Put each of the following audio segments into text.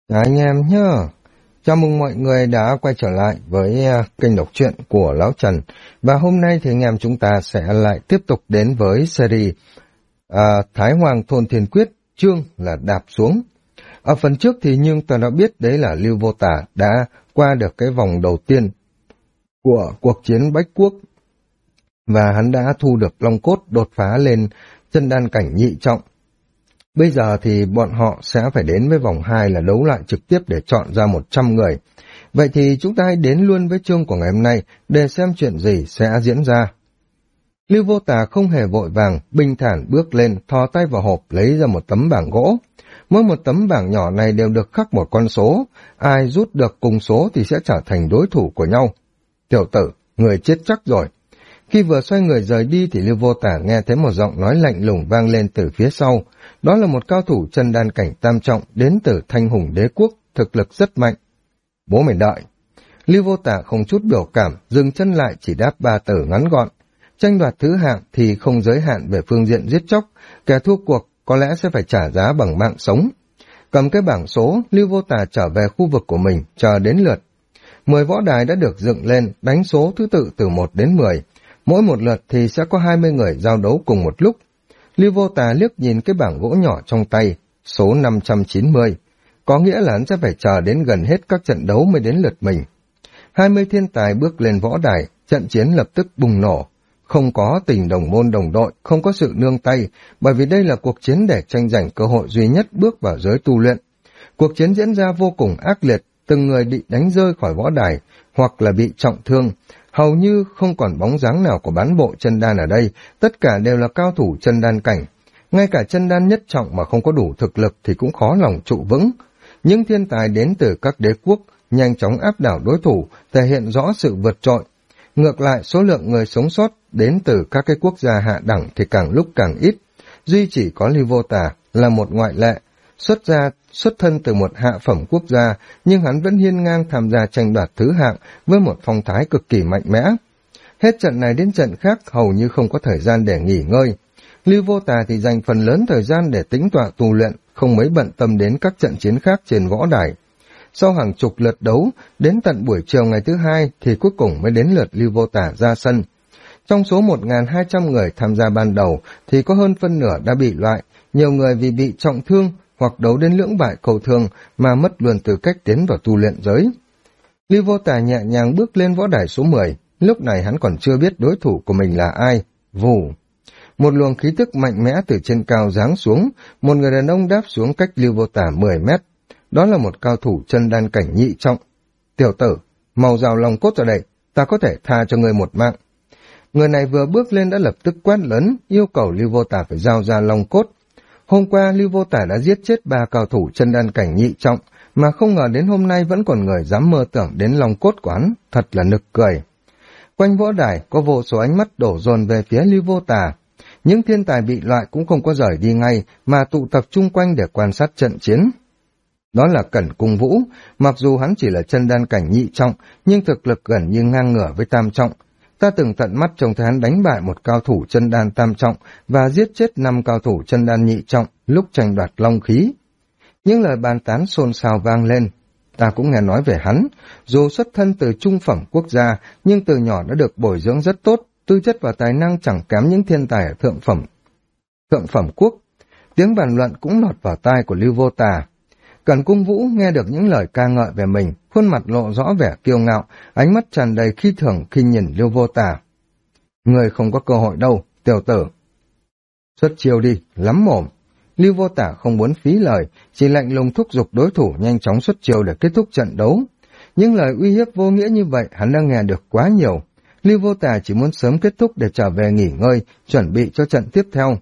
Anh em nhá, chào mừng mọi người đã quay trở lại với kênh đọc truyện của Lão Trần. Và hôm nay thì anh em chúng ta sẽ lại tiếp tục đến với series Thái Hoàng Thôn Thiên Quyết, chương là Đạp Xuống. Ở phần trước thì nhưng ta đã biết đấy là Lưu Vô Tả đã qua được cái vòng đầu tiên của cuộc chiến Bách Quốc. Và hắn đã thu được Long Cốt đột phá lên chân đan cảnh nhị trọng. Bây giờ thì bọn họ sẽ phải đến với vòng 2 là đấu lại trực tiếp để chọn ra 100 người. Vậy thì chúng ta hãy đến luôn với chương của ngày hôm nay để xem chuyện gì sẽ diễn ra. Lưu Vô Tà không hề vội vàng, bình thản bước lên, thò tay vào hộp lấy ra một tấm bảng gỗ. Mỗi một tấm bảng nhỏ này đều được khắc một con số, ai rút được cùng số thì sẽ trở thành đối thủ của nhau. Tiểu tử, người chết chắc rồi. Khi vừa xoay người rời đi thì Lưu Vô Tả nghe thấy một giọng nói lạnh lùng vang lên từ phía sau. Đó là một cao thủ chân đan cảnh tam trọng đến từ Thanh Hùng Đế Quốc, thực lực rất mạnh. Bố mày đợi. Lưu Vô Tả không chút biểu cảm, dừng chân lại chỉ đáp 3 từ ngắn gọn. Tranh đoạt thứ hạng thì không giới hạn về phương diện giết chóc, kẻ thua cuộc có lẽ sẽ phải trả giá bằng mạng sống. Cầm cái bảng số, Lưu Vô Tả trở về khu vực của mình, chờ đến lượt. 10 võ đài đã được dựng lên, đánh số thứ tự từ 1 đến 10. Mỗi một lượt thì sẽ có 20 người giao đấu cùng một lúc. Lưu Vô Tà liếc nhìn cái bảng gỗ nhỏ trong tay, số 590. Có nghĩa là hắn sẽ phải chờ đến gần hết các trận đấu mới đến lượt mình. 20 thiên tài bước lên võ đài, trận chiến lập tức bùng nổ. Không có tình đồng môn đồng đội, không có sự nương tay, bởi vì đây là cuộc chiến để tranh giành cơ hội duy nhất bước vào giới tu luyện. Cuộc chiến diễn ra vô cùng ác liệt, từng người bị đánh rơi khỏi võ đài, hoặc là bị trọng thương. Hầu như không còn bóng dáng nào của bán bộ chân đan ở đây, tất cả đều là cao thủ chân đan cảnh. Ngay cả chân đan nhất trọng mà không có đủ thực lực thì cũng khó lòng trụ vững. Những thiên tài đến từ các đế quốc nhanh chóng áp đảo đối thủ, thể hiện rõ sự vượt trội. Ngược lại, số lượng người sống sót đến từ các cái quốc gia hạ đẳng thì càng lúc càng ít. Duy chỉ có Lưu Vô Tà là một ngoại lệ. Xuất thân từ một hạ phẩm quốc gia, nhưng hắn vẫn hiên ngang tham gia tranh đoạt thứ hạng với một phong thái cực kỳ mạnh mẽ. Hết trận này đến trận khác hầu như không có thời gian để nghỉ ngơi. Lưu Vô Tà thì dành phần lớn thời gian để tĩnh tọa tu luyện, không mấy bận tâm đến các trận chiến khác trên võ đài. Sau hàng chục lượt đấu, đến tận buổi chiều ngày thứ 2 thì cuối cùng mới đến lượt Lưu Vô Tà ra sân. Trong số 1.200 người tham gia ban đầu thì có hơn phân nửa đã bị loại, nhiều người vì bị trọng thương hoặc đấu đến lưỡng bại cầu thương mà mất luôn tư cách tiến vào tu luyện giới. Lưu Vô Tà nhẹ nhàng bước lên võ đài số 10, lúc này hắn còn chưa biết đối thủ của mình là ai. Vù! Một luồng khí tức mạnh mẽ từ trên cao giáng xuống, một người đàn ông đáp xuống cách Lưu Vô Tà 10 mét. Đó là một cao thủ chân đan cảnh nhị trọng. Tiểu tử, mau rào lòng cốt ra đây, ta có thể tha cho ngươi một mạng. Người này vừa bước lên đã lập tức quát lớn, yêu cầu Lưu Vô Tà phải giao ra long cốt. Hôm qua Lưu Vô Tả đã giết chết 3 cao thủ chân đan cảnh nhị trọng, mà không ngờ đến hôm nay vẫn còn người dám mơ tưởng đến long cốt của hắn, thật là nực cười. Quanh võ đài có vô số ánh mắt đổ dồn về phía Lưu Vô Tả. Những thiên tài bị loại cũng không có rời đi ngay, mà tụ tập chung quanh để quan sát trận chiến. Đó là Cẩn Cung Vũ, mặc dù hắn chỉ là chân đan cảnh nhị trọng, nhưng thực lực gần như ngang ngửa với tam trọng. Ta từng tận mắt trông thấy hắn đánh bại một cao thủ chân đan tam trọng và giết chết 5 cao thủ chân đan nhị trọng lúc tranh đoạt long khí. Những lời bàn tán xôn xao vang lên. Ta cũng nghe nói về hắn, dù xuất thân từ trung phẩm quốc gia, nhưng từ nhỏ đã được bồi dưỡng rất tốt, tư chất và tài năng chẳng kém những thiên tài ở thượng phẩm quốc. Tiếng bàn luận cũng lọt vào tai của Lưu Vô Tà. Cẩn Cung Vũ nghe được những lời ca ngợi về mình, khuôn mặt lộ rõ vẻ kiêu ngạo, ánh mắt tràn đầy khi thường khi nhìn Lưu Vô Tà. Người không có cơ hội đâu, tiểu tử. Xuất chiêu đi, lắm mồm. Lưu Vô Tà không muốn phí lời, chỉ lạnh lùng thúc giục đối thủ nhanh chóng xuất chiêu để kết thúc trận đấu. Những lời uy hiếp vô nghĩa như vậy hắn đã nghe được quá nhiều. Lưu Vô Tà chỉ muốn sớm kết thúc để trở về nghỉ ngơi, chuẩn bị cho trận tiếp theo.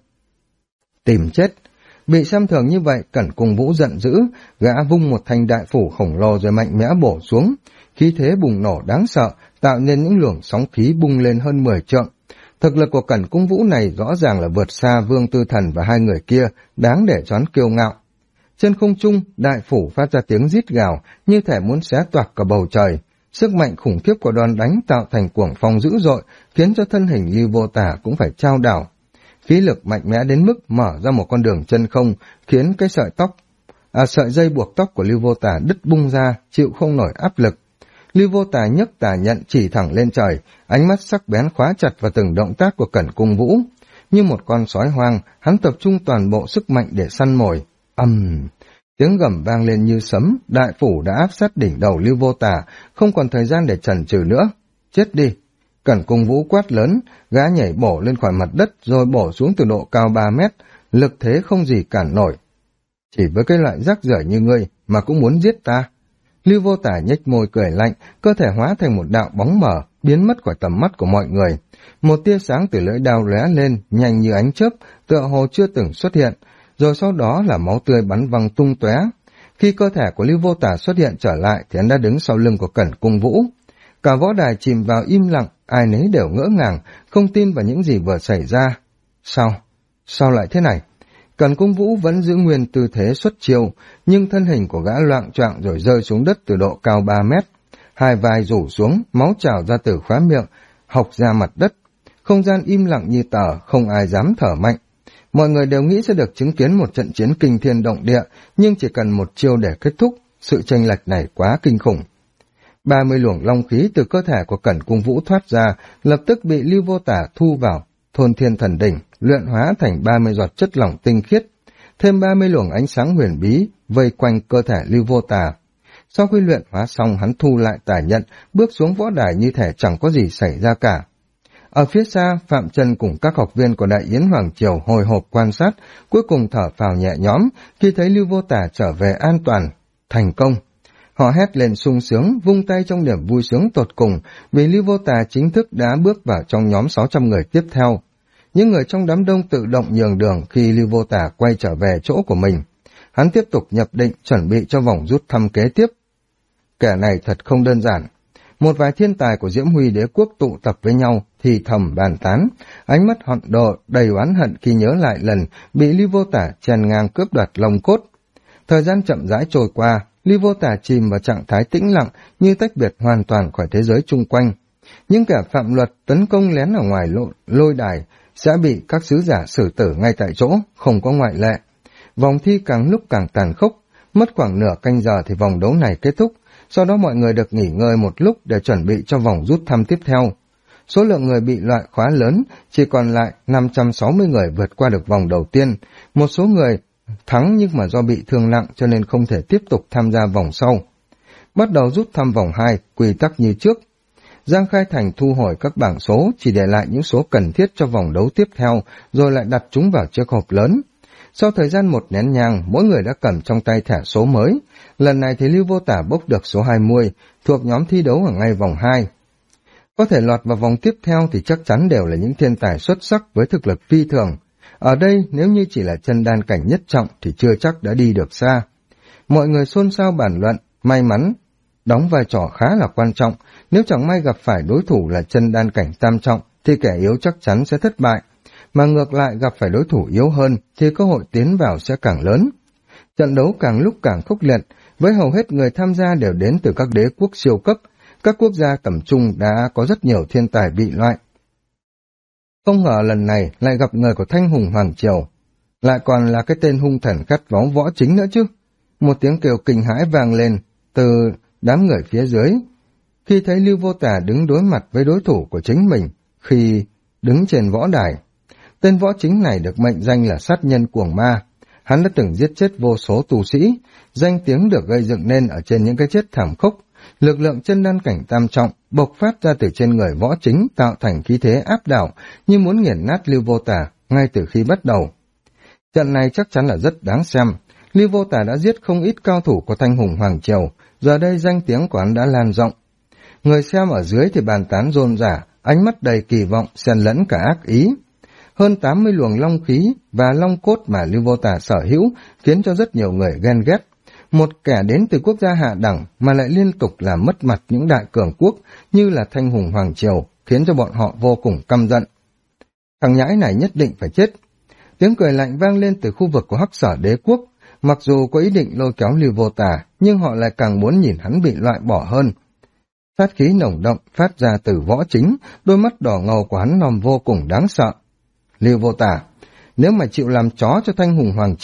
Tìm chết. Bị xem thường như vậy, Cẩn Cung Vũ giận dữ, gã vung một thanh đại phủ khổng lồ rồi mạnh mẽ bổ xuống. Khí thế bùng nổ đáng sợ, tạo nên những luồng sóng khí bung lên hơn 10 trượng. Thực lực của Cẩn Cung Vũ này rõ ràng là vượt xa Vương Tư Thần và hai người kia, đáng để cho hắn kiêu ngạo. Trên không trung, đại phủ phát ra tiếng rít gào, như thể muốn xé toạc cả bầu trời. Sức mạnh khủng khiếp của đòn đánh tạo thành cuồng phong dữ dội, khiến cho thân hình Lưu Vô Tả cũng phải chao đảo. Khí lực mạnh mẽ đến mức mở ra một con đường chân không, khiến cái sợi tóc Sợi dây buộc tóc của Lưu Vô Tả đứt bung ra, chịu không nổi áp lực. Lưu Vô Tả nhấc tà nhận chỉ thẳng lên trời, ánh mắt sắc bén khóa chặt vào từng động tác của Cẩn Cung Vũ. Như một con sói hoang, hắn tập trung toàn bộ sức mạnh để săn mồi. Tiếng gầm vang lên như sấm, đại phủ đã áp sát đỉnh đầu Lưu Vô Tả, không còn thời gian để chần chừ nữa. Chết đi! Cẩn Cung Vũ quát lớn, gã nhảy bổ lên khỏi mặt đất rồi bổ xuống từ độ cao 3 mét, lực thế không gì cản nổi. Chỉ với cái loại rác rưởi như ngươi mà cũng muốn giết ta. Lưu Vô Tả nhếch môi cười lạnh, cơ thể hóa thành một đạo bóng mờ, biến mất khỏi tầm mắt của mọi người. Một tia sáng từ lưỡi đao lóe lên, nhanh như ánh chớp, tựa hồ chưa từng xuất hiện, rồi sau đó là máu tươi bắn văng tung tóe. Khi cơ thể của Lưu Vô Tả xuất hiện trở lại thì hắn đã đứng sau lưng của Cẩn Cung Vũ. Cả võ đài chìm vào im lặng, ai nấy đều ngỡ ngàng, không tin vào những gì vừa xảy ra. Sao lại thế này? Cẩn Cung Vũ vẫn giữ nguyên tư thế xuất chiêu, nhưng thân hình của gã loạng choạng rồi rơi xuống đất từ độ cao 3 mét. Hai vai rủ xuống, máu trào ra từ khóe miệng, hộc ra mặt đất. Không gian im lặng như tờ, không ai dám thở mạnh. Mọi người đều nghĩ sẽ được chứng kiến một trận chiến kinh thiên động địa, nhưng chỉ cần một chiêu để kết thúc, sự chênh lệch này quá kinh khủng. 30 luồng long khí từ cơ thể của Cẩn Cung Vũ thoát ra, lập tức bị Lưu Vô Tả thu vào Thôn Thiên Thần Đỉnh, luyện hóa thành 30 giọt chất lỏng tinh khiết, thêm 30 luồng ánh sáng huyền bí vây quanh cơ thể Lưu Vô Tả. Sau khi luyện hóa xong, hắn thu lại tà nhận, bước xuống võ đài như thể chẳng có gì xảy ra cả. Ở phía xa, Phạm Trần cùng các học viên của Đại Yến Hoàng Triều hồi hộp quan sát, cuối cùng thở phào nhẹ nhõm khi thấy Lưu Vô Tả trở về an toàn, thành công. Họ hét lên sung sướng, vung tay trong niềm vui sướng tột cùng, vì Lưu Vô Tả chính thức đã bước vào trong nhóm 600 người tiếp theo. Những người trong đám đông tự động nhường đường khi Lưu Vô Tả quay trở về chỗ của mình. Hắn tiếp tục nhập định, chuẩn bị cho vòng rút thăm kế tiếp. Kẻ này thật không đơn giản. Một vài thiên tài của Diễm Huy Đế quốc tụ tập với nhau, thì thầm bàn tán, ánh mắt hận độ đầy oán hận khi nhớ lại lần bị Lưu Vô Tả chèn ngang cướp đoạt long cốt. Thời gian chậm rãi trôi qua, Lưu Vô Tả chìm vào trạng thái tĩnh lặng, như tách biệt hoàn toàn khỏi thế giới chung quanh. Những kẻ phạm luật tấn công lén ở ngoài lôi đài sẽ bị các sứ giả xử tử ngay tại chỗ, không có ngoại lệ. Vòng thi càng lúc càng tàn khốc, mất khoảng nửa canh giờ thì vòng đấu này kết thúc, sau đó mọi người được nghỉ ngơi một lúc để chuẩn bị cho vòng rút thăm tiếp theo. Số lượng người bị loại khá lớn, chỉ còn lại 560 người vượt qua được vòng đầu tiên. Một số người thắng nhưng mà do bị thương nặng cho nên không thể tiếp tục tham gia vòng sau. Bắt đầu rút thăm vòng 2, quy tắc như trước. Giang Khai Thành thu hồi các bảng số, chỉ để lại những số cần thiết cho vòng đấu tiếp theo, rồi lại đặt chúng vào chiếc hộp lớn. Sau thời gian một nén nhang, mỗi người đã cầm trong tay thẻ số mới. Lần này thì Lưu Vô Tả bốc được số 20, thuộc nhóm thi đấu ở ngay vòng 2. Có thể lọt vào vòng tiếp theo thì chắc chắn đều là những thiên tài xuất sắc với thực lực phi thường. Ở đây nếu như chỉ là chân đan cảnh nhất trọng thì chưa chắc đã đi được xa. Mọi người xôn xao bàn luận, may mắn đóng vai trò khá là quan trọng. Nếu chẳng may gặp phải đối thủ là chân đan cảnh tam trọng thì kẻ yếu chắc chắn sẽ thất bại. Mà ngược lại gặp phải đối thủ yếu hơn thì cơ hội tiến vào sẽ càng lớn. Trận đấu càng lúc càng khốc liệt, với hầu hết người tham gia đều đến từ các đế quốc siêu cấp. Các quốc gia tầm trung đã có rất nhiều thiên tài bị loại. Không ngờ lần này lại gặp người của Thanh Hùng Hoàng Triều, lại còn là cái tên hung thần cắt váu Võ Chính nữa chứ. Một tiếng kêu kinh hãi vang lên từ đám người phía dưới, khi thấy Lưu Vô Tả đứng đối mặt với đối thủ của chính mình khi đứng trên võ đài. Tên Võ Chính này được mệnh danh là sát nhân cuồng ma. Hắn đã từng giết chết vô số tù sĩ, danh tiếng được gây dựng nên ở trên những cái chết thảm khốc. Lực lượng chân đan cảnh tam trọng bộc phát ra từ trên người Võ Chính, tạo thành khí thế áp đảo như muốn nghiền nát Lưu Vô Tả ngay từ khi bắt đầu. Trận này chắc chắn là rất đáng xem. Lưu Vô Tả đã giết không ít cao thủ của Thanh Hùng Hoàng Triều, giờ đây danh tiếng của hắn đã lan rộng. Người xem ở dưới thì bàn tán rôm rả, ánh mắt đầy kỳ vọng, xen lẫn cả ác ý. Hơn 80 luồng long khí và long cốt mà Lưu Vô Tả sở hữu khiến cho rất nhiều người ghen ghét. Một kẻ đến từ quốc gia hạ đẳng mà lại liên tục làm mất mặt những đại cường quốc như là Thanh Hùng Hoàng Triều, khiến cho bọn họ vô cùng căm giận. Thằng nhãi này nhất định phải chết. Tiếng cười lạnh vang lên từ khu vực của Hắc Sở Đế quốc. Mặc dù có ý định lôi kéo Lưu Vô Tả, nhưng họ lại càng muốn nhìn hắn bị loại bỏ hơn. Sát khí nồng đậm phát ra từ Võ Chính, đôi mắt đỏ ngầu của hắn nòm vô cùng đáng sợ. Lưu Vô Tả, nếu mà chịu làm chó cho Thanh Hùng Hoàng Triều,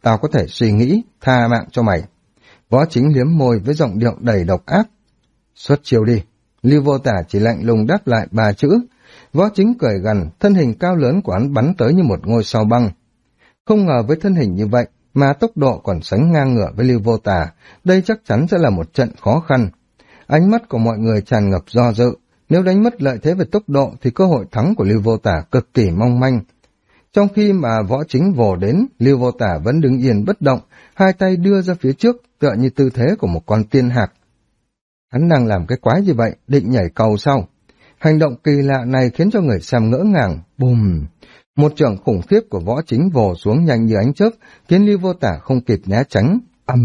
tao có thể suy nghĩ, tha mạng cho mày. Võ Chính liếm môi với giọng điệu đầy độc ác. Xuất chiêu đi. Lưu Vô Tả chỉ lạnh lùng đáp lại 3 chữ. Võ Chính cười gằn, thân hình cao lớn của hắn bắn tới như một ngôi sao băng. Không ngờ với thân hình như vậy mà tốc độ còn sánh ngang ngửa với Lưu Vô Tả, đây chắc chắn sẽ là một trận khó khăn. Ánh mắt của mọi người tràn ngập do dự, nếu đánh mất lợi thế về tốc độ thì cơ hội thắng của Lưu Vô Tả cực kỳ mong manh. Trong khi mà Võ Chính vồ đến, Lưu Vô Tả vẫn đứng yên bất động, hai tay đưa ra phía trước, tựa như tư thế của một con tiên hạc. Hắn đang làm cái quái gì vậy, định nhảy cầu sao? Hành động kỳ lạ này khiến cho người xem ngỡ ngàng. Bùm! Một chưởng khủng khiếp của Võ Chính vồ xuống nhanh như ánh chớp, khiến Lưu Vô Tả không kịp né tránh.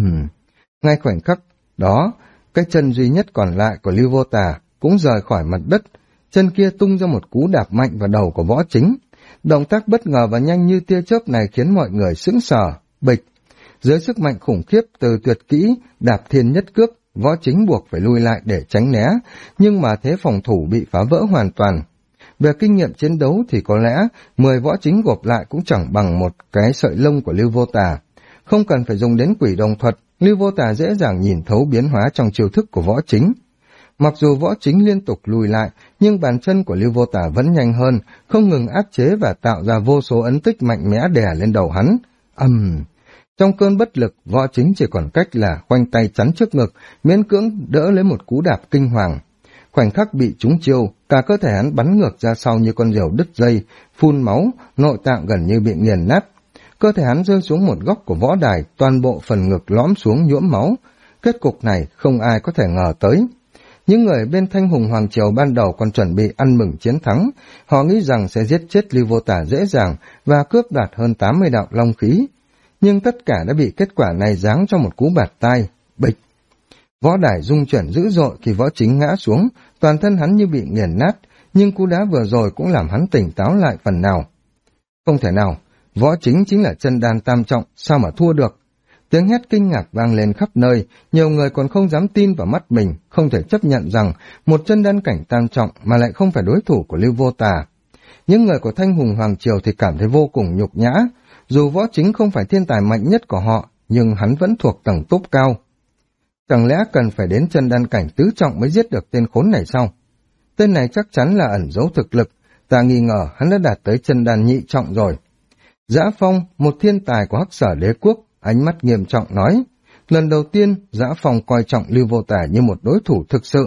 Ngay khoảnh khắc đó, cái chân duy nhất còn lại của Lưu Vô Tả cũng rời khỏi mặt đất, chân kia tung ra một cú đạp mạnh vào đầu của Võ Chính. Động tác bất ngờ và nhanh như tia chớp này khiến mọi người sững sờ. Bịch! Dưới sức mạnh khủng khiếp từ tuyệt kỹ đạp thiên nhất cước, Võ Chính buộc phải lui lại để tránh né, nhưng mà thế phòng thủ bị phá vỡ hoàn toàn. Về kinh nghiệm chiến đấu thì có lẽ 10 Võ Chính gộp lại cũng chẳng bằng một cái sợi lông của Lưu Vô Tả. Không cần phải dùng đến quỷ đồng thuật, Lưu Vô Tả dễ dàng nhìn thấu biến hóa trong chiêu thức của Võ Chính. Mặc dù Võ Chính liên tục lùi lại, nhưng bàn chân của Lưu Vô Tả vẫn nhanh hơn, không ngừng áp chế và tạo ra vô số ấn tích mạnh mẽ đè lên đầu hắn. Trong cơn bất lực, Võ Chính chỉ còn cách là khoanh tay chắn trước ngực, miễn cưỡng đỡ lấy một cú đạp kinh hoàng. Khoảnh khắc bị trúng chiêu, cả cơ thể hắn bắn ngược ra sau như con diều đứt dây, phun máu, nội tạng gần như bị nghiền nát. Cơ thể hắn rơi xuống một góc của võ đài, toàn bộ phần ngực lõm xuống nhuốm máu. Kết cục này không ai có thể ngờ tới. Những người bên Thanh Hùng Hoàng Triều ban đầu còn chuẩn bị ăn mừng chiến thắng, họ nghĩ rằng sẽ giết chết Lưu Vô Tả dễ dàng và cướp đoạt hơn 80 đạo long khí. Nhưng tất cả đã bị kết quả này giáng cho một cú bạt tai, bịch. Võ đài rung chuyển dữ dội khi Võ Chính ngã xuống, toàn thân hắn như bị nghiền nát, nhưng cú đá vừa rồi cũng làm hắn tỉnh táo lại phần nào. Không thể nào, Võ Chính chính là chân đan tam trọng, sao mà thua được? Tiếng hét kinh ngạc vang lên khắp nơi, nhiều người còn không dám tin vào mắt mình, không thể chấp nhận rằng một chân đan cảnh tam trọng mà lại không phải đối thủ của Lưu Vô Tả. Những người của Thanh Hùng Hoàng Triều thì cảm thấy vô cùng nhục nhã, dù Võ Chính không phải thiên tài mạnh nhất của họ, nhưng hắn vẫn thuộc tầng top cao. Chẳng lẽ cần phải đến chân đan cảnh tứ trọng mới giết được tên khốn này sao? Tên này chắc chắn là ẩn giấu thực lực, ta nghi ngờ hắn đã đạt tới chân đan nhị trọng rồi. Dã Phong, một thiên tài của Hắc Sở Đế Quốc, ánh mắt nghiêm trọng nói, lần đầu tiên Dã Phong coi trọng Lưu Vô Tả như một đối thủ thực sự.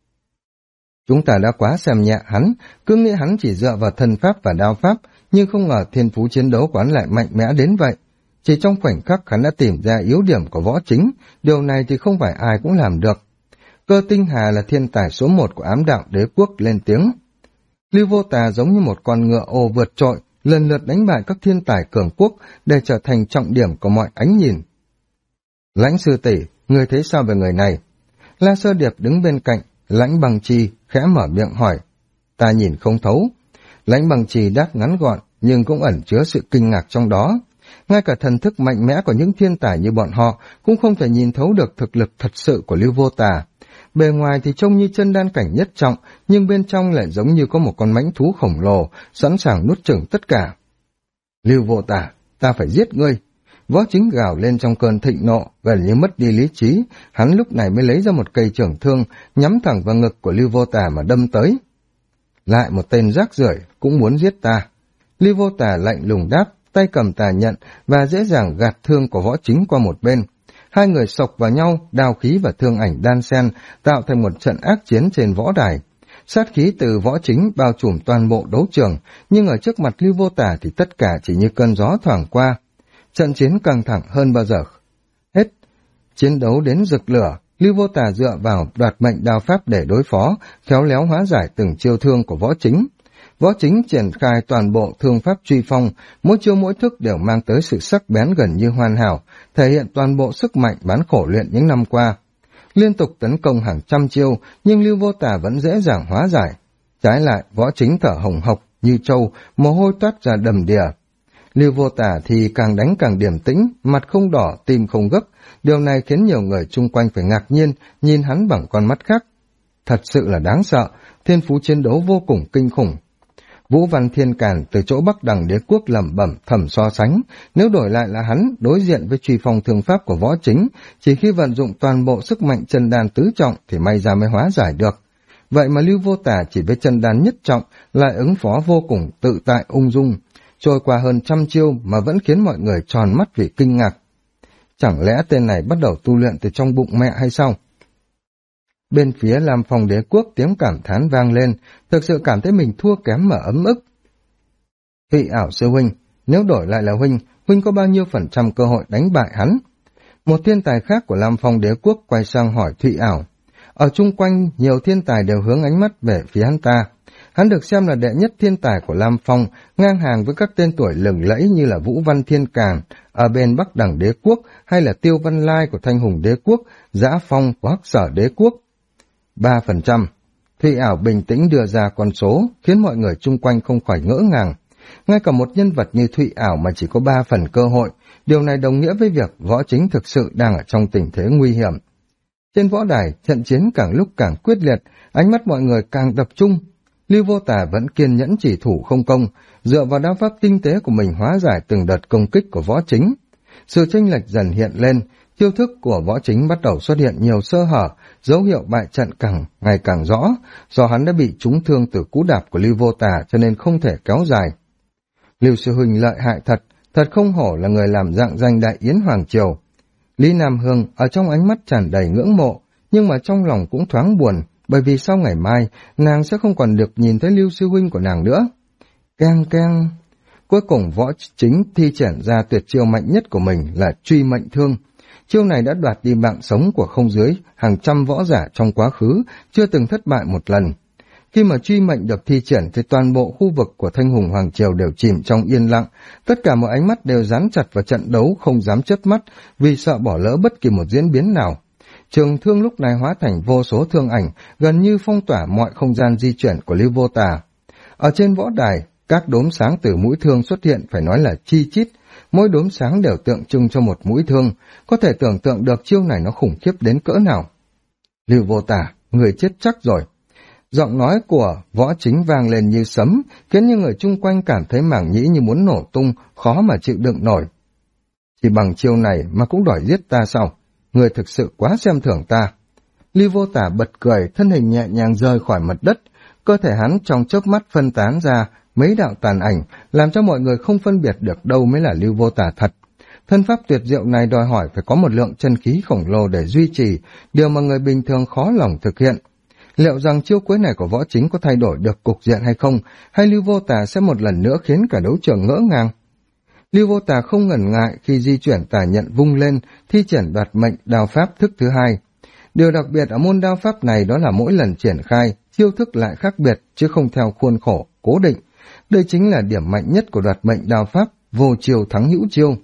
Chúng ta đã quá xem nhẹ hắn, cứ nghĩ hắn chỉ dựa vào thần pháp và đao pháp, nhưng không ngờ thiên phú chiến đấu của hắn lại mạnh mẽ đến vậy. Chỉ trong khoảnh khắc hắn đã tìm ra yếu điểm của Võ Chính, điều này thì không phải ai cũng làm được. Cơ Tinh Hà là thiên tài số 1 của Ám Đạo Đế Quốc lên tiếng. Lưu Vô Tả giống như một con ngựa ô vượt trội, lần lượt đánh bại các thiên tài cường quốc để trở thành trọng điểm của mọi ánh nhìn. Lãnh sư tỷ, người thấy sao về người này? La Sơ Điệp đứng bên cạnh, Lãnh Bằng Trì khẽ mở miệng hỏi. Ta nhìn không thấu. Lãnh Bằng Trì đáp ngắn gọn, nhưng cũng ẩn chứa sự kinh ngạc trong đó. Ngay cả thần thức mạnh mẽ của những thiên tài như bọn họ cũng không thể nhìn thấu được thực lực thật sự của Lưu Vô Tả. Bề ngoài thì trông như chân đan cảnh nhất trọng, nhưng bên trong lại giống như có một con mãnh thú khổng lồ, sẵn sàng nuốt chửng tất cả. Lưu Vô Tả, ta phải giết ngươi. Võ Chính gào lên trong cơn thịnh nộ, gần như mất đi lý trí, hắn lúc này mới lấy ra một cây chưởng thương, nhắm thẳng vào ngực của Lưu Vô Tả mà đâm tới. Lại một tên rác rưởi cũng muốn giết ta. Lưu Vô Tả lạnh lùng đáp, tay cầm tà nhận và dễ dàng gạt thương của Võ Chính qua một bên. Hai người xộc vào nhau, đao khí và thương ảnh đan xen, tạo thành một trận ác chiến trên võ đài. Sát khí từ Võ Chính bao trùm toàn bộ đấu trường, nhưng ở trước mặt Lưu Vô Tả thì tất cả chỉ như cơn gió thoảng qua. Trận chiến căng thẳng hơn bao giờ hết. Chiến đấu đến rực lửa, Lưu Vô Tả dựa vào đoạt mệnh đao pháp để đối phó, khéo léo hóa giải từng chiêu thương của Võ Chính. Võ Chính triển khai toàn bộ thương pháp truy phong, mỗi chiêu mỗi thức đều mang tới sự sắc bén gần như hoàn hảo, thể hiện toàn bộ sức mạnh bán khổ luyện những năm qua. Liên tục tấn công hàng trăm chiêu, nhưng Lưu Vô Tả vẫn dễ dàng hóa giải. Trái lại, Võ Chính thở hồng hộc như trâu, mồ hôi toát ra đầm đìa. Lưu Vô Tả thì càng đánh càng điềm tĩnh, mặt không đỏ, tim không gấp. Điều này khiến nhiều người chung quanh phải ngạc nhiên, nhìn hắn bằng con mắt khác. Thật sự là đáng sợ, thiên phú chiến đấu vô cùng kinh khủng. Vũ Văn Thiên Càn từ chỗ Bắc Đằng Đế Quốc lẩm bẩm thầm so sánh, nếu đổi lại là hắn đối diện với truy phong thương pháp của Võ Chính, chỉ khi vận dụng toàn bộ sức mạnh chân đan tứ trọng thì may ra mới hóa giải được. Vậy mà Lưu Vô Tà chỉ với chân đan nhất trọng lại ứng phó vô cùng tự tại ung dung, trôi qua hơn 100 chiêu mà vẫn khiến mọi người tròn mắt vì kinh ngạc. Chẳng lẽ tên này bắt đầu tu luyện từ trong bụng mẹ hay sao? Bên phía Lam Phong Đế Quốc tiếng cảm thán vang lên, thực sự cảm thấy mình thua kém mà ấm ức. Thụy Ảo sư huynh, nếu đổi lại là huynh có bao nhiêu % cơ hội đánh bại hắn? Một thiên tài khác của Lam Phong Đế Quốc quay sang hỏi Thụy Ảo. Ở chung quanh, nhiều thiên tài đều hướng ánh mắt về phía hắn ta. Hắn được xem là đệ nhất thiên tài của Lam Phong, ngang hàng với các tên tuổi lừng lẫy như là Vũ Văn Thiên Càn ở bên Bắc Đẳng Đế Quốc, hay là Tiêu Văn Lai của Thanh Hùng Đế Quốc, Dã Phong của Hắc Sở Đế Quốc. 3%. Thụy Ảo bình tĩnh đưa ra con số, khiến mọi người chung quanh không khỏi ngỡ ngàng. Ngay cả một nhân vật như Thụy Ảo mà chỉ có 3 phần cơ hội, điều này đồng nghĩa với việc Võ Chính thực sự đang ở trong tình thế nguy hiểm. Trên võ đài, trận chiến càng lúc càng quyết liệt, ánh mắt mọi người càng tập trung. Lưu Vô Tà vẫn kiên nhẫn chỉ thủ không công, dựa vào đao pháp tinh tế của mình hóa giải từng đợt công kích của Võ Chính. Sự chênh lệch dần hiện lên, chiêu thức của Võ Chính bắt đầu xuất hiện nhiều sơ hở, dấu hiệu bại trận ngày càng rõ, do hắn đã bị trúng thương từ cú đạp của Lưu Vô Tà cho nên không thể kéo dài. Lưu sư huynh lợi hại thật, thật không hổ là người làm rạng danh Đại Yến Hoàng Triều. Lý Nam Hương ở trong ánh mắt tràn đầy ngưỡng mộ, nhưng mà trong lòng cũng thoáng buồn, bởi vì sau ngày mai, nàng sẽ không còn được nhìn thấy Lưu sư huynh của nàng nữa. Keng keng. Cuối cùng Võ Chính thi triển ra tuyệt chiêu mạnh nhất của mình là truy mệnh thương. Chiêu này đã đoạt đi mạng sống của không dưới hàng trăm võ giả trong quá khứ, chưa từng thất bại một lần. Khi mà truy mệnh được thi triển thì toàn bộ khu vực của Thanh Hùng Hoàng Triều đều chìm trong yên lặng, tất cả mọi ánh mắt đều dán chặt vào trận đấu không dám chớp mắt vì sợ bỏ lỡ bất kỳ một diễn biến nào. Trường thương lúc này hóa thành vô số thương ảnh, gần như phong tỏa mọi không gian di chuyển của Lưu Vô Tà. Ở trên võ đài, các đốm sáng từ mũi thương xuất hiện phải nói là chi chít, mỗi đốm sáng đều tượng trưng cho một mũi thương, có thể tưởng tượng được chiêu này nó khủng khiếp đến cỡ nào. Lưu Vô Tà, người chết chắc rồi. Giọng nói của Võ Chính vang lên như sấm, khiến những người chung quanh cảm thấy mảng nhĩ như muốn nổ tung, khó mà chịu đựng nổi. Chỉ bằng chiêu này mà cũng đòi giết ta sao? Người thực sự quá xem thường ta. Lưu Vô Tà bật cười, thân hình nhẹ nhàng rơi khỏi mặt đất, cơ thể hắn trong chớp mắt phân tán ra mấy đạo tàn ảnh, làm cho mọi người không phân biệt được đâu mới là Lưu Vô Tà thật. Thân pháp tuyệt diệu này đòi hỏi phải có một lượng chân khí khổng lồ để duy trì, điều mà người bình thường khó lòng thực hiện. Liệu rằng chiêu cuối này của Võ Chính có thay đổi được cục diện hay không, hay Lưu Vô Tà sẽ một lần nữa khiến cả đấu trường ngỡ ngàng? Lưu Vô Tà không ngần ngại khi di chuyển tà nhận vung lên, thi triển đoạt mệnh đao pháp thức thứ hai. Điều đặc biệt ở môn đao pháp này đó là mỗi lần triển khai, chiêu thức lại khác biệt chứ không theo khuôn khổ, cố định. Đây chính là điểm mạnh nhất của đoạt mệnh đao pháp, vô chiêu thắng hữu chiêu.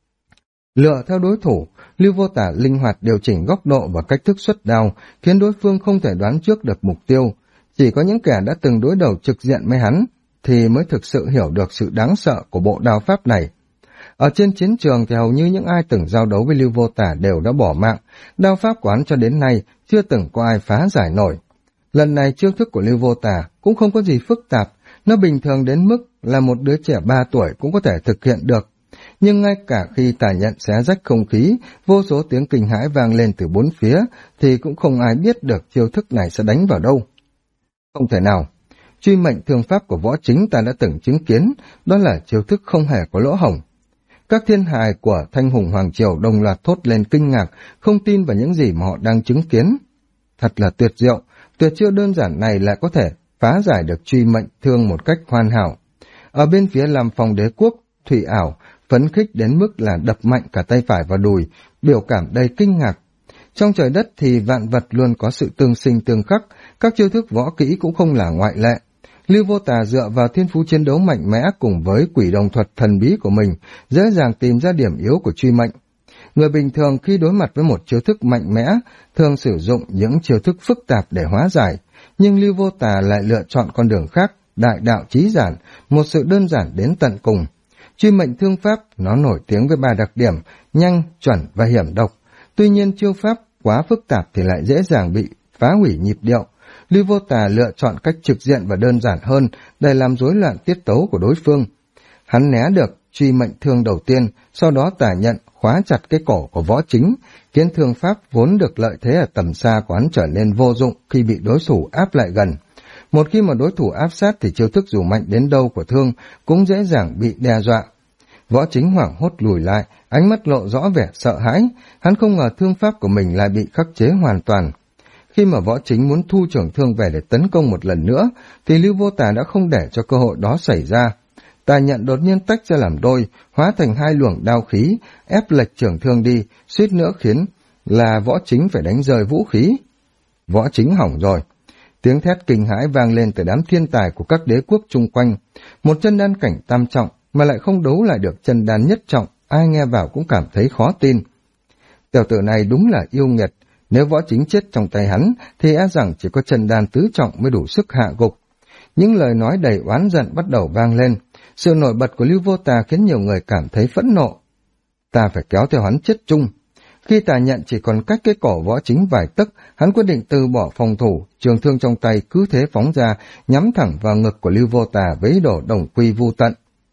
Lựa theo đối thủ, Lưu Vô Tà linh hoạt điều chỉnh góc độ và cách thức xuất đao, khiến đối phương không thể đoán trước được mục tiêu. Chỉ có những kẻ đã từng đối đầu trực diện với hắn, thì mới thực sự hiểu được sự đáng sợ của bộ đao pháp này. Ở trên chiến trường thì hầu như những ai từng giao đấu với Lưu Vô Tà đều đã bỏ mạng, đao pháp của hắn cho đến nay chưa từng có ai phá giải nổi. Lần này chiêu thức của Lưu Vô Tà cũng không có gì phức tạp, nó bình thường đến mức là một đứa trẻ 3 tuổi cũng có thể thực hiện được. Nhưng ngay cả khi tà nhận xé rách không khí, vô số tiếng kinh hãi vang lên từ bốn phía, thì cũng không ai biết được chiêu thức này sẽ đánh vào đâu. Không thể nào. Truy mệnh thương pháp của Võ Chính ta đã từng chứng kiến, đó là chiêu thức không hề có lỗ hổng. Các thiên hài của Thanh Hùng Hoàng Triều đồng loạt thốt lên kinh ngạc, không tin vào những gì mà họ đang chứng kiến. Thật là tuyệt diệu, tuyệt chiêu đơn giản này lại có thể phá giải được truy mệnh thương một cách hoàn hảo. Ở bên phía Lam Phong Đế Quốc, Thụy Ảo phấn khích đến mức là đập mạnh cả tay phải vào đùi, biểu cảm đầy kinh ngạc. Trong trời đất thì vạn vật luôn có sự tương sinh tương khắc, các chiêu thức võ kỹ cũng không là ngoại lệ. Lưu Vô Tà dựa vào thiên phú chiến đấu mạnh mẽ cùng với quỷ đồng thuật thần bí của mình, dễ dàng tìm ra điểm yếu của truy mệnh. Người bình thường khi đối mặt với một chiêu thức mạnh mẽ, thường sử dụng những chiêu thức phức tạp để hóa giải, nhưng Lưu Vô Tà lại lựa chọn con đường khác, đại đạo chí giản, một sự đơn giản đến tận cùng. Truy mệnh thương pháp, nó nổi tiếng với 3 đặc điểm, nhanh, chuẩn và hiểm độc. Tuy nhiên chiêu pháp quá phức tạp thì lại dễ dàng bị phá hủy nhịp điệu. Lưu Vô Tà lựa chọn cách trực diện và đơn giản hơn để làm rối loạn tiết tấu của đối phương. Hắn né được truy mệnh thương đầu tiên, sau đó Tà Nhận khóa chặt cái cổ của Võ Chính, khiến thương pháp vốn được lợi thế ở tầm xa của hắn trở nên vô dụng khi bị đối thủ áp lại gần. Một khi mà đối thủ áp sát thì chiêu thức dù mạnh đến đâu của thương cũng dễ dàng bị đe dọa. Võ Chính hoảng hốt lùi lại, ánh mắt lộ rõ vẻ sợ hãi, hắn không ngờ thương pháp của mình lại bị khắc chế hoàn toàn. Khi mà Võ Chính muốn thu trưởng thương về để tấn công một lần nữa, thì Lưu Vô Tà đã không để cho cơ hội đó xảy ra. Tà Nhận đột nhiên tách ra làm đôi, hóa thành hai luồng đao khí, ép lệch trưởng thương đi, suýt nữa khiến là Võ Chính phải đánh rơi vũ khí. Võ Chính hỏng rồi. Tiếng thét kinh hãi vang lên từ đám thiên tài của các đế quốc chung quanh. Một chân đan cảnh tam trọng mà lại không đấu lại được chân đan nhất trọng, ai nghe vào cũng cảm thấy khó tin. Tiểu tử này đúng là yêu nghiệt, nếu Võ Chính chết trong tay hắn thì e rằng chỉ có chân đan tứ trọng mới đủ sức hạ gục. Những lời nói đầy oán giận bắt đầu vang lên. Sự nổi bật của Lưu Vô Tà khiến nhiều người cảm thấy phẫn nộ. Ta phải kéo theo hắn chết chung. Khi Tà Nhận chỉ còn cách cái cổ Võ Chính vài tấc, hắn quyết định từ bỏ phòng thủ, trường thương trong tay cứ thế phóng ra, nhắm thẳng vào ngực của Lưu Vô Tà với ý đồ đồng quy vu tận.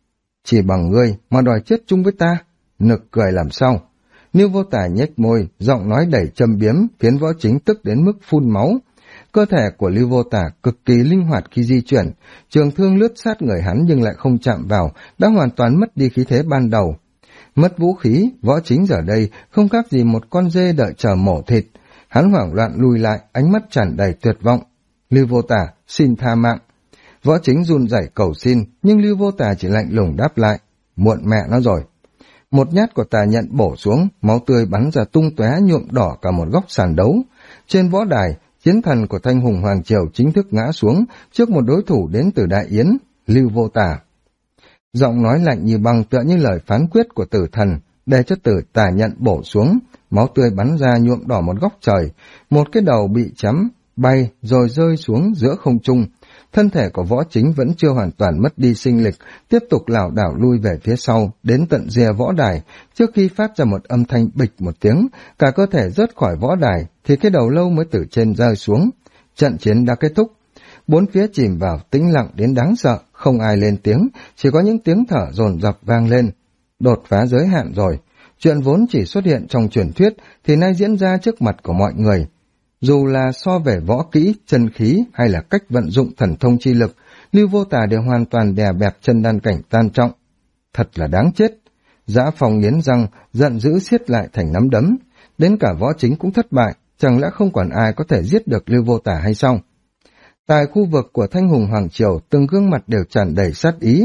Chỉ bằng ngươi mà đòi chết chung với ta, nực cười làm sao? Lưu Vô Tà nhếch môi, giọng nói đầy châm biếm, khiến Võ Chính tức đến mức phun máu. Cơ thể của Lưu Vô Tà cực kỳ linh hoạt khi di chuyển, trường thương lướt sát người hắn nhưng lại không chạm vào, đã hoàn toàn mất đi khí thế ban đầu. Mất vũ khí, Võ Chính giờ đây không khác gì một con dê đợi chờ mổ thịt. Hắn hoảng loạn lùi lại, ánh mắt tràn đầy tuyệt vọng. Lưu Vô Tà, xin tha mạng. Võ Chính run rẩy cầu xin, nhưng Lưu Vô Tà chỉ lạnh lùng đáp lại. Muộn mẹ nó rồi. Một nhát của Tà Nhận bổ xuống, máu tươi bắn ra tung tóe nhuộm đỏ cả một góc sàn đấu. Trên võ đài, chiến thần của Thanh Hùng Hoàng Triều chính thức ngã xuống trước một đối thủ đến từ Đại Yến, Lưu Vô Tà. Giọng nói lạnh như băng tựa như lời phán quyết của tử thần, để cho tử Tà Nhận bổ xuống, máu tươi bắn ra nhuộm đỏ một góc trời, một cái đầu bị chém bay rồi rơi xuống giữa không trung. Thân thể của Võ Chính vẫn chưa hoàn toàn mất đi sinh lực, tiếp tục lảo đảo lui về phía sau, đến tận rìa võ đài, trước khi phát ra một âm thanh bịch một tiếng, cả cơ thể rớt khỏi võ đài, thì cái đầu lâu mới từ trên rơi xuống. Trận chiến đã kết thúc. Bốn phía chìm vào tĩnh lặng đến đáng sợ, không ai lên tiếng, chỉ có những tiếng thở dồn dập vang lên. Đột phá giới hạn rồi. Chuyện vốn chỉ xuất hiện trong truyền thuyết thì nay diễn ra trước mặt của mọi người. Dù là so về võ kỹ, chân khí hay là cách vận dụng thần thông chi lực, Lưu Vô Tà đều hoàn toàn đè bẹp chân đan cảnh tam trọng. Thật là đáng chết. Dã Phong nghiến răng, giận dữ siết lại thành nắm đấm. Đến cả Võ Chính cũng thất bại, chẳng lẽ không còn ai có thể giết được Lưu Vô Tà hay sao? Tại khu vực của Thanh Hùng Hoàng Triều, từng gương mặt đều tràn đầy sát ý.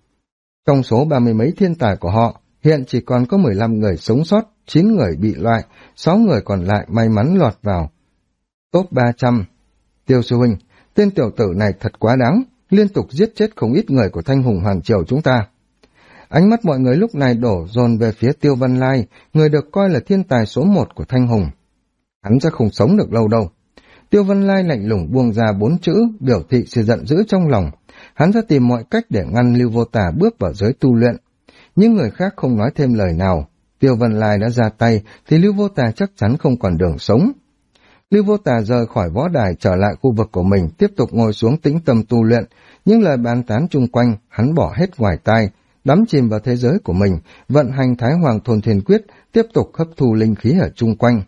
Trong số 30 mấy thiên tài của họ, hiện chỉ còn có 15 người sống sót, 9 người bị loại, 6 người còn lại may mắn lọt vào top 300. Tiêu sư huynh, tên tiểu tử này thật quá đáng, liên tục giết chết không ít người của Thanh Hùng Hoàng Triều chúng ta. Ánh mắt mọi người lúc này đổ dồn về phía Tiêu Văn Lai, người được coi là thiên tài số 1 của Thanh Hùng. Hắn sẽ không sống được lâu đâu. Tiêu Văn Lai lạnh lùng buông ra 4 chữ, biểu thị sự giận dữ trong lòng. Hắn sẽ tìm mọi cách để ngăn Lưu Vô Tà bước vào giới tu luyện. Những người khác không nói thêm lời nào. Tiêu Văn Lai đã ra tay, thì Lưu Vô Tà chắc chắn không còn đường sống. Lưu Vô Tà rời khỏi võ đài trở lại khu vực của mình, tiếp tục ngồi xuống tĩnh tâm tu luyện. Những lời bàn tán chung quanh, hắn bỏ hết ngoài tai, đắm chìm vào thế giới của mình, vận hành Thái Hoàng Thôn Thiên Quyết, tiếp tục hấp thu linh khí ở chung quanh.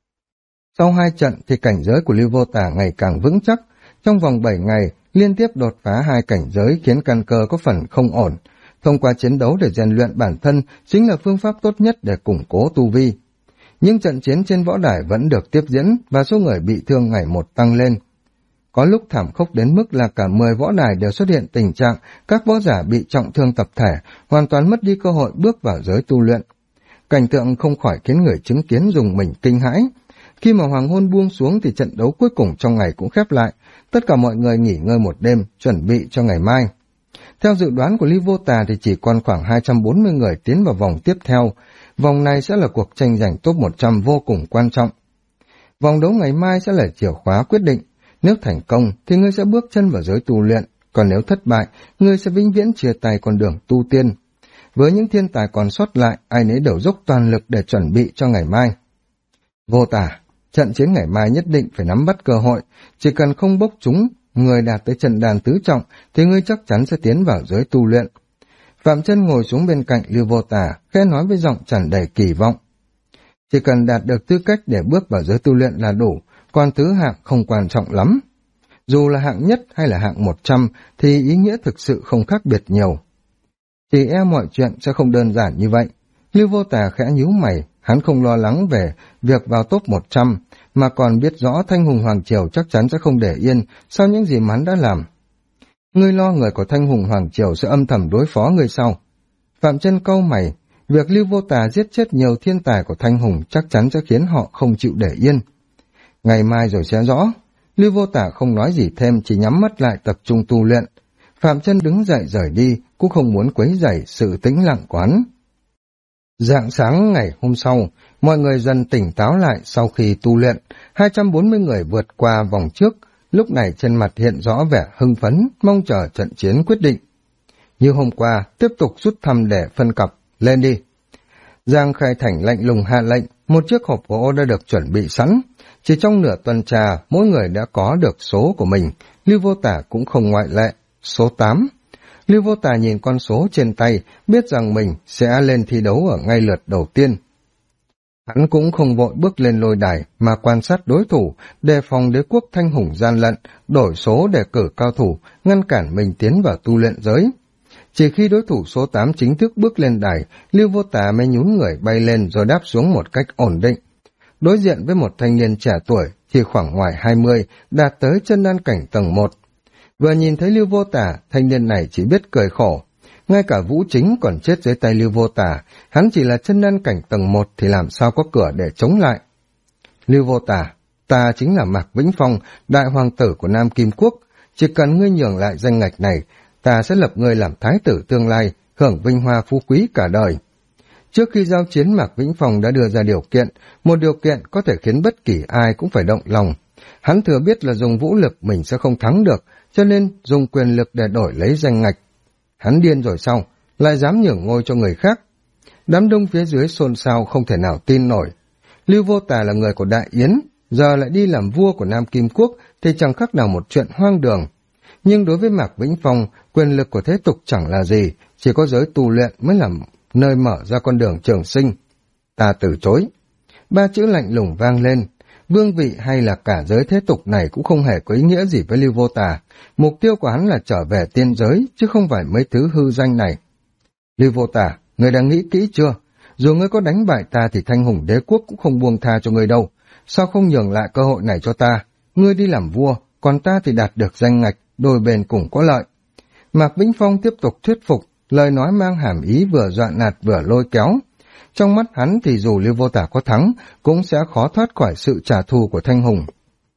Sau 2 trận thì cảnh giới của Lưu Vô Tà ngày càng vững chắc. Trong vòng 7 ngày, liên tiếp đột phá 2 cảnh giới khiến căn cơ có phần không ổn. Thông qua chiến đấu để rèn luyện bản thân chính là phương pháp tốt nhất để củng cố tu vi. Nhưng trận chiến trên võ đài vẫn được tiếp diễn và số người bị thương ngày một tăng lên. Có lúc thảm khốc đến mức là cả 10 võ đài đều xuất hiện tình trạng các võ giả bị trọng thương tập thể, hoàn toàn mất đi cơ hội bước vào giới tu luyện. Cảnh tượng không khỏi khiến người chứng kiến rùng mình kinh hãi. Khi mà hoàng hôn buông xuống thì trận đấu cuối cùng trong ngày cũng khép lại. Tất cả mọi người nghỉ ngơi một đêm, chuẩn bị cho ngày mai. Theo dự đoán của Lưu Vô Tà thì chỉ còn khoảng 240 người tiến vào vòng tiếp theo. Vòng này sẽ là cuộc tranh giành top 100 vô cùng quan trọng. Vòng đấu ngày mai sẽ là chìa khóa quyết định. Nếu thành công thì ngươi sẽ bước chân vào giới tu luyện, còn nếu thất bại, ngươi sẽ vĩnh viễn chia tay con đường tu tiên. Với những thiên tài còn sót lại, ai nấy đều dốc toàn lực để chuẩn bị cho ngày mai. Vô Tà, Trận chiến ngày mai nhất định phải nắm bắt cơ hội, chỉ cần không bốc chúng, người đạt tới trận đàn tứ trọng thì ngươi chắc chắn sẽ tiến vào giới tu luyện. Phạm Chân ngồi xuống bên cạnh Lưu Vô Tà, khẽ nói với giọng tràn đầy kỳ vọng. Chỉ cần đạt được tư cách để bước vào giới tu luyện là đủ, còn thứ hạng không quan trọng lắm. Dù là hạng nhất hay là hạng 100 thì ý nghĩa thực sự không khác biệt nhiều. Chỉ e mọi chuyện sẽ không đơn giản như vậy. Lưu Vô Tà khẽ nhíu mày, hắn không lo lắng về việc vào top 100, mà còn biết rõ Thanh Hùng Hoàng Triều chắc chắn sẽ không để yên sau những gì mà hắn đã làm. Ngươi lo người của Thanh Hùng Hoàng Triều sẽ âm thầm đối phó ngươi sau. Phạm Chân cau mày, việc Lưu Vô Tà giết chết nhiều thiên tài của Thanh Hùng chắc chắn sẽ khiến họ không chịu để yên. Ngày mai rồi sẽ rõ. Lưu Vô Tà không nói gì thêm, chỉ nhắm mắt lại tập trung tu luyện. Phạm Chân đứng dậy rời đi, cũng không muốn quấy rầy sự tĩnh lặng của hắn. Rạng sáng ngày hôm sau, mọi người dần tỉnh táo lại sau khi tu luyện. 240 người vượt qua vòng trước, lúc này trên mặt hiện rõ vẻ hưng phấn, mong chờ trận chiến quyết định. Như hôm qua, tiếp tục rút thăm để phân cặp, lên đi. Giang Khai Thành lạnh lùng hạ lệnh, một chiếc hộp gỗ đã được chuẩn bị sẵn. Chỉ trong nửa tuần trà, mỗi người đã có được số của mình, Lưu Vô Tà cũng không ngoại lệ, số 8. Lưu Vô Tà nhìn con số trên tay, biết rằng mình sẽ lên thi đấu ở ngay lượt đầu tiên. Hắn cũng không vội bước lên lôi đài mà quan sát đối thủ, đề phòng đế quốc Thanh Hùng gian lận, đổi số để cử cao thủ, ngăn cản mình tiến vào tu luyện giới. Chỉ khi đối thủ số 8 chính thức bước lên đài, Lưu Vô Tà mới nhún người bay lên rồi đáp xuống một cách ổn định. Đối diện với một thanh niên trẻ tuổi, chỉ khoảng ngoài 20, đạt tới chân đan cảnh tầng 1. Vừa nhìn thấy Lưu Vô Tà, thanh niên này chỉ biết cười khổ. Ngay cả Vũ Chính còn chết dưới tay Lưu Vô Tà, hắn chỉ là chân đan cảnh tầng 1 thì làm sao có cửa để chống lại. Lưu Vô Tà, ta chính là Mạc Vĩnh Phong, đại hoàng tử của Nam Kim Quốc. Chỉ cần ngươi nhường lại danh ngạch này, ta sẽ lập ngươi làm thái tử tương lai, hưởng vinh hoa phú quý cả đời. Trước khi giao chiến, Mạc Vĩnh Phong đã đưa ra điều kiện, một điều kiện có thể khiến bất kỳ ai cũng phải động lòng. Hắn thừa biết là dùng vũ lực mình sẽ không thắng được, cho nên dùng quyền lực để đổi lấy danh ngạch. Hắn điên rồi sao, lại dám nhường ngôi cho người khác. Đám đông phía dưới xôn xao không thể nào tin nổi. Lưu Vô Tà là người của Đại Yến, giờ lại đi làm vua của Nam Kim Quốc thì chẳng khác nào một chuyện hoang đường. Nhưng đối với Mạc Vĩnh Phong, quyền lực của thế tục chẳng là gì, chỉ có giới tu luyện mới là nơi mở ra con đường trường sinh. Ta từ chối. 3 chữ lạnh lùng vang lên. Vương vị hay là cả giới thế tục này cũng không hề có ý nghĩa gì với Lưu Vô Tà. Mục tiêu của hắn là trở về tiên giới, chứ không phải mấy thứ hư danh này. Lưu Vô Tà, ngươi đang nghĩ kỹ chưa? Dù ngươi có đánh bại ta thì Thanh Hùng đế quốc cũng không buông tha cho ngươi đâu. Sao không nhường lại cơ hội này cho ta? Ngươi đi làm vua, còn ta thì đạt được danh ngạch, đôi bên cùng có lợi. Mạc Vĩnh Phong tiếp tục thuyết phục, lời nói mang hàm ý vừa dọa nạt vừa lôi kéo. Trong mắt hắn thì dù Lưu Vô Tà có thắng, cũng sẽ khó thoát khỏi sự trả thù của Thanh Hùng.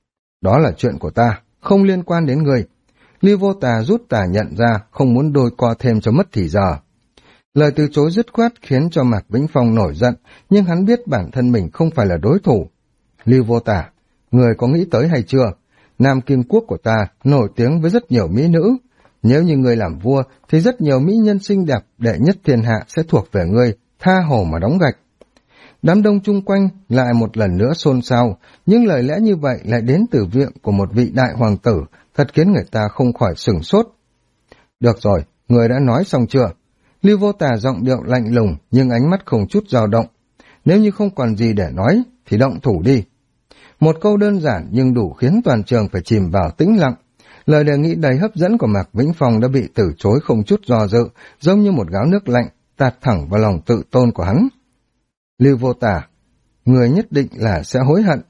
Đó là chuyện của ta, không liên quan đến người. Lưu Vô Tà rút tà nhận ra, không muốn đôi co thêm cho mất thì giờ. Lời từ chối dứt khoát khiến cho Mạc Vĩnh Phong nổi giận, nhưng hắn biết bản thân mình không phải là đối thủ. Lưu Vô Tà, người có nghĩ tới hay chưa? Nam Kim Quốc của ta nổi tiếng với rất nhiều mỹ nữ. Nếu như người làm vua thì rất nhiều mỹ nhân xinh đẹp đệ nhất thiên hạ sẽ thuộc về ngươi, tha hồ mà đóng gạch. Đám đông chung quanh lại một lần nữa xôn xao, nhưng lời lẽ như vậy lại đến từ miệng của một vị đại hoàng tử, thật khiến người ta không khỏi sửng sốt. Được rồi, người đã nói xong chưa? Lưu Vô Tà giọng điệu lạnh lùng nhưng ánh mắt không chút dao động. Nếu như không còn gì để nói thì động thủ đi. Một câu đơn giản nhưng đủ khiến toàn trường phải chìm vào tĩnh lặng. Lời đề nghị đầy hấp dẫn của Mạc Vĩnh Phong đã bị từ chối không chút do dự, giống như một gáo nước lạnh tạt thẳng vào lòng tự tôn của hắn. Lưu Vô Tà, người nhất định là sẽ hối hận.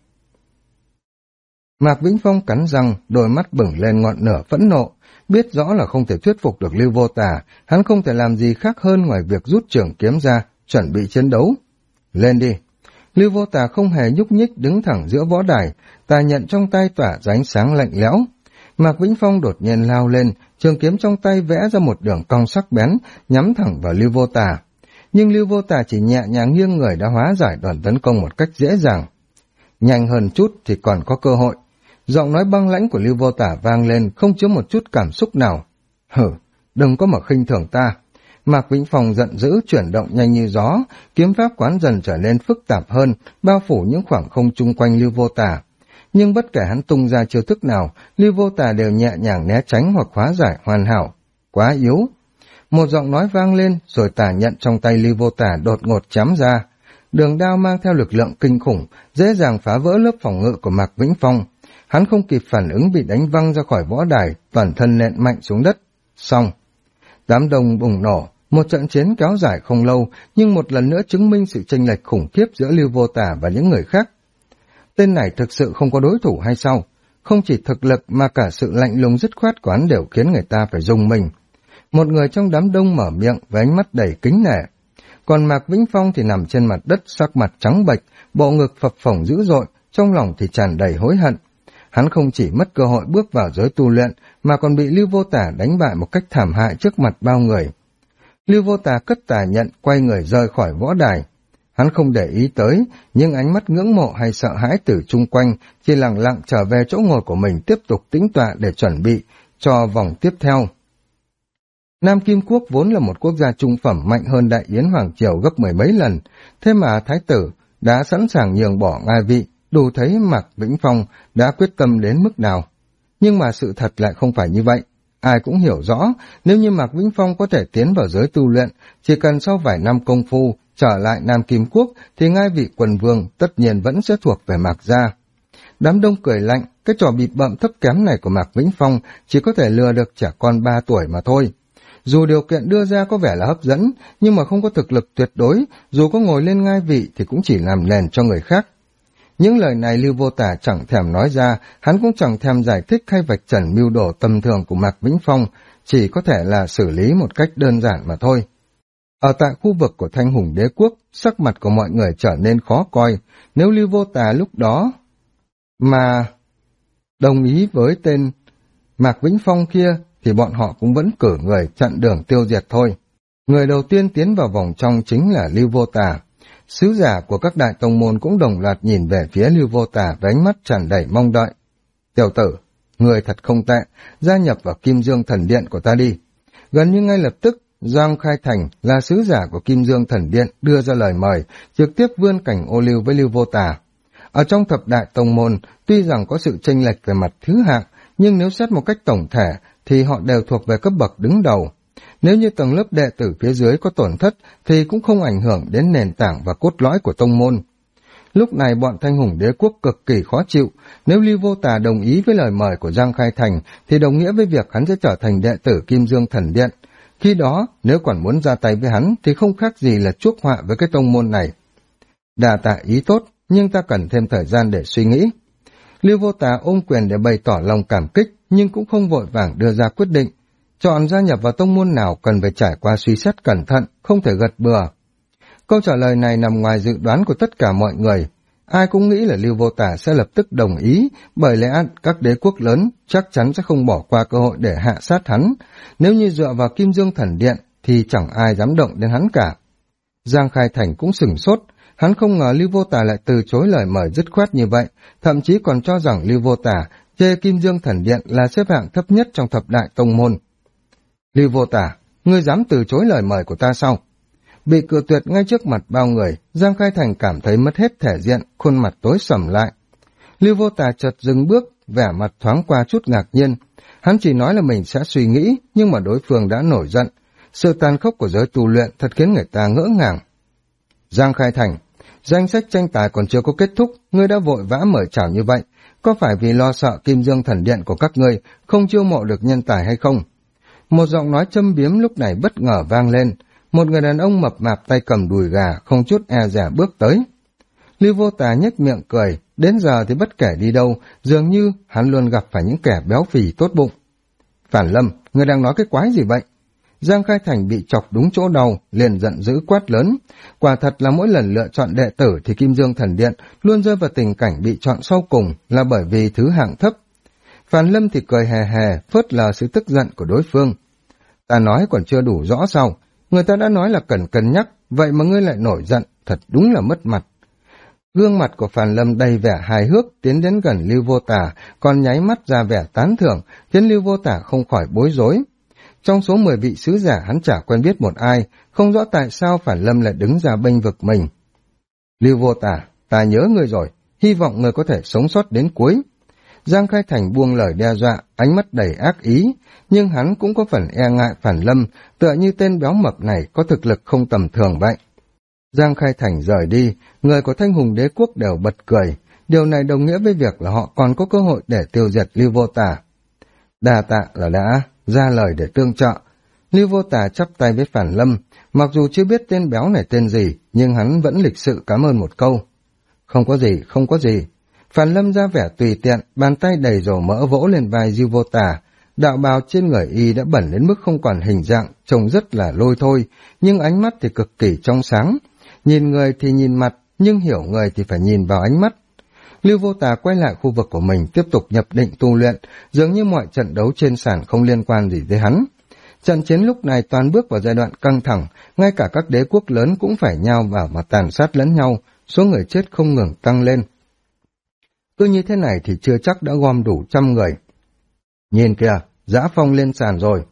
Mạc Vĩnh Phong cắn răng, đôi mắt bừng lên ngọn lửa phẫn nộ, biết rõ là không thể thuyết phục được Lưu Vô Tà, hắn không thể làm gì khác hơn ngoài việc rút trường kiếm ra, chuẩn bị chiến đấu. Lên đi. Lưu Vô Tà không hề nhúc nhích đứng thẳng giữa võ đài, tà nhận trong tay tỏa ra ánh sáng lạnh lẽo. Mạc Vĩnh Phong đột nhiên lao lên, trường kiếm trong tay vẽ ra một đường cong sắc bén, nhắm thẳng vào Lưu Vô Tà. Nhưng Lưu Vô Tà chỉ nhẹ nhàng nghiêng người đã hóa giải đòn tấn công một cách dễ dàng. Nhanh hơn chút thì còn có cơ hội. Giọng nói băng lãnh của Lưu Vô Tà vang lên, không chứa một chút cảm xúc nào. Hử, đừng có mà khinh thường ta. Mạc Vĩnh Phong giận dữ chuyển động nhanh như gió, kiếm pháp quán dần trở nên phức tạp hơn, bao phủ những khoảng không chung quanh Lưu Vô Tả. Nhưng bất kể hắn tung ra chiêu thức nào, Lưu Vô Tả đều nhẹ nhàng né tránh hoặc hóa giải hoàn hảo. Quá yếu. Một giọng nói vang lên, rồi tả nhận trong tay Lưu Vô Tả đột ngột chém ra. Đường đao mang theo lực lượng kinh khủng, dễ dàng phá vỡ lớp phòng ngự của Mạc Vĩnh Phong. Hắn không kịp phản ứng bị đánh văng ra khỏi võ đài, toàn thân nện mạnh xuống đất. Xong. Đám đông bùng nổ, một trận chiến kéo dài không lâu, nhưng một lần nữa chứng minh sự chênh lệch khủng khiếp giữa Lưu Vô Tả và những người khác. Tên này thực sự không có đối thủ hay sao? Không chỉ thực lực mà cả sự lạnh lùng dứt khoát của hắn đều khiến người ta phải rùng mình. Một người trong đám đông mở miệng với ánh mắt đầy kính nể. Còn Mạc Vĩnh Phong thì nằm trên mặt đất, sắc mặt trắng bệch, bộ ngực phập phồng dữ dội, trong lòng thì tràn đầy hối hận. Hắn không chỉ mất cơ hội bước vào giới tu luyện, mà còn bị Lưu Vô Tả đánh bại một cách thảm hại trước mặt bao người. Lưu Vô Tả cất tà nhận, quay người rời khỏi võ đài. Hắn không để ý tới, nhưng ánh mắt ngưỡng mộ hay sợ hãi từ chung quanh, chỉ lặng lặng trở về chỗ ngồi của mình tiếp tục tĩnh tọa để chuẩn bị cho vòng tiếp theo. Nam Kim Quốc vốn là một quốc gia trung phẩm mạnh hơn Đại Yến Hoàng Triều gấp mười mấy lần, thế mà Thái tử đã sẵn sàng nhường bỏ ngai vị, đủ thấy Mạc Vĩnh Phong đã quyết tâm đến mức nào. Nhưng mà sự thật lại không phải như vậy. Ai cũng hiểu rõ, nếu như Mạc Vĩnh Phong có thể tiến vào giới tu luyện, chỉ cần sau vài năm công phu trở lại Nam Kim Quốc thì ngai vị quần vương tất nhiên vẫn sẽ thuộc về Mạc gia. Đám đông cười lạnh, cái trò bịp bợm thấp kém này của Mạc Vĩnh Phong chỉ có thể lừa được trẻ con 3 tuổi mà thôi. Dù điều kiện đưa ra có vẻ là hấp dẫn, nhưng mà không có thực lực tuyệt đối, dù có ngồi lên ngai vị thì cũng chỉ làm nền cho người khác. Những lời này Lưu Vô Tả chẳng thèm nói ra, hắn cũng chẳng thèm giải thích hay vạch trần mưu đồ tầm thường của Mạc Vĩnh Phong, chỉ có thể là xử lý một cách đơn giản mà thôi. Ở tại khu vực của Thanh Hùng Đế Quốc, sắc mặt của mọi người trở nên khó coi, nếu Lưu Vô Tả lúc đó mà đồng ý với tên Mạc Vĩnh Phong kia, thì bọn họ cũng vẫn cử người chặn đường tiêu diệt thôi. Người đầu tiên tiến vào vòng trong chính là Lưu Vô Tả. Sứ giả của các đại tông môn cũng đồng loạt nhìn về phía Lưu Vô Tả với ánh mắt tràn đầy mong đợi. Tiểu tử, người thật không tệ, gia nhập vào Kim Dương Thần Điện của ta đi. Gần như ngay lập tức, Giang Khai Thành là sứ giả của Kim Dương Thần Điện đưa ra lời mời, trực tiếp vươn cảnh ô liu với Lưu Vô Tả. Ở trong thập đại tông môn, tuy rằng có sự chênh lệch về mặt thứ hạng, nhưng nếu xét một cách tổng thể, thì họ đều thuộc về cấp bậc đứng đầu. Nếu như tầng lớp đệ tử phía dưới có tổn thất, thì cũng không ảnh hưởng đến nền tảng và cốt lõi của tông môn. Lúc này bọn Thanh Hùng Đế Quốc cực kỳ khó chịu, nếu Lưu Vô Tả đồng ý với lời mời của Giang Khai Thành, thì đồng nghĩa với việc hắn sẽ trở thành đệ tử Kim Dương Thần Điện. Khi đó, nếu còn muốn ra tay với hắn, thì không khác gì là chuốc họa với cái tông môn này. Đà tạ ý tốt, nhưng ta cần thêm thời gian để suy nghĩ. Lưu Vô Tả ôm quyền để bày tỏ lòng cảm kích, nhưng cũng không vội vàng đưa ra quyết định. Chọn gia nhập vào tông môn nào cần phải trải qua suy xét cẩn thận, không thể gật bừa. Câu trả lời này nằm ngoài dự đoán của tất cả mọi người. Ai cũng nghĩ là Lưu Vô Tả sẽ lập tức đồng ý, bởi lẽ các đế quốc lớn chắc chắn sẽ không bỏ qua cơ hội để hạ sát hắn. Nếu như dựa vào Kim Dương Thần Điện thì chẳng ai dám động đến hắn cả. Giang Khai Thành cũng sửng sốt, hắn không ngờ Lưu Vô Tả lại từ chối lời mời dứt khoát như vậy, thậm chí còn cho rằng Lưu Vô Tả chê Kim Dương Thần Điện là xếp hạng thấp nhất trong thập đại tông môn. Lưu Vô Tả, ngươi dám từ chối lời mời của ta sao? Bị cự tuyệt ngay trước mặt bao người, Giang Khai Thành cảm thấy mất hết thể diện, khuôn mặt tối sầm lại. Lưu Vô Tả chợt dừng bước, vẻ mặt thoáng qua chút ngạc nhiên. Hắn chỉ nói là mình sẽ suy nghĩ, nhưng mà đối phương đã nổi giận. Sự tàn khốc của giới tu luyện thật khiến người ta ngỡ ngàng. Giang Khai Thành, danh sách tranh tài còn chưa có kết thúc, ngươi đã vội vã mời chào như vậy. Có phải vì lo sợ Kim Dương Thần Điện của các ngươi không chiêu mộ được nhân tài hay không? Một giọng nói châm biếm lúc này bất ngờ vang lên. Một người đàn ông mập mạp tay cầm đùi gà, không chút e dè bước tới. Lưu Vô Tả nhếch miệng cười, đến giờ thì bất kể đi đâu, dường như hắn luôn gặp phải những kẻ béo phì tốt bụng. Phản Lâm, ngươi đang nói cái quái gì vậy? Giang Khai Thành bị chọc đúng chỗ đầu, liền giận dữ quát lớn. Quả thật là mỗi lần lựa chọn đệ tử thì Kim Dương Thần Điện luôn rơi vào tình cảnh bị chọn sau cùng là bởi vì thứ hạng thấp. Phản Lâm thì cười hề hề, phớt lờ sự tức giận của đối phương. Ta nói còn chưa đủ rõ sao? Người ta đã nói là cần cân nhắc, vậy mà ngươi lại nổi giận, thật đúng là mất mặt. Gương mặt của Phàn Lâm đầy vẻ hài hước, tiến đến gần Lưu Vô Tả, còn nháy mắt ra vẻ tán thưởng, khiến Lưu Vô Tả không khỏi bối rối. Trong số 10 vị sứ giả hắn chả quen biết một ai, không rõ tại sao Phản Lâm lại đứng ra bênh vực mình. Lưu Vô Tả, ta nhớ ngươi rồi, hy vọng ngươi có thể sống sót đến cuối. Giang Khai Thành buông lời đe dọa, ánh mắt đầy ác ý, nhưng hắn cũng có phần e ngại Phản Lâm, tựa như tên béo mập này có thực lực không tầm thường vậy. Giang Khai Thành rời đi, người của Thanh Hùng Đế Quốc đều bật cười, điều này đồng nghĩa với việc là họ còn có cơ hội để tiêu diệt Lưu Vô Tả. Đa tạ là đã ra lời để tương trợ. Lưu Vô Tả chắp tay với Phản Lâm, mặc dù chưa biết tên béo này tên gì, nhưng hắn vẫn lịch sự cảm ơn một câu. Không có gì, không có gì. Phản Lâm ra vẻ tùy tiện, bàn tay đầy dầu mỡ vỗ lên vai Lưu Vô Tả. Đạo bào trên người y đã bẩn đến mức không còn hình dạng, trông rất là lôi thôi, nhưng ánh mắt thì cực kỳ trong sáng. Nhìn người thì nhìn mặt, nhưng hiểu người thì phải nhìn vào ánh mắt. Lưu Vô Tả quay lại khu vực của mình, tiếp tục nhập định tu luyện, dường như mọi trận đấu trên sàn không liên quan gì tới hắn. Trận chiến lúc này toàn bước vào giai đoạn căng thẳng, ngay cả các đế quốc lớn cũng phải nhao vào mà tàn sát lẫn nhau, số người chết không ngừng tăng lên. Cứ như thế này thì chưa chắc đã gom đủ 100 người. Nhìn kìa, Dã Phong lên sàn rồi.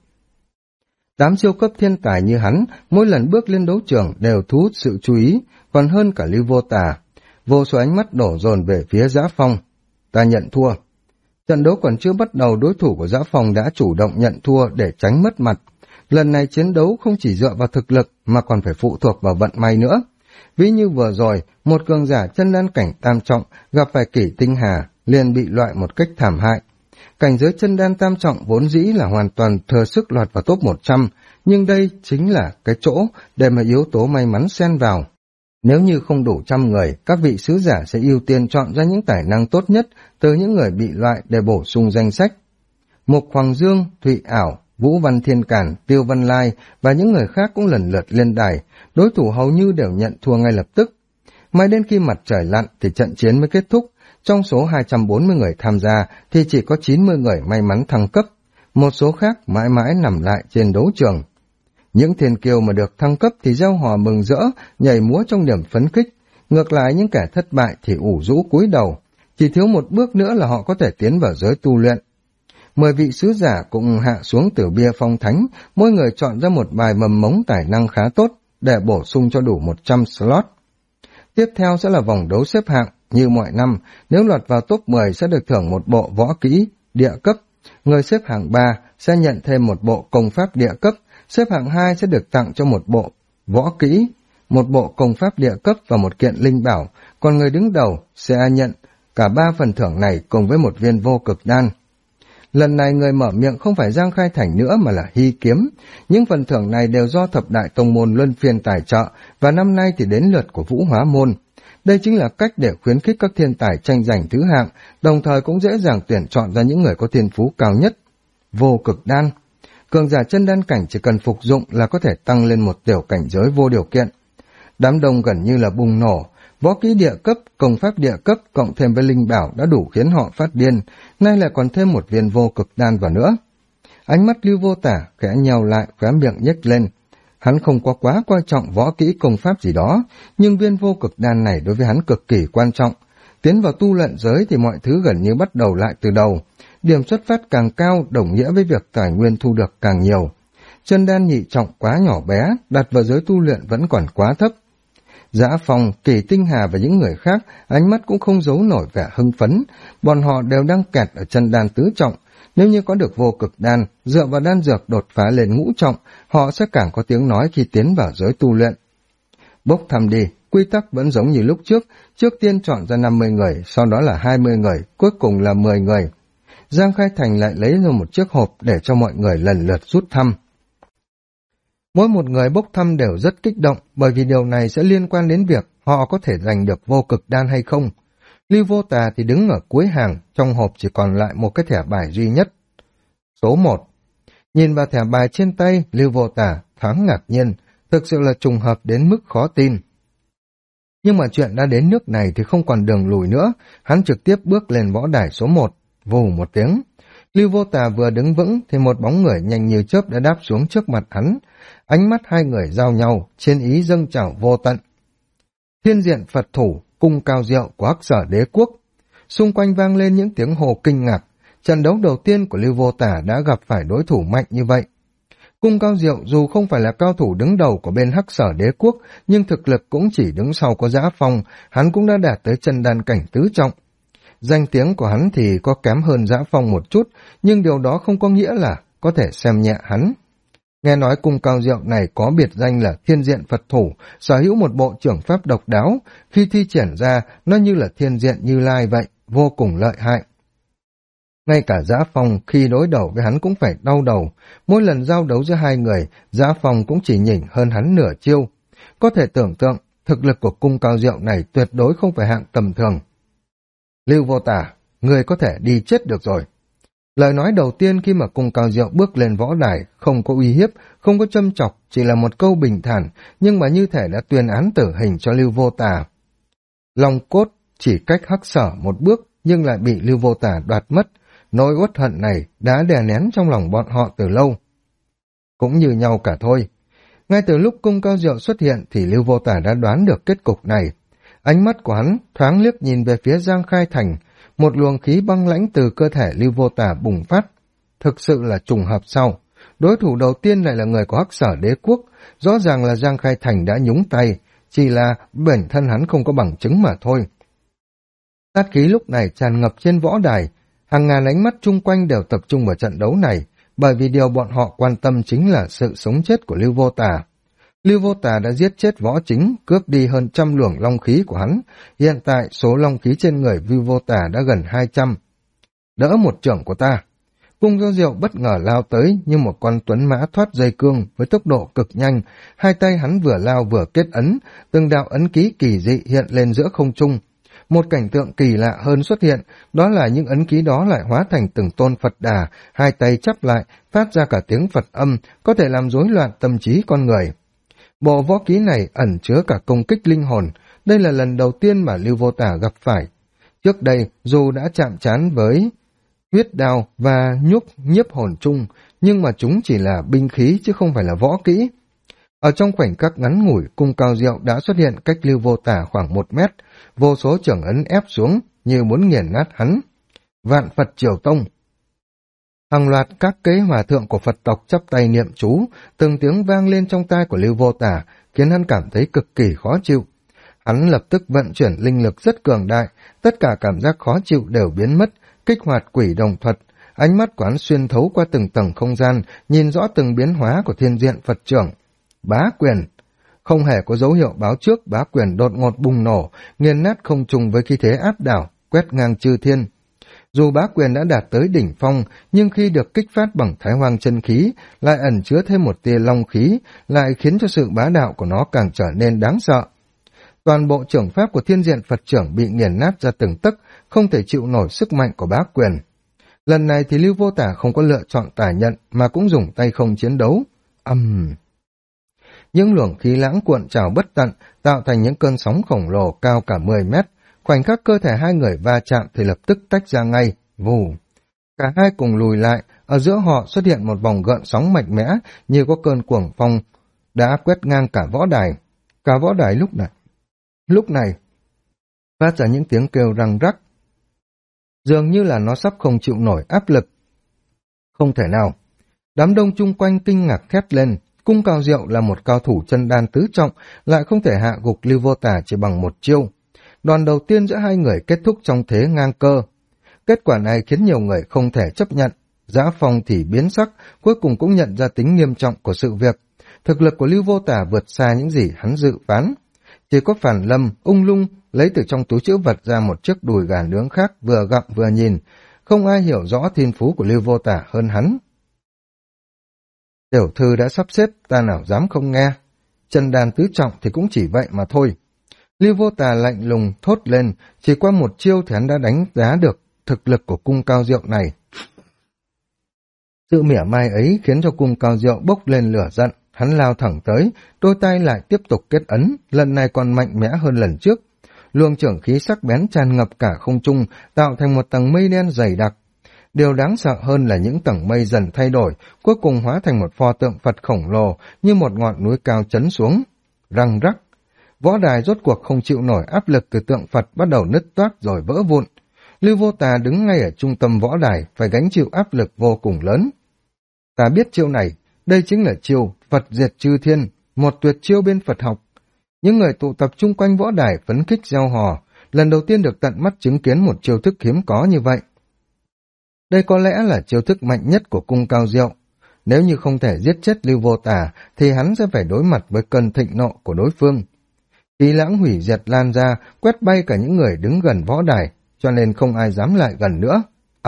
8 siêu cấp thiên tài như hắn, mỗi lần bước lên đấu trường đều thu hút sự chú ý, còn hơn cả Lưu Vô Tả. Vô số ánh mắt đổ dồn về phía Dã Phong. Ta nhận thua. Trận đấu còn chưa bắt đầu, đối thủ của Dã Phong đã chủ động nhận thua để tránh mất mặt. Lần này chiến đấu không chỉ dựa vào thực lực mà còn phải phụ thuộc vào vận may nữa. Ví như vừa rồi, một cường giả chân đan cảnh tam trọng gặp phải Kỷ Tinh Hà liền bị loại một cách thảm hại. Cảnh giới chân đan tam trọng vốn dĩ là hoàn toàn thừa sức lọt vào top 100, nhưng đây chính là cái chỗ để mà yếu tố may mắn xen vào. Nếu như không đủ 100 người, các vị sứ giả sẽ ưu tiên chọn ra những tài năng tốt nhất từ những người bị loại để bổ sung danh sách. Mục Hoàng Dương, Thụy Ảo, Vũ Văn Thiên Cản, Tiêu Văn Lai và những người khác cũng lần lượt lên đài, đối thủ hầu như đều nhận thua ngay lập tức. Mãi đến khi mặt trời lặn thì trận chiến mới kết thúc, trong số 240 người tham gia thì chỉ có 90 người may mắn thăng cấp, một số khác mãi mãi nằm lại trên đấu trường. Những thiên kiêu mà được thăng cấp thì reo hò mừng rỡ, nhảy múa trong niềm phấn khích, ngược lại những kẻ thất bại thì ủ rũ cúi đầu, chỉ thiếu một bước nữa là họ có thể tiến vào giới tu luyện. 10 vị sứ giả cũng hạ xuống từ bia phong thánh, mỗi người chọn ra một bài mầm mống tài năng khá tốt để bổ sung cho đủ 100 slot. Tiếp theo sẽ là vòng đấu xếp hạng, như mọi năm, nếu lọt vào top 10 sẽ được thưởng một bộ võ kỹ địa cấp, người xếp hạng 3 sẽ nhận thêm một bộ công pháp địa cấp, xếp hạng 2 sẽ được tặng cho một bộ võ kỹ, một bộ công pháp địa cấp và một kiện linh bảo, còn người đứng đầu sẽ nhận cả 3 phần thưởng này cùng với một viên vô cực đan. Lần này người mở miệng không phải Giang Khai Thành nữa mà là Hy Kiếm. Những phần thưởng này đều do thập đại tông môn luân phiên tài trợ, và năm nay thì đến lượt của Vũ Hóa Môn. Đây chính là cách để khuyến khích các thiên tài tranh giành thứ hạng, đồng thời cũng dễ dàng tuyển chọn ra những người có thiên phú cao nhất. Vô cực đan. Cường giả chân đan cảnh chỉ cần phục dụng là có thể tăng lên một tiểu cảnh giới vô điều kiện. Đám đông gần như là bùng nổ. Võ kỹ địa cấp, công pháp địa cấp cộng thêm với linh bảo đã đủ khiến họ phát điên, nay lại còn thêm một viên vô cực đan vào nữa. Ánh mắt Lưu Vô Tả khẽ nheo lại, khóe miệng nhếch lên. Hắn không quá quan trọng võ kỹ công pháp gì đó, nhưng viên vô cực đan này đối với hắn cực kỳ quan trọng. Tiến vào tu luyện giới thì mọi thứ gần như bắt đầu lại từ đầu. Điểm xuất phát càng cao đồng nghĩa với việc tài nguyên thu được càng nhiều. Chân đan nhị trọng quá nhỏ bé, đặt vào giới tu luyện vẫn còn quá thấp. Dã Phong, Kỷ Tinh Hà và những người khác, ánh mắt cũng không giấu nổi vẻ hưng phấn, bọn họ đều đang kẹt ở chân đan tứ trọng. Nếu như có được vô cực đan, dựa vào đan dược đột phá lên ngũ trọng, họ sẽ càng có tiếng nói khi tiến vào giới tu luyện. Bốc thăm đi, quy tắc vẫn giống như lúc trước tiên chọn ra 50 người, sau đó là 20 người, cuối cùng là 10 người. Giang Khai Thành lại lấy ra một chiếc hộp để cho mọi người lần lượt rút thăm. Mỗi một người bốc thăm đều rất kích động, bởi vì điều này sẽ liên quan đến việc họ có thể giành được vô cực đan hay không. Lưu Vô Tà thì đứng ở cuối hàng, trong hộp chỉ còn lại một cái thẻ bài duy nhất. Số 1. Nhìn vào thẻ bài trên tay, Lưu Vô Tà thoáng ngạc nhiên, thực sự là trùng hợp đến mức khó tin. Nhưng mà chuyện đã đến nước này thì không còn đường lùi nữa, hắn trực tiếp bước lên võ đài số 1, vù một tiếng. Lưu Vô Tà vừa đứng vững thì một bóng người nhanh như chớp đã đáp xuống trước mặt hắn. Ánh mắt hai người giao nhau, trên ý dâng trào vô tận. Thiên diện Phật thủ, cung cao diệu của Hắc Sở Đế Quốc. Xung quanh vang lên những tiếng hô kinh ngạc. Trận đấu đầu tiên của Lưu Vô Tà đã gặp phải đối thủ mạnh như vậy. Cung Cao Diệu dù không phải là cao thủ đứng đầu của bên Hắc Sở Đế quốc, nhưng thực lực cũng chỉ đứng sau có Dã Phong, hắn cũng đã đạt tới chân đan cảnh tứ trọng. Danh tiếng của hắn thì có kém hơn Dã Phong một chút, nhưng điều đó không có nghĩa là có thể xem nhẹ hắn. Nghe nói Cung Cao Diệu này có biệt danh là Thiên Diện Phật Thủ, sở hữu một bộ trưởng pháp độc đáo, khi thi triển ra nó như là Thiên Diện Như Lai vậy, vô cùng lợi hại. Ngay cả Dã Phong khi đối đầu với hắn cũng phải đau đầu, mỗi lần giao đấu giữa hai người, Dã Phong cũng chỉ nhỉnh hơn hắn nửa chiêu. Có thể tưởng tượng, thực lực của Cung Cao Diệu này tuyệt đối không phải hạng tầm thường. Lưu Vô Tả, người có thể đi chết được rồi. Lời nói đầu tiên khi mà Cung Cao Diệu bước lên võ đài, không có uy hiếp, không có châm chọc, chỉ là một câu bình thản, nhưng mà như thể đã tuyên án tử hình cho Lưu Vô Tả. Long cốt chỉ cách Hắc Sở một bước, nhưng lại bị Lưu Vô Tả đoạt mất. Nỗi uất hận này đã đè nén trong lòng bọn họ từ lâu. Cũng như nhau cả thôi. Ngay từ lúc Cung Cao Diệu xuất hiện thì Lưu Vô Tả đã đoán được kết cục này. Ánh mắt của hắn thoáng liếc nhìn về phía Giang Khai Thành, một luồng khí băng lãnh từ cơ thể Lưu Vô Tả bùng phát. Thực sự là trùng hợp sau. Đối thủ đầu tiên lại là người của Hắc Sở Đế quốc, rõ ràng là Giang Khai Thành đã nhúng tay, chỉ là bản thân hắn không có bằng chứng mà thôi. Sát khí lúc này tràn ngập trên võ đài, hàng ngàn ánh mắt chung quanh đều tập trung vào trận đấu này, bởi vì điều bọn họ quan tâm chính là sự sống chết của Lưu Vô Tả. Lưu Vô Tả đã giết chết võ chính, cướp đi hơn 100 luồng long khí của hắn. Hiện tại số long khí trên người Lưu Vô Tả đã gần 200. Đỡ một trưởng của ta. Cung Cao Diệu bất ngờ lao tới như một con tuấn mã thoát dây cương với tốc độ cực nhanh. Hai tay hắn vừa lao vừa kết ấn, từng đạo ấn ký kỳ dị hiện lên giữa không trung. Một cảnh tượng kỳ lạ hơn xuất hiện, đó là những ấn ký đó lại hóa thành từng tôn Phật Đà, hai tay chắp lại, phát ra cả tiếng Phật âm, có thể làm rối loạn tâm trí con người. Bộ võ ký này ẩn chứa cả công kích linh hồn, đây là lần đầu tiên mà Lưu Vô Tả gặp phải. Trước đây, dù đã chạm trán với huyết đao và nhiếp hồn chung, nhưng mà chúng chỉ là binh khí chứ không phải là võ kỹ. Ở trong khoảnh khắc ngắn ngủi, Cung Cao Diệu đã xuất hiện cách Lưu Vô Tả khoảng 1 mét, vô số chưởng ấn ép xuống như muốn nghiền nát hắn. Vạn Phật Triều Tông. Hàng loạt các kế hòa thượng của Phật tộc chắp tay niệm chú, từng tiếng vang lên trong tai của Lưu Vô Tả, khiến hắn cảm thấy cực kỳ khó chịu. Hắn lập tức vận chuyển linh lực rất cường đại, tất cả cảm giác khó chịu đều biến mất, kích hoạt quỷ đồng thuật. Ánh mắt của hắn xuyên thấu qua từng tầng không gian, nhìn rõ từng biến hóa của thiên diện Phật trưởng. Bá quyền. Không hề có dấu hiệu báo trước, bá quyền đột ngột bùng nổ, nghiền nát không trùng với khí thế áp đảo, quét ngang chư thiên. Dù bá quyền đã đạt tới đỉnh phong, nhưng khi được kích phát bằng Thái Hoang chân khí, lại ẩn chứa thêm một tia long khí, lại khiến cho sự bá đạo của nó càng trở nên đáng sợ. Toàn bộ trưởng pháp của thiên diện Phật trưởng bị nghiền nát ra từng tấc, không thể chịu nổi sức mạnh của bá quyền. Lần này thì Lưu Vô Tả không có lựa chọn tả nhận, mà cũng dùng tay không chiến đấu. Những luồng khí lãng cuộn trào bất tận, tạo thành những cơn sóng khổng lồ cao cả 10 mét. Khoảnh khắc cơ thể hai người va chạm thì lập tức tách ra ngay, vù. Cả hai cùng lùi lại, ở giữa họ xuất hiện một vòng gợn sóng mạnh mẽ, như có cơn cuồng phong, đã quét ngang cả võ đài. Cả võ đài lúc này, phát ra những tiếng kêu răng rắc. Dường như là nó sắp không chịu nổi áp lực. Không thể nào. Đám đông chung quanh kinh ngạc thét lên. Cung Cao Diệu là một cao thủ chân đan tứ trọng, lại không thể hạ gục Lưu Vô Tả chỉ bằng một chiêu. Đòn đầu tiên giữa hai người kết thúc trong thế ngang cơ. Kết quả này khiến nhiều người không thể chấp nhận. Dã Phong thì biến sắc, cuối cùng cũng nhận ra tính nghiêm trọng của sự việc. Thực lực của Lưu Vô Tả vượt xa những gì hắn dự phán. Chỉ có Phản Lâm, ung lung, lấy từ trong túi trữ vật ra một chiếc đùi gà nướng khác, vừa gặm vừa nhìn. Không ai hiểu rõ thiên phú của Lưu Vô Tả hơn hắn. Tiểu thư đã sắp xếp, ta nào dám không nghe. Chân đan tứ trọng thì cũng chỉ vậy mà thôi. Lưu Vô Tả lạnh lùng thốt lên, chỉ qua một chiêu thì hắn đã đánh giá được thực lực của Cung Cao Diệu này. Sự mỉa mai ấy khiến cho Cung Cao Diệu bốc lên lửa giận, hắn lao thẳng tới, đôi tay lại tiếp tục kết ấn, lần này còn mạnh mẽ hơn lần trước. Luồng trưởng khí sắc bén tràn ngập cả không trung, tạo thành một tầng mây đen dày đặc. Điều đáng sợ hơn là những tầng mây dần thay đổi, cuối cùng hóa thành một pho tượng Phật khổng lồ như một ngọn núi cao chấn xuống. Răng rắc, võ đài rốt cuộc không chịu nổi áp lực từ tượng Phật bắt đầu nứt toác rồi vỡ vụn. Lưu Vô Tả đứng ngay ở trung tâm võ đài, phải gánh chịu áp lực vô cùng lớn. Ta biết chiêu này, Đây chính là chiêu Phật diệt chư thiên, một tuyệt chiêu bên Phật học. Những người tụ tập chung quanh võ đài phấn khích reo hò, lần đầu tiên được tận mắt chứng kiến một chiêu thức hiếm có như vậy. Đây có lẽ là chiêu thức mạnh nhất của cung Cao Diệu. Nếu như không thể giết chết Lưu Vô Tà, thì hắn sẽ phải đối mặt với cơn thịnh nộ của đối phương. Khí lãng hủy diệt lan ra, quét bay cả những người đứng gần võ đài, cho nên không ai dám lại gần nữa.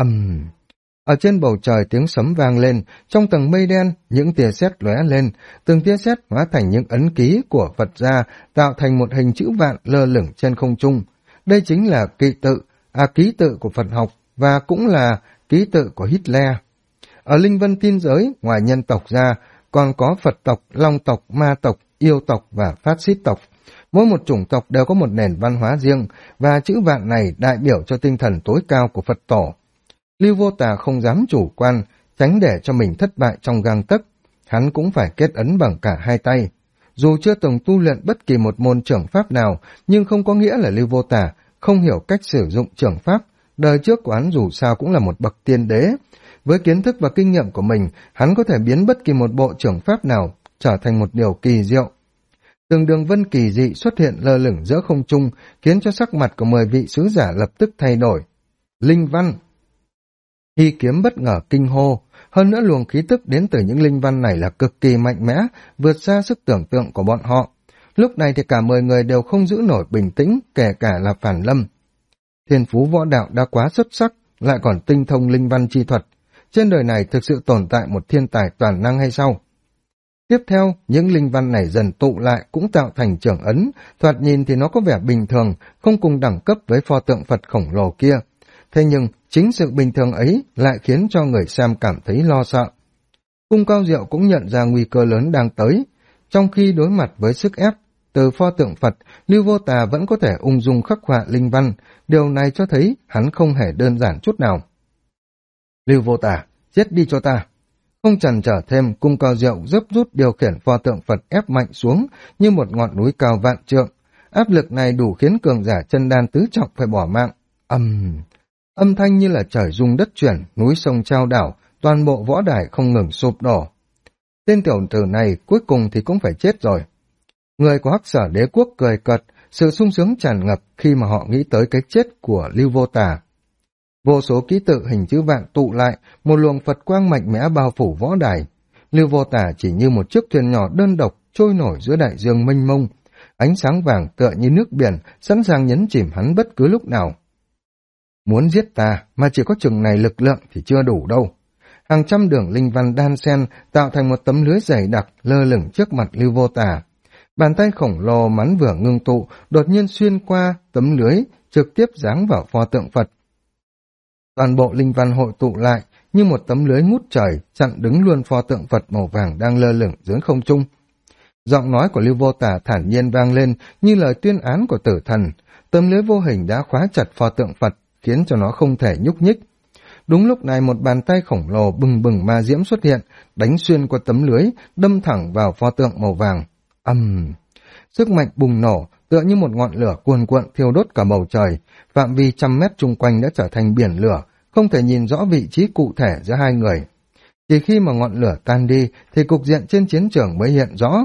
Ở trên bầu trời tiếng sấm vang lên, trong tầng mây đen, những tia sét lóe lên, từng tia sét hóa thành những ấn ký của Phật gia, tạo thành một hình chữ vạn lơ lửng trên không trung. Đây chính là ký tự của Phật học, và cũng là ký tự của Hitler. Ở Linh Vân Thiên giới, ngoài nhân tộc ra, còn có Phật tộc, Long tộc, Ma tộc, Yêu tộc và Phát xít tộc. Mỗi một chủng tộc đều có một nền văn hóa riêng, và chữ vạn này đại biểu cho tinh thần tối cao của Phật tổ. Lưu Vô Tà không dám chủ quan, tránh để cho mình thất bại trong gang tấc. Hắn cũng phải kết ấn bằng cả hai tay. Dù chưa từng tu luyện bất kỳ một môn trưởng pháp nào, nhưng không có nghĩa là Lưu Vô Tà không hiểu cách sử dụng trưởng pháp. Đời trước của hắn dù sao cũng là một bậc tiên đế. Với kiến thức và kinh nghiệm của mình, hắn có thể biến bất kỳ một bộ trưởng pháp nào trở thành một điều kỳ diệu. Từng đường vân kỳ dị xuất hiện lơ lửng giữa không trung, khiến cho sắc mặt của 10 vị sứ giả lập tức thay đổi. Linh văn. Hy kiếm bất ngờ kinh hô, hơn nữa luồng khí tức đến từ những linh văn này là cực kỳ mạnh mẽ, vượt xa sức tưởng tượng của bọn họ. Lúc này thì cả 10 người đều không giữ nổi bình tĩnh, kể cả là Phản Lâm. Thiên phú võ đạo đã quá xuất sắc, lại còn tinh thông linh văn chi thuật. Trên đời này thực sự tồn tại một thiên tài toàn năng hay sao? Tiếp theo, những linh văn này dần tụ lại cũng tạo thành trưởng ấn, thoạt nhìn thì nó có vẻ bình thường, không cùng đẳng cấp với pho tượng Phật khổng lồ kia. Thế nhưng, chính sự bình thường ấy lại khiến cho người xem cảm thấy lo sợ. Cung Cao Diệu cũng nhận ra nguy cơ lớn đang tới. Trong khi đối mặt với sức ép từ pho tượng Phật, Lưu Vô Tà vẫn có thể ung dung khắc họa linh văn. Điều này cho thấy hắn không hề đơn giản chút nào. Lưu Vô Tà, chết đi cho ta! Không chần chờ thêm, Cung Cao Diệu gấp rút điều khiển pho tượng Phật ép mạnh xuống như một ngọn núi cao vạn trượng. Áp lực này đủ khiến cường giả chân đan tứ trọng phải bỏ mạng. Âm thanh như là trời rung đất chuyển, núi sông trao đảo, toàn bộ võ đài không ngừng sụp đổ. Tên tiểu tử này cuối cùng thì cũng phải chết rồi. Người của Hắc Sở Đế quốc cười cợt, sự sung sướng tràn ngập khi mà họ nghĩ tới cái chết của Lưu Vô Tà. Vô số ký tự hình chữ vạn tụ lại, một luồng Phật quang mạnh mẽ bao phủ võ đài. Lưu Vô Tà chỉ như một chiếc thuyền nhỏ đơn độc trôi nổi giữa đại dương mênh mông. Ánh sáng vàng tựa như nước biển, sẵn sàng nhấn chìm hắn bất cứ lúc nào. Muốn giết ta mà chỉ có chừng này lực lượng thì chưa đủ đâu. Hàng trăm đường linh văn đan xen tạo thành một tấm lưới dày đặc lơ lửng trước mặt Lưu Vô Tà. Bàn tay khổng lồ mắn vừa ngưng tụ, đột nhiên xuyên qua tấm lưới, trực tiếp giáng vào pho tượng Phật. Toàn bộ linh văn hội tụ lại như một tấm lưới ngút trời, chặn đứng luôn pho tượng Phật màu vàng đang lơ lửng dưới không trung. Giọng nói của Lưu Vô Tà thản nhiên vang lên như lời tuyên án của tử thần. Tấm lưới vô hình đã khóa chặt pho tượng Phật, khiến cho nó không thể nhúc nhích. Đúng lúc này một bàn tay khổng lồ bừng bừng ma diễm xuất hiện, đánh xuyên qua tấm lưới, đâm thẳng vào pho tượng màu vàng. Sức mạnh bùng nổ, tựa như một ngọn lửa cuồn cuộn thiêu đốt cả bầu trời, phạm vi trăm mét chung quanh đã trở thành biển lửa, không thể nhìn rõ vị trí cụ thể giữa hai người. Chỉ khi mà ngọn lửa tan đi, thì cục diện trên chiến trường mới hiện rõ.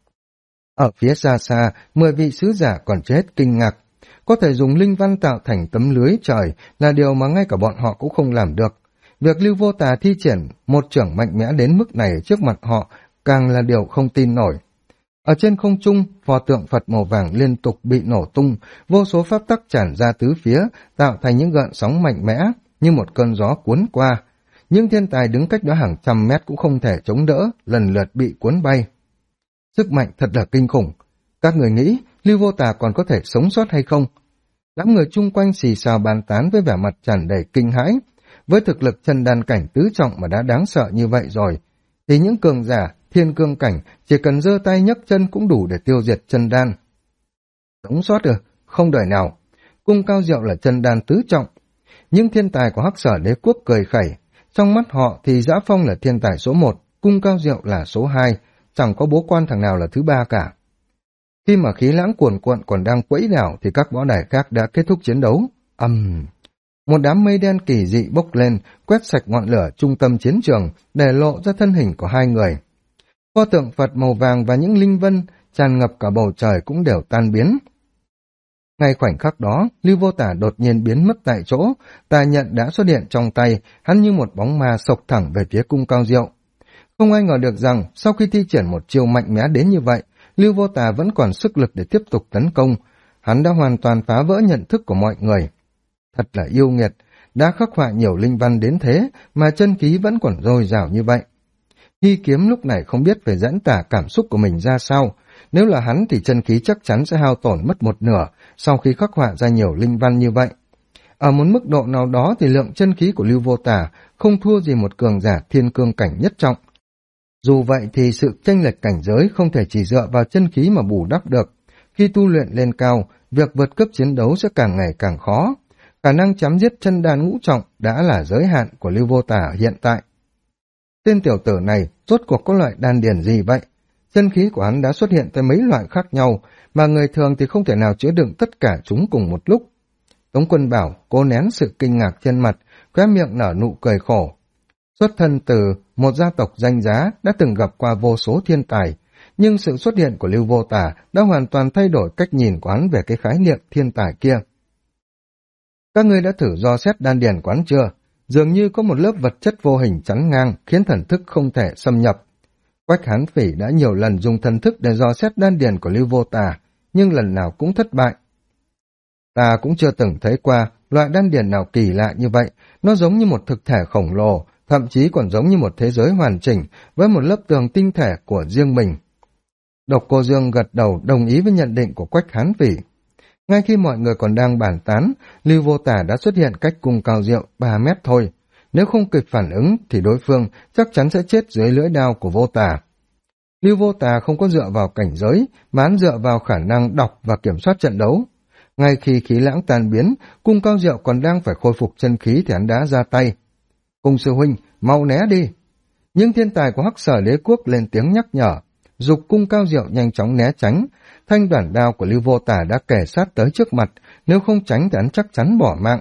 Ở phía xa xa, 10 vị sứ giả còn chưa hết kinh ngạc. Có thể dùng linh văn tạo thành tấm lưới trời là điều mà ngay cả bọn họ cũng không làm được. Việc Lưu Vô Tà thi triển một chưởng mạnh mẽ đến mức này trước mặt họ càng là điều không tin nổi. Ở trên không trung, pho tượng Phật màu vàng liên tục bị nổ tung, vô số pháp tắc tràn ra tứ phía, tạo thành những gợn sóng mạnh mẽ, như một cơn gió cuốn qua. Những thiên tài đứng cách đó hàng trăm mét cũng không thể chống đỡ, lần lượt bị cuốn bay. Sức mạnh thật là kinh khủng. Các người nghĩ Lưu Vô Tà còn có thể sống sót hay không? Đám người chung quanh xì xào bàn tán với vẻ mặt tràn đầy kinh hãi. Với thực lực chân đan cảnh tứ trọng mà đã đáng sợ như vậy rồi, thì những cường giả thiên cương cảnh chỉ cần giơ tay nhấc chân cũng đủ để tiêu diệt chân đan. Sống sót được, không đời nào. Cung Cao Diệu là chân đan tứ trọng. Những thiên tài của Hắc Sở Đế quốc cười khẩy. Trong mắt họ thì Dã Phong là thiên tài số 1, Cung Cao Diệu là số 2, chẳng có bố quan thằng nào là thứ 3 cả. Khi mà khí lãng cuồn cuộn còn đang quẫy đảo thì các võ đài khác đã kết thúc chiến đấu. Một đám mây đen kỳ dị bốc lên, quét sạch ngọn lửa trung tâm chiến trường, để lộ ra thân hình của hai người. Pho tượng Phật màu vàng và những linh vân tràn ngập cả bầu trời cũng đều tan biến. Ngay khoảnh khắc đó, Lưu Vô Tả đột nhiên biến mất tại chỗ, tà nhận đã xuất hiện trong tay, hắn như một bóng ma xộc thẳng về phía Cung Cao Diệu. Không ai ngờ được rằng, sau khi thi triển một chiêu mạnh mẽ đến như vậy, Lưu Vô Tả vẫn còn sức lực để tiếp tục tấn công. Hắn đã hoàn toàn phá vỡ nhận thức của mọi người. Thật là yêu nghiệt, đã khắc họa nhiều linh văn đến thế mà chân khí vẫn còn dồi dào như vậy. Hy Kiếm lúc này không biết phải diễn tả cảm xúc của mình ra sao. Nếu là hắn thì chân khí chắc chắn sẽ hao tổn mất một nửa sau khi khắc họa ra nhiều linh văn như vậy. Ở một mức độ nào đó thì lượng chân khí của Lưu Vô Tả không thua gì một cường giả thiên cương cảnh nhất trọng. Dù vậy thì sự chênh lệch cảnh giới không thể chỉ dựa vào chân khí mà bù đắp được. Khi tu luyện lên cao, việc vượt cấp chiến đấu sẽ càng ngày càng khó. Khả năng chém giết chân đan ngũ trọng đã là giới hạn của Lưu Vô Tả hiện tại. Tên tiểu tử này rốt cuộc có loại đan điền gì vậy? Chân khí của hắn đã xuất hiện tới mấy loại khác nhau, mà người thường thì không thể nào chứa đựng tất cả chúng cùng một lúc. Tống Quân Bảo cố nén sự kinh ngạc trên mặt, khóe miệng nở nụ cười khổ. Xuất thân từ một gia tộc danh giá đã từng gặp qua vô số thiên tài, nhưng sự xuất hiện của Lưu Vô Tả đã hoàn toàn thay đổi cách nhìn của hắn về cái khái niệm thiên tài kia. Các ngươi đã thử dò xét đan điền quán chưa? Dường như có một lớp vật chất vô hình chắn ngang khiến thần thức không thể xâm nhập. Quách Hán Phỉ đã nhiều lần dùng thần thức để dò xét đan điền của Lưu Vô Tả, nhưng lần nào cũng thất bại. Ta cũng chưa từng thấy qua loại đan điền nào kỳ lạ như vậy, nó giống như một thực thể khổng lồ, thậm chí còn giống như một thế giới hoàn chỉnh với một lớp tường tinh thể của riêng mình. Độc Cô Dương gật đầu đồng ý với nhận định của Quách Hán Phỉ. Ngay khi mọi người còn đang bàn tán, Lưu Vô Tả đã xuất hiện cách Cung Cao Diệu 3 mét thôi. Nếu không kịp phản ứng thì đối phương chắc chắn sẽ chết dưới lưỡi đao của Vô Tả. Lưu Vô Tả không có dựa vào cảnh giới, mà hắn dựa vào khả năng đọc và kiểm soát trận đấu. Ngay khi khí lãng tan biến, Cung Cao Diệu còn đang phải khôi phục chân khí thì hắn đã ra tay. Cung sư huynh, mau né đi. Nhưng thiên tài của Hắc Sở Đế Quốc lên tiếng nhắc nhở, giục Cung Cao Diệu nhanh chóng né tránh. Thanh đoản đao của Lưu Vô Tả đã kề sát tới trước mặt, nếu không tránh thì hắn chắc chắn bỏ mạng.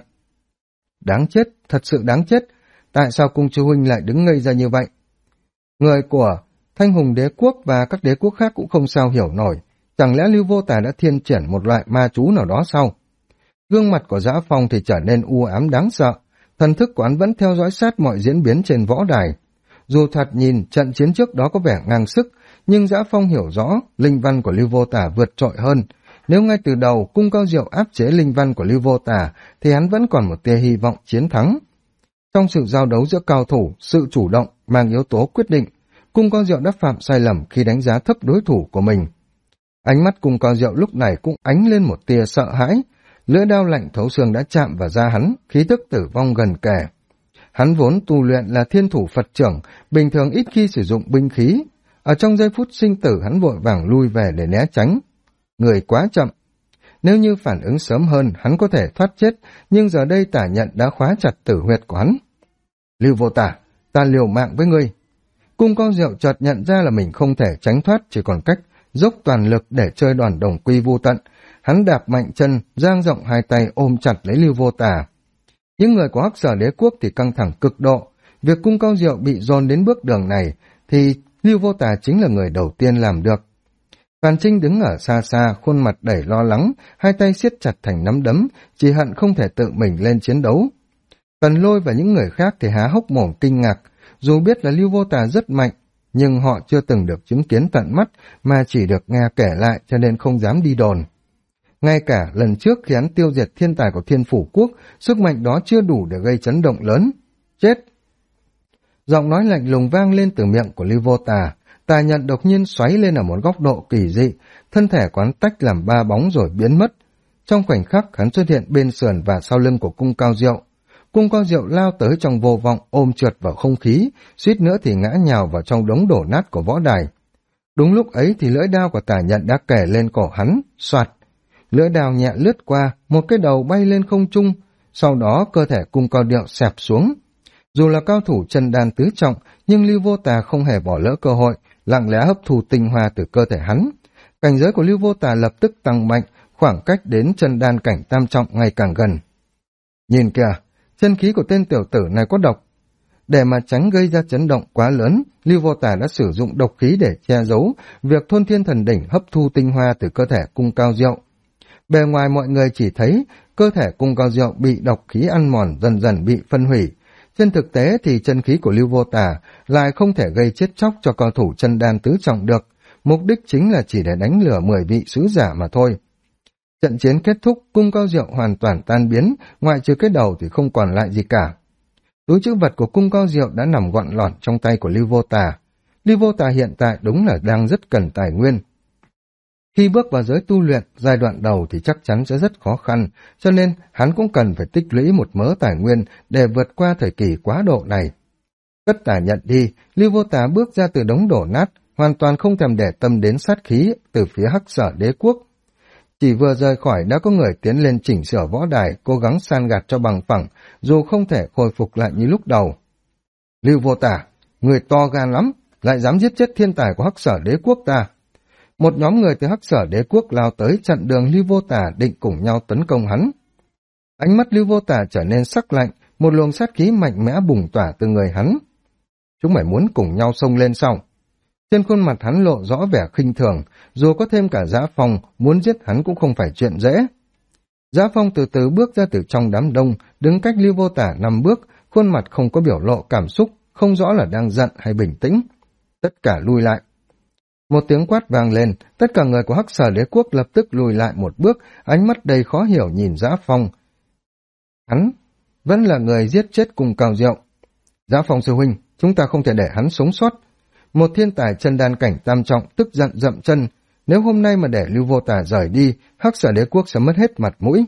Đáng chết, thật sự đáng chết. Tại sao Cung sư huynh lại đứng ngây ra như vậy? Người của Thanh Hùng Đế Quốc và các đế quốc khác cũng không sao hiểu nổi. Chẳng lẽ Lưu Vô Tả đã thiên triển một loại ma chú nào đó sao? Gương mặt của Dã Phong thì trở nên u ám đáng sợ. Thần thức của hắn vẫn theo dõi sát mọi diễn biến trên võ đài. Dù thoạt nhìn trận chiến trước đó có vẻ ngang sức, nhưng Dã Phong hiểu rõ linh văn của Lưu Vô Tả vượt trội hơn. Nếu ngay từ đầu Cung Cao Diệu áp chế linh văn của Lưu Vô Tả thì hắn vẫn còn một tia hy vọng chiến thắng. Trong sự giao đấu giữa cao thủ, sự chủ động mang yếu tố quyết định. Cung Cao Diệu đã phạm sai lầm khi đánh giá thấp đối thủ của mình. Ánh mắt Cung Cao Diệu lúc này cũng ánh lên một tia sợ hãi. Lưỡi đao lạnh thấu xương đã chạm vào da hắn, khí tức tử vong gần kề. Hắn vốn tu luyện là thiên thủ Phật trưởng, bình thường ít khi sử dụng binh khí. Ở trong giây phút sinh tử hắn vội vàng lui về để né tránh. Người quá chậm. Nếu như phản ứng sớm hơn, hắn có thể thoát chết, nhưng giờ đây tả nhận đã khóa chặt tử huyệt của hắn. Lưu Vô Tả, ta liều mạng với ngươi. Cung Cao Diệu chợt nhận ra là mình không thể tránh thoát, chỉ còn cách dốc toàn lực để chơi đòn đồng quy vu tận. Hắn đạp mạnh chân, dang rộng hai tay ôm chặt lấy Lưu Vô Tả. Những người của Hắc Sở Đế Quốc thì căng thẳng cực độ. Việc Cung Cao Diệu bị dồn đến bước đường này thì Lưu Vô Tả chính là người đầu tiên làm được. Phan Trinh đứng ở xa xa, khuôn mặt đầy lo lắng, hai tay siết chặt thành nắm đấm, chỉ hận không thể tự mình lên chiến đấu. Tần Lôi và những người khác thì há hốc mồm kinh ngạc, dù biết là Lưu Vô Tả rất mạnh, nhưng họ chưa từng được chứng kiến tận mắt mà chỉ được nghe kể lại cho nên không dám đi đồn. Ngay cả lần trước khi hắn tiêu diệt thiên tài của Thiên Phủ Quốc, sức mạnh đó chưa đủ để gây chấn động lớn. Chết! Giọng nói lạnh lùng vang lên từ miệng của Lưu Vô Tả. Tà nhận đột nhiên xoáy lên ở một góc độ kỳ dị, thân thể của hắn tách làm 3 bóng rồi biến mất. Trong khoảnh khắc hắn xuất hiện bên sườn và sau lưng của Cung Cao Diệu. Cung Cao Diệu lao tới trong vô vọng, ôm trượt vào không khí, suýt nữa thì ngã nhào vào trong đống đổ nát của võ đài. Đúng lúc ấy thì lưỡi đao của Tà nhận đã kề lên cổ hắn, soạt. Lưỡi đao nhẹ lướt qua, một cái đầu bay lên không trung, sau đó cơ thể Cung Cao Diệu xẹp xuống. Dù là cao thủ chân đan tứ trọng, nhưng Lưu Vô Tả không hề bỏ lỡ cơ hội, lặng lẽ hấp thu tinh hoa từ cơ thể hắn. Cảnh giới của Lưu Vô Tả lập tức tăng mạnh, khoảng cách đến chân đan cảnh tam trọng ngày càng gần. Nhìn kìa, chân khí của tên tiểu tử này có độc. Để mà tránh gây ra chấn động quá lớn, Lưu Vô Tà đã sử dụng độc khí để che giấu việc Thôn Thiên Thần Đỉnh hấp thu tinh hoa từ cơ thể Cung Cao Diệu. Bề ngoài mọi người chỉ thấy cơ thể Cung Cao Diệu bị độc khí ăn mòn dần dần bị phân hủy. Trên thực tế thì chân khí của Lưu Vô Tà lại không thể gây chết chóc cho cao thủ chân đan tứ trọng được, mục đích chính là chỉ để đánh lừa 10 vị sứ giả mà thôi. Trận chiến kết thúc, Cung Cao Diệu hoàn toàn tan biến, ngoại trừ cái đầu thì không còn lại gì cả. Túi trữ vật của Cung Cao Diệu đã nằm gọn lọt trong tay của Lưu Vô Tà. Lưu Vô Tà hiện tại đúng là đang rất cần tài nguyên. Khi bước vào giới tu luyện, giai đoạn đầu thì chắc chắn sẽ rất khó khăn, cho nên hắn cũng cần phải tích lũy một mớ tài nguyên để vượt qua thời kỳ quá độ này. Cất tài nhận đi, Lưu Vô Tà bước ra từ đống đổ nát, hoàn toàn không thèm để tâm đến sát khí từ phía Hắc Sở Đế Quốc. Chỉ vừa rời khỏi đã có người tiến lên chỉnh sửa võ đài, cố gắng san gạt cho bằng phẳng, dù không thể khôi phục lại như lúc đầu. Lưu Vô Tà, người to gan lắm, lại dám giết chết thiên tài của Hắc Sở Đế Quốc ta. Một nhóm người từ Hắc Sở Đế Quốc lao tới chặn đường Lưu Vô Tà định cùng nhau tấn công hắn. Ánh mắt Lưu Vô Tà trở nên sắc lạnh, một luồng sát khí mạnh mẽ bùng tỏa từ người hắn. Chúng mày muốn cùng nhau xông lên sao? Trên khuôn mặt hắn lộ rõ vẻ khinh thường, dù có thêm cả Dã Phong, muốn giết hắn cũng không phải chuyện dễ. Dã Phong từ từ bước ra từ trong đám đông, đứng cách Lưu Vô Tà 5 bước, khuôn mặt không có biểu lộ cảm xúc, không rõ là đang giận hay bình tĩnh. Tất cả lùi lại. Một tiếng quát vang lên, tất cả người của Hắc Sở Đế Quốc lập tức lùi lại một bước, ánh mắt đầy khó hiểu nhìn Dã Phong. Hắn vẫn là người giết chết Cung Cao Diệu. Dã Phong sư huynh, chúng ta không thể để hắn sống sót. Một thiên tài chân đan cảnh tam trọng tức giận dậm chân, nếu hôm nay mà để Lưu Vô Tà rời đi, Hắc Sở Đế Quốc sẽ mất hết mặt mũi.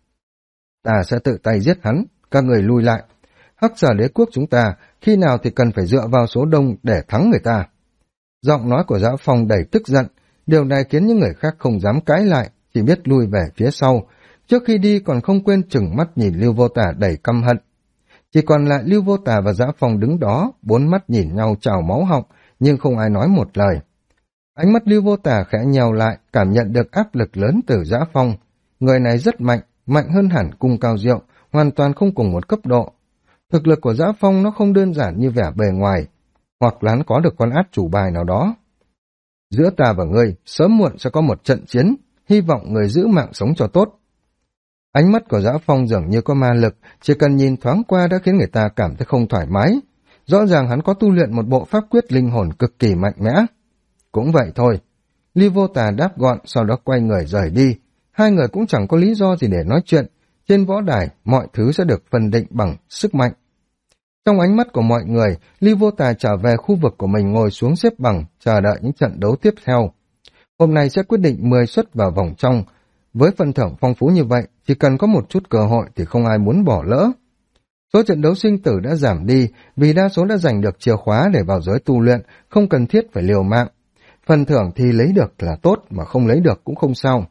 Ta sẽ tự tay giết hắn, các người lui lại. Hắc Sở Đế Quốc chúng ta khi nào thì cần phải dựa vào số đông để thắng người ta. Giọng nói của Dã Phong đầy tức giận, điều này khiến những người khác không dám cãi lại, chỉ biết lui về phía sau. Trước khi đi còn không quên chừng mắt nhìn Lưu Vô Tà đầy căm hận. Chỉ còn lại Lưu Vô Tà và Dã Phong đứng đó, bốn mắt nhìn nhau trào máu họng, nhưng không ai nói một lời. Ánh mắt Lưu Vô Tà khẽ nhèo lại, cảm nhận được áp lực lớn từ Dã Phong. Người này rất mạnh, mạnh hơn hẳn Cung Cao Diệu, hoàn toàn không cùng một cấp độ. Thực lực của Dã Phong nó không đơn giản như vẻ bề ngoài, hoặc là hắn có được con át chủ bài nào đó. Giữa ta và ngươi, sớm muộn sẽ có một trận chiến, hy vọng người giữ mạng sống cho tốt. Ánh mắt của Dã Phong dường như có ma lực, chỉ cần nhìn thoáng qua đã khiến người ta cảm thấy không thoải mái. Rõ ràng hắn có tu luyện một bộ pháp quyết linh hồn cực kỳ mạnh mẽ. Cũng vậy thôi. Lưu Vô Tà đáp gọn, sau đó quay người rời đi. Hai người cũng chẳng có lý do gì để nói chuyện. Trên võ đài, mọi thứ sẽ được phân định bằng sức mạnh. Trong ánh mắt của mọi người, Lưu Vô Tà trở về khu vực của mình ngồi xuống xếp bằng, chờ đợi những trận đấu tiếp theo. Hôm nay sẽ quyết định 10 suất vào vòng trong. Với phần thưởng phong phú như vậy, chỉ cần có một chút cơ hội thì không ai muốn bỏ lỡ. Số trận đấu sinh tử đã giảm đi vì đa số đã giành được chìa khóa để vào giới tu luyện, không cần thiết phải liều mạng. Phần thưởng thì lấy được là tốt, mà không lấy được cũng không sao.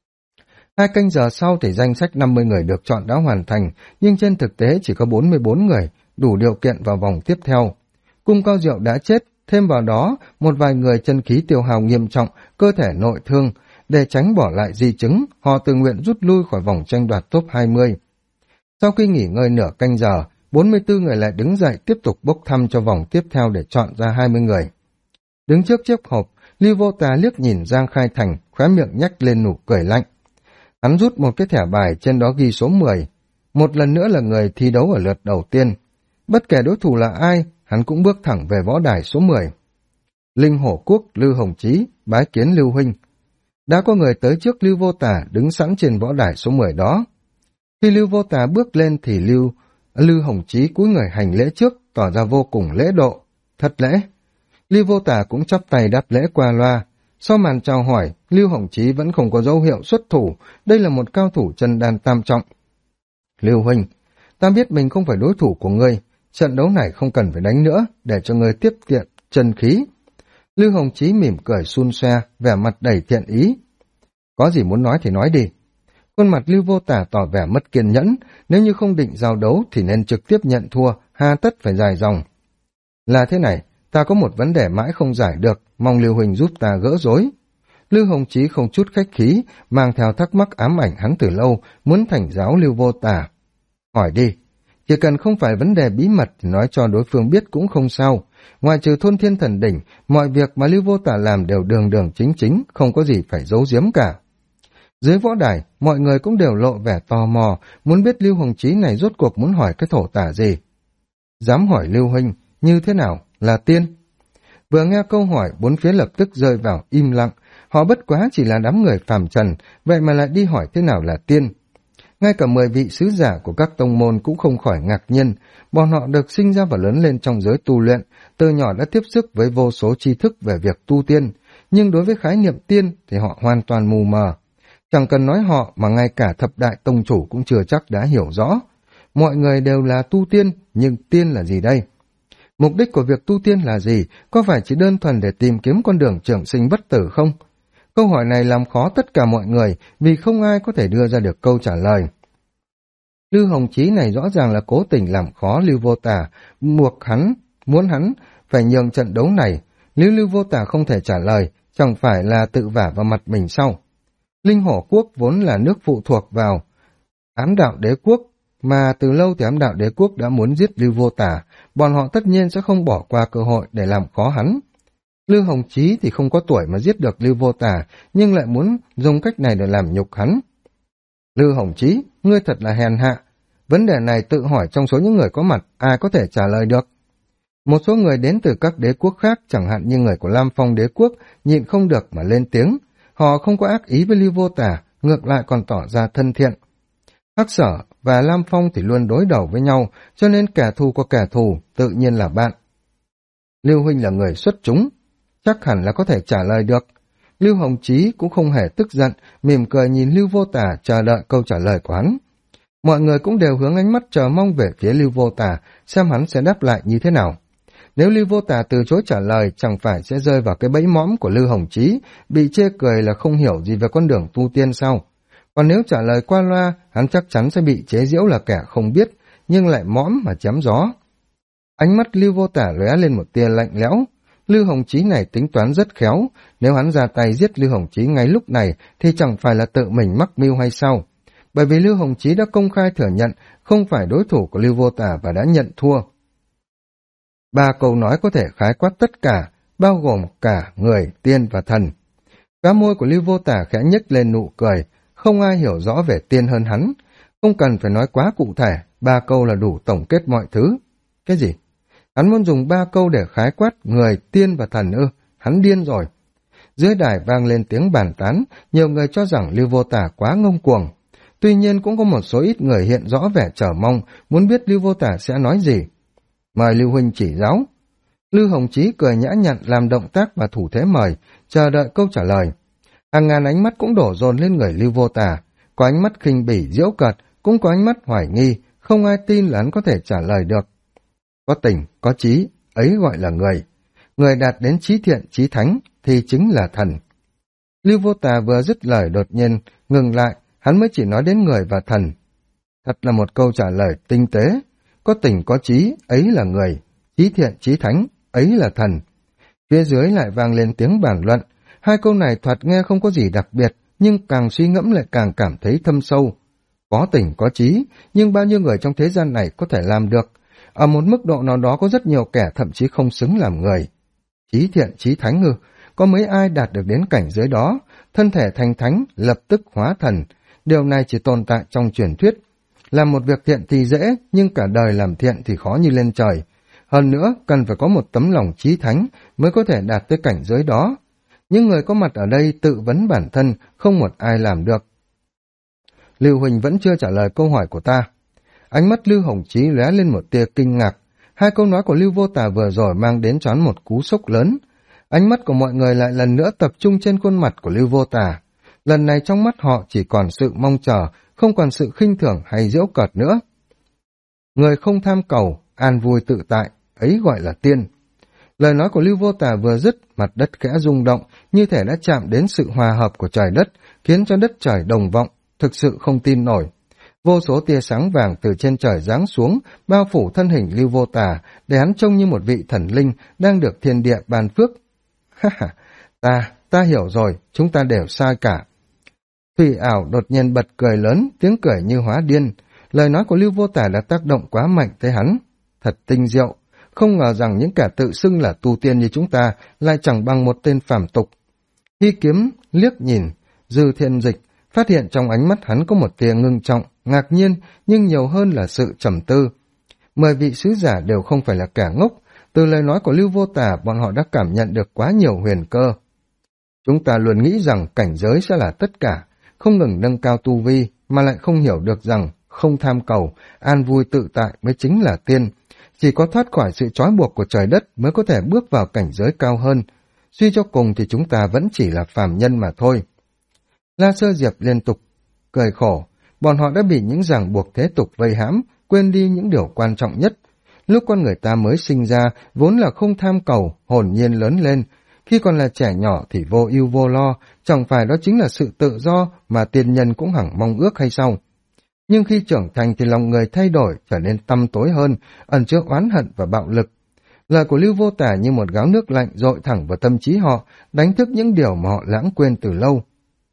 2 canh giờ sau thì danh sách 50 người được chọn đã hoàn thành, nhưng trên thực tế chỉ có 44 người, đủ điều kiện vào vòng tiếp theo. Cung Cao Diệu đã chết, thêm vào đó một vài người chân khí tiêu hao nghiêm trọng, cơ thể nội thương. Để tránh bỏ lại di chứng, họ tự nguyện rút lui khỏi vòng tranh đoạt top 20. Sau khi nghỉ ngơi nửa canh giờ, 44 người lại đứng dậy tiếp tục bốc thăm cho vòng tiếp theo để chọn ra 20 người. Đứng trước chiếc hộp, Lưu Vô Tà liếc nhìn Giang Khai Thành, khóe miệng nhếch lên nụ cười lạnh. Hắn rút một cái thẻ bài, trên đó ghi số 10. Một lần nữa là người thi đấu ở lượt đầu tiên. Bất kể đối thủ là ai, hắn cũng bước thẳng về võ đài số 10. Linh Hổ Quốc, Lưu Hồng Chí, bái kiến Lưu huynh. Đã có người tới trước Lưu Vô Tà đứng sẵn trên võ đài số 10 đó. Khi Lưu Vô Tà bước lên thì Lưu Hồng Chí cúi người hành lễ trước, tỏ ra vô cùng lễ độ. Thất lễ. Lưu Vô Tà cũng chắp tay đáp lễ qua loa. Sau màn chào hỏi, Lưu Hồng Chí vẫn không có dấu hiệu xuất thủ, đây là một cao thủ chân đan tam trọng. Lưu huynh, ta biết mình không phải đối thủ của ngươi, trận đấu này không cần phải đánh nữa, để cho ngươi tiếp tiện chân khí. Lưu Hồng Chí mỉm cười xun xoe, vẻ mặt đầy thiện ý. Có gì muốn nói thì nói đi. Khuôn mặt Lưu Vô Tà tỏ vẻ mất kiên nhẫn, nếu như không định giao đấu thì nên trực tiếp nhận thua, hà tất phải dài dòng. Là thế này, ta có một vấn đề mãi không giải được, mong Lưu huynh giúp ta gỡ rối. Lưu Hồng Chí không chút khách khí, mang theo thắc mắc ám ảnh hắn từ lâu, muốn thỉnh giáo Lưu Vô Tà. Hỏi đi. Chỉ cần không phải vấn đề bí mật thì nói cho đối phương biết cũng không sao. Ngoài trừ thôn Thiên Thần Đỉnh, mọi việc mà Lưu Vô Tả làm đều đường đường chính chính, không có gì phải giấu giếm cả. Dưới võ đài, mọi người cũng đều lộ vẻ tò mò, muốn biết Lưu Hồng Chí này rốt cuộc muốn hỏi cái thổ tả gì. Dám hỏi Lưu huynh, như thế nào, là tiên? Vừa nghe câu hỏi, bốn phía lập tức rơi vào im lặng, họ bất quá chỉ là đám người phàm trần, vậy mà lại đi hỏi thế nào là tiên. Ngay cả 10 vị sứ giả của các tông môn cũng không khỏi ngạc nhiên, bọn họ được sinh ra và lớn lên trong giới tu luyện, từ nhỏ đã tiếp xúc với vô số tri thức về việc tu tiên, nhưng đối với khái niệm tiên thì họ hoàn toàn mù mờ. Chẳng cần nói họ mà ngay cả thập đại tông chủ cũng chưa chắc đã hiểu rõ. Mọi người đều là tu tiên, nhưng tiên là gì đây? Mục đích của việc tu tiên là gì? Có phải chỉ đơn thuần để tìm kiếm con đường trường sinh bất tử không? Câu hỏi này làm khó tất cả mọi người vì không ai có thể đưa ra được câu trả lời. Lưu Hồng Chí này rõ ràng là cố tình làm khó Lưu Vô Tả, muốn hắn phải nhường trận đấu này. Nếu Lưu Vô Tả không thể trả lời, chẳng phải là tự vả vào mặt mình sau. Linh Hổ Quốc vốn là nước phụ thuộc vào Ám Đạo Đế Quốc, mà từ lâu thì Ám Đạo Đế Quốc đã muốn giết Lưu Vô Tả, bọn họ tất nhiên sẽ không bỏ qua cơ hội để làm khó hắn. Lưu Hồng Chí thì không có tuổi mà giết được Lưu Vô Tả, nhưng lại muốn dùng cách này để làm nhục hắn. Lưu Hồng Chí, ngươi thật là hèn hạ. Vấn đề này tự hỏi trong số những người có mặt, ai có thể trả lời được? Một số người đến từ các đế quốc khác, chẳng hạn như người của Lam Phong Đế Quốc, nhịn không được mà lên tiếng. Họ không có ác ý với Lưu Vô Tả, ngược lại còn tỏ ra thân thiện. Hắc Sở và Lam Phong thì luôn đối đầu với nhau, cho nên kẻ thù có kẻ thù, tự nhiên là bạn. Lưu huynh là người xuất chúng, chắc hẳn là có thể trả lời được. Lưu Hồng Chí cũng không hề tức giận, mỉm cười nhìn Lưu Vô Tả chờ đợi câu trả lời của hắn. Mọi người cũng đều hướng ánh mắt chờ mong về phía Lưu Vô Tả, xem hắn sẽ đáp lại như thế nào. Nếu Lưu Vô Tả từ chối trả lời, chẳng phải sẽ rơi vào cái bẫy mõm của Lưu Hồng Chí, bị chê cười là không hiểu gì về con đường tu tiên sao? Còn nếu trả lời qua loa, hắn chắc chắn sẽ bị chế giễu là kẻ không biết, nhưng lại mõm mà chém gió. Ánh mắt Lưu Vô Tả lóe lên một tia lạnh lẽo. Lưu Hồng Chí này tính toán rất khéo, nếu hắn ra tay giết Lưu Hồng Chí ngay lúc này thì chẳng phải là tự mình mắc mưu hay sao? Bởi vì Lưu Hồng Chí đã công khai thừa nhận không phải đối thủ của Lưu Vô Tả và đã nhận thua. 3 câu nói có thể khái quát tất cả, bao gồm cả người, tiên và thần. Khóe môi của Lưu Vô Tả khẽ nhếch lên nụ cười, không ai hiểu rõ về tiên hơn hắn. Không cần phải nói quá cụ thể, 3 câu là đủ tổng kết mọi thứ. Cái gì? Hắn muốn dùng 3 câu để khái quát người, tiên và thần ư? Hắn điên rồi. Dưới đài vang lên tiếng bàn tán, nhiều người cho rằng Lưu Vô Tả quá ngông cuồng. Tuy nhiên cũng có một số ít người hiện rõ vẻ chờ mong, muốn biết Lưu Vô Tả sẽ nói gì. Mời Lưu huynh chỉ giáo. Lưu Hồng Chí cười nhã nhặn làm động tác và thủ thế mời, chờ đợi câu trả lời. Hàng ngàn ánh mắt cũng đổ dồn lên người Lưu Vô Tả, có ánh mắt khinh bỉ giễu cợt, cũng có ánh mắt hoài nghi, không ai tin là hắn có thể trả lời được. Có tình, có trí, ấy gọi là người. Người đạt đến trí thiện, trí thánh thì chính là thần. Lưu Vô Tả vừa dứt lời đột nhiên ngừng lại, hắn mới chỉ nói đến người và thần. Thật là một câu trả lời tinh tế. Có tình có trí, ấy là người. Trí thiện, trí thánh, ấy là thần. Phía dưới lại vang lên tiếng bàn luận. 2 câu này thoạt nghe không có gì đặc biệt, nhưng càng suy ngẫm lại càng cảm thấy thâm sâu. Có tình có trí, nhưng bao nhiêu người trong thế gian này có thể làm được? Ở một mức độ nào đó có rất nhiều kẻ thậm chí không xứng làm người. Trí thiện, trí thánh ư? Có mấy ai đạt được đến cảnh giới đó? Thân thể thành thánh, lập tức hóa thần. Điều này chỉ tồn tại trong truyền thuyết. Làm một việc thiện thì dễ, nhưng cả đời làm thiện thì khó như lên trời. Hơn nữa, cần phải có một tấm lòng trí thánh mới có thể đạt tới cảnh giới đó. Những người có mặt ở đây tự vấn bản thân, không một ai làm được. Lưu Huỳnh vẫn chưa trả lời câu hỏi của ta. Ánh mắt Lưu Hồng Chí lóe lên một tia kinh ngạc. 2 câu nói của Lưu Vô Tả vừa rồi mang đến cho hắn một cú sốc lớn. Ánh mắt của mọi người lại lần nữa tập trung trên khuôn mặt của Lưu Vô Tả. Lần này trong mắt họ chỉ còn sự mong chờ, không còn sự khinh thường hay giễu cợt nữa. Người không tham cầu, an vui tự tại, ấy gọi là tiên. Lời nói của Lưu Vô Tả vừa dứt, mặt đất khẽ rung động, như thể đã chạm đến sự hòa hợp của trời đất, khiến cho đất trời đồng vọng, thực sự không tin nổi. Vô số tia sáng vàng từ trên trời giáng xuống, bao phủ thân hình Lưu Vô Tả, để hắn trông như một vị thần linh đang được thiên địa ban phước. Ha ha, ta hiểu rồi, chúng ta đều sai cả. Thủy Ảo đột nhiên bật cười lớn, tiếng cười như hóa điên. lời nói của Lưu Vô Tả đã tác động quá mạnh tới hắn. Thật tinh diệu, không ngờ rằng những kẻ tự xưng là tu tiên như chúng ta lại chẳng bằng một tên phàm tục. Hy Kiếm liếc nhìn Dư Thiên Dịch, phát hiện trong ánh mắt hắn có một tia ngưng trọng, ngạc nhiên, nhưng nhiều hơn là sự trầm tư. 10 vị sứ giả đều không phải là kẻ ngốc, từ lời nói của Lưu Vô Tả bọn họ đã cảm nhận được quá nhiều huyền cơ. Chúng ta luôn nghĩ rằng cảnh giới sẽ là tất cả, không ngừng nâng cao tu vi, mà lại không hiểu được rằng không tham cầu, an vui tự tại mới chính là tiên. Chỉ có thoát khỏi sự trói buộc của trời đất mới có thể bước vào cảnh giới cao hơn. Suy cho cùng thì chúng ta vẫn chỉ là phàm nhân mà thôi. La Sơ Diệp liên tục cười khổ, bọn họ đã bị những ràng buộc thế tục vây hãm, quên đi những điều quan trọng nhất. Lúc con người ta mới sinh ra, vốn là không tham cầu, hồn nhiên lớn lên. Khi còn là trẻ nhỏ thì vô ưu vô lo, chẳng phải đó chính là sự tự do mà tiên nhân cũng hằng mong ước hay sao? Nhưng khi trưởng thành thì lòng người thay đổi, trở nên tăm tối hơn, ẩn chứa oán hận và bạo lực. Lời của Lưu Vô Tả như một gáo nước lạnh dội thẳng vào tâm trí họ, đánh thức những điều mà họ lãng quên từ lâu.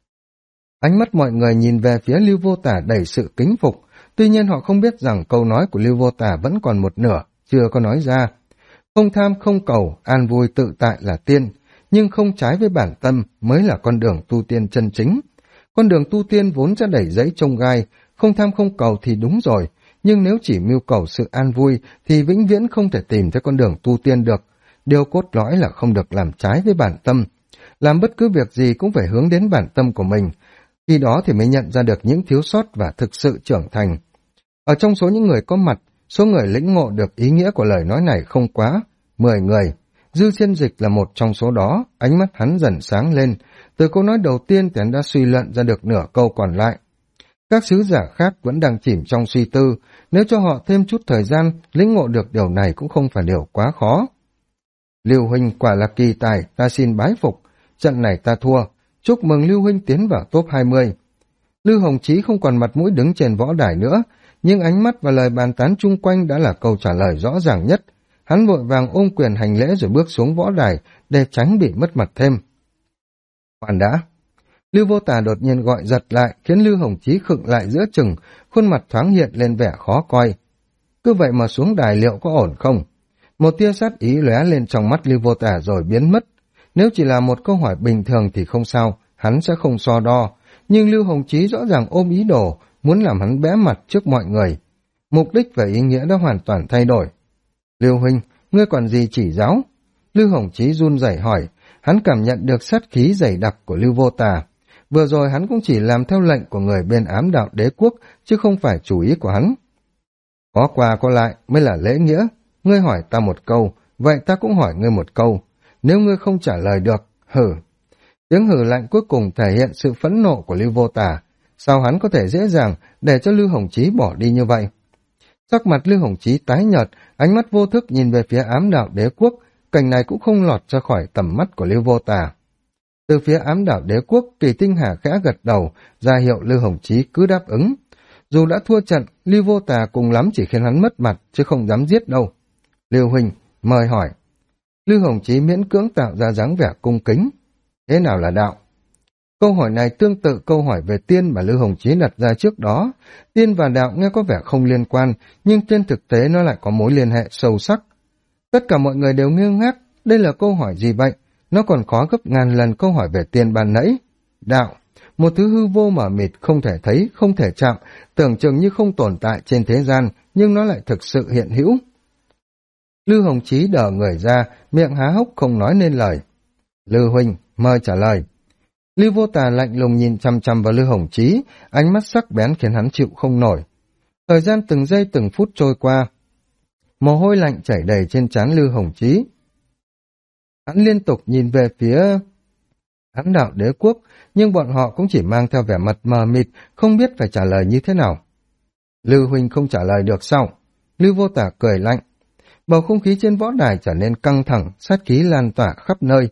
Ánh mắt mọi người nhìn về phía Lưu Vô Tả đầy sự kính phục, tuy nhiên họ không biết rằng câu nói của Lưu Vô Tả vẫn còn một nửa, chưa có nói ra. Không tham không cầu, an vui tự tại là tiên, nhưng không trái với bản tâm mới là con đường tu tiên chân chính. Con đường tu tiên vốn ra đầy giấy chông gai, không tham không cầu thì đúng rồi, nhưng nếu chỉ mưu cầu sự an vui thì vĩnh viễn không thể tìm thấy con đường tu tiên được. Điều cốt lõi là không được làm trái với bản tâm. Làm bất cứ việc gì cũng phải hướng đến bản tâm của mình, khi đó thì mới nhận ra được những thiếu sót và thực sự trưởng thành. Ở trong số những người có mặt, số người lĩnh ngộ được ý nghĩa của lời nói này không quá 10 người. Dư Thiên Dịch là một trong số đó, ánh mắt hắn dần sáng lên. Từ câu nói đầu tiên thì hắn đã suy luận ra được nửa câu còn lại. Các sứ giả khác vẫn đang chìm trong suy tư, nếu cho họ thêm chút thời gian, lĩnh ngộ được điều này cũng không phải điều quá khó. Lưu huynh quả là kỳ tài, ta xin bái phục, trận này ta thua, chúc mừng Lưu huynh tiến vào top 20. Lưu Hồng Chí không còn mặt mũi đứng trên võ đài nữa, nhưng ánh mắt và lời bàn tán chung quanh đã là câu trả lời rõ ràng nhất. Hắn vội vàng ôm quyền hành lễ rồi bước xuống võ đài để tránh bị mất mặt thêm. Khoan đã. Lưu Vô Tả đột nhiên gọi giật lại, khiến Lưu Hồng Chí khựng lại giữa chừng, khuôn mặt thoáng hiện lên vẻ khó coi. Cứ vậy mà xuống đài liệu có ổn không? Một tia sát ý lóe lên trong mắt Lưu Vô Tả rồi biến mất. Nếu chỉ là một câu hỏi bình thường thì không sao, hắn sẽ không so đo. Nhưng Lưu Hồng Chí rõ ràng ôm ý đồ, muốn làm hắn bé mặt trước mọi người. Mục đích và ý nghĩa đã hoàn toàn thay đổi. Lưu huynh, ngươi còn gì chỉ giáo? Lưu Hồng Chí run rẩy hỏi, hắn cảm nhận được sát khí dày đặc của Lưu Vô Tả. Vừa rồi hắn cũng chỉ làm theo lệnh của người bên Ám Đạo Đế Quốc, chứ không phải chủ ý của hắn. Có qua có lại mới là lễ nghĩa. Ngươi hỏi ta một câu, vậy ta cũng hỏi ngươi một câu. Nếu ngươi không trả lời được, hử. Tiếng hử lạnh cuối cùng thể hiện sự phẫn nộ của Lưu Vô Tả. Sao hắn có thể dễ dàng để cho Lưu Hồng Chí bỏ đi như vậy? Sắc mặt Lưu Hồng Chí tái nhợt, ánh mắt vô thức nhìn về phía Ám Đạo Đế Quốc, cảnh này cũng không lọt ra khỏi tầm mắt của Lưu Vô Tả. Từ phía Ám Đạo Đế Quốc, Kỳ Tinh Hà khẽ gật đầu, ra hiệu Lưu Hồng Chí cứ đáp ứng. Dù đã thua trận, Lưu Vô Tả cùng lắm chỉ khiến hắn mất mặt, chứ không dám giết đâu. Lưu huynh, mời hỏi. Lưu Hồng Chí miễn cưỡng tạo ra dáng vẻ cung kính. Thế nào là đạo? Câu hỏi này tương tự câu hỏi về tiên mà Lưu Hồng Chí đặt ra trước đó. Tiên và đạo nghe có vẻ không liên quan, nhưng trên thực tế nó lại có mối liên hệ sâu sắc. Tất cả mọi người đều ngơ ngác, đây là câu hỏi gì vậy? Nó còn khó gấp ngàn lần câu hỏi về tiên ban nãy. Đạo, một thứ hư vô mờ mịt không thể thấy, không thể chạm, tưởng chừng như không tồn tại trên thế gian, nhưng nó lại thực sự hiện hữu. Lưu Hồng Chí đờ người ra, miệng há hốc không nói nên lời. Lưu huynh, mời trả lời. Lưu Vô Tả lạnh lùng nhìn chăm chăm vào Lưu Hồng Chí, ánh mắt sắc bén khiến hắn chịu không nổi. Thời gian từng giây từng phút trôi qua, mồ hôi lạnh chảy đầy trên trán Lưu Hồng Chí. Hắn liên tục nhìn về phía Ám Đạo Đế Quốc, nhưng bọn họ cũng chỉ mang theo vẻ mặt mờ mịt, không biết phải trả lời như thế nào. Lưu huynh không trả lời được sao? Lưu Vô Tả cười lạnh. Bầu không khí trên võ đài trở nên căng thẳng, sát khí lan tỏa khắp nơi.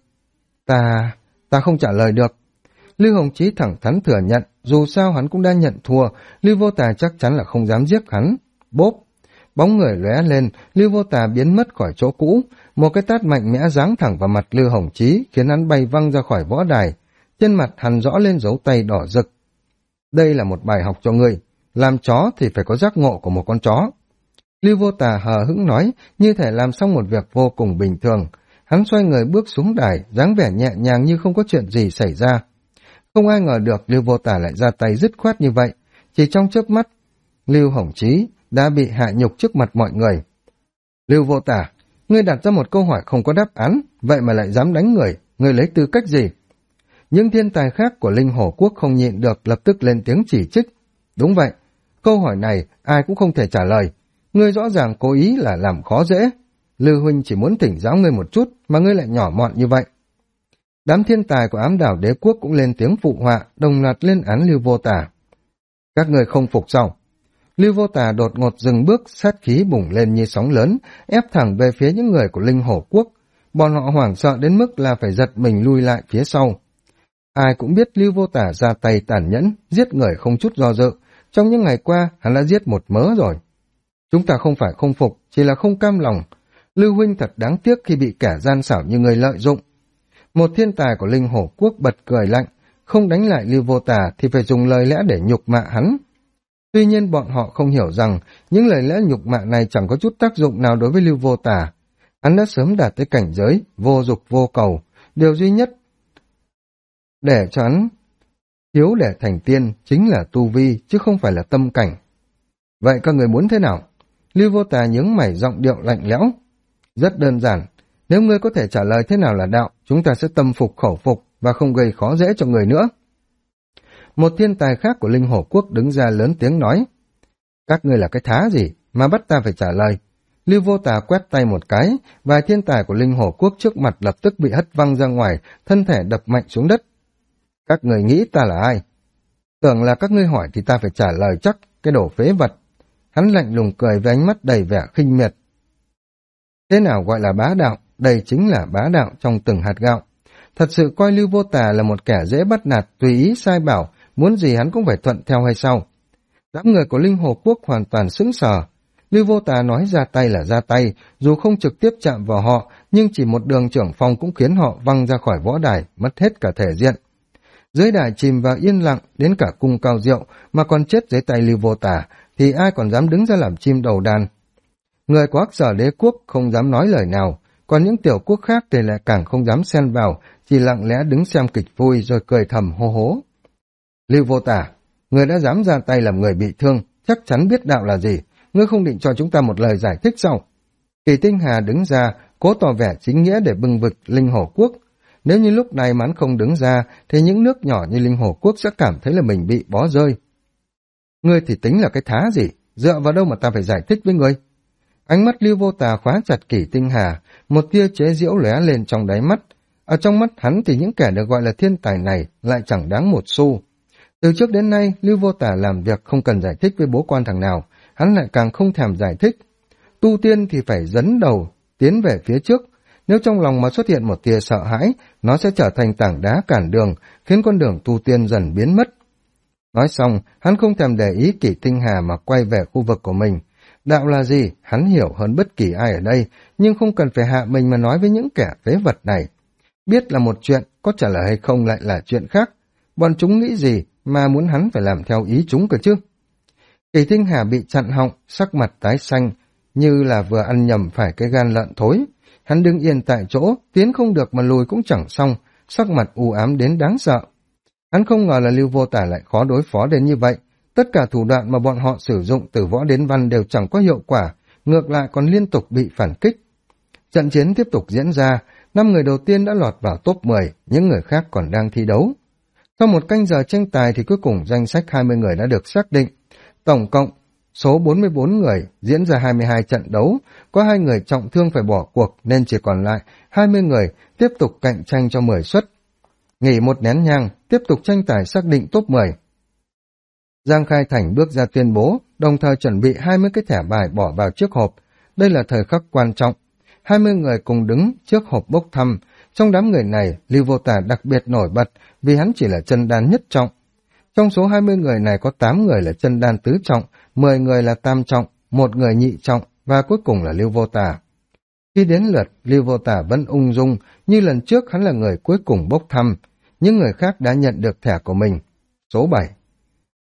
Ta không trả lời được. Lưu Hồng Chí thẳng thắn thừa nhận, dù sao hắn cũng đã nhận thua, Lưu Vô Tả chắc chắn là không dám giết hắn. Bốp! Bóng người lóe lên, Lưu Vô Tả biến mất khỏi chỗ cũ, một cái tát mạnh mẽ giáng thẳng vào mặt Lưu Hồng Chí, khiến hắn bay văng ra khỏi võ đài. Trên mặt hắn rõ lên dấu tay đỏ rực. Đây là một bài học cho ngươi. làm chó thì phải có giác ngộ của một con chó. Lưu Vô Tà hờ hững nói, như thể làm xong một việc vô cùng bình thường. Hắn xoay người bước xuống đài, dáng vẻ nhẹ nhàng như không có chuyện gì xảy ra. Không ai ngờ được Lưu Vô Tà lại ra tay dứt khoát như vậy. Chỉ trong chớp mắt, Lưu Hồng Chí đã bị hạ nhục trước mặt mọi người. Lưu Vô Tà, ngươi đặt ra một câu hỏi không có đáp án, vậy mà lại dám đánh người, ngươi lấy tư cách gì? Những thiên tài khác của Linh Hổ Quốc không nhịn được lập tức lên tiếng chỉ trích. Đúng vậy, câu hỏi này ai cũng không thể trả lời. Ngươi rõ ràng cố ý là làm khó dễ. Lưu huynh chỉ muốn thỉnh giáo ngươi một chút mà ngươi lại nhỏ mọn như vậy. Đám thiên tài của Ám Đảo Đế Quốc cũng lên tiếng phụ họa, đồng loạt lên án Lưu Vô Tà. Các ngươi không phục sao? Lưu Vô Tà đột ngột dừng bước, sát khí bùng lên như sóng lớn, ép thẳng về phía những người của Linh Hổ Quốc. Bọn họ hoảng sợ đến mức là phải giật mình lui lại phía sau. Ai cũng biết Lưu Vô Tà ra tay tàn nhẫn, giết người không chút do dự. Trong những ngày qua, hắn đã giết một mớ rồi. Chúng ta không phải không phục, chỉ là không cam lòng. Lưu huynh thật đáng tiếc khi bị kẻ gian xảo như người lợi dụng. Một thiên tài của Linh Hổ Quốc bật cười lạnh, không đánh lại Lưu Vô Tà thì phải dùng lời lẽ để nhục mạ hắn. Tuy nhiên bọn họ không hiểu rằng những lời lẽ nhục mạ này chẳng có chút tác dụng nào đối với Lưu Vô Tà. Hắn đã sớm đạt tới cảnh giới, vô dục vô cầu. Điều duy nhất để cho hắn thiếu để thành tiên chính là tu vi, chứ không phải là tâm cảnh. Vậy các người muốn thế nào? Lưu Vô Tà nhướng mày giọng điệu lạnh lẽo. Rất đơn giản, nếu ngươi có thể trả lời thế nào là đạo, chúng ta sẽ tâm phục khẩu phục và không gây khó dễ cho người nữa. Một thiên tài khác của Linh Hổ Quốc đứng ra lớn tiếng nói. Các ngươi là cái thá gì mà bắt ta phải trả lời? Lưu Vô Tà quét tay một cái, vài thiên tài của Linh Hổ Quốc trước mặt lập tức bị hất văng ra ngoài, thân thể đập mạnh xuống đất. Các người nghĩ ta là ai? Tưởng là các ngươi hỏi thì ta phải trả lời chắc, cái đồ phế vật. Hắn lạnh lùng cười với ánh mắt đầy vẻ khinh miệt. Thế nào gọi là bá đạo? Đây chính là bá đạo trong từng hạt gạo. Thật sự coi Lưu Vô Tà là một kẻ dễ bắt nạt, tùy ý sai bảo, muốn gì hắn cũng phải thuận theo hay sao? Đám người của Linh Hồ Quốc hoàn toàn sững sờ. Lưu Vô Tà nói ra tay là ra tay, dù không trực tiếp chạm vào họ, nhưng chỉ một đường trưởng phong cũng khiến họ văng ra khỏi võ đài, mất hết cả thể diện. Dưới đài chìm vào yên lặng, đến cả cung Cao Diệu mà còn chết dưới tay Lưu Vô Tà, thì ai còn dám đứng ra làm chim đầu đàn. Người của Hắc Sở Đế Quốc không dám nói lời nào, còn những tiểu quốc khác thì lại càng không dám xen vào, chỉ lặng lẽ đứng xem kịch vui rồi cười thầm hô hố. Lưu Vô Tà, người đã dám ra tay làm người bị thương, chắc chắn biết đạo là gì, ngươi không định cho chúng ta một lời giải thích sao? Kỳ Tinh Hà đứng ra, cố tỏ vẻ chính nghĩa để bừng vực Linh Hổ Quốc. Nếu như lúc này mà hắn không đứng ra, thì những nước nhỏ như Linh Hổ Quốc sẽ cảm thấy là mình bị bó rơi. Ngươi thì tính là cái thá gì, dựa vào đâu mà ta phải giải thích với ngươi? Ánh mắt Lưu Vô Tà khóa chặt Kỳ Tinh Hà, một tia chế giễu lóe lên trong đáy mắt. Ở trong mắt hắn thì những kẻ được gọi là thiên tài này lại chẳng đáng một xu. Từ trước đến nay, Lưu Vô Tà làm việc không cần giải thích với bố quan thằng nào, hắn lại càng không thèm giải thích. Tu tiên thì phải dấn đầu, tiến về phía trước. Nếu trong lòng mà xuất hiện một tia sợ hãi, nó sẽ trở thành tảng đá cản đường, khiến con đường tu tiên dần biến mất. Nói xong, hắn không thèm để ý Kỳ Tinh Hà mà quay về khu vực của mình. Đạo là gì, hắn hiểu hơn bất kỳ ai ở đây, nhưng không cần phải hạ mình mà nói với những kẻ phế vật này. Biết là một chuyện, có trả lời hay không lại là chuyện khác. Bọn chúng nghĩ gì mà muốn hắn phải làm theo ý chúng cơ chứ? Kỳ Tinh Hà bị chặn họng, sắc mặt tái xanh, như là vừa ăn nhầm phải cái gan lợn thối. Hắn đứng yên tại chỗ, tiến không được mà lùi cũng chẳng xong, sắc mặt u ám đến đáng sợ. Hắn không ngờ là Lưu Vô Tà lại khó đối phó đến như vậy. Tất cả thủ đoạn mà bọn họ sử dụng từ võ đến văn đều chẳng có hiệu quả, ngược lại còn liên tục bị phản kích. Trận chiến tiếp tục diễn ra, 5 người đầu tiên đã lọt vào top 10, những người khác còn đang thi đấu. Sau một canh giờ tranh tài thì cuối cùng danh sách 20 người đã được xác định. Tổng cộng, số 44 người diễn ra 22 trận đấu, có 2 người trọng thương phải bỏ cuộc nên chỉ còn lại 20 người tiếp tục cạnh tranh cho 10 suất. Nghỉ một nén nhang, tiếp tục tranh tài xác định top 10. Giang Khai Thành bước ra tuyên bố, đồng thời chuẩn bị 20 cái thẻ bài bỏ vào chiếc hộp. Đây là thời khắc quan trọng. 20 người cùng đứng trước hộp bốc thăm. Trong đám người này, Lưu Vô Tà đặc biệt nổi bật vì hắn chỉ là chân đan nhất trọng. Trong số 20 người này có 8 người là chân đan tứ trọng, 10 người là tam trọng, 1 người nhị trọng và cuối cùng là Lưu Vô Tà. Khi đến lượt, Lưu Vô Tà vẫn ung dung, như lần trước hắn là người cuối cùng bốc thăm. Những người khác đã nhận được thẻ của mình. Số 7.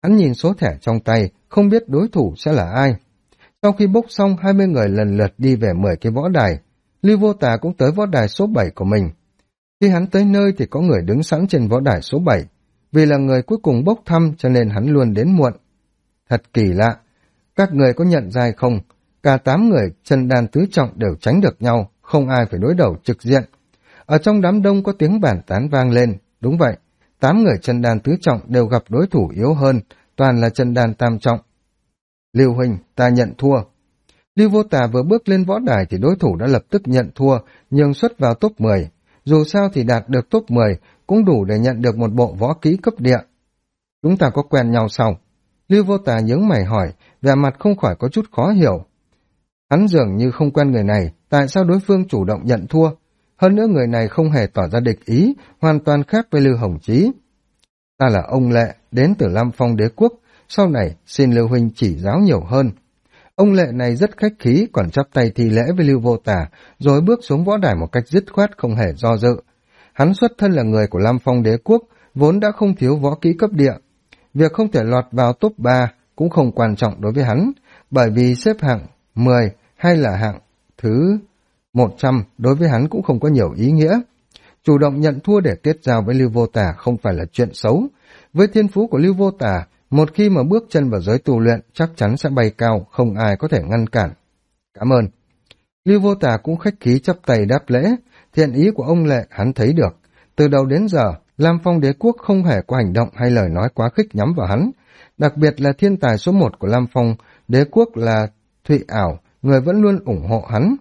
Hắn nhìn số thẻ trong tay, không biết đối thủ sẽ là ai. Sau khi bốc xong, 20 người lần lượt đi về 10 cái võ đài. Lưu Vô Tà cũng tới võ đài số 7 của mình. Khi hắn tới nơi thì có người đứng sẵn trên võ đài số 7. Vì là người cuối cùng bốc thăm cho nên hắn luôn đến muộn. Thật kỳ lạ. Các người có nhận ra hay không? Cả 8 người chân đan tứ trọng đều tránh được nhau, không ai phải đối đầu trực diện. Ở trong đám đông có tiếng bàn tán vang lên. Đúng vậy, 8 người chân đan tứ trọng đều gặp đối thủ yếu hơn, toàn là chân đan tam trọng. Lưu huynh, ta nhận thua. Lưu Vô Tà vừa bước lên võ đài thì đối thủ đã lập tức nhận thua, nhường suất vào top 10. Dù sao thì đạt được top 10 cũng đủ để nhận được một bộ võ kỹ cấp địa. Chúng ta có quen nhau sao? Lưu Vô Tà nhướng mày hỏi, vẻ mặt không khỏi có chút khó hiểu. Hắn dường như không quen người này, tại sao đối phương chủ động nhận thua? Hơn nữa người này không hề tỏ ra địch ý, hoàn toàn khác với Lưu Hồng Chí. Ta là ông Lệ, đến từ Lam Phong Đế Quốc, sau này xin Lưu huynh chỉ giáo nhiều hơn. Ông Lệ này rất khách khí, còn chắp tay thi lễ với Lưu Vô Tà, rồi bước xuống võ đài một cách dứt khoát không hề do dự. Hắn xuất thân là người của Lam Phong Đế Quốc, vốn đã không thiếu võ kỹ cấp địa. Việc không thể lọt vào top 3 cũng không quan trọng đối với hắn, bởi vì xếp hạng 10 hay là hạng thứ 100 đối với hắn cũng không có nhiều ý nghĩa. Chủ động nhận thua để kết giao với Lưu Vô Tà không phải là chuyện xấu. Với thiên phú của Lưu Vô Tà, một khi mà bước chân vào giới tu luyện chắc chắn sẽ bay cao, không ai có thể ngăn cản. Cảm ơn. Lưu Vô Tà cũng khách khí chắp tay đáp lễ, thiện ý của ông Lệ hắn thấy được. Từ đầu đến giờ, Lam Phong Đế Quốc không hề có hành động hay lời nói quá khích nhắm vào hắn. Đặc biệt là thiên tài số 1 của Lam Phong Đế Quốc là Thụy Ảo, người vẫn luôn ủng hộ hắn.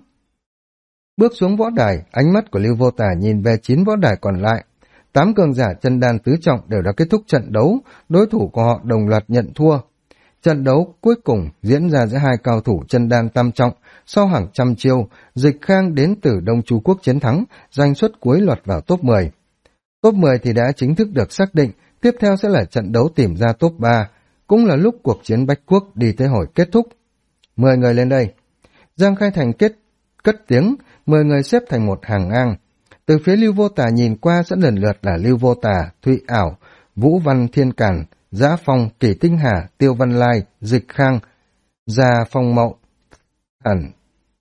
Bước xuống võ đài, ánh mắt của Lưu Vô Tà nhìn về 9 võ đài còn lại. 8 cường giả chân đan tứ trọng đều đã kết thúc trận đấu, đối thủ của họ đồng loạt nhận thua. Trận đấu cuối cùng diễn ra giữa hai cao thủ chân đan tam trọng, sau hàng trăm chiêu, Dịch Khang đến từ Đông Chu Quốc chiến thắng, giành suất cuối lọt vào top 10. Top 10 thì đã chính thức được xác định, tiếp theo sẽ là trận đấu tìm ra top 3, cũng là lúc cuộc chiến Bách Quốc đi tới hồi kết thúc. 10 người lên đây. Giang Khai Thành cất tiếng, 10 người xếp thành một hàng ngang. Từ phía Lưu Vô Tà nhìn qua sẽ lần lượt là Lưu Vô Tà, Thụy Ảo, Vũ Văn Thiên Cản, Dã Phong, Kỷ Tinh Hà, Tiêu Văn Lai, Dịch Khang, Gia Phong Mậu, Thận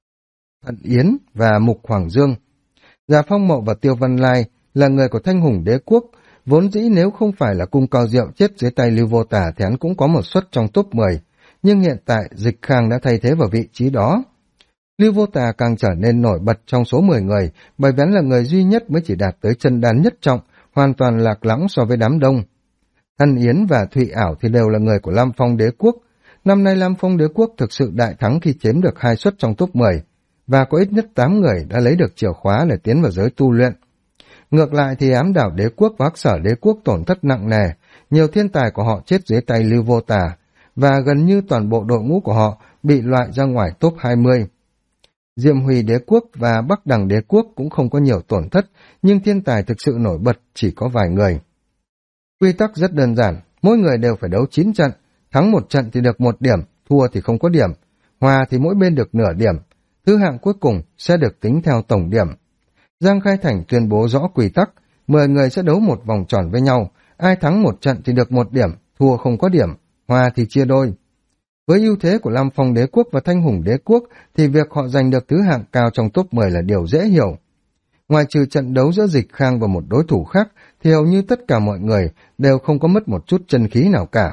Yến và Mục Hoàng Dương. Gia Phong Mậu và Tiêu Văn Lai là người của Thanh Hùng Đế Quốc, vốn dĩ nếu không phải là cung cao diệu chết dưới tay Lưu Vô Tà thì hắn cũng có một suất trong top 10, nhưng hiện tại Dịch Khang đã thay thế vào vị trí đó. Lưu Vô Tà càng trở nên nổi bật trong số 10 người, bởi vì hắn là người duy nhất mới chỉ đạt tới chân đan nhất trọng, hoàn toàn lạc lõng so với đám đông. Thân Yến và Thụy Ảo thì đều là người của Lam Phong Đế Quốc. Năm nay Lam Phong Đế Quốc thực sự đại thắng khi chiếm được 2 suất trong top 10, và có ít nhất 8 người đã lấy được chìa khóa để tiến vào giới tu luyện. Ngược lại thì Ám Đảo Đế Quốc và Hắc Sở Đế Quốc tổn thất nặng nề, nhiều thiên tài của họ chết dưới tay Lưu Vô Tà, và gần như toàn bộ đội ngũ của họ bị loại ra ngoài top 20. Diệm Hủy Đế Quốc và Bắc Đằng Đế Quốc cũng không có nhiều tổn thất, nhưng thiên tài thực sự nổi bật chỉ có vài người. Quy tắc rất đơn giản, mỗi người đều phải đấu 9 trận, thắng một trận thì được 1 điểm, thua thì không có điểm, hòa thì mỗi bên được nửa điểm, thứ hạng cuối cùng sẽ được tính theo tổng điểm. Giang Khai Thành tuyên bố rõ quy tắc, 10 người sẽ đấu một vòng tròn với nhau, ai thắng một trận thì được 1 điểm, thua không có điểm, hòa thì chia đôi. Với ưu thế của Lam Phong Đế Quốc và Thanh Hùng Đế Quốc thì việc họ giành được thứ hạng cao trong top 10 là điều dễ hiểu. Ngoài trừ trận đấu giữa Dịch Khang và một đối thủ khác thì hầu như tất cả mọi người đều không có mất một chút chân khí nào cả.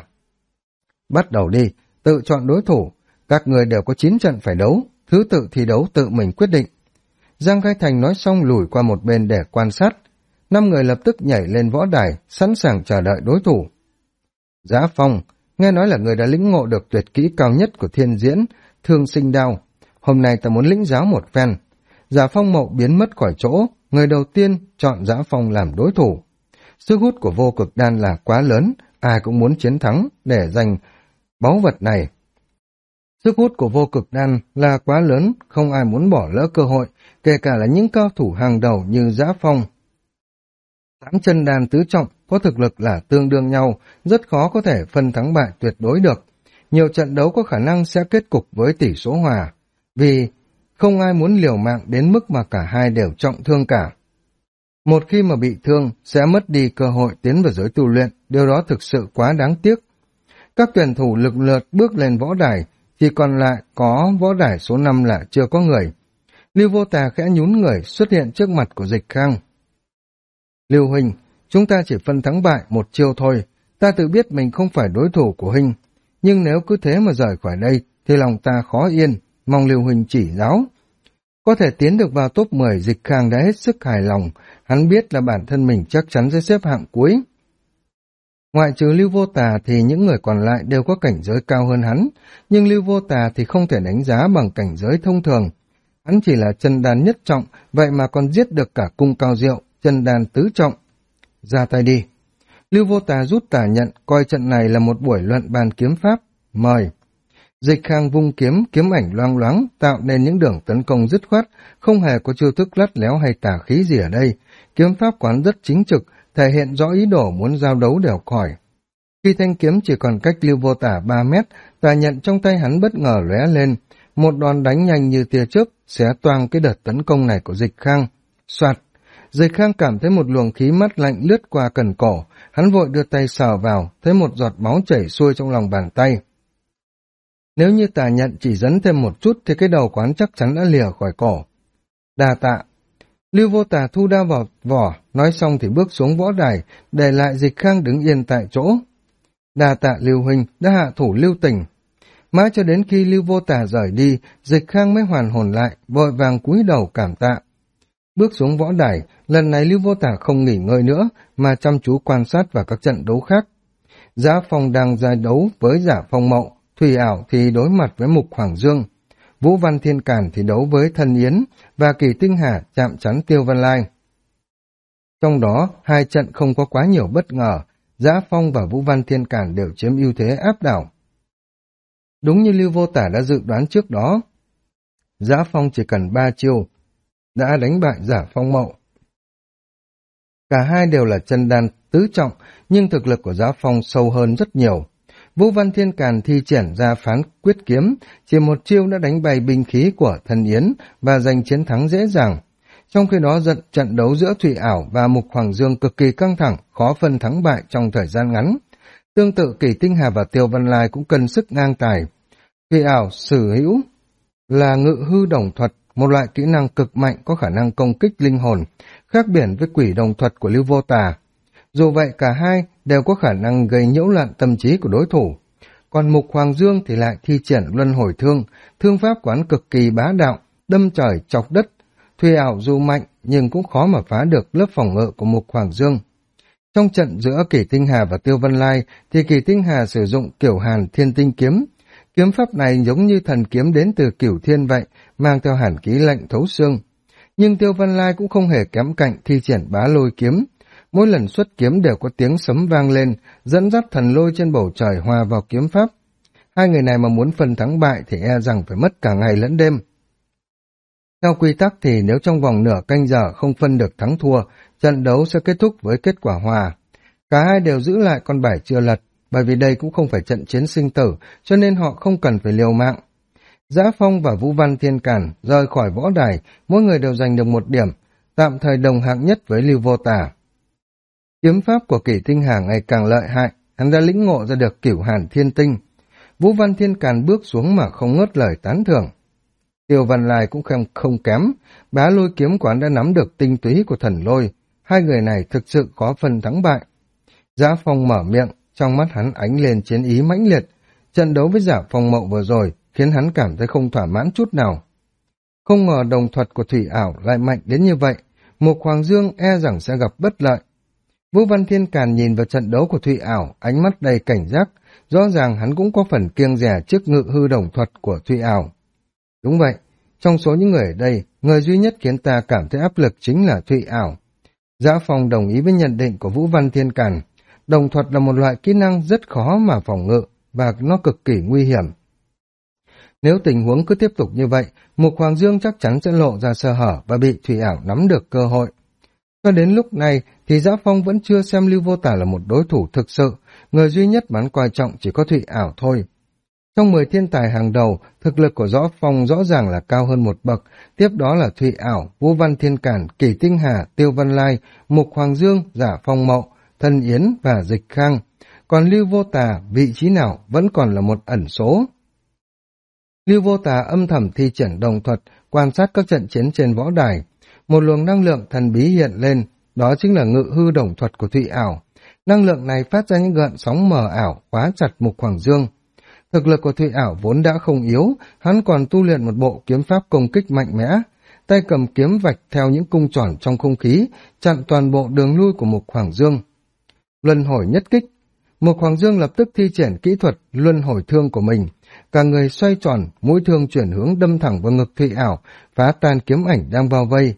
Bắt đầu đi, tự chọn đối thủ, các người đều có 9 trận phải đấu, thứ tự thi đấu tự mình quyết định. Giang Khai Thành nói xong lùi qua một bên để quan sát. 5 người lập tức nhảy lên võ đài, sẵn sàng chờ đợi đối thủ. Dã Phong, nghe nói là người đã lĩnh ngộ được tuyệt kỹ cao nhất của thiên diễn, Thương Sinh Đao. Hôm nay ta muốn lĩnh giáo một phen. Dã Phong Mậu biến mất khỏi chỗ, người đầu tiên chọn Dã Phong làm đối thủ. Sức hút của vô cực đan là quá lớn, ai cũng muốn chiến thắng để giành báu vật này. Sức hút của vô cực đan là quá lớn, không ai muốn bỏ lỡ cơ hội, kể cả là những cao thủ hàng đầu như Dã Phong. 8 chân đan tứ trọng có thực lực là tương đương nhau, rất khó có thể phân thắng bại tuyệt đối được. Nhiều trận đấu có khả năng sẽ kết cục với tỷ số hòa, vì không ai muốn liều mạng đến mức mà cả hai đều trọng thương cả. Một khi mà bị thương, sẽ mất đi cơ hội tiến vào giới tu luyện, điều đó thực sự quá đáng tiếc. Các tuyển thủ lực lượt bước lên võ đài, chỉ còn lại có võ đài số 5 là chưa có người. Lưu Vô Tà khẽ nhún người xuất hiện trước mặt của Dịch Khang. Lưu huynh, chúng ta chỉ phân thắng bại một chiêu thôi, ta tự biết mình không phải đối thủ của huynh, nhưng nếu cứ thế mà rời khỏi đây thì lòng ta khó yên, mong Lưu huynh chỉ giáo. Có thể tiến được vào top 10, Dịch Khang đã hết sức hài lòng, hắn biết là bản thân mình chắc chắn sẽ xếp hạng cuối. Ngoại trừ Lưu Vô Tà thì những người còn lại đều có cảnh giới cao hơn hắn, nhưng Lưu Vô Tà thì không thể đánh giá bằng cảnh giới thông thường. Hắn chỉ là chân đan nhất trọng, vậy mà còn giết được cả cung cao diệu, chân đan tứ trọng. Ra tay đi. Lưu Vô Tà rút tà nhận, coi trận này là một buổi luận bàn kiếm pháp. Mời. Dịch Khang vung kiếm, kiếm ảnh loang loáng, tạo nên những đường tấn công dứt khoát, không hề có chiêu thức lắt léo hay tà khí gì ở đây. Kiếm pháp quán rất chính trực, thể hiện rõ ý đồ muốn giao đấu đều khỏi. Khi thanh kiếm chỉ còn cách Lưu Vô Tà 3 mét, tà nhận trong tay hắn bất ngờ lóe lên, một đòn đánh nhanh như tia chớp xé toang cái đợt tấn công này của Dịch Khang. Soạt, Dịch Khang cảm thấy một luồng khí mát lạnh lướt qua cần cổ, hắn vội đưa tay sờ vào, thấy một giọt máu chảy xuôi trong lòng bàn tay. Nếu như tà nhận chỉ dấn thêm một chút thì cái đầu quán chắc chắn đã lìa khỏi cổ. Đa tạ. Lưu Vô Tà thu đao vào vỏ, nói xong thì bước xuống võ đài, để lại Dịch Khang đứng yên tại chỗ. Đa tạ Lưu huynh đã hạ thủ lưu tình. Mãi cho đến khi Lưu Vô Tà rời đi, Dịch Khang mới hoàn hồn lại, vội vàng cúi đầu cảm tạ. Bước xuống võ đài, lần này Lưu Vô Tà không nghỉ ngơi nữa, mà chăm chú quan sát vào các trận đấu khác. Giá Phong đang ra đấu với Giả Phong Mậu, Thủy Ảo thì đối mặt với Mục Hoàng Dương. Vũ Văn Thiên Càn thì đấu với Thân Yến, và Kỳ Tinh Hà chạm trán Tiêu Văn Lai. Trong đó, hai trận không có quá nhiều bất ngờ, Giá Phong và Vũ Văn Thiên Càn đều chiếm ưu thế áp đảo. Đúng như Lưu Vô Tả đã dự đoán trước đó, Giá Phong chỉ cần 3 chiêu đã đánh bại Giả Phong Mậu. Cả hai đều là chân đan tứ trọng, nhưng thực lực của Giá Phong sâu hơn rất nhiều. Vũ Văn Thiên Càn thi triển ra phán quyết kiếm, chỉ một chiêu đã đánh bay binh khí của Thân Yến và giành chiến thắng dễ dàng. Trong khi đó trận đấu giữa Thủy Ảo và Mục Hoàng Dương cực kỳ căng thẳng, khó phân thắng bại trong thời gian ngắn. Tương tự Kỳ Tinh Hà và Tiêu Văn Lai cũng cân sức ngang tài. Thủy Ảo sử hữu là ngự hư đồng thuật, một loại kỹ năng cực mạnh có khả năng công kích linh hồn, khác biệt với quỷ đồng thuật của Lưu Vô Tà. Dù vậy cả hai đều có khả năng gây nhiễu loạn tâm trí của đối thủ. Còn Mục Hoàng Dương thì lại thi triển luân hồi thương, thương pháp quán cực kỳ bá đạo, đâm trời chọc đất. Thủy Ảo dù mạnh nhưng cũng khó mà phá được lớp phòng ngự của Mục Hoàng Dương. Trong trận giữa Kỳ Tinh Hà và Tiêu Văn Lai thì Kỳ Tinh Hà sử dụng Kiểu Hàn Thiên Tinh kiếm. Kiếm pháp này giống như thần kiếm đến từ Cửu Thiên vậy, mang theo hàn khí lạnh thấu xương. Nhưng Tiêu Văn Lai cũng không hề kém cạnh thi triển Bá Lôi kiếm. Mỗi lần xuất kiếm đều có tiếng sấm vang lên, dẫn dắt thần lôi trên bầu trời hòa vào kiếm pháp. Hai người này mà muốn phân thắng bại thì e rằng phải mất cả ngày lẫn đêm. Theo quy tắc thì nếu trong vòng nửa canh giờ không phân được thắng thua, trận đấu sẽ kết thúc với kết quả hòa. Cả hai đều giữ lại con bài chưa lật, bởi vì đây cũng không phải trận chiến sinh tử, cho nên họ không cần phải liều mạng. Giá Phong và Vũ Văn Thiên Càn rời khỏi võ đài, mỗi người đều giành được 1 điểm, tạm thời đồng hạng nhất với Lưu Vô Tả. Kiếm pháp của Kỳ Tinh Hà ngày càng lợi hại, hắn đã lĩnh ngộ ra được Cửu Hàn Thiên Tinh. Vũ Văn Thiên Càn bước xuống mà không ngớt lời tán thưởng. Tiêu Văn Lai cũng không kém, Bá Lôi kiếm quán đã nắm được tinh túy của thần lôi, hai người này thực sự khó phân thắng bại. Giá Phong mở miệng, trong mắt hắn ánh lên chiến ý mãnh liệt, trận đấu với Giả Phong Mậu vừa rồi khiến hắn cảm thấy không thỏa mãn chút nào. Không ngờ đồng thuật của Thủy Ảo lại mạnh đến như vậy, Mục Hoàng Dương e rằng sẽ gặp bất lợi. Vũ Văn Thiên Càn nhìn vào trận đấu của Thủy Ảo, ánh mắt đầy cảnh giác, rõ ràng hắn cũng có phần kiêng dè trước ngự hư đồng thuật của Thủy Ảo. Đúng vậy, trong số những người ở đây, người duy nhất khiến ta cảm thấy áp lực chính là Thủy Ảo. Giá Phong đồng ý với nhận định của Vũ Văn Thiên Càn. Đồng thuật là một loại kỹ năng rất khó mà phòng ngự, và nó cực kỳ nguy hiểm. Nếu tình huống cứ tiếp tục như vậy, Mục Hoàng Dương chắc chắn sẽ lộ ra sơ hở và bị Thủy Ảo nắm được cơ hội. Cho đến lúc này thì Giá Phong vẫn chưa xem Lưu Vô Tả là một đối thủ thực sự, người duy nhất mà hắn coi trọng chỉ có Thủy Ảo thôi. Trong 10 thiên tài hàng đầu, thực lực của Giá Phong rõ ràng là cao hơn một bậc, tiếp đó là Thủy Ảo, Vũ Văn Thiên Càn, Kỳ Tinh Hà, Tiêu Văn Lai, Mục Hoàng Dương, Giả Phong Mậu, Thân Yến và Dịch Khang. còn Lưu Vô Tà vị trí nào vẫn còn là một ẩn số. Lưu Vô Tà âm thầm thi triển đồng thuật, quan sát các trận chiến trên võ đài. Một luồng năng lượng thần bí hiện lên, đó chính là ngự hư đồng thuật của Thụy Ảo. Năng lượng này phát ra những gợn sóng mờ ảo, khóa chặt Mục Hoàng Dương. Thực lực của Thụy Ảo vốn đã không yếu, hắn còn tu luyện một bộ kiếm pháp công kích mạnh mẽ. Tay cầm kiếm vạch theo những cung tròn trong không khí, chặn toàn bộ đường lui của Mục Hoàng Dương. Luân hồi nhất kích. Mục Hoàng Dương lập tức thi triển kỹ thuật luân hồi thương của mình. Cả người xoay tròn, mũi thương chuyển hướng đâm thẳng vào ngực Thụy Ảo, phá tan kiếm ảnh đang bao vây.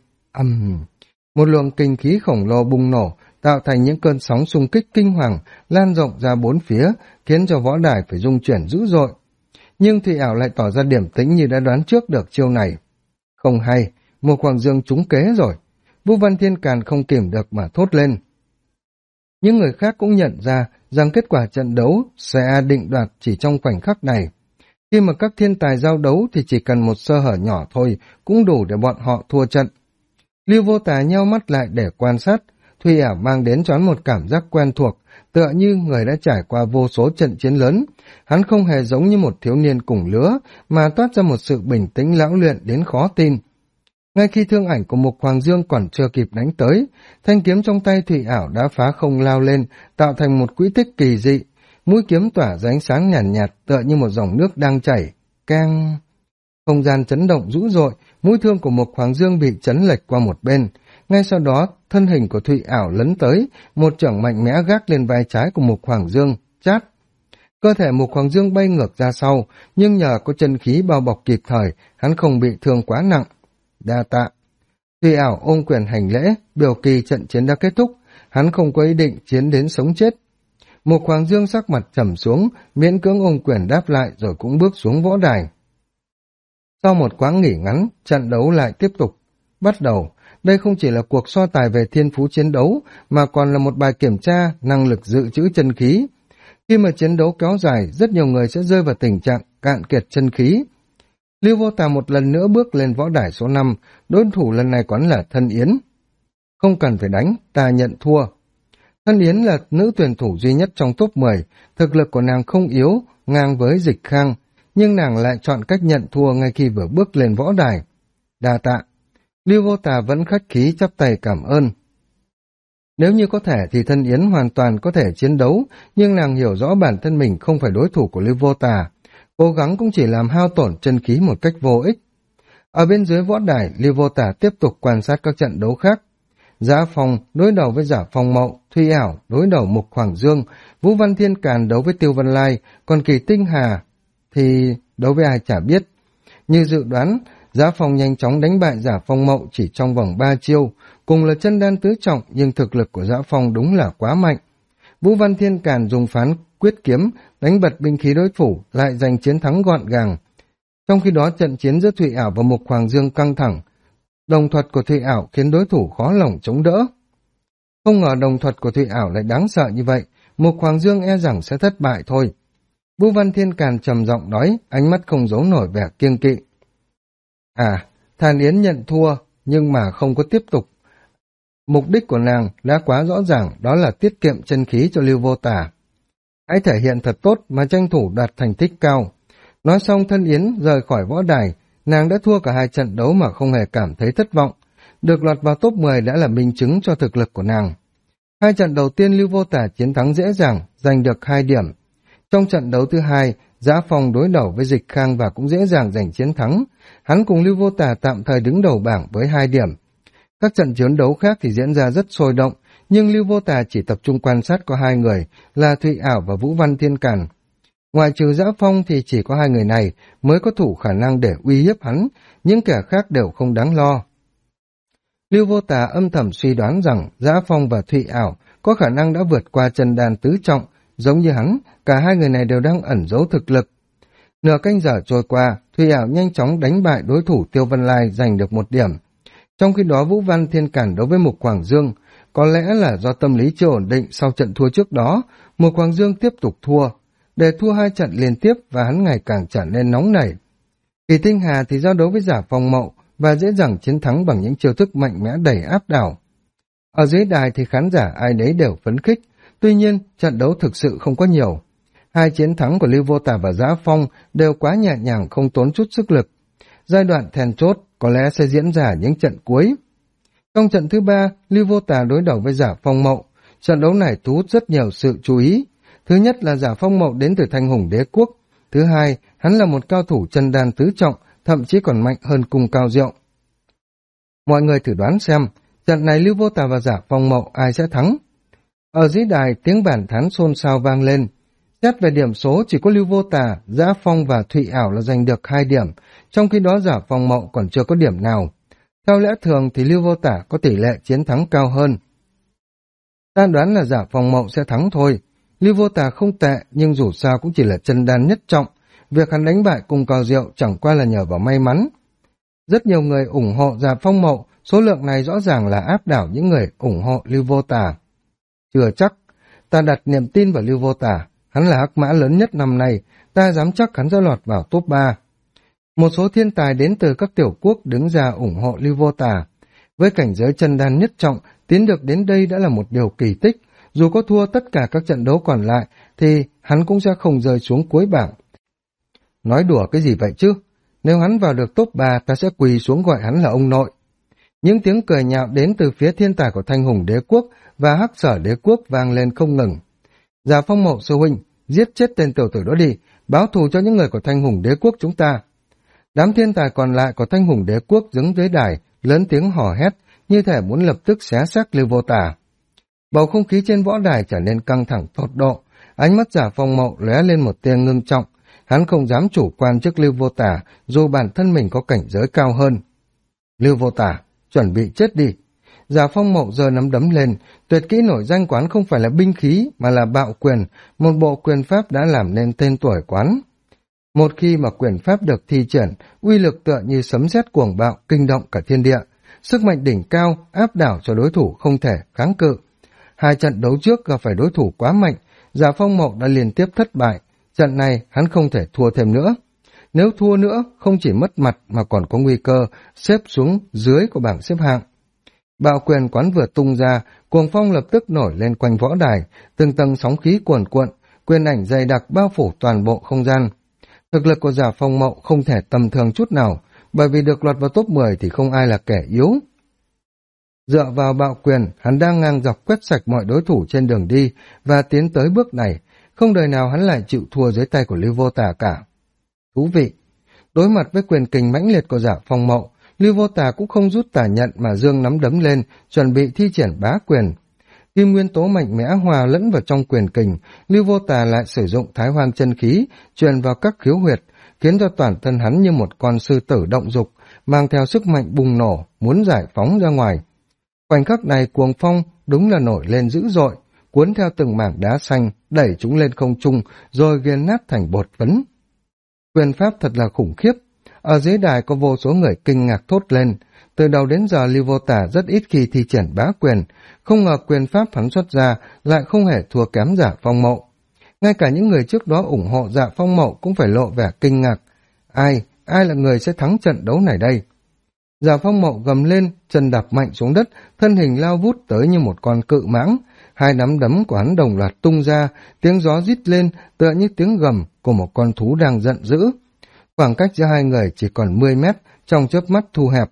Một luồng kinh khí khổng lồ bùng nổ, tạo thành những cơn sóng xung kích kinh hoàng, lan rộng ra bốn phía, khiến cho võ đài phải rung chuyển dữ dội. Nhưng Thụy Ảo lại tỏ ra điềm tĩnh như đã đoán trước được chiêu này. Không hay, Mục Hoàng Dương trúng kế rồi. Vũ Văn Thiên Càn không kìm được mà thốt lên. Những người khác cũng nhận ra rằng kết quả trận đấu sẽ định đoạt chỉ trong khoảnh khắc này. Khi mà các thiên tài giao đấu thì chỉ cần một sơ hở nhỏ thôi cũng đủ để bọn họ thua trận. Lưu Vô Tà nheo mắt lại để quan sát, Thụy Ảo mang đến cho hắn một cảm giác quen thuộc, tựa như người đã trải qua vô số trận chiến lớn. Hắn không hề giống như một thiếu niên cùng lứa, mà toát ra một sự bình tĩnh lão luyện đến khó tin. Ngay khi thương ảnh của Mục Hoàng Dương còn chưa kịp đánh tới, thanh kiếm trong tay Thụy Ảo đã phá không lao lên, tạo thành một quỹ tích kỳ dị. Mũi kiếm tỏa ra ánh sáng nhàn nhạt, tựa như một dòng nước đang chảy. Keng! Không gian chấn động dữ dội, mũi thương của Mục Hoàng Dương bị chấn lệch qua một bên. Ngay sau đó, thân hình của Thụy Ảo lấn tới, một chưởng mạnh mẽ gác lên vai trái của Mục Hoàng Dương, chát. Cơ thể Mục Hoàng Dương bay ngược ra sau, nhưng nhờ có chân khí bao bọc kịp thời, hắn không bị thương quá nặng. Đa tạ. Thụy Ảo ôm quyền hành lễ, biểu kỳ trận chiến đã kết thúc, hắn không có ý định chiến đến sống chết. Mục Hoàng Dương sắc mặt trầm xuống, miễn cưỡng ôm quyền đáp lại rồi cũng bước xuống võ đài. Sau một quãng nghỉ ngắn, trận đấu lại tiếp tục. Bắt đầu, đây không chỉ là cuộc so tài về thiên phú chiến đấu, mà còn là một bài kiểm tra năng lực dự trữ chân khí. Khi mà chiến đấu kéo dài, rất nhiều người sẽ rơi vào tình trạng cạn kiệt chân khí. Lưu Vô Tà một lần nữa bước lên võ đài số 5, đối thủ lần này còn là Thân Yến. Không cần phải đánh, ta nhận thua. Thân Yến là nữ tuyển thủ duy nhất trong top 10, thực lực của nàng không yếu, ngang với Dịch Khang, nhưng nàng lại chọn cách nhận thua ngay khi vừa bước lên võ đài. Đa tạ. Lưu Vô Tà vẫn khách khí chắp tay cảm ơn. Nếu như có thể thì Thân Yến hoàn toàn có thể chiến đấu, nhưng nàng hiểu rõ bản thân mình không phải đối thủ của Lưu Vô Tà. Cố gắng cũng chỉ làm hao tổn chân khí một cách vô ích. Ở bên dưới võ đài, Lưu Vô Tà tiếp tục quan sát các trận đấu khác. Giá Phong đối đầu với Giả Phong Mậu, Thụy Ảo đối đầu Mục Hoàng Dương, Vũ Văn Thiên Càn đấu với Tiêu Văn Lai, còn Kỳ Tinh Hà thì đấu với ai chả biết. Như dự đoán, Giá Phong nhanh chóng đánh bại Giả Phong Mậu chỉ trong vòng 3 chiêu, cùng là chân đan tứ trọng nhưng thực lực của Giá Phong đúng là quá mạnh. Vũ Văn Thiên Càn dùng phán quyết kiếm đánh bật binh khí đối thủ, lại giành chiến thắng gọn gàng. Trong khi đó trận chiến giữa Thụy Ảo và Mục Hoàng Dương căng thẳng, đồng thuật của Thụy Ảo khiến đối thủ khó lòng chống đỡ. Không ngờ đồng thuật của Thụy Ảo lại đáng sợ như vậy, Mục Hoàng Dương e rằng sẽ thất bại thôi. Vũ Văn Thiên Càn trầm giọng nói, ánh mắt không giấu nổi vẻ kiêng kỵ. Thàn Yến nhận thua, nhưng mà không có tiếp tục. Mục đích của nàng đã quá rõ ràng, đó là tiết kiệm chân khí cho Lưu Vô Tà. Hãy thể hiện thật tốt mà tranh thủ đạt thành tích cao. Nói xong Thân Yến rời khỏi võ đài, nàng đã thua cả 2 trận đấu mà không hề cảm thấy thất vọng. Được lọt vào top 10 đã là minh chứng cho thực lực của nàng. 2 trận đầu tiên Lưu Vô Tà chiến thắng dễ dàng, giành được 2 điểm. Trong trận đấu thứ 2, Giá Phong đối đầu với Dịch Khang và cũng dễ dàng giành chiến thắng. Hắn cùng Lưu Vô Tà tạm thời đứng đầu bảng với 2 điểm. Các trận chiến đấu khác thì diễn ra rất sôi động, nhưng Lưu Vô Tà chỉ tập trung quan sát có 2 người là Thụy Ảo và Vũ Văn Thiên Càn. Ngoài trừ Giá Phong thì chỉ có 2 người này mới có đủ khả năng để uy hiếp hắn, những kẻ khác đều không đáng lo. Lưu Vô Tà âm thầm suy đoán rằng Giá Phong và Thụy Ảo có khả năng đã vượt qua chân đan tứ trọng, giống như hắn, cả 2 người này đều đang ẩn giấu thực lực. Nửa canh giờ trôi qua, Thụy Ảo nhanh chóng đánh bại đối thủ Tiêu Văn Lai giành được 1 điểm. Trong khi đó Vũ Văn Thiên Càn đối với Mục Hoàng Dương, có lẽ là do tâm lý chưa ổn định sau trận thua trước đó, Mục Hoàng Dương tiếp tục thua. Để thua 2 trận liên tiếp và hắn ngày càng trở nên nóng nảy. Kỳ Tinh Hà thì giao đấu với Giả Phong Mậu và dễ dàng chiến thắng bằng những chiêu thức mạnh mẽ đầy áp đảo. Ở dưới đài thì khán giả ai nấy đều phấn khích, Tuy nhiên, trận đấu thực sự không có nhiều. Hai chiến thắng của Lưu Vô Tả và Dã Phong đều quá nhẹ nhàng, không tốn chút sức lực. Giai đoạn then chốt có lẽ sẽ diễn ra những trận cuối. Trong trận thứ 3, Lưu Vô Tả đối đầu với Giả Phong Mậu. Trận đấu này thu hút rất nhiều sự chú ý. Thứ nhất là Giả Phong Mậu đến từ Thanh Hùng Đế Quốc. Thứ hai, hắn là một cao thủ chân đan tứ trọng, thậm chí còn mạnh hơn Cung Cao Diệu. Mọi người thử đoán xem, trận này Lưu Vô Tả và Giả Phong Mậu ai sẽ thắng? Ở dưới đài, tiếng bàn thán xôn xao vang lên. Xét về điểm số, chỉ có Lưu Vô Tả, Dã Phong và Thụy Ảo là giành được 2 điểm, trong khi đó Giả Phong Mậu còn chưa có điểm nào. Theo lẽ thường thì Lưu Vô Tả có tỷ lệ chiến thắng cao hơn. Ta đoán là Giả Phong Mậu sẽ thắng thôi. Lưu Vô Tả không tệ, nhưng dù sao cũng chỉ là chân đan nhất trọng. Việc hắn đánh bại Cung Cao Diệu chẳng qua là nhờ vào may mắn. Rất nhiều người ủng hộ Giả Phong Mậu, số lượng này rõ ràng là áp đảo những người ủng hộ Lưu Vô Tả. Chưa chắc, ta đặt niềm tin vào Lưu Vô Tả, hắn là hắc mã lớn nhất năm nay, ta dám chắc hắn sẽ lọt vào top 3. Một số thiên tài đến từ các tiểu quốc đứng ra ủng hộ Lưu Vô Tả. Với cảnh giới chân đan nhất trọng, tiến được đến đây đã là một điều kỳ tích, dù có thua tất cả các trận đấu còn lại thì hắn cũng sẽ không rơi xuống cuối bảng. Nói đùa cái gì vậy chứ? Nếu hắn vào được top 3 ta sẽ quỳ xuống gọi hắn là ông nội. Những tiếng cười nhạo đến từ phía thiên tài của Thanh Hùng Đế Quốc và Hắc Sở Đế Quốc vang lên không ngừng. Giả Phong Mậu sư huynh, giết chết tên tiểu tử đó đi, báo thù cho những người của Thanh Hùng Đế Quốc chúng ta. Đám thiên tài còn lại của Thanh Hùng Đế Quốc đứng dưới đài, lớn tiếng hò hét, như thể muốn lập tức xé xác Lưu Vô Tả. Bầu không khí trên võ đài trở nên căng thẳng tột độ, ánh mắt Giả Phong Mậu lóe lên một tia ngưng trọng, hắn không dám chủ quan trước Lưu Vô Tả, dù bản thân mình có cảnh giới cao hơn. Lưu Vô Tả, chuẩn bị chết đi. Giả Phong Mậu giơ nắm đấm lên, tuyệt kỹ nổi danh quán không phải là binh khí mà là bạo quyền, một bộ quyền pháp đã làm nên tên tuổi quán. Một khi mà quyền pháp được thi triển, uy lực tựa như sấm sét cuồng bạo, kinh động cả thiên địa, sức mạnh đỉnh cao áp đảo cho đối thủ không thể kháng cự. Hai trận đấu trước gặp phải đối thủ quá mạnh, Giả Phong Mậu đã liên tiếp thất bại, trận này hắn không thể thua thêm nữa. Nếu thua nữa, không chỉ mất mặt mà còn có nguy cơ xếp xuống dưới của bảng xếp hạng. Bạo quyền quán vừa tung ra, cuồng phong lập tức nổi lên quanh võ đài, từng tầng sóng khí cuồn cuộn, quyền ảnh dày đặc bao phủ toàn bộ không gian. Thực lực của Giả Phong Mậu không thể tầm thường chút nào, bởi vì được lọt vào top 10 thì không ai là kẻ yếu. Dựa vào bạo quyền, hắn đang ngang dọc quét sạch mọi đối thủ trên đường đi và tiến tới bước này, không đời nào hắn lại chịu thua dưới tay của Lưu Vô Tả cả. Thú vị! Đối mặt với quyền kình mãnh liệt của Giả Phong Mậu, Lưu Vô Tả cũng không rút tả nhận mà giương nắm đấm lên, chuẩn bị thi triển bá quyền. Kim nguyên tố mạnh mẽ hòa lẫn vào trong quyền kình, Lưu Vô Tả lại sử dụng Thái Hoang chân khí, truyền vào các khiếu huyệt, khiến cho toàn thân hắn như một con sư tử động dục, mang theo sức mạnh bùng nổ, muốn giải phóng ra ngoài. Khoảnh khắc này cuồng phong đúng là nổi lên dữ dội, cuốn theo từng mảng đá xanh, đẩy chúng lên không trung, rồi nghiền nát thành bột phấn. Quyền pháp thật là khủng khiếp. Ở dưới đài có vô số người kinh ngạc thốt lên. Từ đầu đến giờ Lưu Vô Tả rất ít khi thi triển bá quyền, không ngờ quyền pháp hắn xuất ra lại không hề thua kém Giả Phong Mậu. Ngay cả những người trước đó ủng hộ Giả Phong Mậu cũng phải lộ vẻ kinh ngạc. Ai là người sẽ thắng trận đấu này đây? Giả Phong Mậu gầm lên, chân đạp mạnh xuống đất, thân hình lao vút tới như một con cự mãng. Hai nắm đấm của hắn đồng loạt tung ra, tiếng gió rít lên tựa như tiếng gầm của một con thú đang giận dữ. Khoảng cách giữa hai người chỉ còn 10 mét, trong chớp mắt thu hẹp.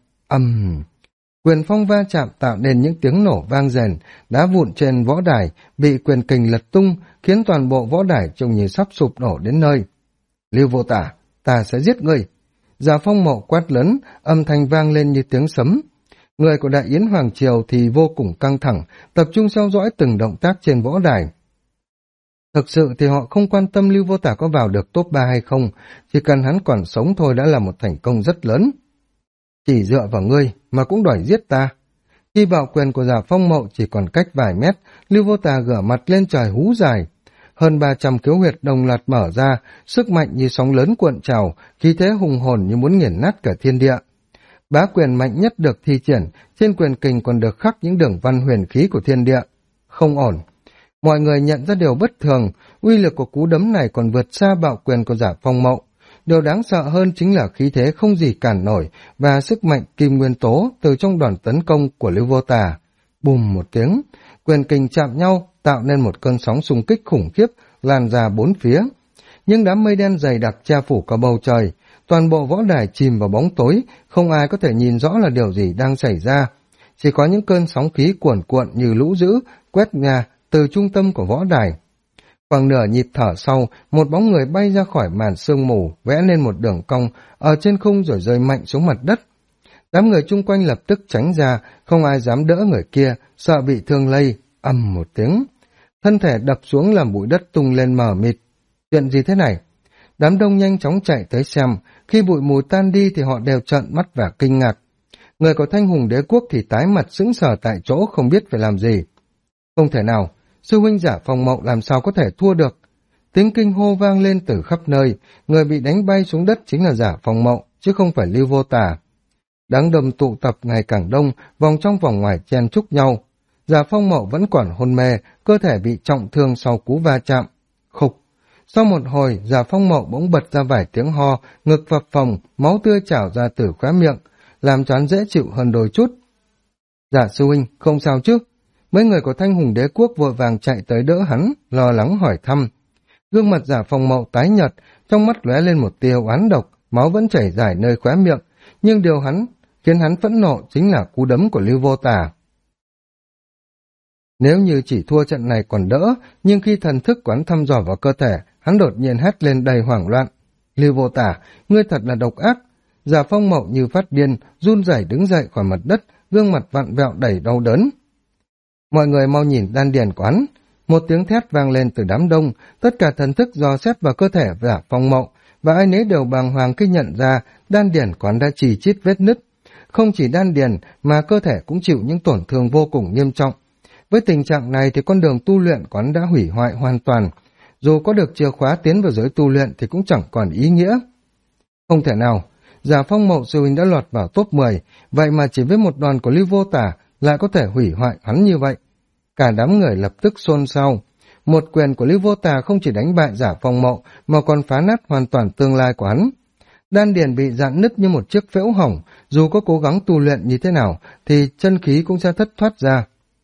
Quyền phong va chạm tạo nên những tiếng nổ vang rền, đá vụn trên võ đài bị quyền kình lật tung, khiến toàn bộ võ đài trông như sắp sụp đổ đến nơi. Lưu Vô Tả, ta sẽ giết ngươi! Giả Phong Mậu quát lớn, âm thanh vang lên như tiếng sấm. Người của Đại Yến Hoàng Triều thì vô cùng căng thẳng, tập trung theo dõi từng động tác trên võ đài. Thực sự thì họ không quan tâm Lưu Vô Tả có vào được top 3 hay không, chỉ cần hắn còn sống thôi đã là một thành công rất lớn. Chỉ dựa vào ngươi mà cũng đòi giết ta. Khi bạo quyền của Giả Phong Mậu chỉ còn cách vài mét, Lưu Vô Tả ngửa mặt lên trời hú dài. Hơn 300 khiếu huyệt đồng loạt mở ra, sức mạnh như sóng lớn cuộn trào, khí thế hùng hồn như muốn nghiền nát cả thiên địa. Bá quyền mạnh nhất được thi triển, trên quyền kình còn được khắc những đường văn huyền khí của thiên địa. Không ổn. Mọi người nhận ra điều bất thường, uy lực của cú đấm này còn vượt xa bạo quyền của Giả Phong Mậu. Điều đáng sợ hơn chính là khí thế không gì cản nổi và sức mạnh kim nguyên tố từ trong đòn tấn công của Lưu Vô Tả. Bùm một tiếng, quyền kình chạm nhau tạo nên một cơn sóng xung kích khủng khiếp lan ra bốn phía. Nhưng đám mây đen dày đặc che phủ cả bầu trời, toàn bộ võ đài chìm vào bóng tối, không ai có thể nhìn rõ là điều gì đang xảy ra. Chỉ có những cơn sóng khí cuồn cuộn như lũ dữ quét ngang từ trung tâm của võ đài. Khoảng nửa nhịp thở sau, một bóng người bay ra khỏi màn sương mù, vẽ lên một đường cong ở trên khung rồi rơi mạnh xuống mặt đất. Đám người chung quanh lập tức tránh ra, không ai dám đỡ người kia, sợ bị thương lây. Ầm một tiếng, thân thể đập xuống làm bụi đất tung lên mờ mịt. Chuyện gì thế này? Đám đông nhanh chóng chạy tới xem, khi bụi mù tan đi thì họ đều trợn mắt và kinh ngạc. Người của Thanh Hùng Đế Quốc thì tái mặt sững sờ tại chỗ không biết phải làm gì. Không thể nào, sư huynh Giả Phong Mậu làm sao có thể thua được? Tiếng kinh hô vang lên từ khắp nơi, người bị đánh bay xuống đất chính là Giả Phong Mậu, chứ không phải Lưu Vô Tả. Đám đông tụ tập ngày càng đông, vòng trong vòng ngoài chen chúc nhau. Giả Phong Mậu vẫn còn hôn mê, cơ thể bị trọng thương sau cú va chạm. Khục! Sau một hồi, Giả Phong Mậu bỗng bật ra vài tiếng ho, ngực phập phồng, máu tươi trào ra từ khóe miệng, làm cho hắn dễ chịu hơn đôi chút. Giả sư huynh, không sao chứ? Mấy người của Thanh Hùng Đế Quốc vội vàng chạy tới đỡ hắn, lo lắng hỏi thăm. Gương mặt Giả Phong Mậu tái nhợt, trong mắt lóe lên một tia oán độc, máu vẫn chảy rải nơi khóe miệng, nhưng điều khiến hắn phẫn nộ chính là cú đấm của Lưu Vô Tả. Nếu như chỉ thua trận này còn đỡ, nhưng khi thần thức của hắn thăm dò vào cơ thể, hắn đột nhiên hét lên đầy hoảng loạn. Lưu Vô Tả, ngươi thật là độc ác. Giả Phong Mậu như phát điên, run rẩy đứng dậy khỏi mặt đất, gương mặt vặn vẹo đầy đau đớn. Mọi người mau nhìn đan điền của hắn. Một tiếng thét vang lên từ đám đông, tất cả thần thức dò xét vào cơ thể Giả Phong Mậu, và ai nấy đều bàng hoàng khi nhận ra đan điền của hắn đã chì chít vết nứt. Không chỉ đan điền mà cơ thể cũng chịu những tổn thương vô cùng nghiêm trọng. Với tình trạng này thì con đường tu luyện của hắn đã hủy hoại hoàn toàn. Dù có được chìa khóa tiến vào giới tu luyện thì cũng chẳng còn ý nghĩa. Không thể nào, Giả Phong Mậu sư huynh đã lọt vào top 10, vậy mà chỉ với một đòn của Lưu Vô Tả lại có thể hủy hoại hắn như vậy. Cả đám người lập tức xôn xao. Một quyền của Lưu Vô Tả không chỉ đánh bại Giả Phong Mậu mà còn phá nát hoàn toàn tương lai của hắn. Đan điền bị rạn nứt như một chiếc phễu hỏng, dù có cố gắng tu luyện như thế nào thì chân khí cũng sẽ thất thoát ra.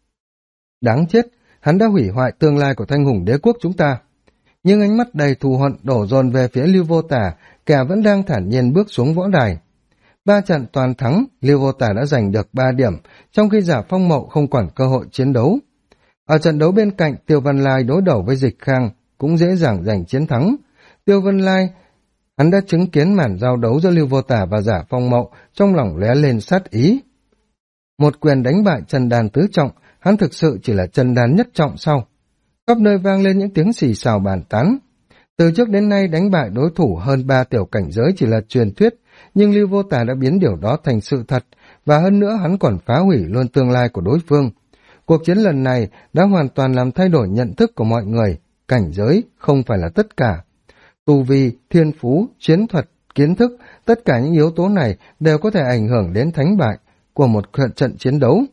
Đáng chết, hắn đã hủy hoại tương lai của Thanh Hùng Đế Quốc chúng ta. Nhưng ánh mắt đầy thù hận đổ dồn về phía Lưu Vô Tả, kẻ vẫn đang thản nhiên bước xuống võ đài. 3 trận toàn thắng, Lưu Vô Tả đã giành được 3 điểm, trong khi Giả Phong Mậu không còn cơ hội chiến đấu. Ở trận đấu bên cạnh, Tiêu Văn Lai đối đầu với Dịch Khang cũng dễ dàng giành chiến thắng. Tiêu Văn Lai, hắn đã chứng kiến màn giao đấu giữa Lưu Vô Tả và Giả Phong Mậu, trong lòng lóe lên sát ý. Một quyền đánh bại Chân Đan tứ trọng, hắn thực sự chỉ là Chân Đan nhất trọng sau. Khắp nơi vang lên những tiếng xì xào bàn tán. Từ trước đến nay đánh bại đối thủ hơn 3 tiểu cảnh giới chỉ là truyền thuyết, nhưng Lưu Vô Tả đã biến điều đó thành sự thật, và hơn nữa hắn còn phá hủy luôn tương lai của đối phương. Cuộc chiến lần này đã hoàn toàn làm thay đổi nhận thức của mọi người, cảnh giới không phải là tất cả. Tu vi, thiên phú, chiến thuật, kiến thức, tất cả những yếu tố này đều có thể ảnh hưởng đến thắng bại của một trận chiến đấu.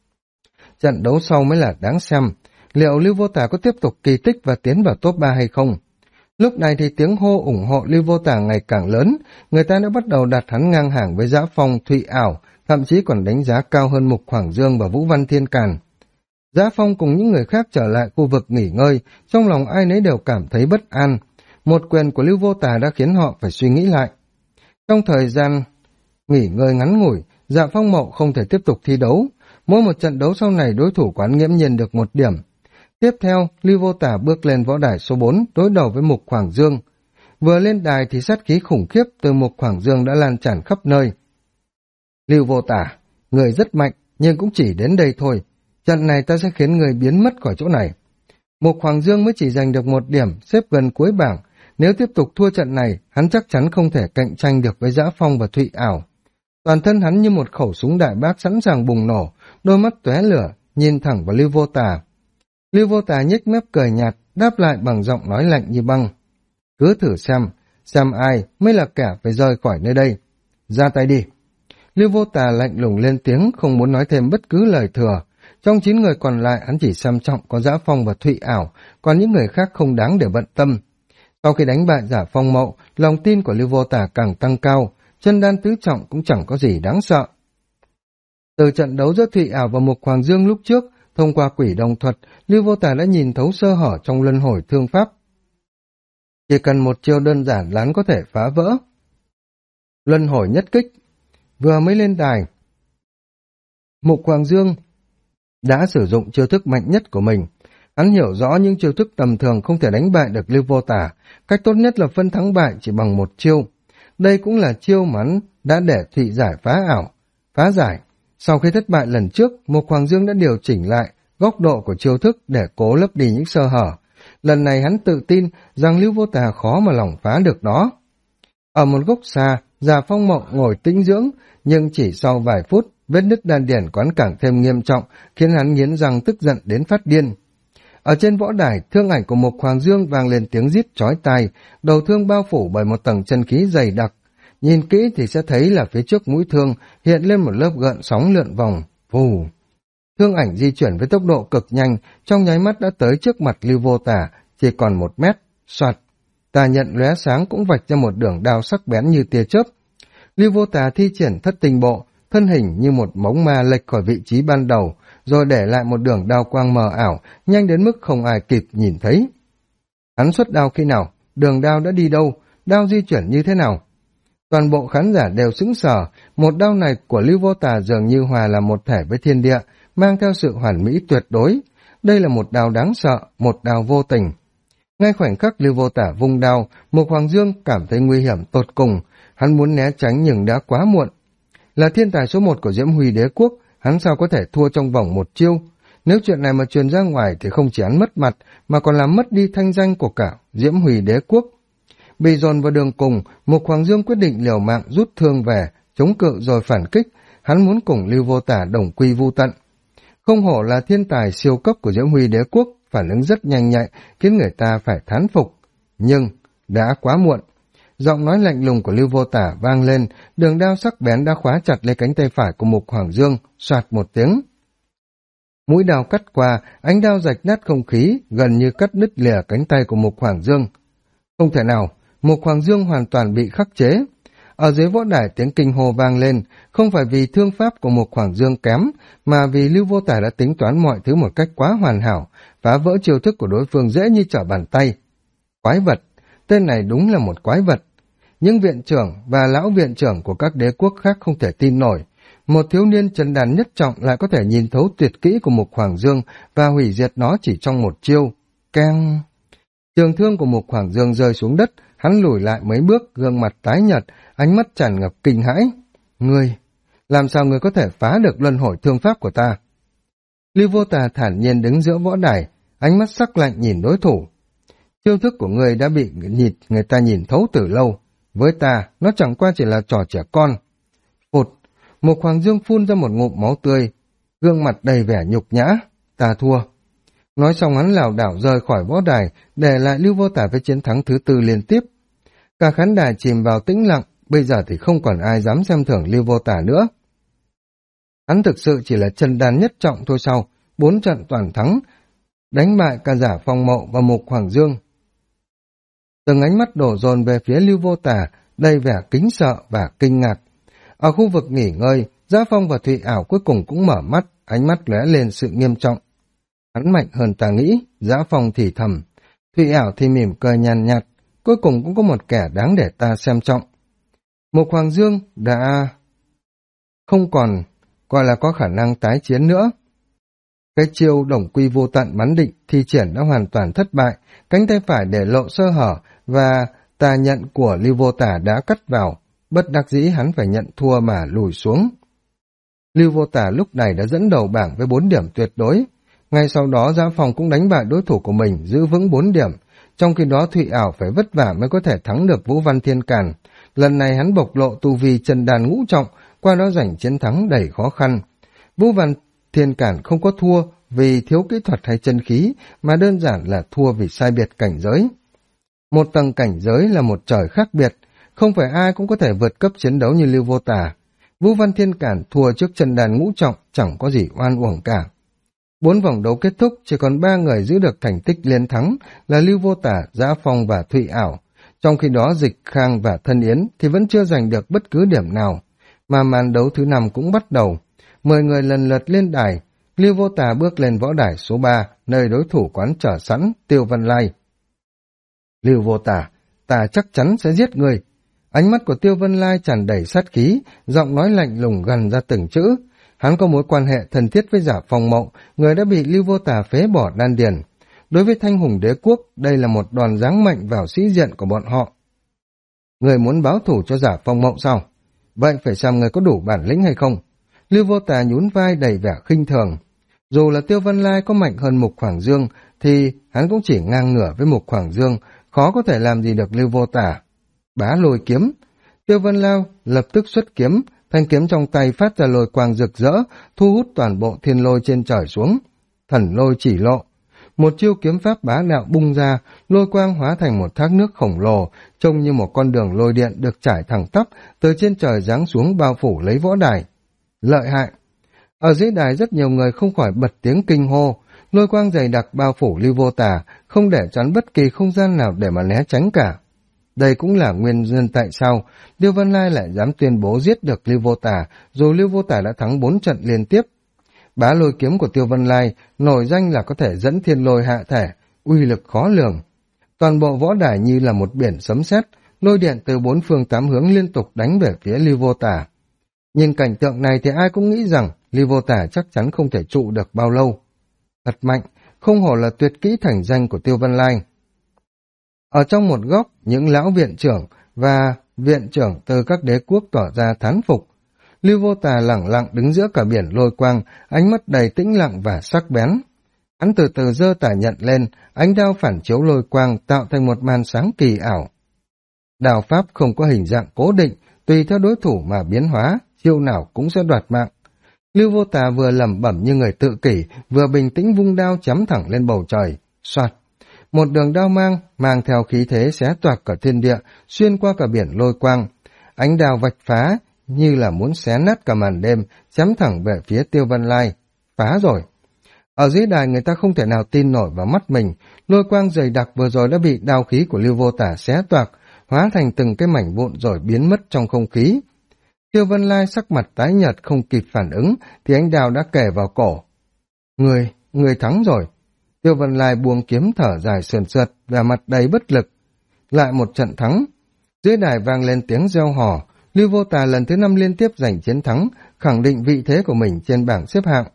Trận đấu sau mới là đáng xem, liệu Lưu Vô Tả có tiếp tục kỳ tích và tiến vào top 3 hay không? Lúc này thì tiếng hô ủng hộ Lưu Vô Tả ngày càng lớn, người ta đã bắt đầu đặt hắn ngang hàng với Dã Phong, Thụy Ảo, thậm chí còn đánh giá cao hơn Mục Hoàng Dương và Vũ Văn Thiên Càn. Dã Phong cùng những người khác trở lại khu vực nghỉ ngơi, trong lòng ai nấy đều cảm thấy bất an. Một quyền của Lưu Vô Tả đã khiến họ phải suy nghĩ lại. Trong thời gian nghỉ ngơi ngắn ngủi, Dạ Phong Mậu không thể tiếp tục thi đấu. Mỗi một trận đấu sau này đối thủ quán nghiễm nhiên được 1 điểm. Tiếp theo, Lưu Vô Tả bước lên võ đài số 4 đối đầu với Mục Hoàng Dương. Vừa lên đài thì sát khí khủng khiếp từ Mục Hoàng Dương đã lan tràn khắp nơi. Lưu Vô Tả, người rất mạnh nhưng cũng chỉ đến đây thôi. Trận này ta sẽ khiến người biến mất khỏi chỗ này. Mục Hoàng Dương mới chỉ giành được 1 điểm, xếp gần cuối bảng. Nếu tiếp tục thua trận này, hắn chắc chắn không thể cạnh tranh được với Dã Phong và Thụy Ảo. Toàn thân hắn như một khẩu súng đại bác sẵn sàng bùng nổ, đôi mắt tóe lửa, nhìn thẳng vào Lưu Vô Tả. Lưu Vô Tả nhếch mép cười nhạt, đáp lại bằng giọng nói lạnh như băng. Cứ thử xem ai mới là kẻ phải rời khỏi nơi đây. Ra tay đi. Lưu Vô Tả lạnh lùng lên tiếng, không muốn nói thêm bất cứ lời thừa. Trong 9 người còn lại, hắn chỉ xem trọng có Dã Phong và Thụy Ảo, còn những người khác không đáng để bận tâm. Sau khi đánh bại Giả Phong Mậu, lòng tin của Lưu Vô Tả càng tăng cao, Chân Đan tứ trọng cũng chẳng có gì đáng sợ. Từ trận đấu giữa Thụy Ảo và Mục Hoàng Dương lúc trước, Thông qua quỷ đồng thuật, Lưu Vô Tà đã nhìn thấu sơ hở trong luân hồi thương pháp. Chỉ cần một chiêu đơn giản là hắn có thể phá vỡ. Luân hồi nhất kích. Vừa mới lên đài, Mục Hoàng Dương đã sử dụng chiêu thức mạnh nhất của mình. Hắn hiểu rõ những chiêu thức tầm thường không thể đánh bại được Lưu Vô Tà, cách tốt nhất là phân thắng bại chỉ bằng một chiêu. Đây cũng là chiêu mà hắn đã để Thụy Giải phá giải. Sau khi thất bại lần trước, Mục Hoàng Dương đã điều chỉnh lại góc độ của chiêu thức để cố lấp đi những sơ hở. Lần này hắn tự tin rằng Lưu Vô Tà khó mà lòng phá được nó. Ở một góc xa, Già Phong Mộng ngồi tĩnh dưỡng, nhưng chỉ sau vài phút, vết nứt đan điền của hắn càng thêm nghiêm trọng, khiến hắn nghiến răng tức giận đến phát điên. Ở trên võ đài, thương ảnh của Mục Hoàng Dương vang lên tiếng rít chói tai, đầu thương bao phủ bởi một tầng chân khí dày đặc. Nhìn kỹ thì sẽ thấy là phía trước mũi thương hiện lên một lớp gợn sóng lượn vòng. Vù! Thương ảnh di chuyển với tốc độ cực nhanh, trong nháy mắt đã tới trước mặt Lưu Vô Tà, chỉ còn 1 mét. Soạt! Tà nhận lóe sáng cũng vạch ra một đường đao sắc bén như tia chớp. Lưu Vô Tà thi triển thất tinh bộ, thân hình như một bóng ma lệch khỏi vị trí ban đầu, rồi để lại một đường đao quang mờ ảo, nhanh đến mức không ai kịp nhìn thấy. Hắn xuất đao khi nào? Đường đao đã đi đâu? Đao di chuyển như thế nào? Toàn bộ khán giả đều sững sờ, một đao này của Lưu Vô Tà dường như hòa là một thể với thiên địa, mang theo sự hoàn mỹ tuyệt đối. Đây là một đao đáng sợ, một đao vô tình. Ngay khoảnh khắc Lưu Vô Tà vung đao, Mục Hoàng Dương cảm thấy nguy hiểm tột cùng, hắn muốn né tránh nhưng đã quá muộn. Là thiên tài số 1 của Diễm Huy Đế Quốc, hắn sao có thể thua trong vòng một chiêu? Nếu chuyện này mà truyền ra ngoài thì không chỉ hắn mất mặt, mà còn làm mất đi thanh danh của cả Diễm Huy Đế Quốc. Bị dồn vào đường cùng, Mục Hoàng Dương quyết định liều mạng rút thương về, chống cự rồi phản kích, hắn muốn cùng Lưu Vô Tà đồng quy vu tận. Không hổ là thiên tài siêu cấp của Diễm Huy Đế Quốc, phản ứng rất nhanh nhạy, khiến người ta phải thán phục. Nhưng, đã quá muộn. Giọng nói lạnh lùng của Lưu Vô Tà vang lên, đường đao sắc bén đã khóa chặt lấy cánh tay phải của Mục Hoàng Dương, soạt một tiếng. Mũi đao cắt qua, ánh đao rạch nát không khí, gần như cắt đứt lìa cánh tay của Mục Hoàng Dương. Không thể nào, Mục Hoàng Dương hoàn toàn bị khắc chế. Ở dưới võ đài tiếng kinh hô vang lên, không phải vì thương pháp của Mục Hoàng Dương kém, mà vì Lưu Vô Tà đã tính toán mọi thứ một cách quá hoàn hảo, phá vỡ chiêu thức của đối phương dễ như trở bàn tay. Quái vật, tên này đúng là một quái vật. Những viện trưởng và lão viện trưởng của các đế quốc khác không thể tin nổi. Một thiếu niên chân đàn nhất trọng lại có thể nhìn thấu tuyệt kỹ của Mục Hoàng Dương và hủy diệt nó chỉ trong một chiêu. Keng! Trường thương của Mục Hoàng Dương rơi xuống đất, hắn lùi lại mấy bước, gương mặt tái nhợt, ánh mắt tràn ngập kinh hãi. Ngươi, làm sao ngươi có thể phá được luân hồi thương pháp của ta? Lưu Vô Tà thản nhiên đứng giữa võ đài, ánh mắt sắc lạnh nhìn đối thủ. Chiêu thức của ngươi đã bị người ta nhìn thấu từ lâu. Với ta, nó chẳng qua chỉ là trò trẻ con. Phụt, Mục Hoàng Dương phun ra một ngụm máu tươi, gương mặt đầy vẻ nhục nhã. Ta thua. Nói xong hắn lảo đảo rời khỏi võ đài, để lại Lưu Vô Tà với chiến thắng thứ 4 liên tiếp. Cả khán đài chìm vào tĩnh lặng, bây giờ thì không còn ai dám xem thường Lưu Vô Tà nữa. Hắn thực sự chỉ là chân đàn nhất trọng thôi sao, 4 trận toàn thắng, đánh bại cả Giả Phong Mậu và Mục Hoàng Dương. Từng ánh mắt đổ dồn về phía Lưu Vô Tà, đầy vẻ kính sợ và kinh ngạc. Ở khu vực nghỉ ngơi, Giá Phong và Thụy Ảo cuối cùng cũng mở mắt, ánh mắt lóe lên sự nghiêm trọng. Hắn mạnh hơn ta nghĩ, Giá Phong thì thầm. Thụy Ảo thì mỉm cười nhàn nhạt, cuối cùng cũng có một kẻ đáng để ta xem trọng. Mục Hoàng Dương đã không còn gọi là có khả năng tái chiến nữa. Cái chiêu đồng quy vô tận bắn định thi triển đã hoàn toàn thất bại, cánh tay phải để lộ sơ hở và tà nhận của Lưu Vô Tà đã cắt vào, bất đắc dĩ hắn phải nhận thua mà lùi xuống. Lưu Vô Tà lúc này đã dẫn đầu bảng với 4 điểm tuyệt đối. Ngay sau đó Giá Phong cũng đánh bại đối thủ của mình, giữ vững 4 điểm. Trong khi đó Thụy Ảo phải vất vả mới có thể thắng được Vũ Văn Thiên Càn. Lần này hắn bộc lộ tu vi chân đàn ngũ trọng, qua đó giành chiến thắng đầy khó khăn. Vũ Văn Thiên Càn không có thua vì thiếu kỹ thuật hay chân khí, mà đơn giản là thua vì sai biệt cảnh giới. Một tầng cảnh giới là một trời khác biệt, không phải ai cũng có thể vượt cấp chiến đấu như Lưu Vô Tà. Vũ Văn Thiên Càn thua trước chân đàn ngũ trọng chẳng có gì oan uổng cả. 4 vòng đấu kết thúc, chỉ còn 3 người giữ được thành tích liên thắng là Lưu Vô Tà, Giá Phong và Thụy Ảo. Trong khi đó Dịch Khang và Thân Yến thì vẫn chưa giành được bất cứ điểm nào. Mà màn đấu thứ 5 cũng bắt đầu. 10 người lần lượt lên đài, Lưu Vô Tà bước lên võ đài số 3, nơi đối thủ quán chờ sẵn, Tiêu Vân Lai. Lưu Vô Tà, ta chắc chắn sẽ giết người. Ánh mắt của Tiêu Vân Lai tràn đầy sát khí, giọng nói lạnh lùng gần ra từng chữ. Hắn có mối quan hệ thân thiết với Giả Phong Mộng, người đã bị Lưu Vô Tà phế bỏ đan điền. Đối với Thanh Hùng Đế Quốc, đây là một đòn giáng mạnh vào sĩ diện của bọn họ. Người muốn báo thù cho Giả Phong Mộng sao? Vậy phải xem người có đủ bản lĩnh hay không? Lưu Vô Tà nhún vai đầy vẻ khinh thường. Dù là Tiêu Vân Lai có mạnh hơn Mục Hoàng Dương, thì hắn cũng chỉ ngang ngửa với Mục Hoàng Dương, khó có thể làm gì được Lưu Vô Tà. Bá lôi kiếm. Tiêu Vân Lao lập tức xuất kiếm, thanh kiếm trong tay phát ra lôi quang rực rỡ, thu hút toàn bộ thiên lôi trên trời xuống. Thần lôi chỉ lộ. Một chiêu kiếm pháp bá đạo bung ra, lôi quang hóa thành một thác nước khổng lồ, trông như một con đường lôi điện được trải thẳng tắp, từ trên trời giáng xuống bao phủ lấy võ đài. Lợi hại! Ở dưới đài rất nhiều người không khỏi bật tiếng kinh hô, lôi quang dày đặc bao phủ Lưu Vô Tà, không để chắn bất kỳ không gian nào để mà né tránh cả. Đây cũng là nguyên nhân tại sao Tiêu Vân Lai lại dám tuyên bố giết được Lưu Vô Tà, dù Lưu Vô Tà đã thắng 4 trận liên tiếp. Bá lôi kiếm của Tiêu Vân Lai nổi danh là có thể dẫn thiên lôi hạ thể, uy lực khó lường. Toàn bộ võ đài như là một biển sấm sét, lôi điện từ 4 phương 8 hướng liên tục đánh về phía Lưu Vô Tà. Nhìn cảnh tượng này thì ai cũng nghĩ rằng Lưu Vô Tà chắc chắn không thể trụ được bao lâu. Thật mạnh, không hổ là tuyệt kỹ thành danh của Tiêu Vân Lai. Ở trong một góc, những lão viện trưởng và viện trưởng từ các đế quốc tỏ ra thán phục. Lưu Vô Tà lẳng lặng đứng giữa cả biển lôi quang, ánh mắt đầy tĩnh lặng và sắc bén. Hắn từ từ giơ tả nhận lên, ánh đao phản chiếu lôi quang tạo thành một màn sáng kỳ ảo. Đao pháp không có hình dạng cố định, tùy theo đối thủ mà biến hóa, chiêu nào cũng sẽ đoạt mạng. Lưu Vô Tà vừa lẩm bẩm như người tự kỷ, vừa bình tĩnh vung đao chém thẳng lên bầu trời. Soạt! Một đường đao mang theo khí thế xé toạc cả thiên địa, xuyên qua cả biển lôi quang. Ánh đao vạch phá, như là muốn xé nát cả màn đêm, chém thẳng về phía Tiêu Vân Lai. Phá rồi! Ở dưới đài người ta không thể nào tin nổi vào mắt mình, lôi quang dày đặc vừa rồi đã bị đao khí của Lưu Vô Tà xé toạc, hóa thành từng cái mảnh vụn rồi biến mất trong không khí. Tiêu Vân Lai sắc mặt tái nhợt không kịp phản ứng, thì ánh đao đã kề vào cổ. Người thắng rồi! Tiêu Vân Lai buông kiếm thở dài sườn sượt và mặt đầy bất lực. Lại một trận thắng. Dưới đài vang lên tiếng reo hò, Lưu Vô Tà lần thứ 5 liên tiếp giành chiến thắng, khẳng định vị thế của mình trên bảng xếp hạng.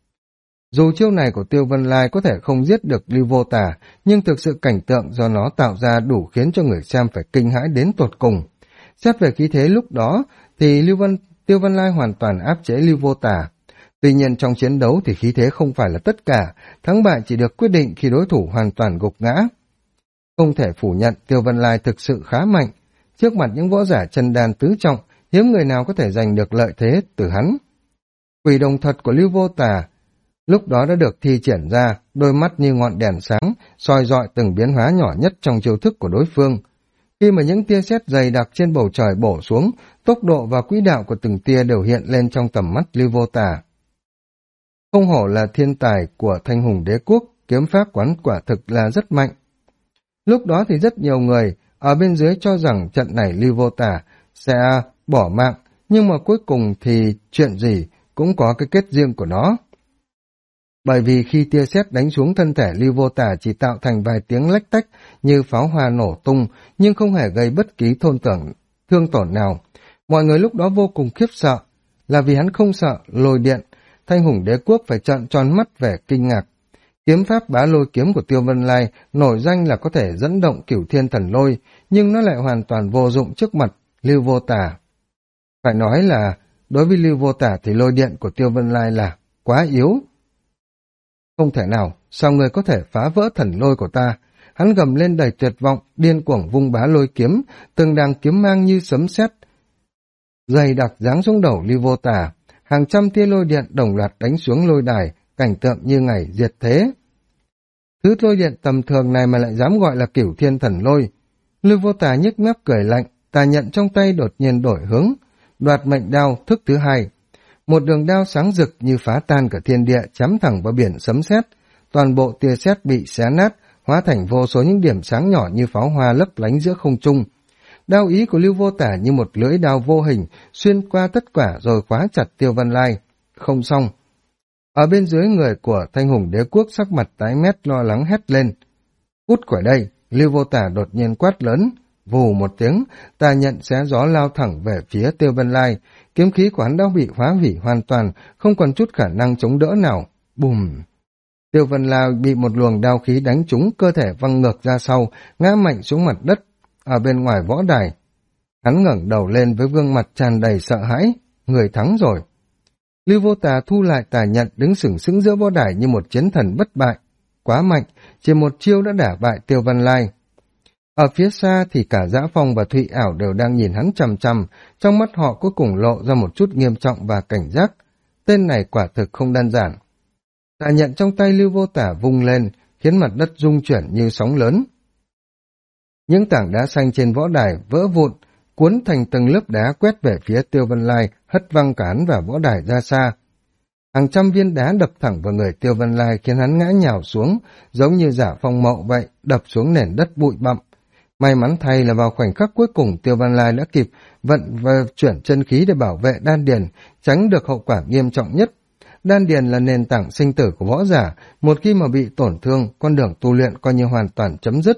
Dù chiêu này của Tiêu Vân Lai có thể không giết được Lưu Vô Tà, nhưng thực sự cảnh tượng do nó tạo ra đủ khiến cho người xem phải kinh hãi đến tột cùng. Xét về khí thế lúc đó, thì Tiêu Vân Lai hoàn toàn áp chế Lưu Vô Tà. Tuy nhiên trong chiến đấu thì khí thế không phải là tất cả, thắng bại chỉ được quyết định khi đối thủ hoàn toàn gục ngã. Không thể phủ nhận Tiêu Vân Lai thực sự khá mạnh. Trước mặt những võ giả chân đan tứ trọng, hiếm người nào có thể giành được lợi thế từ hắn. Quỷ đồng thuật của Lưu Vô Tà lúc đó đã được thi triển ra, đôi mắt như ngọn đèn sáng, soi rọi từng biến hóa nhỏ nhất trong chiêu thức của đối phương. Khi mà những tia sét dày đặc trên bầu trời bổ xuống, tốc độ và quỹ đạo của từng tia đều hiện lên trong tầm mắt Lưu Vô Tà. Không hổ là thiên tài của Thanh Hùng Đế Quốc, kiếm pháp quán quả thực là rất mạnh. Lúc đó thì rất nhiều người ở bên dưới cho rằng trận này Lưu Vô Tà sẽ bỏ mạng, nhưng mà cuối cùng thì chuyện gì cũng có cái kết riêng của nó. Bởi vì khi tia sét đánh xuống thân thể Lưu Vô Tà chỉ tạo thành vài tiếng lách tách như pháo hoa nổ tung, nhưng không hề gây bất kỳ thương tổn nào. Mọi người lúc đó vô cùng khiếp sợ, là vì hắn không sợ lôi điện. Thanh Hùng Đế Quốc phải trợn tròn mắt vẻ kinh ngạc. Kiếm pháp bá lôi kiếm của Tiêu Vân Lai nổi danh là có thể dẫn động cửu thiên thần lôi, nhưng nó lại hoàn toàn vô dụng trước mặt Lưu Vô Tà. Phải nói là đối với Lưu Vô Tà thì lôi điện của Tiêu Vân Lai là quá yếu. Không thể nào, sao người có thể phá vỡ thần lôi của ta? Hắn gầm lên đầy tuyệt vọng, điên cuồng vung bá lôi kiếm, từng đàng kiếm mang như sấm sét dày đặc giáng xuống đầu Lưu Vô Tà. Hàng trăm tia lôi điện đồng loạt đánh xuống lôi đài, cảnh tượng như ngày diệt thế. Thứ lôi điện tầm thường này mà lại dám gọi là cửu thiên thần lôi. Lưu Vô Tà nhếch mép cười lạnh, tà nhận trong tay đột nhiên đổi hướng, đoạt mệnh đao thức thứ hai. Một đường đao sáng rực như phá tan cả thiên địa chém thẳng vào biển sấm sét, toàn bộ tia sét bị xé nát, hóa thành vô số những điểm sáng nhỏ như pháo hoa lấp lánh giữa không trung. Đao ý của Lưu Vô Tà như một lưỡi đao vô hình xuyên qua tất cả rồi khóa chặt Tiêu Vân Lai. Không xong. Ở bên dưới người của Thanh Hùng Đế Quốc sắc mặt tái mét lo lắng hét lên. Cút khỏi đây, Lưu Vô Tả đột nhiên quát lớn. Vù một tiếng, tà nhận xé gió lao thẳng về phía Tiêu Vân Lai. Kiếm khí của hắn đã bị phá hủy hoàn toàn, không còn chút khả năng chống đỡ nào. Bùm! Tiêu Vân Lai bị một luồng đao khí đánh trúng, cơ thể văng ngược ra sau, ngã mạnh xuống mặt đất, ở bên ngoài võ đài. Hắn ngẩng đầu lên với gương mặt tràn đầy sợ hãi. Người thắng rồi. Lưu Vô Tà thu lại tà nhận, đứng sừng sững giữa võ đài như một chiến thần bất bại. Quá mạnh, chỉ một chiêu đã đả bại Tiêu Vân Lai. Ở phía xa thì cả Dã Phong và Thụy Ảo đều đang nhìn hắn chằm chằm, trong mắt họ cuối cùng lộ ra một chút nghiêm trọng và cảnh giác. Tên này quả thực không đơn giản. Tà nhận trong tay Lưu Vô Tả vung lên, khiến mặt đất rung chuyển như sóng lớn. Những tảng đá xanh trên võ đài vỡ vụn, cuốn thành từng lớp đá quét về phía Tiêu Vân Lai, hất văng cả hắn và võ đài ra xa. Hàng trăm viên đá đập thẳng vào người Tiêu Vân Lai khiến hắn ngã nhào xuống, giống như giả phong mậu vậy, đập xuống nền đất bụi bặm. May mắn thay là vào khoảnh khắc cuối cùng Tiêu Vân Lai đã kịp vận và chuyển chân khí để bảo vệ đan điền, tránh được hậu quả nghiêm trọng nhất. Đan điền là nền tảng sinh tử của võ giả, một khi mà bị tổn thương, con đường tu luyện coi như hoàn toàn chấm dứt.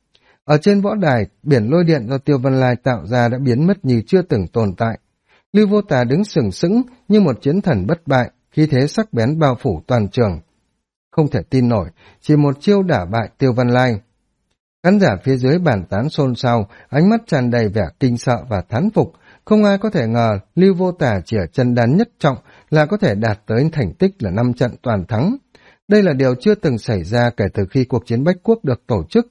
Ở trên võ đài, biển lôi điện do Tiêu Vân Lai tạo ra đã biến mất như chưa từng tồn tại. Lưu Vô Tà đứng sừng sững như một chiến thần bất bại, khí thế sắc bén bao phủ toàn trường. Không thể tin nổi, chỉ một chiêu đả bại Tiêu Vân Lai. Khán giả phía dưới bàn tán xôn xao, ánh mắt tràn đầy vẻ kinh sợ và thán phục. Không ai có thể ngờ Lưu Vô Tà chỉ ở chân đan nhất trọng là có thể đạt tới thành tích là 5 trận toàn thắng. Đây là điều chưa từng xảy ra kể từ khi cuộc chiến Bách Quốc được tổ chức.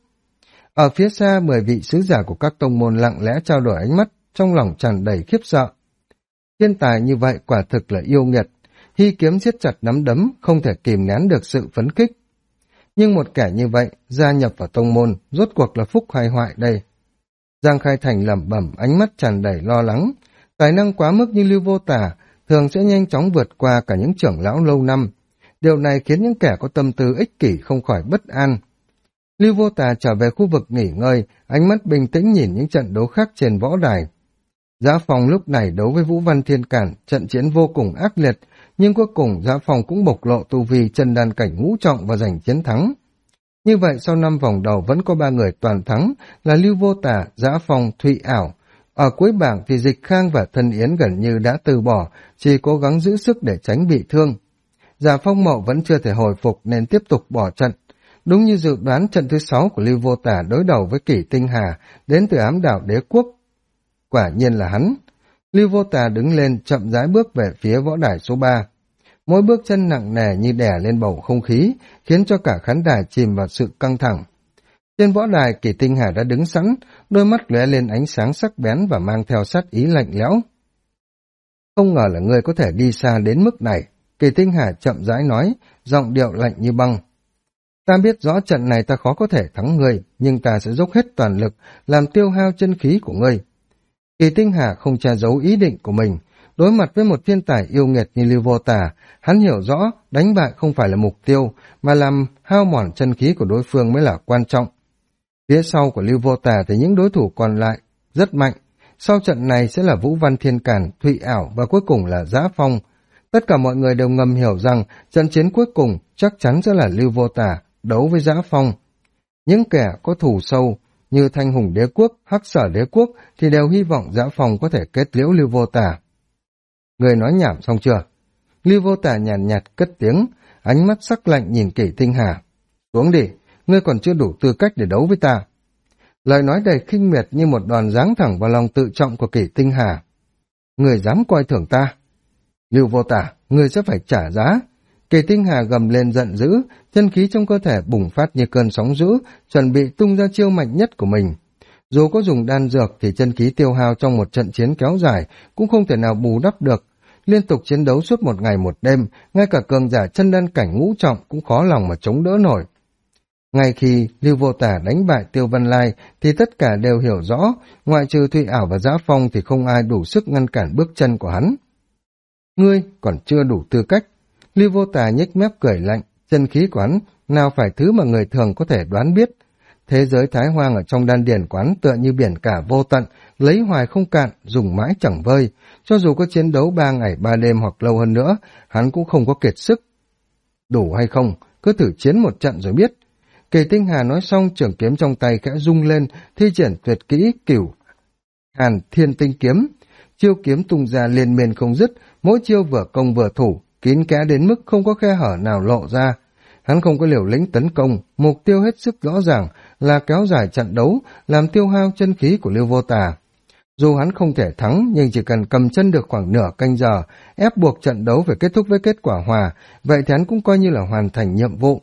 Ở phía xa, 10 vị sứ giả của các tông môn lặng lẽ trao đổi ánh mắt, trong lòng tràn đầy khiếp sợ. Thiên tài như vậy quả thực là yêu nghiệt. Hy Kiếm siết chặt nắm đấm, không thể kìm nén được sự phấn khích. Nhưng một kẻ như vậy, gia nhập vào tông môn, rốt cuộc là phúc hay hoại đây? Giang Khai Thành lẩm bẩm, ánh mắt tràn đầy lo lắng. Tài năng quá mức như Lưu Vô Tả, thường sẽ nhanh chóng vượt qua cả những trưởng lão lâu năm. Điều này khiến những kẻ có tâm tư ích kỷ không khỏi bất an. Lưu Vô Tà trở về khu vực nghỉ ngơi, ánh mắt bình tĩnh nhìn những trận đấu khác trên võ đài. Dã Phong lúc này đấu với Vũ Văn Thiên Cản, trận chiến vô cùng ác liệt, nhưng cuối cùng Dã Phong cũng bộc lộ tu vi chân đan cảnh ngũ trọng và giành chiến thắng. Như vậy sau 5 vòng đầu vẫn có 3 người toàn thắng là Lưu Vô Tà, Dã Phong, Thụy Ảo. Ở cuối bảng thì Dịch Khang và Thân Yến gần như đã từ bỏ, chỉ cố gắng giữ sức để tránh bị thương. Giả Phong Mậu vẫn chưa thể hồi phục nên tiếp tục bỏ trận. Đúng như dự đoán, trận thứ 6 của Lưu Vô Tả đối đầu với Kỷ Tinh Hà đến từ Ám Đạo Đế Quốc. Quả nhiên là hắn. Lưu Vô Tả đứng lên chậm rãi bước về phía võ đài số 3. Mỗi bước chân nặng nề như đè lên bầu không khí, khiến cho cả khán đài chìm vào sự căng thẳng. Trên võ đài, Kỷ Tinh Hà đã đứng sẵn, đôi mắt lóe lên ánh sáng sắc bén và mang theo sát ý lạnh lẽo. Không ngờ là ngươi có thể đi xa đến mức này, Kỷ Tinh Hà chậm rãi nói, giọng điệu lạnh như băng. Ta biết rõ trận này ta khó có thể thắng ngươi, nhưng ta sẽ dốc hết toàn lực, làm tiêu hao chân khí của ngươi. Kỷ Tinh Hà không che giấu ý định của mình. Đối mặt với một thiên tài yêu nghiệt như Lưu Vô Tả, hắn hiểu rõ đánh bại không phải là mục tiêu, mà làm hao mòn chân khí của đối phương mới là quan trọng. Phía sau của Lưu Vô Tả thì những đối thủ còn lại rất mạnh. Sau trận này sẽ là Vũ Văn Thiên Cản, Thụy Ảo và cuối cùng là Dã Phong. Tất cả mọi người đều ngầm hiểu rằng trận chiến cuối cùng chắc chắn sẽ là Lưu Vô Tả đấu với Dã Phong. Những kẻ có thù sâu như Thanh Hùng Đế Quốc, Hắc Sở Đế Quốc thì đều hy vọng Dã Phong có thể kết liễu Lưu Vô Tả. Người nói nhảm xong chưa? Lưu Vô Tả nhàn nhạt cất tiếng, ánh mắt sắc lạnh nhìn Kỷ Tinh Hà. Xuống đi, ngươi còn chưa đủ tư cách để đấu với ta. Lời nói đầy khinh miệt như một đòn giáng thẳng vào lòng tự trọng của Kỷ Tinh Hà. Người dám coi thường ta? Lưu Vô Tả, ngươi sẽ phải trả giá. Kỷ Tinh Hà gầm lên giận dữ, chân khí trong cơ thể bùng phát như cơn sóng dữ, chuẩn bị tung ra chiêu mạnh nhất của mình. Dù có dùng đan dược thì chân khí tiêu hao trong một trận chiến kéo dài cũng không thể nào bù đắp được. Liên tục chiến đấu suốt một ngày một đêm, ngay cả cường giả chân đan cảnh ngũ trọng cũng khó lòng mà chống đỡ nổi. Ngay khi Lưu Vô Tả đánh bại Tiêu Vân Lai thì tất cả đều hiểu rõ, ngoại trừ Thụy Ảo và Dã Phong thì không ai đủ sức ngăn cản bước chân của hắn. Ngươi còn chưa đủ tư cách. Lưu Vô Tả nhếch mép cười lạnh, chân khí của hắn nào phải thứ mà người thường có thể đoán biết. Thế giới Thái Hoang ở trong đan điền quán tựa như biển cả vô tận, lấy hoài không cạn, dùng mãi chẳng vơi. Cho dù có chiến đấu 3 ngày 3 đêm hoặc lâu hơn nữa, hắn cũng không có kiệt sức. đủ hay không, cứ thử chiến một trận rồi biết. Kỳ Tinh Hà nói xong, trường kiếm trong tay khẽ rung lên, thi triển tuyệt kỹ Cửu Hàn Thiên Tinh Kiếm. Chiêu kiếm tung ra liên miên không dứt, mỗi chiêu vừa công vừa thủ, kín kẽ đến mức không có khe hở nào lộ ra. Hắn không có liều lĩnh tấn công, mục tiêu hết sức rõ ràng là kéo dài trận đấu, làm tiêu hao chân khí của Lưu Vô Tà. Dù hắn không thể thắng, nhưng chỉ cần cầm chân được khoảng nửa canh giờ, ép buộc trận đấu phải kết thúc với kết quả hòa, vậy thì hắn cũng coi như là hoàn thành nhiệm vụ.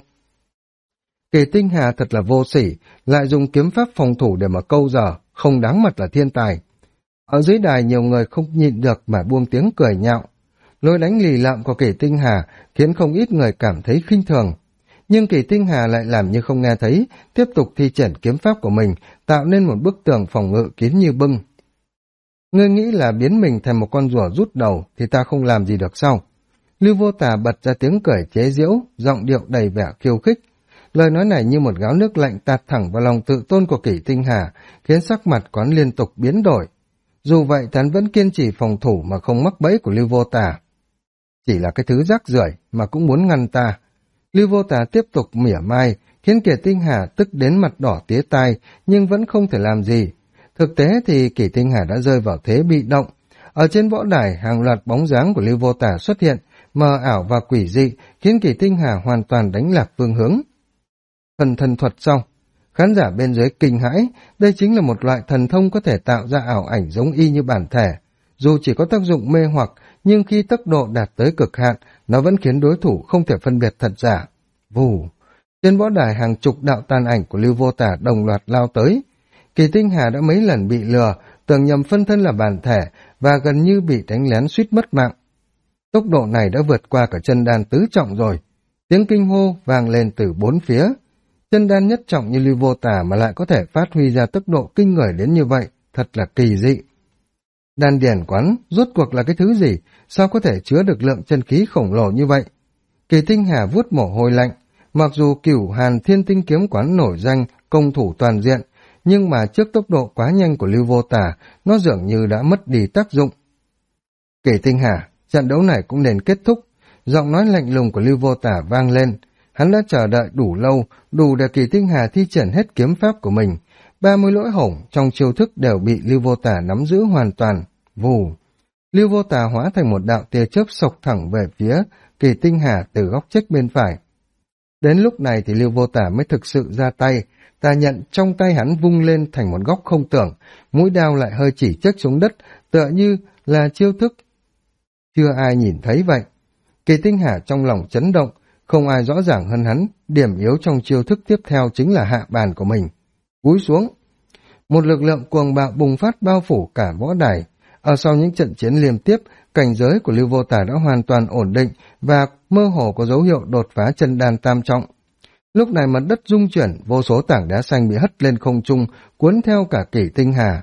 Kỳ Tinh Hà thật là vô sỉ, lại dùng kiếm pháp phòng thủ để mà câu giờ, không đáng mặt là thiên tài. Ở dưới đài nhiều người không nhịn được mà buông tiếng cười nhạo. Lối đánh lì lợm của Kỳ Tinh Hà khiến không ít người cảm thấy khinh thường. Nhưng Kỳ Tinh Hà lại làm như không nghe thấy, tiếp tục thi triển kiếm pháp của mình, tạo nên một bức tường phòng ngự kín như bưng. Ngươi nghĩ là biến mình thành một con rùa rút đầu thì ta không làm gì được sao? Lưu Vô Tà bật ra tiếng cười chế giễu, giọng điệu đầy vẻ khiêu khích. Lời nói này như một gáo nước lạnh tạt thẳng vào lòng tự tôn của Kỳ Tinh Hà, khiến sắc mặt quán liên tục biến đổi. Dù vậy hắn vẫn kiên trì phòng thủ mà không mắc bẫy của Lưu Vô Tà. Chỉ là cái thứ rác rưởi mà cũng muốn ngăn ta. Lưu Vô Tà tiếp tục mỉa mai, khiến Kỳ Tinh Hà tức đến mặt đỏ tía tai, nhưng vẫn không thể làm gì. Thực tế thì Kỳ Tinh Hà đã rơi vào thế bị động. Ở trên võ đài, hàng loạt bóng dáng của Lưu Vô Tà xuất hiện, mờ ảo và quỷ dị, khiến Kỳ Tinh Hà hoàn toàn đánh lạc phương hướng. Phần thần thuật sau, khán giả bên dưới kinh hãi, đây chính là một loại thần thông có thể tạo ra ảo ảnh giống y như bản thể. Dù chỉ có tác dụng mê hoặc, nhưng khi tốc độ đạt tới cực hạn, nó vẫn khiến đối thủ không thể phân biệt thật giả. Vù! Trên võ đài hàng chục đạo tàn ảnh của Lưu Vô Tà đồng loạt lao tới. Kỳ Tinh Hà đã mấy lần bị lừa, tưởng nhầm phân thân là bản thể và gần như bị đánh lén suýt mất mạng. Tốc độ này đã vượt qua cả chân đan tứ trọng rồi. Tiếng kinh hô vang lên từ bốn phía. Chân đan nhất trọng như Lưu Vô Tà mà lại có thể phát huy ra tốc độ kinh người đến như vậy, thật là kỳ dị. Đan điển quán rốt cuộc là cái thứ gì, sao có thể chứa được lượng chân khí khổng lồ như vậy? Kỳ Tinh Hà vuốt mồ hôi lạnh, mặc dù Cửu Hàn Thiên Tinh Kiếm quán nổi danh công thủ toàn diện, nhưng mà trước tốc độ quá nhanh của Lưu Vô Tà, nó dường như đã mất đi tác dụng. Kỳ Tinh Hà, trận đấu này cũng nên kết thúc. Giọng nói lạnh lùng của Lưu Vô Tà vang lên. Hắn đã chờ đợi đủ lâu, đủ để Kỳ Tinh Hà thi triển hết kiếm pháp của mình. 30 lỗ hổng trong chiêu thức đều bị Lưu Vô Tà nắm giữ hoàn toàn. Vù! Lưu Vô Tà hóa thành một đạo tia chớp xộc thẳng về phía Kỳ Tinh Hà từ góc chết bên phải. Đến lúc này thì Lưu Vô Tà mới thực sự ra tay. Tà nhận trong tay hắn vung lên thành một góc không tưởng, mũi đao lại hơi chỉ chếch xuống đất, tựa như là chiêu thức chưa ai nhìn thấy vậy. Kỳ Tinh Hà trong lòng chấn động, không ai rõ ràng hơn hắn, điểm yếu trong chiêu thức tiếp theo chính là hạ bàn của mình. Cúi xuống. Một lực lượng cuồng bạo bùng phát bao phủ cả võ đài. Ở sau những trận chiến liên tiếp, cảnh giới của Lưu Vô Tà đã hoàn toàn ổn định và mơ hồ có dấu hiệu đột phá chân đan tam trọng. Lúc này mặt đất rung chuyển, vô số tảng đá xanh bị hất lên không trung, cuốn theo cả Kỳ Tinh Hà.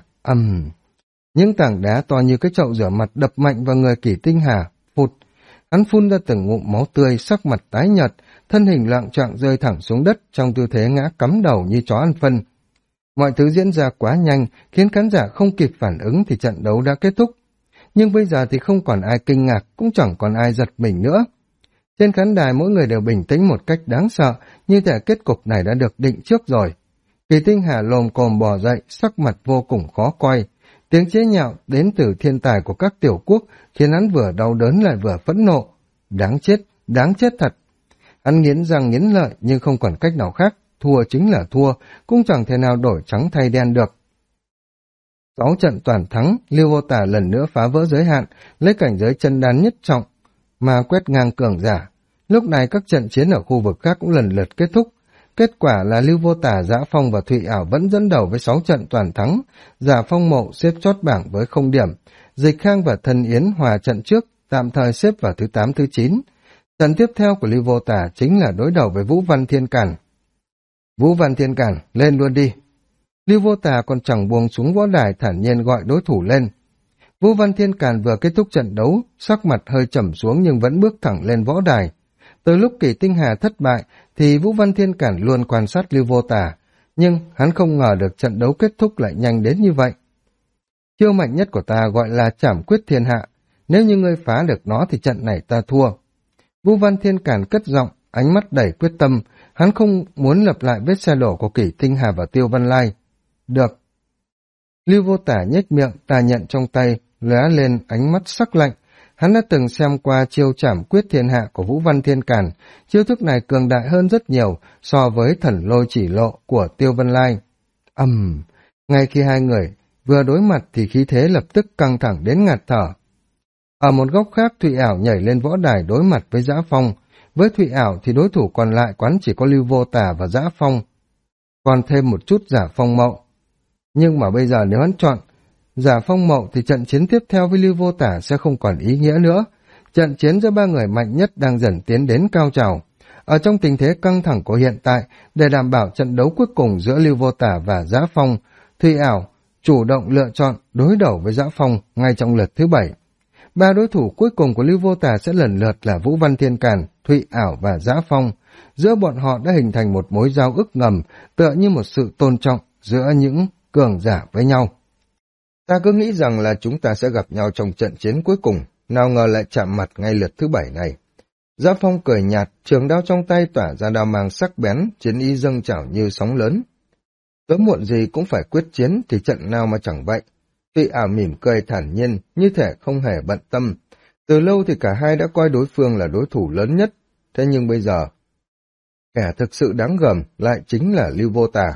Những tảng đá to như cái chậu rửa mặt đập mạnh vào người Kỳ Tinh Hà. Phụt! Hắn phun ra từng ngụm máu tươi, sắc mặt tái nhợt, thân hình loạng choạng rơi thẳng xuống đất trong tư thế ngã cắm đầu như chó ăn phân. Mọi thứ diễn ra quá nhanh, khiến khán giả không kịp phản ứng thì trận đấu đã kết thúc. Nhưng bây giờ thì không còn ai kinh ngạc, cũng chẳng còn ai giật mình nữa. Trên khán đài mỗi người đều bình tĩnh một cách đáng sợ, như thể kết cục này đã được định trước rồi. Kỳ Tinh Hà lồm cồm bò dậy, sắc mặt vô cùng khó coi. Tiếng chế nhạo đến từ thiên tài của các tiểu quốc khiến hắn vừa đau đớn lại vừa phẫn nộ. Đáng chết thật. Hắn nghiến răng nghiến lợi nhưng không còn cách nào khác, thua chính là thua, cũng chẳng thể nào đổi trắng thay đen được. 6 trận toàn thắng, Lưu Vô Tà lần nữa phá vỡ giới hạn, lấy cảnh giới chân đan nhất trọng mà quét ngang cường giả. Lúc này các trận chiến ở khu vực khác cũng lần lượt kết thúc. Kết quả là Lưu Vô Tà, Dã Phong và Thụy Ảo vẫn dẫn đầu với 6 trận toàn thắng, Giả Phong Mộ xếp chót bảng với 0 điểm, Dịch Khang và Thân Yến hòa trận trước, tạm thời xếp vào thứ 8 thứ 9. Trận tiếp theo của Lưu Vô Tà chính là đối đầu với Vũ Văn Thiên Càn. Vũ Văn Thiên Càn, lên luôn đi. Lưu Vô Tà còn chẳng buông xuống võ đài, thản nhiên gọi đối thủ lên. Vũ Văn Thiên Càn vừa kết thúc trận đấu, sắc mặt hơi trầm xuống nhưng vẫn bước thẳng lên võ đài. Từ lúc Kỳ Tinh Hà thất bại thì Vũ Văn Thiên Càn luôn quan sát Lưu Vô Tà, nhưng hắn không ngờ được trận đấu kết thúc lại nhanh đến như vậy. Chiêu mạnh nhất của ta gọi là Trảm Quyết Thiên Hạ, nếu như ngươi phá được nó thì trận này ta thua. Vũ Văn Thiên Càn cất giọng, ánh mắt đầy quyết tâm, hắn không muốn lặp lại vết xe đổ của Kỷ Tinh Hà và Tiêu Văn Lai. Được. Lưu Vô Tả nhếch miệng, tà nhận trong tay, lóe lên ánh mắt sắc lạnh. Hắn đã từng xem qua chiêu trảm quyết thiên hạ của Vũ Văn Thiên Càn, chiêu thức này cường đại hơn rất nhiều so với thần lôi chỉ lộ của Tiêu Văn Lai. Ngay khi hai người vừa đối mặt thì khí thế lập tức căng thẳng đến ngạt thở. Ở một góc khác, Thụy Ảo nhảy lên võ đài đối mặt với Dã Phong. Với Thụy Ảo thì đối thủ còn lại quán chỉ có Lưu Vô Tả và Dã Phong, còn thêm một chút Giả Phong Mậu. Nhưng mà bây giờ nếu hắn chọn Giả Phong Mậu thì trận chiến tiếp theo với Lưu Vô Tả sẽ không còn ý nghĩa nữa. Trận chiến giữa ba người mạnh nhất đang dần tiến đến cao trào. Ở trong tình thế căng thẳng của hiện tại, để đảm bảo trận đấu cuối cùng giữa Lưu Vô Tả và Dã Phong, Thụy Ảo chủ động lựa chọn đối đầu với Dã Phong ngay trong lượt thứ 7. Ba đối thủ cuối cùng của Lưu Vô Tả sẽ lần lượt là Vũ Văn Thiên Càn, Thụy Ảo và Dã Phong. Giữa bọn họ đã hình thành một mối giao ước ngầm, tựa như một sự tôn trọng giữa những cường giả với nhau. Ta cứ nghĩ rằng là chúng ta sẽ gặp nhau trong trận chiến cuối cùng, nào ngờ lại chạm mặt ngay lượt thứ 7 này. Dã Phong cười nhạt, trường đao trong tay tỏa ra đao mang sắc bén, chiến ý dâng trào như sóng lớn. Sớm muộn gì cũng phải quyết chiến, thì trận nào mà chẳng vậy. Thụy Ảo mỉm cười thản nhiên, như thể không hề bận tâm. Từ lâu thì cả hai đã coi đối phương là đối thủ lớn nhất, thế nhưng bây giờ, kẻ thực sự đáng gờm lại chính là Lưu Vô Tả.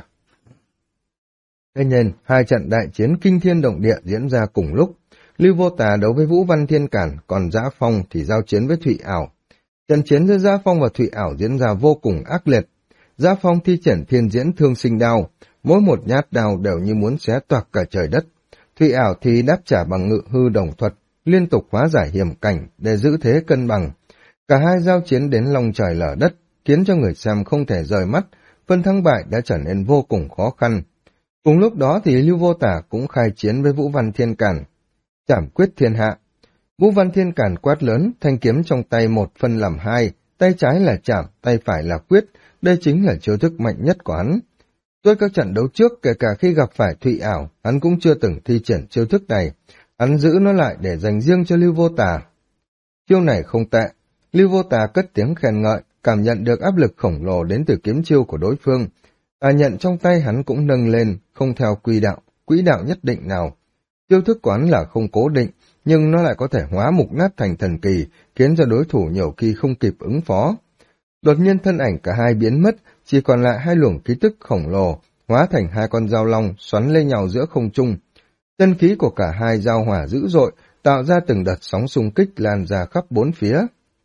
Thế nên, hai trận đại chiến kinh thiên động địa diễn ra cùng lúc. Lưu Vô Tả đấu với Vũ Văn Thiên Càn, còn Dã Phong thì giao chiến với Thụy Ảo. Trận chiến giữa Dã Phong và Thụy Ảo diễn ra vô cùng ác liệt. Dã Phong thi triển thiên diễn thương sinh đao, mỗi một nhát đao đều như muốn xé toạc cả trời đất. Thụy Ảo thì đáp trả bằng ngự hư đồng thuật, liên tục hóa giải hiểm cảnh để giữ thế cân bằng. Cả hai giao chiến đến long trời lở đất, khiến cho người xem không thể rời mắt, phân thắng bại đã trở nên vô cùng khó khăn. Cùng lúc đó thì Lưu Vô Tả cũng khai chiến với Vũ Văn Thiên Càn. Trảm quyết thiên hạ. Vũ Văn Thiên Càn quát lớn, thanh kiếm trong tay một phân làm hai, tay trái là trảm, tay phải là quyết, đây chính là chiêu thức mạnh nhất của hắn. Suốt các trận đấu trước, kể cả khi gặp phải Thụy Ảo, hắn cũng chưa từng thi triển chiêu thức này. Hắn giữ nó lại để dành riêng cho Lưu Vô Tả. Chiêu này không tệ. Lưu Vô Tả cất tiếng khen ngợi, cảm nhận được áp lực khổng lồ đến từ kiếm chiêu của đối phương. Tà nhận trong tay hắn cũng nâng lên, không theo quỹ đạo nhất định nào. Chiêu thức của hắn là không cố định, nhưng nó lại có thể hóa mục nát thành thần kỳ, khiến cho đối thủ nhiều khi không kịp ứng phó. Đột nhiên thân ảnh cả hai biến mất, chỉ còn lại hai luồng khí tức khổng lồ, hóa thành hai con dao long xoắn lên nhau giữa không trung. Chân khí của cả hai giao hỏa dữ dội, tạo ra từng đợt sóng xung kích lan ra khắp bốn phía.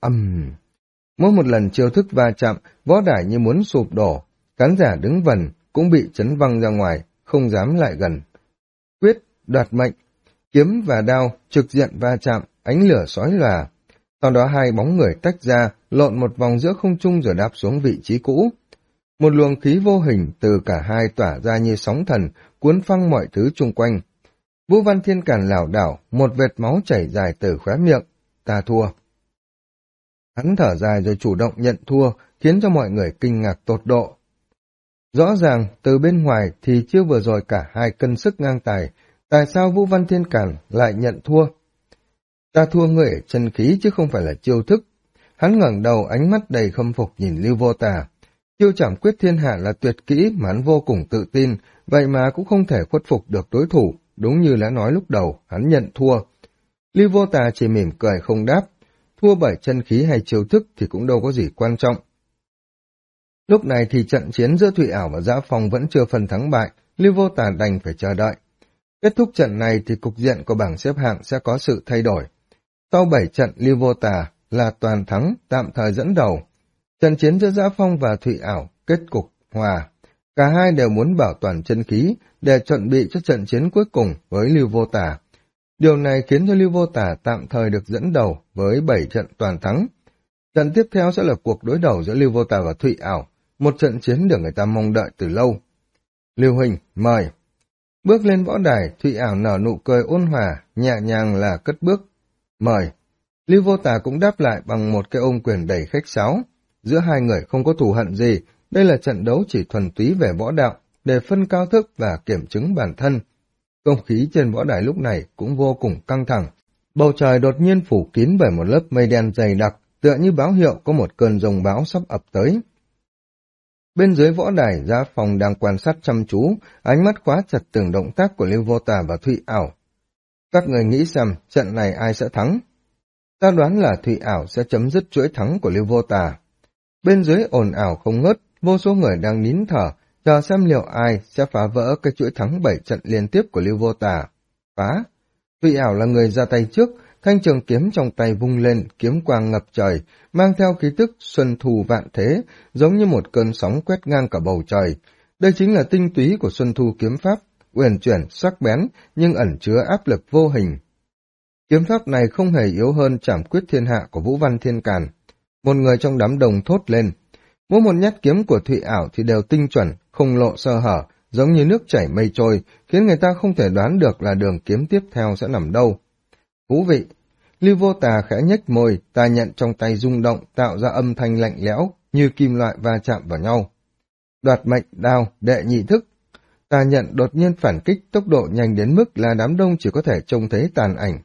Mỗi một lần chiêu thức va chạm, võ đài như muốn sụp đổ, khán giả đứng vần cũng bị chấn văng ra ngoài, không dám lại gần. Quyết, đoạt mệnh, kiếm và đao trực diện va chạm, ánh lửa xói lòa. Sau đó hai bóng người tách ra, lộn một vòng giữa không trung rồi đáp xuống vị trí cũ. Một luồng khí vô hình từ cả hai tỏa ra như sóng thần, cuốn phăng mọi thứ chung quanh. Vũ Văn Thiên Càn lảo đảo, một vệt máu chảy dài từ khóe miệng. Ta thua. Hắn thở dài rồi chủ động nhận thua, khiến cho mọi người kinh ngạc tột độ. Rõ ràng, từ bên ngoài thì chưa vừa rồi cả hai cân sức ngang tài, tại sao Vũ Văn Thiên Càn lại nhận thua? Ta thua người ở chân khí chứ không phải là chiêu thức. Hắn ngẩng đầu, ánh mắt đầy khâm phục nhìn Lưu Vô Tả. Chiêu trảm quyết thiên hạ là tuyệt kỹ mà hắn vô cùng tự tin, vậy mà cũng không thể khuất phục được đối thủ, đúng như đã nói lúc đầu, hắn nhận thua. Lưu Vô Tả chỉ mỉm cười không đáp, thua bởi chân khí hay chiêu thức thì cũng đâu có gì quan trọng. Lúc này thì trận chiến giữa Thụy Ảo và Dã Phong vẫn chưa phân thắng bại, Lưu Vô Tả đành phải chờ đợi. Kết thúc trận này thì cục diện của bảng xếp hạng sẽ có sự thay đổi. Sau 7 trận, Lưu Vô Tả là toàn thắng, tạm thời dẫn đầu. Trận chiến giữa Dã Phong và Thụy Ảo kết cục hòa. Cả hai đều muốn bảo toàn chân khí để chuẩn bị cho trận chiến cuối cùng với Lưu Vô Tả. Điều này khiến cho Lưu Vô Tả tạm thời được dẫn đầu với 7 trận toàn thắng. Trận tiếp theo sẽ là cuộc đối đầu giữa Lưu Vô Tả và Thụy Ảo, một trận chiến được người ta mong đợi từ lâu. Lưu Huỳnh, mời. Bước lên võ đài, Thụy Ảo nở nụ cười ôn hòa, nhẹ nhàng là cất bước. Mời. Lưu Vô Tả cũng đáp lại bằng một cái ôm quyền đầy khách sáo. Giữa hai người không có thù hận gì, đây là trận đấu chỉ thuần túy về võ đạo, để phân cao thức và kiểm chứng bản thân. Không khí trên võ đài lúc này cũng vô cùng căng thẳng. Bầu trời đột nhiên phủ kín bởi một lớp mây đen dày đặc, tựa như báo hiệu có một cơn giông bão sắp ập tới. Bên dưới võ đài, Giá Phong đang quan sát chăm chú, ánh mắt khóa chặt từng động tác của Lưu Vô Tà và Thụy Ảo. Các người nghĩ xem, trận này ai sẽ thắng? Ta đoán là Thụy Ảo sẽ chấm dứt chuỗi thắng của Lưu Vô Tà. Bên dưới ồn ào không ngớt, vô số người đang nín thở, chờ xem liệu ai sẽ phá vỡ cái chuỗi thắng 7 trận liên tiếp của Lưu Vô Tà. Phá! Thụy Ảo là người ra tay trước, thanh trường kiếm trong tay vung lên, kiếm quang ngập trời, mang theo khí tức xuân thu vạn thế, giống như một cơn sóng quét ngang cả bầu trời. Đây chính là tinh túy của xuân thu kiếm pháp, uyển chuyển, sắc bén, nhưng ẩn chứa áp lực vô hình. Kiếm pháp này không hề yếu hơn trảm quyết thiên hạ của Vũ Văn Thiên Càn. Một người trong đám đông thốt lên. Mỗi một nhát kiếm của Thụy Ảo thì đều tinh chuẩn, không lộ sơ hở, giống như nước chảy mây trôi, khiến người ta không thể đoán được là đường kiếm tiếp theo sẽ nằm đâu. Thú vị! Lưu Vô Tà khẽ nhếch môi, tà nhận trong tay rung động, tạo ra âm thanh lạnh lẽo, như kim loại va chạm vào nhau. Đoạt mệnh đao, đệ nhị thức. Tà nhận đột nhiên phản kích tốc độ nhanh đến mức là đám đông chỉ có thể trông thấy tàn ảnh.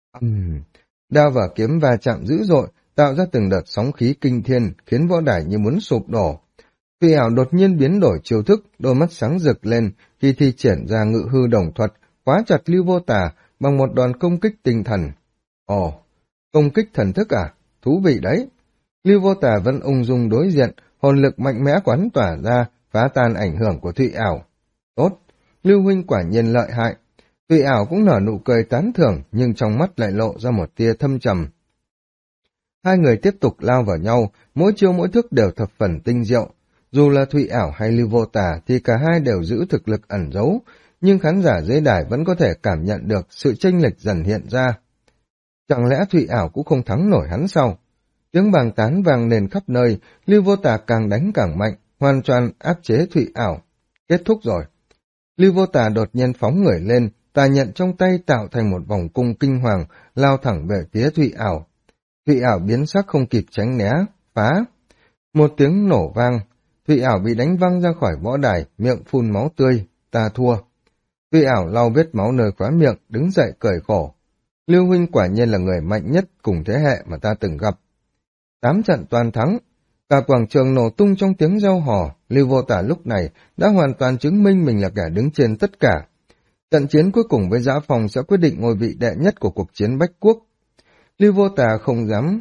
Đao và kiếm va chạm dữ dội, tạo ra từng đợt sóng khí kinh thiên, khiến võ đài như muốn sụp đổ. Thụy Ảo đột nhiên biến đổi chiêu thức, đôi mắt sáng rực lên khi thi triển ra ngự hư đồng thuật, khóa chặt Lưu Vô Tà bằng một đòn công kích tinh thần. Ồ, công kích thần thức à? Thú vị đấy! Lưu Vô Tà vẫn ung dung đối diện, hồn lực mạnh mẽ quán tỏa ra, phá tan ảnh hưởng của Thụy Ảo. Tốt! Lưu huynh quả nhiên lợi hại. Thụy Ảo cũng nở nụ cười tán thưởng, nhưng trong mắt lại lộ ra một tia thâm trầm. Hai người tiếp tục lao vào nhau, mỗi chiêu mỗi thức đều thập phần tinh diệu. Dù là Thụy Ảo hay Lưu Vô Tà thì cả hai đều giữ thực lực ẩn giấu, nhưng khán giả dưới đài vẫn có thể cảm nhận được sự chênh lệch dần hiện ra. Chẳng lẽ Thụy Ảo cũng không thắng nổi hắn sao? Tiếng bàn tán vang lên khắp nơi, Lưu Vô Tà càng đánh càng mạnh, hoàn toàn áp chế Thụy Ảo. Kết thúc rồi. Lưu Vô Tà đột nhiên phóng người lên, tà nhận trong tay tạo thành một vòng cung kinh hoàng, lao thẳng về phía Thụy Ảo. Thụy Ảo biến sắc không kịp tránh né, phá. Một tiếng nổ vang, Thụy Ảo bị đánh văng ra khỏi võ đài, miệng phun máu tươi, ta thua. Thụy Ảo lau vết máu nơi khóe miệng, đứng dậy cười khổ. Lưu huynh quả nhiên là người mạnh nhất cùng thế hệ mà ta từng gặp. 8 trận toàn thắng, cả quảng trường nổ tung trong tiếng reo hò. Lưu Vô Tà lúc này đã hoàn toàn chứng minh mình là kẻ đứng trên tất cả. Trận chiến cuối cùng với Giá Phong sẽ quyết định ngôi vị đệ nhất của cuộc chiến Bách Quốc. Lưu Vô Tà không dám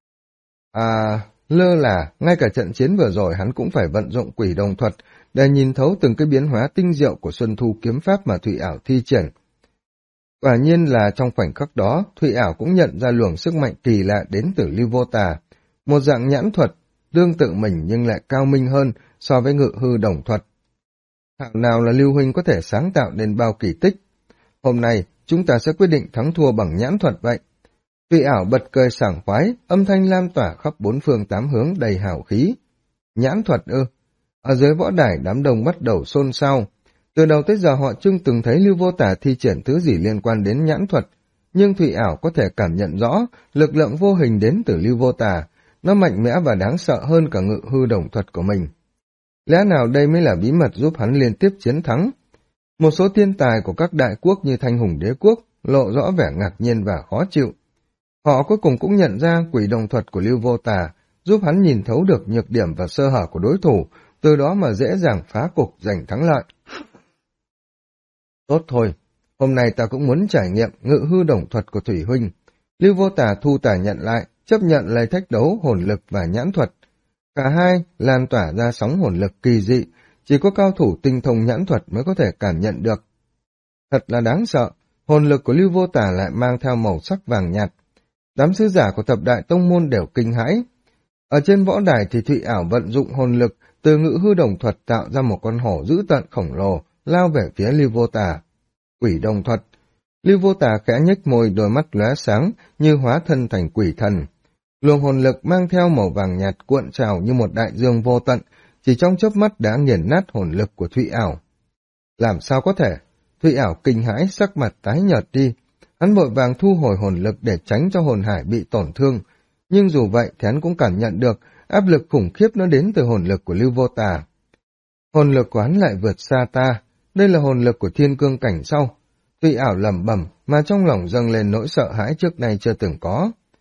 lơ là, ngay cả trận chiến vừa rồi hắn cũng phải vận dụng quỷ đồng thuật để nhìn thấu từng cái biến hóa tinh diệu của Xuân Thu kiếm pháp mà Thụy Ảo thi triển. Quả nhiên là trong khoảnh khắc đó, Thụy Ảo cũng nhận ra luồng sức mạnh kỳ lạ đến từ Lưu Vô Tà, một dạng nhãn thuật, tương tự mình nhưng lại cao minh hơn so với ngự hư đồng thuật. Thảo nào là Lưu huynh có thể sáng tạo nên bao kỳ tích. Hôm nay, chúng ta sẽ quyết định thắng thua bằng nhãn thuật vậy. Thụy Ảo bật cười sảng khoái, âm thanh lan tỏa khắp 4 phương 8 hướng đầy hào khí. Nhãn thuật ư? Ở dưới võ đài đám đông bắt đầu xôn xao. Từ đầu tới giờ họ chưa từng thấy Lưu Vô Tà thi triển thứ gì liên quan đến nhãn thuật, nhưng Thụy Ảo có thể cảm nhận rõ lực lượng vô hình đến từ Lưu Vô Tà, nó mạnh mẽ và đáng sợ hơn cả ngự hư đồng thuật của mình. Lẽ nào đây mới là bí mật giúp hắn liên tiếp chiến thắng? Một số thiên tài của các đại quốc như Thanh Hùng Đế Quốc lộ rõ vẻ ngạc nhiên và khó chịu. Họ cuối cùng cũng nhận ra quỷ đồng thuật của Lưu Vô Tà giúp hắn nhìn thấu được nhược điểm và sơ hở của đối thủ, từ đó mà dễ dàng phá cục giành thắng lợi. Tốt thôi, hôm nay ta cũng muốn trải nghiệm ngự hư đồng thuật của Thủy huynh. Lưu Vô Tà thu tà nhận lại, chấp nhận lời thách đấu hồn lực và nhãn thuật. Cả hai lan tỏa ra sóng hồn lực kỳ dị, chỉ có cao thủ tinh thông nhãn thuật mới có thể cảm nhận được. Thật là đáng sợ, hồn lực của Lưu Vô Tà lại mang theo màu sắc vàng nhạt. Đám sứ giả của thập đại tông môn đều kinh hãi. Ở trên võ đài thì Thụy Ảo vận dụng hồn lực từ ngự hư đồng thuật tạo ra một con hổ dữ tợn khổng lồ, lao về phía Lưu Vô Tà. Quỷ đồng thuật. Lưu Vô Tà khẽ nhếch môi, đôi mắt lóe sáng như hóa thân thành quỷ thần. Luồng hồn lực mang theo màu vàng nhạt cuộn trào như một đại dương vô tận, chỉ trong chớp mắt đã nghiền nát hồn lực của Thụy Ảo. Làm sao có thể? Thụy Ảo kinh hãi, sắc mặt tái nhợt đi. Hắn vội vàng thu hồi hồn lực để tránh cho hồn hải bị tổn thương, nhưng dù vậy thì hắn cũng cảm nhận được áp lực khủng khiếp nó đến từ hồn lực của Lưu Vô Tà. Hồn lực của hắn lại vượt xa ta, đây là hồn lực của thiên cương cảnh sau. Thụy Ảo lẩm bẩm mà trong lòng dâng lên nỗi sợ hãi trước nay chưa từng có.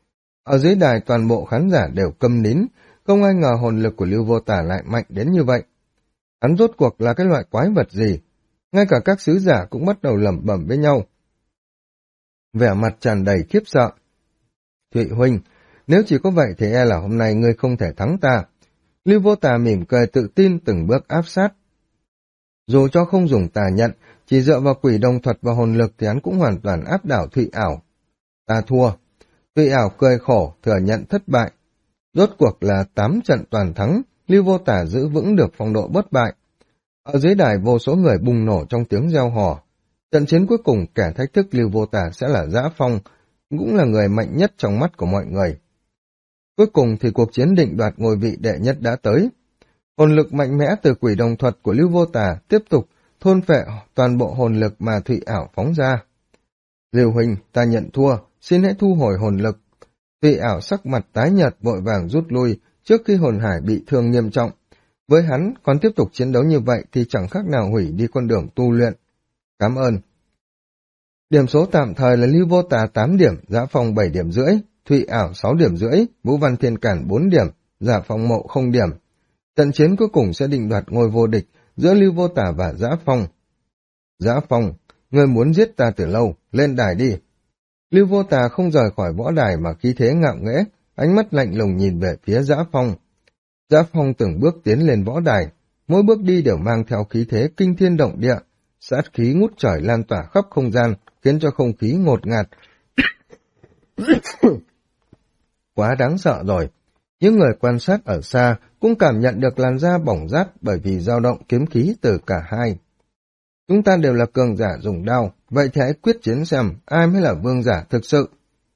Ở dưới đài toàn bộ khán giả đều câm nín, không ai ngờ hồn lực của Lưu Vô Tả lại mạnh đến như vậy. Hắn rốt cuộc là cái loại quái vật gì? Ngay cả các sứ giả cũng bắt đầu lẩm bẩm với nhau. Vẻ mặt tràn đầy khiếp sợ. Thụy huynh, nếu chỉ có vậy thì e là hôm nay ngươi không thể thắng ta. Lưu Vô Tà mỉm cười tự tin từng bước áp sát. Dù cho không dùng tà nhận, chỉ dựa vào quỷ đồng thuật và hồn lực thì hắn cũng hoàn toàn áp đảo Thụy ảo. Ta thua. Thụy ảo cười khổ, thừa nhận thất bại. Rốt cuộc là 8 trận toàn thắng, Lưu Vô Tả giữ vững được phong độ bất bại. Ở dưới đài vô số người bùng nổ trong tiếng reo hò. Trận chiến cuối cùng kẻ thách thức Lưu Vô Tả sẽ là Dã Phong, cũng là người mạnh nhất trong mắt của mọi người. Cuối cùng thì cuộc chiến định đoạt ngôi vị đệ nhất đã tới. Hồn lực mạnh mẽ từ quỷ đồng thuật của Lưu Vô Tả tiếp tục thôn phệ toàn bộ hồn lực mà Thụy ảo phóng ra. Lưu huynh, ta nhận thua, xin hãy thu hồi hồn lực. Thụy ảo sắc mặt tái nhợt vội vàng rút lui trước khi hồn hải bị thương nghiêm trọng. Với hắn, còn tiếp tục chiến đấu như vậy thì chẳng khác nào hủy đi con đường tu luyện. Cảm ơn. Điểm số tạm thời là Lưu Vô Tà 8 điểm, Dã Phong 7 điểm rưỡi, Thụy ảo 6 điểm rưỡi, Vũ Văn Thiên Cản 4 điểm, Giả Phong Mộ 0 điểm. Trận chiến cuối cùng sẽ định đoạt ngôi vô địch giữa Lưu Vô Tà và Dã Phong. Dã Phong, ngươi muốn giết ta từ lâu, lên đài đi. Lưu Vô Tà không rời khỏi võ đài mà khí thế ngạo nghễ, ánh mắt lạnh lùng nhìn về phía Dã Phong. Dã Phong từng bước tiến lên võ đài, mỗi bước đi đều mang theo khí thế kinh thiên động địa, sát khí ngút trời lan tỏa khắp không gian, khiến cho không khí ngột ngạt. Quá đáng sợ rồi. Những người quan sát ở xa cũng cảm nhận được làn da bỏng rát bởi vì dao động kiếm khí từ cả hai. Chúng ta đều là cường giả dùng đao, vậy thì hãy quyết chiến xem ai mới là vương giả thực sự.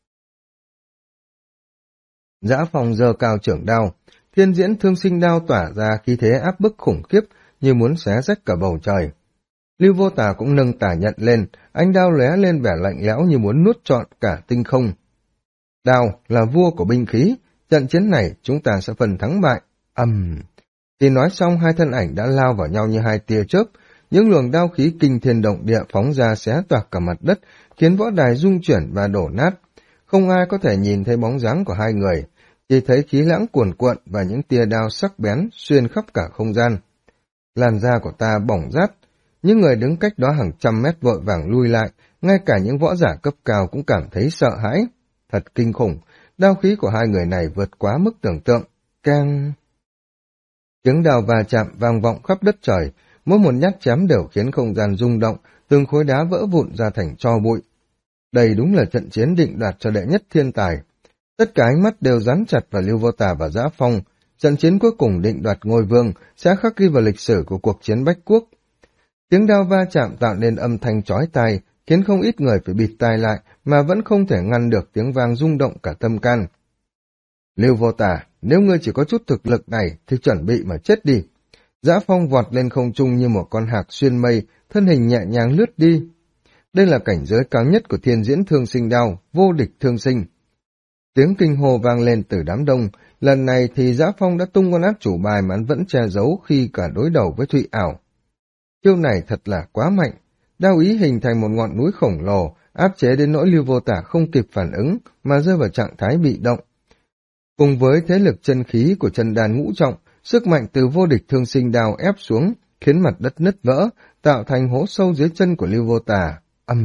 Dã Phong giơ cao trưởng đao, thiên diễn thương sinh đao tỏa ra khí thế áp bức khủng khiếp như muốn xé rách cả bầu trời. Lưu Vô Tà cũng nâng tà nhận lên, ánh đao lóe lên vẻ lạnh lẽo như muốn nuốt trọn cả tinh không. Đao là vua của binh khí, trận chiến này chúng ta sẽ phần thắng bại. Thì nói xong hai thân ảnh đã lao vào nhau như hai tia chớp, những luồng đao khí kinh thiên động địa phóng ra xé toạc cả mặt đất, khiến võ đài rung chuyển và đổ nát. Không ai có thể nhìn thấy bóng dáng của hai người, chỉ thấy khí lãng cuồn cuộn và những tia đao sắc bén xuyên khắp cả không gian. Làn da của ta bỏng rát, những người đứng cách đó hàng trăm mét vội vàng lui lại, ngay cả những võ giả cấp cao cũng cảm thấy sợ hãi. Thật kinh khủng, đao khí của hai người này vượt quá mức tưởng tượng. Keng! Tiếng đao va chạm vang vọng khắp đất trời, mỗi một nhát chém đều khiến không gian rung động, từng khối đá vỡ vụn ra thành tro bụi. Đây đúng là trận chiến định đoạt cho đệ nhất thiên tài. Tất cả ánh mắt đều dán chặt vào Lưu Vô Tà và Dã Phong. Trận chiến cuối cùng định đoạt ngôi vương sẽ khắc ghi vào lịch sử của cuộc chiến Bách Quốc. Tiếng đao va chạm tạo nên âm thanh chói tai, khiến không ít người phải bịt tai lại mà vẫn không thể ngăn được tiếng vang rung động cả tâm can. Lưu Vô Tà, nếu ngươi chỉ có chút thực lực này thì chuẩn bị mà chết đi. Dã Phong vọt lên không trung như một con hạc xuyên mây, thân hình nhẹ nhàng lướt đi. Đây là cảnh giới cao nhất của thiên diễn thương sinh đao, vô địch thương sinh. Tiếng kinh hô vang lên từ đám đông, lần này thì Dã Phong đã tung con át chủ bài mà hắn vẫn che giấu khi cả đối đầu với Thụy ảo. Chiêu này thật là quá mạnh, đao ý hình thành một ngọn núi khổng lồ, áp chế đến nỗi Lưu Vô Tả không kịp phản ứng mà rơi vào trạng thái bị động. Cùng với thế lực chân khí của chân đàn ngũ trọng, sức mạnh từ vô địch thương sinh đao ép xuống, khiến mặt đất nứt vỡ, tạo thành hố sâu dưới chân của Lưu Vô Tả.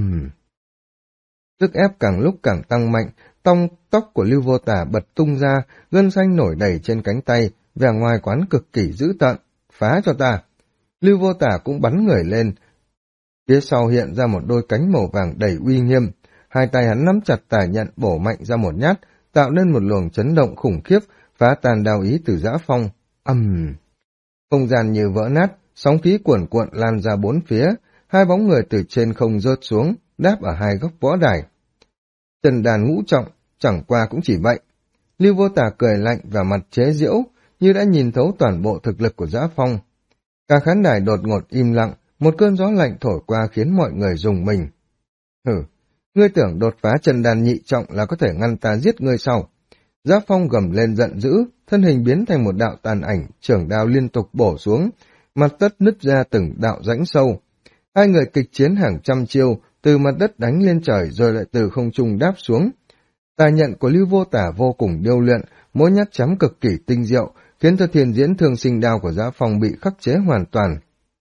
Sức ép càng lúc càng tăng mạnh, tóc của Lưu Vô Tả bật tung ra, gân xanh nổi đầy trên cánh tay, vẻ ngoài quán cực kỳ dữ tợn. Phá cho ta! Lưu Vô Tả cũng bắn người lên. Phía sau hiện ra một đôi cánh màu vàng đầy uy nghiêm. Hai tay hắn nắm chặt tà nhận bổ mạnh ra một nhát, tạo nên một luồng chấn động khủng khiếp, phá tan đao ý từ Dã Phong. Không gian như vỡ nát, sóng khí cuồn cuộn lan ra bốn phía, hai bóng người từ trên không rớt xuống, đáp ở hai góc võ đài. Trần đàn ngũ trọng, chẳng qua cũng chỉ vậy. Lưu Vô Tả cười lạnh và mặt chế giễu, như đã nhìn thấu toàn bộ thực lực của Dã Phong. Cả khán đài đột ngột im lặng, một cơn gió lạnh thổi qua khiến mọi người rùng mình. Ngươi tưởng đột phá trần đàn nhị trọng là có thể ngăn ta giết ngươi sao? Dã Phong gầm lên giận dữ, thân hình biến thành một đạo tàn ảnh, trưởng đao liên tục bổ xuống, mặt đất nứt ra từng đạo rãnh sâu. Hai người kịch chiến hàng trăm chiêu, từ mặt đất đánh lên trời rồi lại từ không trung đáp xuống. Tài nhận của Lưu Vô Tả vô cùng điêu luyện, mỗi nhát chém cực kỳ tinh diệu, khiến cho thiên diễn thương sinh đao của Dã Phong bị khắc chế hoàn toàn.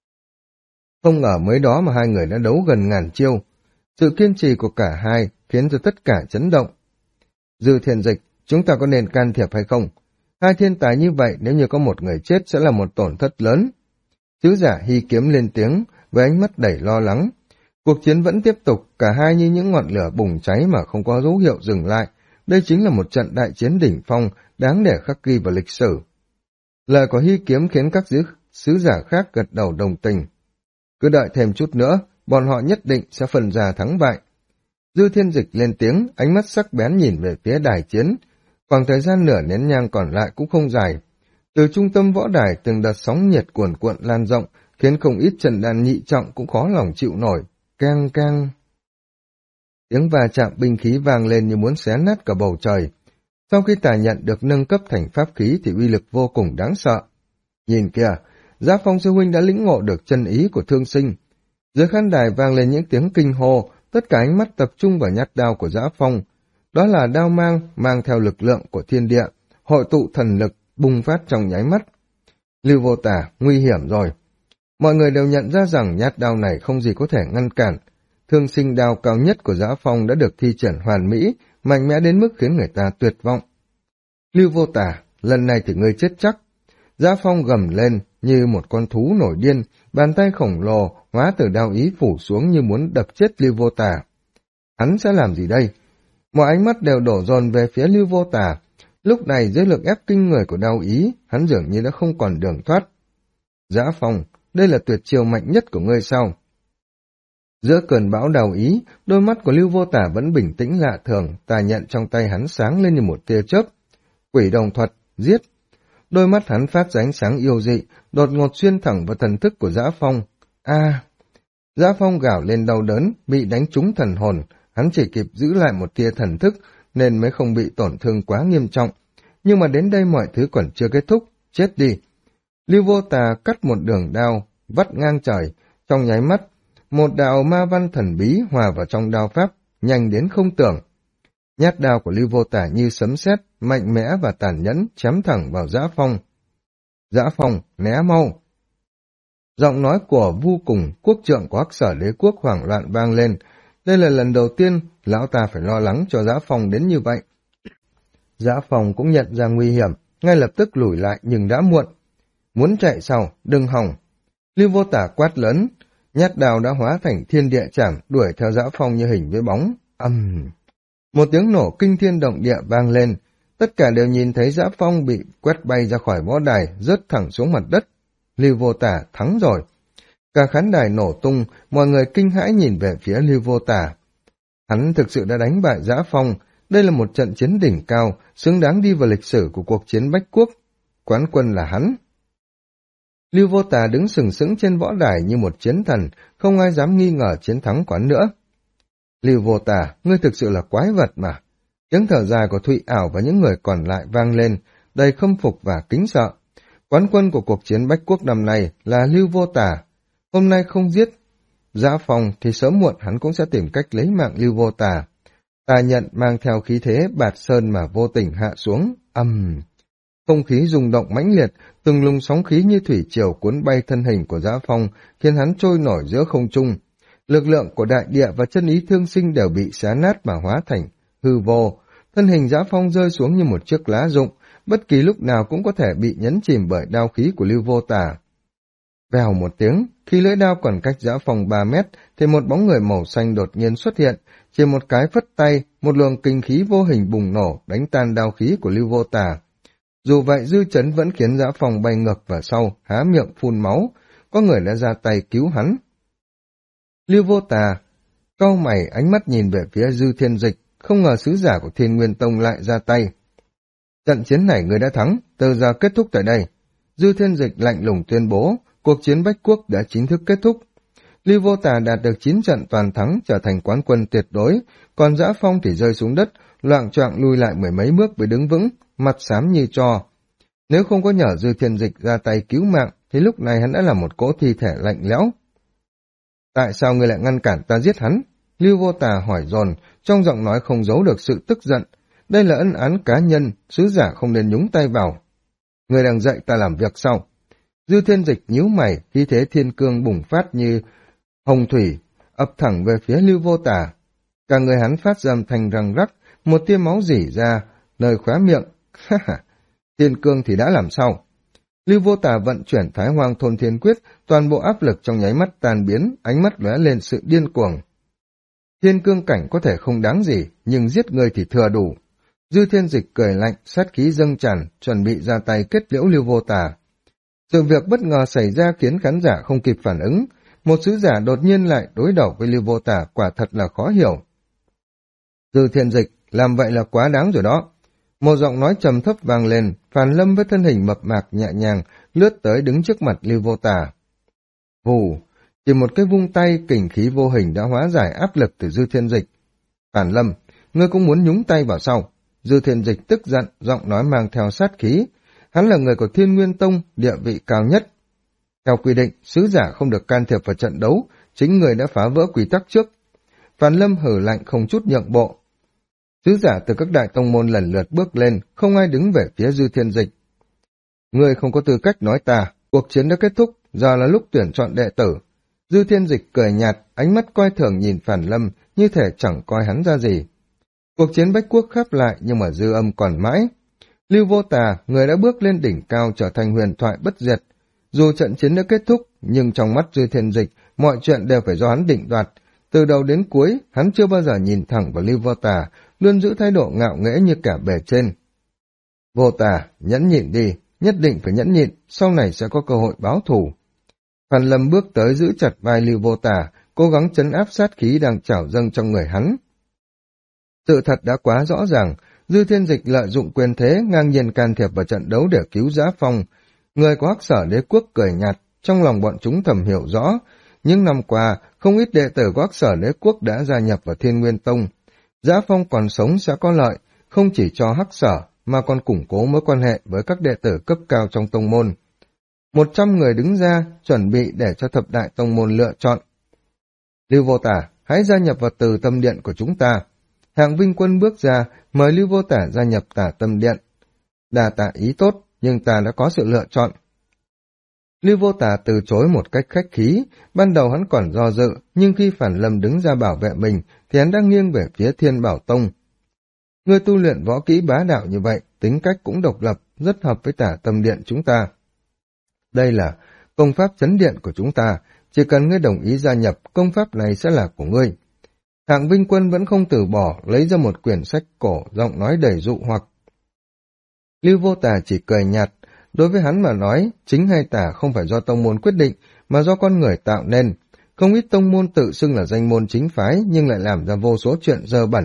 Không ngờ mới đó mà hai người đã đấu gần ngàn chiêu. Sự kiên trì của cả hai khiến cho tất cả chấn động. Dư Thiên Dịch, chúng ta có nên can thiệp hay không? Hai thiên tài như vậy nếu như có một người chết sẽ là một tổn thất lớn. Sứ giả Hy Kiếm lên tiếng với ánh mắt đầy lo lắng. Cuộc chiến vẫn tiếp tục, cả hai như những ngọn lửa bùng cháy mà không có dấu hiệu dừng lại. Đây chính là một trận đại chiến đỉnh phong, đáng để khắc ghi vào lịch sử. Lời của Hy Kiếm khiến các sứ giả khác gật đầu đồng tình. Cứ đợi thêm chút nữa, bọn họ nhất định sẽ phân ra thắng bại. Dư Thiên Dịch lên tiếng, ánh mắt sắc bén nhìn về phía đài chiến. Khoảng thời gian nửa nén nhang còn lại cũng không dài. Từ trung tâm võ đài từng đợt sóng nhiệt cuồn cuộn lan rộng, khiến không ít trận đàn nhị trọng cũng khó lòng chịu nổi. Keng keng. Tiếng va chạm binh khí vang lên như muốn xé nát cả bầu trời. Sau khi Tà Nhận được nâng cấp thành pháp khí thì uy lực vô cùng đáng sợ. Nhìn kìa, Dã Phong sư huynh đã lĩnh ngộ được chân ý của thương sinh. Dưới khán đài vang lên những tiếng kinh hô, tất cả ánh mắt tập trung vào nhát đao của Dã Phong. Đó là đao mang theo lực lượng của thiên địa, hội tụ thần lực, bùng phát trong nháy mắt. Lưu Vô Tả, nguy hiểm rồi. Mọi người đều nhận ra rằng nhát đao này không gì có thể ngăn cản. Thương sinh đao cao nhất của Dã Phong đã được thi triển hoàn mỹ, mạnh mẽ đến mức khiến người ta tuyệt vọng. Lưu Vô Tả, lần này thì ngươi chết chắc. Dã Phong gầm lên như một con thú nổi điên, bàn tay khổng lồ hóa từ đao ý phủ xuống như muốn đập chết Lưu Vô Tả. Hắn sẽ làm gì đây? Mọi ánh mắt đều đổ dồn về phía Lưu Vô Tả. Lúc này dưới lực ép kinh người của đao ý, hắn dường như đã không còn đường thoát. Dã Phong, đây là tuyệt chiêu mạnh nhất của ngươi sao? Giữa cơn bão đao ý, đôi mắt của Lưu Vô Tả vẫn bình tĩnh lạ thường, Tà Nhận trong tay hắn sáng lên như một tia chớp. Quỷ đồng thuật, giết. Đôi mắt hắn phát ra ánh sáng yêu dị, đột ngột xuyên thẳng vào thần thức của Dã Phong. Dã Phong gào lên đau đớn, bị đánh trúng thần hồn, hắn chỉ kịp giữ lại một tia thần thức, nên mới không bị tổn thương quá nghiêm trọng. Nhưng mà đến đây mọi thứ còn chưa kết thúc, chết đi. Lưu Vô Tà cắt một đường đao, vắt ngang trời, trong nháy mắt, một đạo ma văn thần bí hòa vào trong đao pháp, nhanh đến không tưởng. Nhát đao của Lưu Vô Tả như sấm sét, mạnh mẽ và tàn nhẫn, chém thẳng vào Dã Phong. Dã Phong, né mau! Giọng nói của Vu Cùng, quốc trượng của Hắc Sở Đế quốc hoảng loạn vang lên. Đây là lần đầu tiên lão ta phải lo lắng cho Dã Phong đến như vậy. Dã Phong cũng nhận ra nguy hiểm, ngay lập tức lùi lại nhưng đã muộn. Muốn chạy sao, đừng hòng. Lưu Vô Tả quát lớn, nhát đao đã hóa thành thiên địa trảm, đuổi theo Dã Phong như hình với bóng. Một tiếng nổ kinh thiên động địa vang lên, tất cả đều nhìn thấy Dã Phong bị quét bay ra khỏi võ đài, rớt thẳng xuống mặt đất. Lưu Vô Tả thắng rồi. Cả khán đài nổ tung, mọi người kinh hãi nhìn về phía Lưu Vô Tả. Hắn thực sự đã đánh bại Dã Phong, đây là một trận chiến đỉnh cao, xứng đáng đi vào lịch sử của cuộc chiến Bách Quốc. Quán quân là hắn. Lưu Vô Tả đứng sừng sững trên võ đài như một chiến thần, không ai dám nghi ngờ chiến thắng quán nữa. Lưu Vô Tả, ngươi thực sự là quái vật mà. Tiếng thở dài của Thụy Ảo và những người còn lại vang lên, đầy khâm phục và kính sợ. Quán quân của cuộc chiến Bách Quốc năm nay là Lưu Vô Tả. Hôm nay không giết Dã Phong thì sớm muộn hắn cũng sẽ tìm cách lấy mạng Lưu Vô Tả. Tà Nhận mang theo khí thế bạt sơn mà vô tình hạ xuống. Không khí rung động mãnh liệt, từng luồng sóng khí như thủy triều cuốn bay thân hình của Dã Phong, khiến hắn trôi nổi giữa không trung. Lực lượng của đại địa và chân ý thương sinh đều bị xé nát mà hóa thành hư vô. Thân hình Dã Phong rơi xuống như một chiếc lá rụng, bất kỳ lúc nào cũng có thể bị nhấn chìm bởi đao khí của Lưu Vô Tả. Vèo một tiếng, khi lưỡi đao còn cách Dã Phong 3 mét, thì một bóng người màu xanh đột nhiên xuất hiện, chỉ một cái phất tay, một luồng kinh khí vô hình bùng nổ, đánh tan đao khí của Lưu Vô Tả. Dù vậy dư chấn vẫn khiến Dã Phong bay ngược vào sau, há miệng phun máu, có người đã ra tay cứu hắn. Lưu Vô Tả cau mày, ánh mắt nhìn về phía Dư Thiên Dịch, không ngờ sứ giả của Thiên Nguyên Tông lại ra tay. Trận chiến này người đã thắng, từ giờ kết thúc tại đây. Dư Thiên Dịch lạnh lùng tuyên bố, cuộc chiến Bách Quốc đã chính thức kết thúc. Lưu Vô Tả đạt được 9 trận toàn thắng, trở thành quán quân tuyệt đối, còn Dã Phong thì rơi xuống đất, loạng choạng lui lại mười mấy bước mới đứng vững, mặt xám như tro. Nếu không có nhờ Dư Thiên Dịch ra tay cứu mạng, thì lúc này hắn đã là một cỗ thi thể lạnh lẽo. Tại sao ngươi lại ngăn cản ta giết hắn? Lưu Vô Tả hỏi dồn, trong giọng nói không giấu được sự tức giận. Đây là ân án cá nhân, sứ giả không nên nhúng tay vào. Người đang dạy ta làm việc sau. Dư Thiên Dịch nhíu mày, khí thế thiên cương bùng phát như hồng thủy, ập thẳng về phía Lưu Vô Tà. Cả người hắn phát ra âm thanh răng rắc, một tia máu rỉ ra, nơi khóe miệng. Thiên cương thì đã làm sao? Lưu Vô Tà vận chuyển Thái Hoang Thôn Thiên Quyết, toàn bộ áp lực trong nháy mắt tan biến, ánh mắt lóe lên sự điên cuồng. Thiên cương cảnh có thể không đáng gì, nhưng giết người thì thừa đủ. Dư Thiên Dịch cười lạnh, sát khí dâng tràn, chuẩn bị ra tay kết liễu Lưu Vô Tà. Sự việc bất ngờ xảy ra khiến khán giả không kịp phản ứng. Một sứ giả đột nhiên lại đối đầu với Lưu Vô Tà, quả thật là khó hiểu. Dư Thiên Dịch, làm vậy là quá đáng rồi đó. Một giọng nói trầm thấp vang lên, Phàn Lâm với thân hình mập mạp nhẹ nhàng lướt tới đứng trước mặt Lưu Vô Tà. Vù, chỉ một cái vung tay, kình khí vô hình đã hóa giải áp lực từ Dư Thiên Dịch. Phàn Lâm, ngươi cũng muốn nhúng tay vào sau? Dư Thiên Dịch tức giận, giọng nói mang theo sát khí. Hắn là người của Thiên Nguyên Tông, địa vị cao nhất. Theo quy định, sứ giả không được can thiệp vào trận đấu, chính người đã phá vỡ quy tắc trước. Phàn Lâm hử lạnh không chút nhượng bộ. Sứ giả từ các đại tông môn lần lượt bước lên, không ai đứng về phía Dư Thiên Dịch. Ngươi không có tư cách nói ta, cuộc chiến đã kết thúc, giờ là lúc tuyển chọn đệ tử. Dư Thiên Dịch cười nhạt, ánh mắt coi thường nhìn Phàn Lâm, như thể chẳng coi hắn ra gì. Cuộc chiến Bách Quốc khép lại nhưng mà dư âm còn mãi. Lưu Vô Tà, người đã bước lên đỉnh cao trở thành huyền thoại bất diệt. Dù trận chiến đã kết thúc, nhưng trong mắt Dư Thiên Dịch, mọi chuyện đều phải do hắn định đoạt. Từ đầu đến cuối, hắn chưa bao giờ nhìn thẳng vào Lưu Vô Tà, luôn giữ thái độ ngạo nghễ như cả bề trên. Vô Tà, nhẫn nhịn đi, nhất định phải nhẫn nhịn, sau này sẽ có cơ hội báo thù. Phan Lâm bước tới giữ chặt vai Lưu Vô Tà, cố gắng trấn áp sát khí đang trào dâng trong người hắn. Sự thật đã quá rõ ràng, Dư Thiên Dịch lợi dụng quyền thế ngang nhiên can thiệp vào trận đấu để cứu Giá Phong. Người của Hắc Sở Đế Quốc cười nhạt, trong lòng bọn chúng thầm hiểu rõ. Những năm qua, không ít đệ tử của Hắc Sở Đế Quốc đã gia nhập vào Thiên Nguyên Tông. Giá Phong còn sống sẽ có lợi, không chỉ cho Hắc Sở, mà còn củng cố mối quan hệ với các đệ tử cấp cao trong tông môn. 100 người đứng ra, chuẩn bị để cho thập đại tông môn lựa chọn. Lưu Vô Tà, hãy gia nhập vào Từ Tâm Điện của chúng ta. Hạng Vinh Quân bước ra, mời Lưu Vô Tà gia nhập Tà Tâm Điện. Đà tạ ý tốt, nhưng ta đã có sự lựa chọn. Lưu Vô Tà từ chối một cách khách khí, ban đầu hắn còn do dự, nhưng khi Phản Lâm đứng ra bảo vệ mình, thì hắn đã nghiêng về phía Thiên Bảo Tông. Người tu luyện võ kỹ bá đạo như vậy, tính cách cũng độc lập, rất hợp với Tà Tâm Điện chúng ta. Đây là công pháp chấn điện của chúng ta, chỉ cần ngươi đồng ý gia nhập, công pháp này sẽ là của ngươi. Hạng Vinh Quân vẫn không từ bỏ, lấy ra một quyển sách cổ, giọng nói đầy dụ hoặc. Lưu Vô Tà chỉ cười nhạt, đối với hắn mà nói, chính hay tà không phải do tông môn quyết định, mà do con người tạo nên. Không ít tông môn tự xưng là danh môn chính phái, nhưng lại làm ra vô số chuyện dơ bẩn.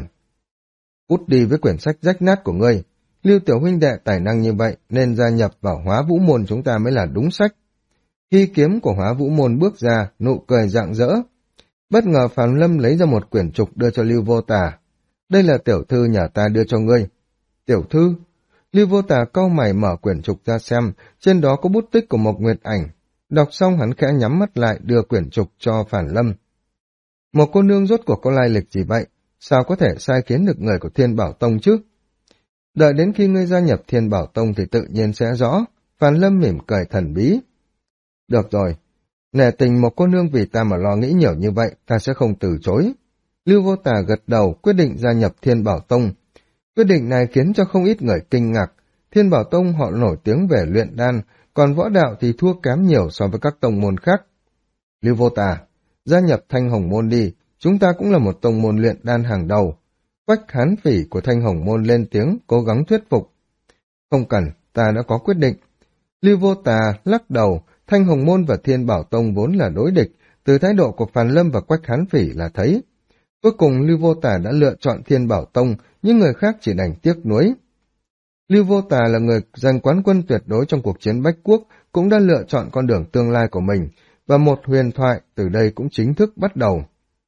Cút đi với quyển sách rách nát của ngươi. Lưu tiểu huynh đệ tài năng như vậy, nên gia nhập vào Hóa Vũ Môn chúng ta mới là đúng sách. Khi kiếm của Hóa Vũ Môn bước ra, nụ cười rạng rỡ. Bất ngờ Phạm Lâm lấy ra một quyển trục đưa cho Lưu Vô Tà. Đây là tiểu thư nhờ ta đưa cho ngươi. Tiểu thư? Lưu Vô Tà cau mày mở quyển trục ra xem, trên đó có bút tích của Mộc Nguyệt Ảnh. Đọc xong hắn khẽ nhắm mắt lại đưa quyển trục cho Phản Lâm. Một cô nương rốt cuộc có lai lịch gì vậy? Sao có thể sai khiến được người của Thiên Bảo Tông chứ? Đợi đến khi ngươi gia nhập Thiên Bảo Tông thì tự nhiên sẽ rõ. Phản Lâm mỉm cười thần bí. Được rồi, nể tình một cô nương vì ta mà lo nghĩ nhiều như vậy, ta sẽ không từ chối. Lưu Vô Tà gật đầu, quyết định gia nhập Thiên Bảo Tông. Quyết định này khiến cho không ít người kinh ngạc. Thiên Bảo Tông họ nổi tiếng về luyện đan, còn võ đạo thì thua kém nhiều so với các tông môn khác. Lưu Vô Tà, gia nhập Thanh Hồng Môn đi, chúng ta cũng là một tông môn luyện đan hàng đầu. Quách Hán Phỉ của Thanh Hồng Môn lên tiếng, cố gắng thuyết phục. Không cần, ta đã có quyết định. Lưu Vô Tà lắc đầu, Thanh Hồng Môn và Thiên Bảo Tông vốn là đối địch, từ thái độ của Phàn Lâm và Quách Hán Phỉ là thấy. Cuối cùng Lưu Vô Tà đã lựa chọn Thiên Bảo Tông, những người khác chỉ đành tiếc nuối. Lưu Vô Tà là người giành quán quân tuyệt đối trong cuộc chiến Bách Quốc, cũng đã lựa chọn con đường tương lai của mình, và một huyền thoại từ đây cũng chính thức bắt đầu.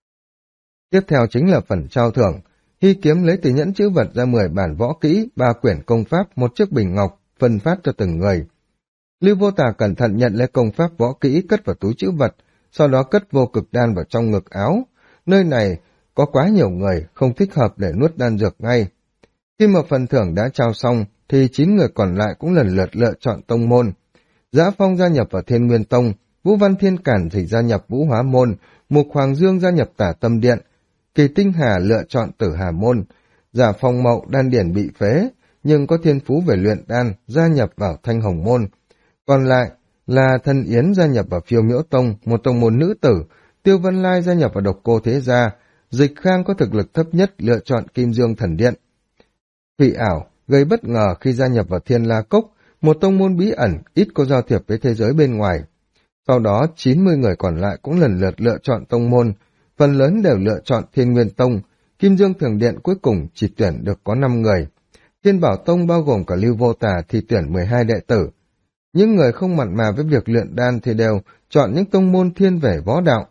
Tiếp theo chính là phần trao thưởng. Hy Kiếm lấy từ nhẫn chữ vật ra 10 bản võ kỹ, 3 quyển công pháp, một chiếc bình ngọc, phân phát cho từng người. Lưu Vô Tà cẩn thận nhận lấy công pháp võ kỹ cất vào túi chữ vật, sau đó cất vô cực đan vào trong ngực áo. Nơi này có quá nhiều người, không thích hợp để nuốt đan dược ngay. Khi mà phần thưởng đã trao xong, thì 9 người còn lại cũng lần lượt lựa chọn tông môn. Dã Phong gia nhập vào Thiên Nguyên Tông, Vũ Văn Thiên Cản thì gia nhập Vũ Hóa Môn, Mục Hoàng Dương gia nhập Tả Tâm Điện, Kỳ Tinh Hà lựa chọn Tử Hà Môn, Giả Phong Mậu đan điển bị phế, nhưng có thiên phú về luyện đan, gia nhập vào Thanh Hồng Môn. Còn lại là Thân Yến gia nhập vào Phiêu Miễu Tông, một tông môn nữ tử, Tiêu Vân Lai gia nhập vào Độc Cô Thế Gia, Dịch Khang có thực lực thấp nhất lựa chọn Kim Dương Thần Điện. Thụy Ảo gây bất ngờ khi gia nhập vào Thiên La Cốc, một tông môn bí ẩn ít có giao thiệp với thế giới bên ngoài. Sau đó 90 người còn lại cũng lần lượt lựa chọn tông môn, phần lớn đều lựa chọn Thiên Nguyên Tông, Kim Dương Thường Điện cuối cùng chỉ tuyển được có 5 người. Thiên Bảo Tông bao gồm cả Lưu Vô Tà thì tuyển 12 đệ tử. Những người không mặn mà với việc luyện đan thì đều chọn những tông môn thiên về võ đạo.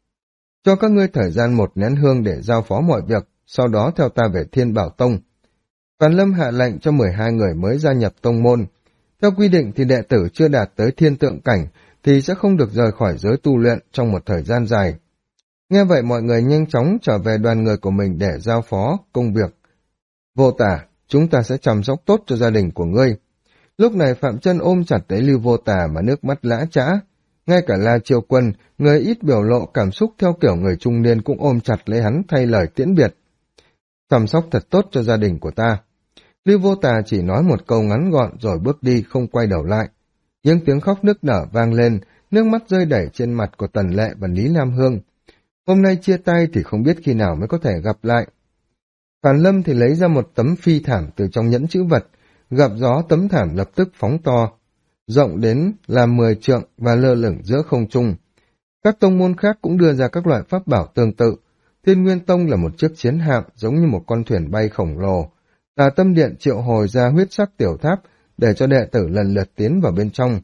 Cho các ngươi thời gian 1 nén hương để giao phó mọi việc, sau đó theo ta về Thiên Bảo Tông. Phan Lâm hạ lệnh cho 12 người mới gia nhập tông môn. Theo quy định thì đệ tử chưa đạt tới thiên tượng cảnh thì sẽ không được rời khỏi giới tu luyện trong một thời gian dài. Nghe vậy mọi người nhanh chóng trở về đoàn người của mình để giao phó công việc. Vô Tà, chúng ta sẽ chăm sóc tốt cho gia đình của ngươi. Lúc này Phạm Chân ôm chặt lấy Lưu Vô Tà mà nước mắt lã chã. Ngay cả La Chiêu Quân, người ít biểu lộ cảm xúc theo kiểu người trung niên cũng ôm chặt lấy hắn thay lời tiễn biệt. Chăm sóc thật tốt cho gia đình của ta. Lưu Vô Tà chỉ nói một câu ngắn gọn rồi bước đi không quay đầu lại. Những tiếng khóc nức nở vang lên, nước mắt rơi đẩy trên mặt của Tần Lệ và Lý Nam Hương. Hôm nay chia tay thì không biết khi nào mới có thể gặp lại. Phàn Lâm thì lấy ra một tấm phi thảm từ trong nhẫn chữ vật, gặp gió tấm thảm lập tức phóng to, rộng đến là 10 trượng và lơ lửng giữa không trung. Các tông môn khác cũng đưa ra các loại pháp bảo tương tự. Thiên Nguyên Tông là một chiếc chiến hạm giống như một con thuyền bay khổng lồ. Tà Tâm Điện triệu hồi ra huyết sắc tiểu tháp để cho đệ tử lần lượt tiến vào bên trong.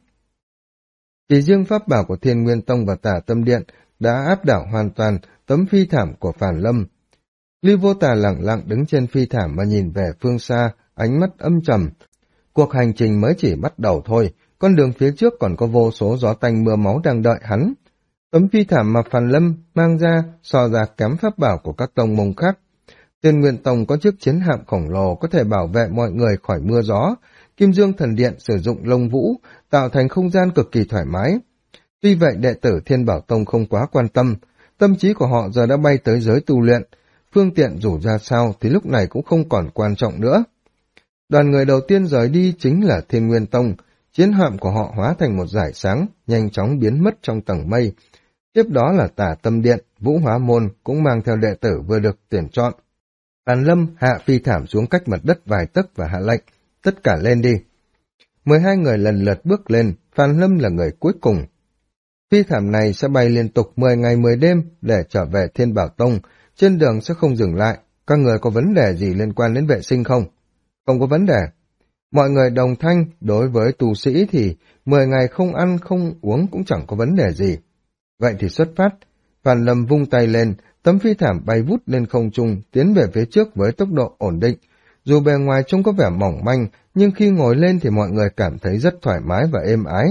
Chỉ riêng pháp bảo của Thiên Nguyên Tông và Tà Tâm Điện đã áp đảo hoàn toàn tấm phi thảm của Phàn Lâm. Lưu Vô Tà lặng lặng đứng trên phi thảm mà nhìn về phương xa, ánh mắt âm trầm. Cuộc hành trình mới chỉ bắt đầu thôi, con đường phía trước còn có vô số gió tanh mưa máu đang đợi hắn. Tấm phi thảm mà Phàn Lâm mang ra so ra kém pháp bảo của các tông môn khác. Thiên Nguyên Tông có chiếc chiến hạm khổng lồ có thể bảo vệ mọi người khỏi mưa gió. Kim Dương Thần Điện sử dụng lông vũ, tạo thành không gian cực kỳ thoải mái. Tuy vậy đệ tử Thiên Bảo Tông không quá quan tâm, tâm trí của họ giờ đã bay tới giới tu luyện. Phương tiện rủ ra sao thì lúc này cũng không còn quan trọng nữa. Đoàn người đầu tiên rời đi chính là Thiên Nguyên Tông, chiến hạm của họ hóa thành một dải sáng, nhanh chóng biến mất trong tầng mây. Tiếp đó là Tả Tâm Điện, Vũ Hóa Môn cũng mang theo đệ tử vừa được tuyển chọn. Hàn Lâm hạ phi thảm xuống cách mặt đất vài tấc và hạ lệnh, tất cả lên đi. 12 người lần lượt bước lên, Phan Lâm là người cuối cùng. Phi thảm này sẽ bay liên tục 10 ngày 10 đêm để trở về Thiên Bảo Tông, trên đường sẽ không dừng lại. Các người có vấn đề gì liên quan đến vệ sinh không? Không có vấn đề. Mọi người đồng thanh, đối với tu sĩ thì 10 ngày không ăn không uống cũng chẳng có vấn đề gì. Vậy thì xuất phát. Phan Lâm vung tay lên, tấm phi thảm bay vút lên không trung, tiến về phía trước với tốc độ ổn định. Dù bề ngoài trông có vẻ mỏng manh, nhưng khi ngồi lên thì mọi người cảm thấy rất thoải mái và êm ái.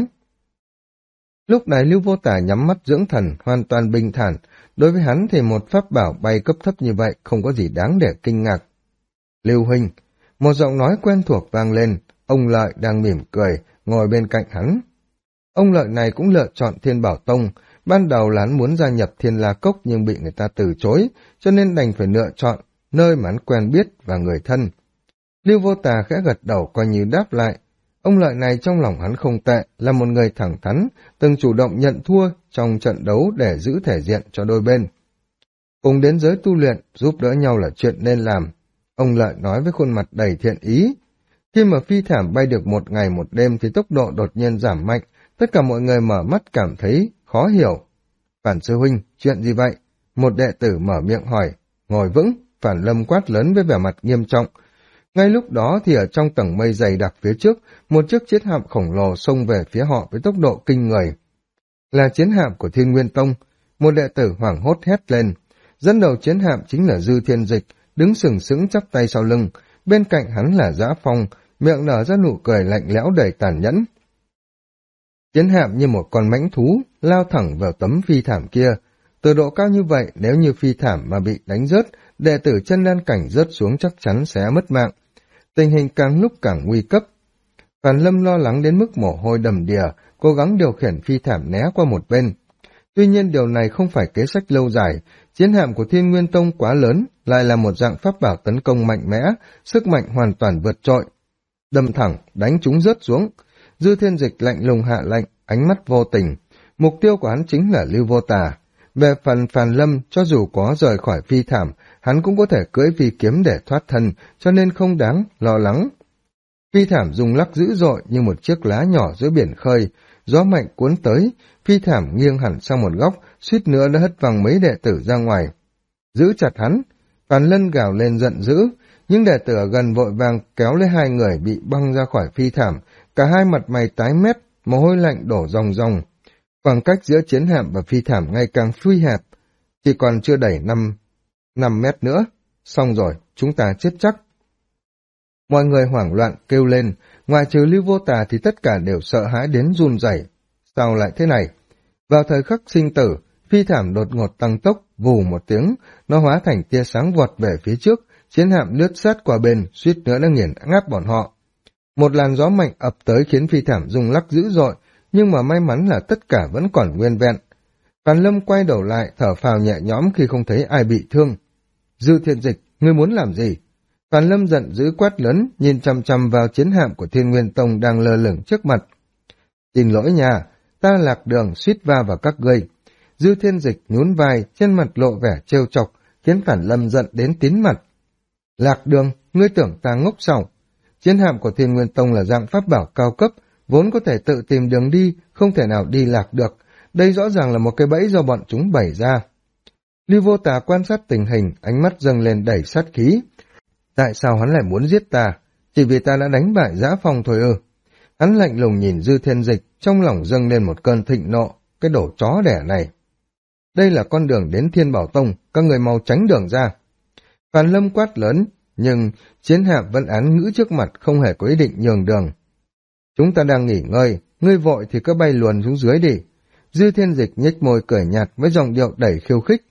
Lúc này Lưu Vô Tà nhắm mắt dưỡng thần, hoàn toàn bình thản. Đối với hắn thì một pháp bảo bay cấp thấp như vậy không có gì đáng để kinh ngạc. Lưu huynh, một giọng nói quen thuộc vang lên, ông Lợi đang mỉm cười, ngồi bên cạnh hắn. Ông Lợi này cũng lựa chọn Thiên Bảo Tông, ban đầu là hắn muốn gia nhập Thiên La Cốc nhưng bị người ta từ chối, cho nên đành phải lựa chọn nơi mà hắn quen biết và người thân. Lưu Vô Tà khẽ gật đầu coi như đáp lại. Ông Lợi này trong lòng hắn không tệ, là một người thẳng thắn, từng chủ động nhận thua trong trận đấu để giữ thể diện cho đôi bên. Cùng đến giới tu luyện, giúp đỡ nhau là chuyện nên làm. Ông Lợi nói với khuôn mặt đầy thiện ý. Khi mà phi thảm bay được 1 ngày 1 đêm thì tốc độ đột nhiên giảm mạnh, tất cả mọi người mở mắt cảm thấy khó hiểu. Phản sư huynh, chuyện gì vậy? Một đệ tử mở miệng hỏi. Ngồi vững, Phản Lâm quát lớn với vẻ mặt nghiêm trọng. Ngay lúc đó thì ở trong tầng mây dày đặc phía trước, một chiếc chiến hạm khổng lồ xông về phía họ với tốc độ kinh người. Là chiến hạm của Thiên Nguyên Tông, một đệ tử hoảng hốt hét lên. Dẫn đầu chiến hạm chính là Dư Thiên Dịch, đứng sừng sững chắp tay sau lưng, bên cạnh hắn là Dã Phong, miệng nở ra nụ cười lạnh lẽo đầy tàn nhẫn. Chiến hạm như một con mãnh thú, lao thẳng vào tấm phi thảm kia. Từ độ cao như vậy, nếu như phi thảm mà bị đánh rớt, đệ tử chân đan cảnh rớt xuống chắc chắn sẽ mất mạng. Tình hình càng lúc càng nguy cấp. Phàn Lâm lo lắng đến mức mồ hôi đầm đìa, cố gắng điều khiển phi thảm né qua một bên. Tuy nhiên điều này không phải kế sách lâu dài, chiến hạm của Thiên Nguyên Tông quá lớn, lại là một dạng pháp bảo tấn công mạnh mẽ, sức mạnh hoàn toàn vượt trội. Đâm thẳng, đánh chúng rớt xuống. Dư Thiên Dịch lạnh lùng hạ lệnh, ánh mắt vô tình. Mục tiêu của hắn chính là Lưu Vô Tà. Về phần Phàn Lâm, cho dù có rời khỏi phi thảm, hắn cũng có thể cưỡi phi kiếm để thoát thân, cho nên không đáng lo lắng. Phi thảm rung lắc dữ dội như một chiếc lá nhỏ giữa biển khơi, gió mạnh cuốn tới, phi thảm nghiêng hẳn sang một góc, suýt nữa đã hất văng mấy đệ tử ra ngoài. Giữ chặt hắn, Phàn Lân gào lên giận dữ, những đệ tử ở gần vội vàng kéo lấy hai người bị băng ra khỏi phi thảm, cả hai mặt mày tái mét, mồ hôi lạnh đổ ròng ròng. Khoảng cách giữa chiến hạm và phi thảm ngày càng suy hẹp, chỉ còn chưa đầy 5 mét nữa. Xong rồi, chúng ta chết chắc. Mọi người hoảng loạn kêu lên, ngoài trừ Lưu Vô Tà thì tất cả đều sợ hãi đến run rẩy. Sao lại thế này? Vào thời khắc sinh tử, phi thảm đột ngột tăng tốc, vù một tiếng, nó hóa thành tia sáng vọt về phía trước, chiến hạm lướt sát qua bên, suýt nữa đã nghiền ngáp bọn họ. Một làn gió mạnh ập tới khiến phi thảm rung lắc dữ dội, nhưng mà may mắn là tất cả vẫn còn nguyên vẹn. Phàn Lâm quay đầu lại, thở phào nhẹ nhõm khi không thấy ai bị thương. Dư Thiên Dịch, ngươi muốn làm gì? Phàn Lâm giận dữ quát lớn, nhìn chằm chằm vào chiến hạm của Thiên Nguyên Tông đang lơ lửng trước mặt. Xin lỗi nhà, ta lạc đường suýt va vào các ngươi. Dư Thiên Dịch nhún vai, trên mặt lộ vẻ trêu chọc, khiến Phàn Lâm giận đến tím mặt. Lạc đường, ngươi tưởng ta ngốc sao? Chiến hạm của Thiên Nguyên Tông là dạng pháp bảo cao cấp, vốn có thể tự tìm đường đi, không thể nào đi lạc được. Đây rõ ràng là một cái bẫy do bọn chúng bày ra. Lưu Vô Tà quan sát tình hình, ánh mắt dâng lên đầy sát khí. Tại sao hắn lại muốn giết ta? Chỉ vì ta đã đánh bại Dã Phong thôi ư? Hắn lạnh lùng nhìn Dư Thiên Dịch, trong lòng dâng lên một cơn thịnh nộ, cái đổ chó đẻ này. Đây là con đường đến Thiên Bảo Tông, các người mau tránh đường ra. Phàn Lâm quát lớn, nhưng chiến hạm vẫn án ngữ trước mặt không hề có ý định nhường đường. Chúng ta đang nghỉ ngơi, ngươi vội thì cứ bay luồn xuống dưới đi. Dư Thiên Dịch nhếch môi cười nhạt với giọng điệu đầy khiêu khích.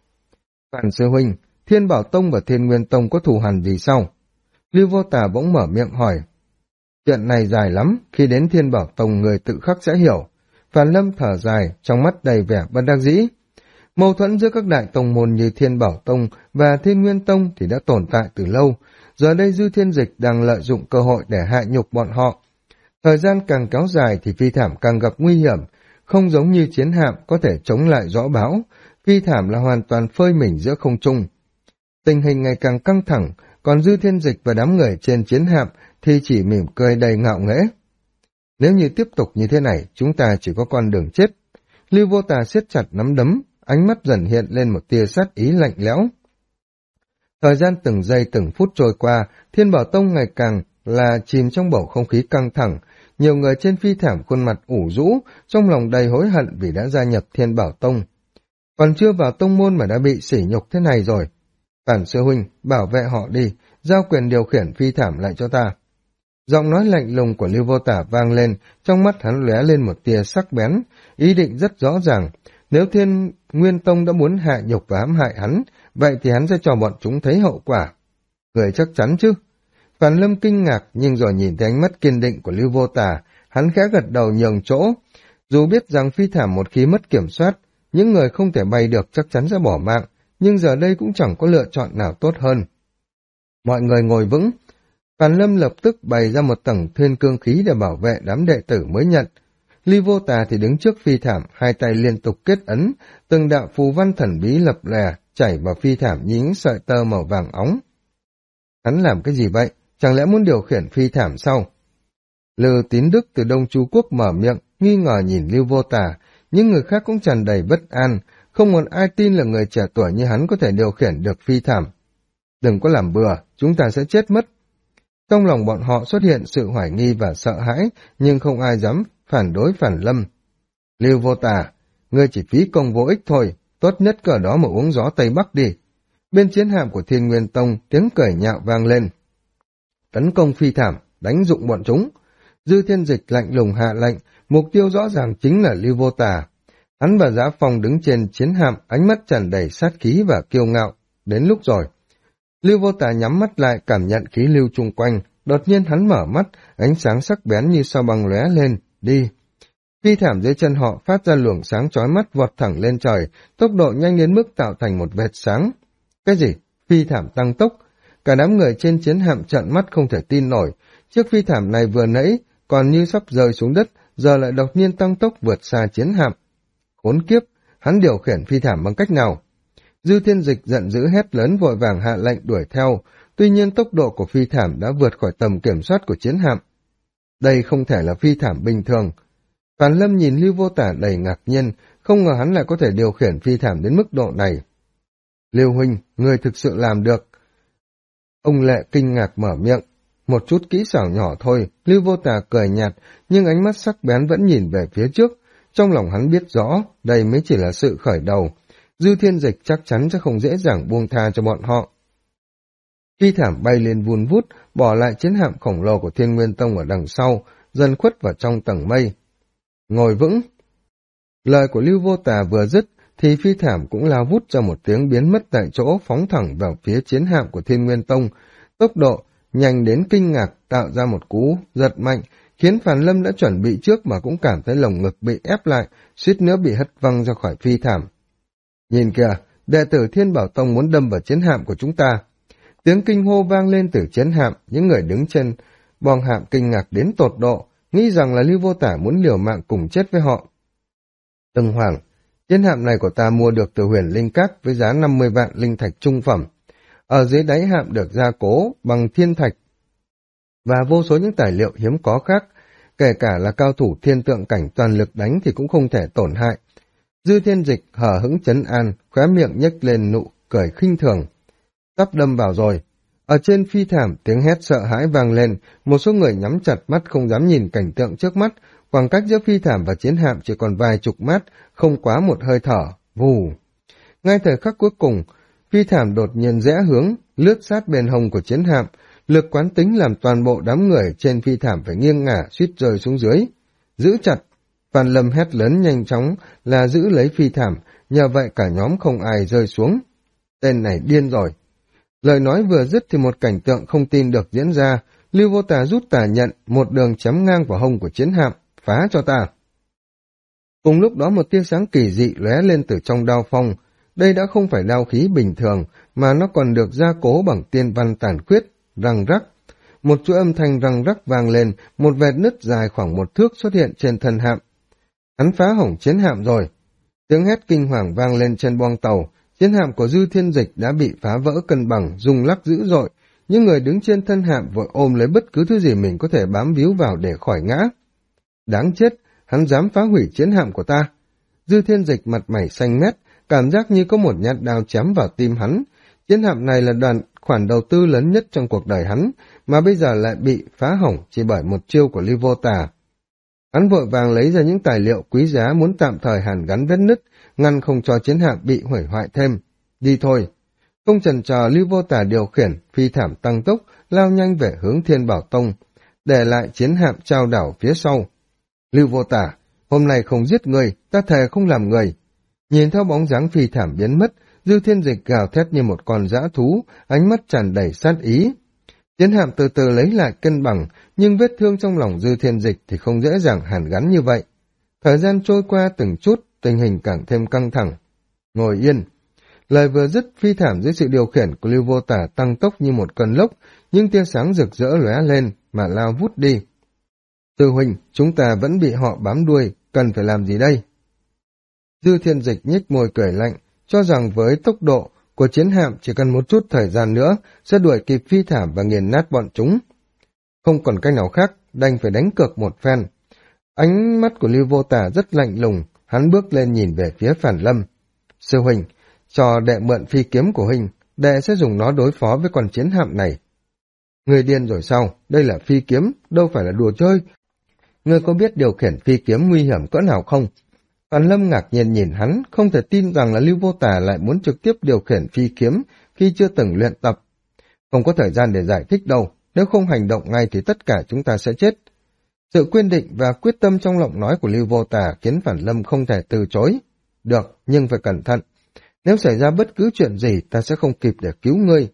Phàn sư huynh, Thiên Bảo Tông và Thiên Nguyên Tông có thù hằn gì sao? Lưu Vô Tà bỗng mở miệng hỏi. Chuyện này dài lắm, khi đến Thiên Bảo Tông người tự khắc sẽ hiểu. Phàn Lâm thở dài, trong mắt đầy vẻ bất đắc dĩ. Mâu thuẫn giữa các đại tông môn như Thiên Bảo Tông và Thiên Nguyên Tông thì đã tồn tại từ lâu, giờ đây Dư Thiên Dịch đang lợi dụng cơ hội để hạ nhục bọn họ. Thời gian càng kéo dài thì phi thảm càng gặp nguy hiểm, không giống như chiến hạm có thể chống lại gió bão, phi thảm là hoàn toàn phơi mình giữa không trung. Tình hình ngày càng căng thẳng, còn Dư Thiên Dịch và đám người trên chiến hạm thì chỉ mỉm cười đầy ngạo nghễ. Nếu như tiếp tục như thế này, chúng ta chỉ có con đường chết. Lưu Vô Tà siết chặt nắm đấm, ánh mắt dần hiện lên một tia sát ý lạnh lẽo. Thời gian từng giây từng phút trôi qua, Thiên Bảo Tông ngày càng là chìm trong bầu không khí căng thẳng. Nhiều người trên phi thảm khuôn mặt ủ rũ, trong lòng đầy hối hận vì đã gia nhập Thiên Bảo Tông. Còn chưa vào tông môn mà đã bị sỉ nhục thế này rồi. Phản sư huynh, bảo vệ họ đi, giao quyền điều khiển phi thảm lại cho ta. Giọng nói lạnh lùng của Lưu Vô Tả vang lên, trong mắt hắn lóe lên một tia sắc bén, ý định rất rõ ràng. Nếu Thiên Nguyên Tông đã muốn hạ nhục và hãm hại hắn, vậy thì hắn sẽ cho bọn chúng thấy hậu quả. Người chắc chắn chứ? Phàn Lâm kinh ngạc, nhưng rồi nhìn thấy ánh mắt kiên định của Lưu Vô Tả, hắn khẽ gật đầu nhường chỗ. Dù biết rằng phi thảm một khi mất kiểm soát, những người không thể bay được chắc chắn sẽ bỏ mạng, nhưng giờ đây cũng chẳng có lựa chọn nào tốt hơn. Mọi người ngồi vững. Phàn Lâm lập tức bày ra một tầng thiên cương khí để bảo vệ đám đệ tử mới nhận. Ly Vô Tà thì đứng trước phi thảm, hai tay liên tục kết ấn, từng đạo phù văn thần bí lập lè chảy vào phi thảm như những sợi tơ màu vàng óng. Hắn làm cái gì vậy? Chẳng lẽ muốn điều khiển phi thảm sao? Lư Tín Đức từ Đông Chu Quốc mở miệng, nghi ngờ nhìn Lưu Vô Tà, những người khác cũng tràn đầy bất an, không một ai tin là người trẻ tuổi như hắn có thể điều khiển được phi thảm. Đừng có làm bừa, chúng ta sẽ chết mất. Trong lòng bọn họ xuất hiện sự hoài nghi và sợ hãi, nhưng không ai dám phản đối Phàn Lâm. Lưu Vô Tà, ngươi chỉ phí công vô ích thôi, tốt nhất cỡ đó mà uống gió Tây Bắc đi. Bên chiến hạm của Thiên Nguyên Tông, tiếng cười nhạo vang lên. Tấn công phi thảm, đánh dụng bọn chúng. Dư Thiên Dịch lạnh lùng hạ lệnh, mục tiêu rõ ràng chính là Lưu Vô Tà. Hắn và Dã Phong đứng trên chiến hạm, ánh mắt tràn đầy sát khí và kiêu ngạo. Đến lúc rồi. Lưu Vô Tà nhắm mắt lại cảm nhận khí lưu chung quanh, đột nhiên hắn mở mắt, ánh sáng sắc bén như sao băng lóe lên, đi. Phi thảm dưới chân họ phát ra luồng sáng chói mắt vọt thẳng lên trời, tốc độ nhanh đến mức tạo thành một vệt sáng. Cái gì? Phi thảm tăng tốc? Cả đám người trên chiến hạm trợn mắt không thể tin nổi, chiếc phi thảm này vừa nãy còn như sắp rơi xuống đất, giờ lại đột nhiên tăng tốc vượt xa chiến hạm. Khốn kiếp, hắn điều khiển phi thảm bằng cách nào? Dư Thiên Dịch giận dữ hét lớn vội vàng hạ lệnh đuổi theo, tuy nhiên tốc độ của phi thảm đã vượt khỏi tầm kiểm soát của chiến hạm. Đây không thể là phi thảm bình thường. Phàn Lâm nhìn Lưu Vô Tả đầy ngạc nhiên, không ngờ hắn lại có thể điều khiển phi thảm đến mức độ này. Lưu huynh, người thực sự làm được. Ông Lệ kinh ngạc mở miệng. Một chút kỹ xảo nhỏ thôi, Lưu Vô Tả cười nhạt, nhưng ánh mắt sắc bén vẫn nhìn về phía trước. Trong lòng hắn biết rõ, đây mới chỉ là sự khởi đầu. Dư Thiên Dịch chắc chắn sẽ không dễ dàng buông tha cho bọn họ. Phi thảm bay lên vun vút, bỏ lại chiến hạm khổng lồ của Thiên Nguyên Tông ở đằng sau, dần khuất vào trong tầng mây. Ngồi vững. Lời của Lưu Vô Tà vừa dứt, thì phi thảm cũng lao vút ra một tiếng biến mất tại chỗ, phóng thẳng vào phía chiến hạm của Thiên Nguyên Tông. Tốc độ nhanh đến kinh ngạc, tạo ra một cú giật mạnh, khiến Phàn Lâm đã chuẩn bị trước mà cũng cảm thấy lồng ngực bị ép lại, suýt nữa bị hất văng ra khỏi phi thảm. Nhìn kìa, đệ tử Thiên Bảo Tông muốn đâm vào chiến hạm của chúng ta. Tiếng kinh hô vang lên từ chiến hạm, những người đứng trên boong hạm kinh ngạc đến tột độ, nghĩ rằng là Lưu Vô Tả muốn liều mạng cùng chết với họ. Từng Hoàng, chiến hạm này của ta mua được từ Huyền Linh Các với giá 50 vạn linh thạch trung phẩm. Ở dưới đáy hạm được gia cố bằng thiên thạch và vô số những tài liệu hiếm có khác, kể cả là cao thủ thiên tượng cảnh toàn lực đánh thì cũng không thể tổn hại. Dư Thiên Dịch hờ hững trấn an, khóe miệng nhếch lên nụ cười khinh thường. Sắp đâm vào rồi. Ở trên phi thảm, tiếng hét sợ hãi vang lên, một số người nhắm chặt mắt không dám nhìn cảnh tượng trước mắt, khoảng cách giữa phi thảm và chiến hạm chỉ còn vài chục mét, không quá một hơi thở, vù. Ngay thời khắc cuối cùng, phi thảm đột nhiên rẽ hướng, lướt sát bên hông của chiến hạm, lực quán tính làm toàn bộ đám người trên phi thảm phải nghiêng ngả suýt rơi xuống dưới. Giữ chặt, Phan Lâm hét lớn nhanh chóng là giữ lấy phi thảm, nhờ vậy cả nhóm không ai rơi xuống. Tên này điên rồi. Lời nói vừa dứt thì một cảnh tượng không tin được diễn ra, Lưu Vô Tà rút tà nhận, một đường chém ngang vào hông của chiến hạm, phá cho ta. Cùng lúc đó một tia sáng kỳ dị lóe lên từ trong đao phong, đây đã không phải đao khí bình thường, mà nó còn được gia cố bằng tiên văn tàn khuyết, răng rắc. Một chuỗi âm thanh răng rắc vang lên, một vệt nứt dài khoảng 1 thước xuất hiện trên thân hạm. Hắn phá hỏng chiến hạm rồi. Tiếng hét kinh hoàng vang lên trên boong tàu, chiến hạm của Dư Thiên Dịch đã bị phá vỡ cân bằng, rung lắc dữ dội. Những người đứng trên thân hạm vội ôm lấy bất cứ thứ gì mình có thể bám víu vào để khỏi ngã. Đáng chết, hắn dám phá hủy chiến hạm của ta. Dư Thiên Dịch mặt mày xanh mét, cảm giác như có một nhát đao chém vào tim hắn. Chiến hạm này là khoản đầu tư lớn nhất trong cuộc đời hắn, mà bây giờ lại bị phá hỏng chỉ bởi một chiêu của Lưu Vô Tà. Hắn vội vàng lấy ra những tài liệu quý giá muốn tạm thời hàn gắn vết nứt, ngăn không cho chiến hạm bị hủy hoại thêm. Đi thôi. Không chần chờ, Lưu Vô Tà điều khiển phi thảm tăng tốc, lao nhanh về hướng Thiên Bảo Tông, để lại chiến hạm trao đảo phía sau. Lưu Vô Tà, hôm nay không giết người, ta thề không làm người. Nhìn theo bóng dáng phi thảm biến mất, Dư Thiên Dịch gào thét như một con dã thú, ánh mắt tràn đầy sát ý. Chiến hạm từ từ lấy lại cân bằng, nhưng vết thương trong lòng Dư Thiên Dịch thì không dễ dàng hàn gắn như vậy. Thời gian trôi qua từng chút, tình hình càng thêm căng thẳng. Ngồi yên. Lời vừa dứt, phi thảm dưới sự điều khiển của Lưu Vô Tả tăng tốc như một cơn lốc, nhưng tia sáng rực rỡ lóe lên mà lao vút đi. Sư huynh, chúng ta vẫn bị họ bám đuôi, cần phải làm gì đây? Dư Thiên Dịch nhếch môi cười lạnh, cho rằng với tốc độ của chiến hạm chỉ cần một chút thời gian nữa sẽ đuổi kịp phi thảm và nghiền nát bọn chúng. Không còn cách nào khác, đành phải đánh cược một phen. Ánh mắt của Lưu Vô Tả rất lạnh lùng, hắn bước lên nhìn về phía Phản Lâm. Sư huynh, cho đệ mượn phi kiếm của huynh, đệ sẽ dùng nó đối phó với con chiến hạm này. Người điên rồi sao? Đây là phi kiếm, đâu phải là đùa chơi. Ngươi có biết điều khiển phi kiếm nguy hiểm cỡ nào không? Phản Lâm ngạc nhiên nhìn hắn, không thể tin rằng là Lưu Vô Tả lại muốn trực tiếp điều khiển phi kiếm khi chưa từng luyện tập. Không có thời gian để giải thích đâu, nếu không hành động ngay thì tất cả chúng ta sẽ chết. Sự kiên định và quyết tâm trong giọng nói của Lưu Vô Tả khiến Phản Lâm không thể từ chối. Được, nhưng phải cẩn thận. Nếu xảy ra bất cứ chuyện gì, ta sẽ không kịp để cứu ngươi.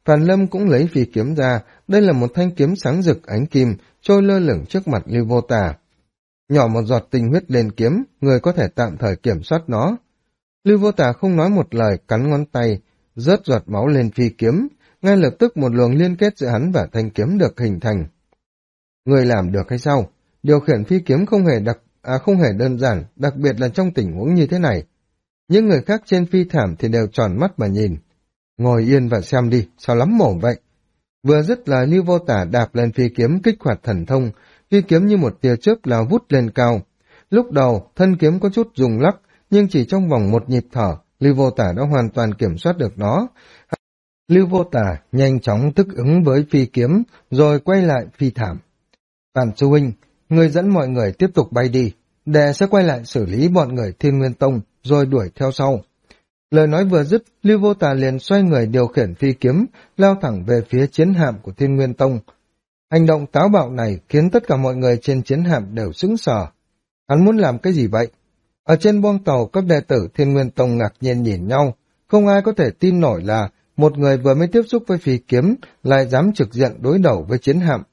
Phàn Lâm cũng lấy phi kiếm ra, đây là một thanh kiếm sáng rực ánh kim, trôi lơ lửng trước mặt Lưu Vô Tà. Nhỏ một giọt tinh huyết lên kiếm, người có thể tạm thời kiểm soát nó. Lưu Vô Tà không nói một lời, cắn ngón tay, rớt giọt máu lên phi kiếm, ngay lập tức một luồng liên kết giữa hắn và thanh kiếm được hình thành. Người làm được hay sao? Điều khiển phi kiếm không hề đơn giản, đặc biệt là trong tình huống như thế này. Những người khác trên phi thảm thì đều tròn mắt mà nhìn. Ngồi yên và xem đi, sao lắm mồm vậy? Vừa dứt lời, Lưu Vô Tả đạp lên phi kiếm kích hoạt thần thông, phi kiếm như một tia chớp lao vút lên cao. Lúc đầu, thân kiếm có chút rung lắc, nhưng chỉ trong vòng một nhịp thở, Lưu Vô Tả đã hoàn toàn kiểm soát được nó. Lưu Vô Tả nhanh chóng thích ứng với phi kiếm, rồi quay lại phi thảm. Phàn sư huynh, người dẫn mọi người tiếp tục bay đi, đệ sẽ quay lại xử lý bọn người Thiên Nguyên Tông, rồi đuổi theo sau. Lời nói vừa dứt, Lưu Vô Tà liền xoay người điều khiển phi kiếm, lao thẳng về phía chiến hạm của Thiên Nguyên Tông. Hành động táo bạo này khiến tất cả mọi người trên chiến hạm đều sững sờ. Hắn muốn làm cái gì vậy? Ở trên boong tàu, các đệ tử Thiên Nguyên Tông ngạc nhiên nhìn nhau, không ai có thể tin nổi là một người vừa mới tiếp xúc với phi kiếm lại dám trực diện đối đầu với chiến hạm.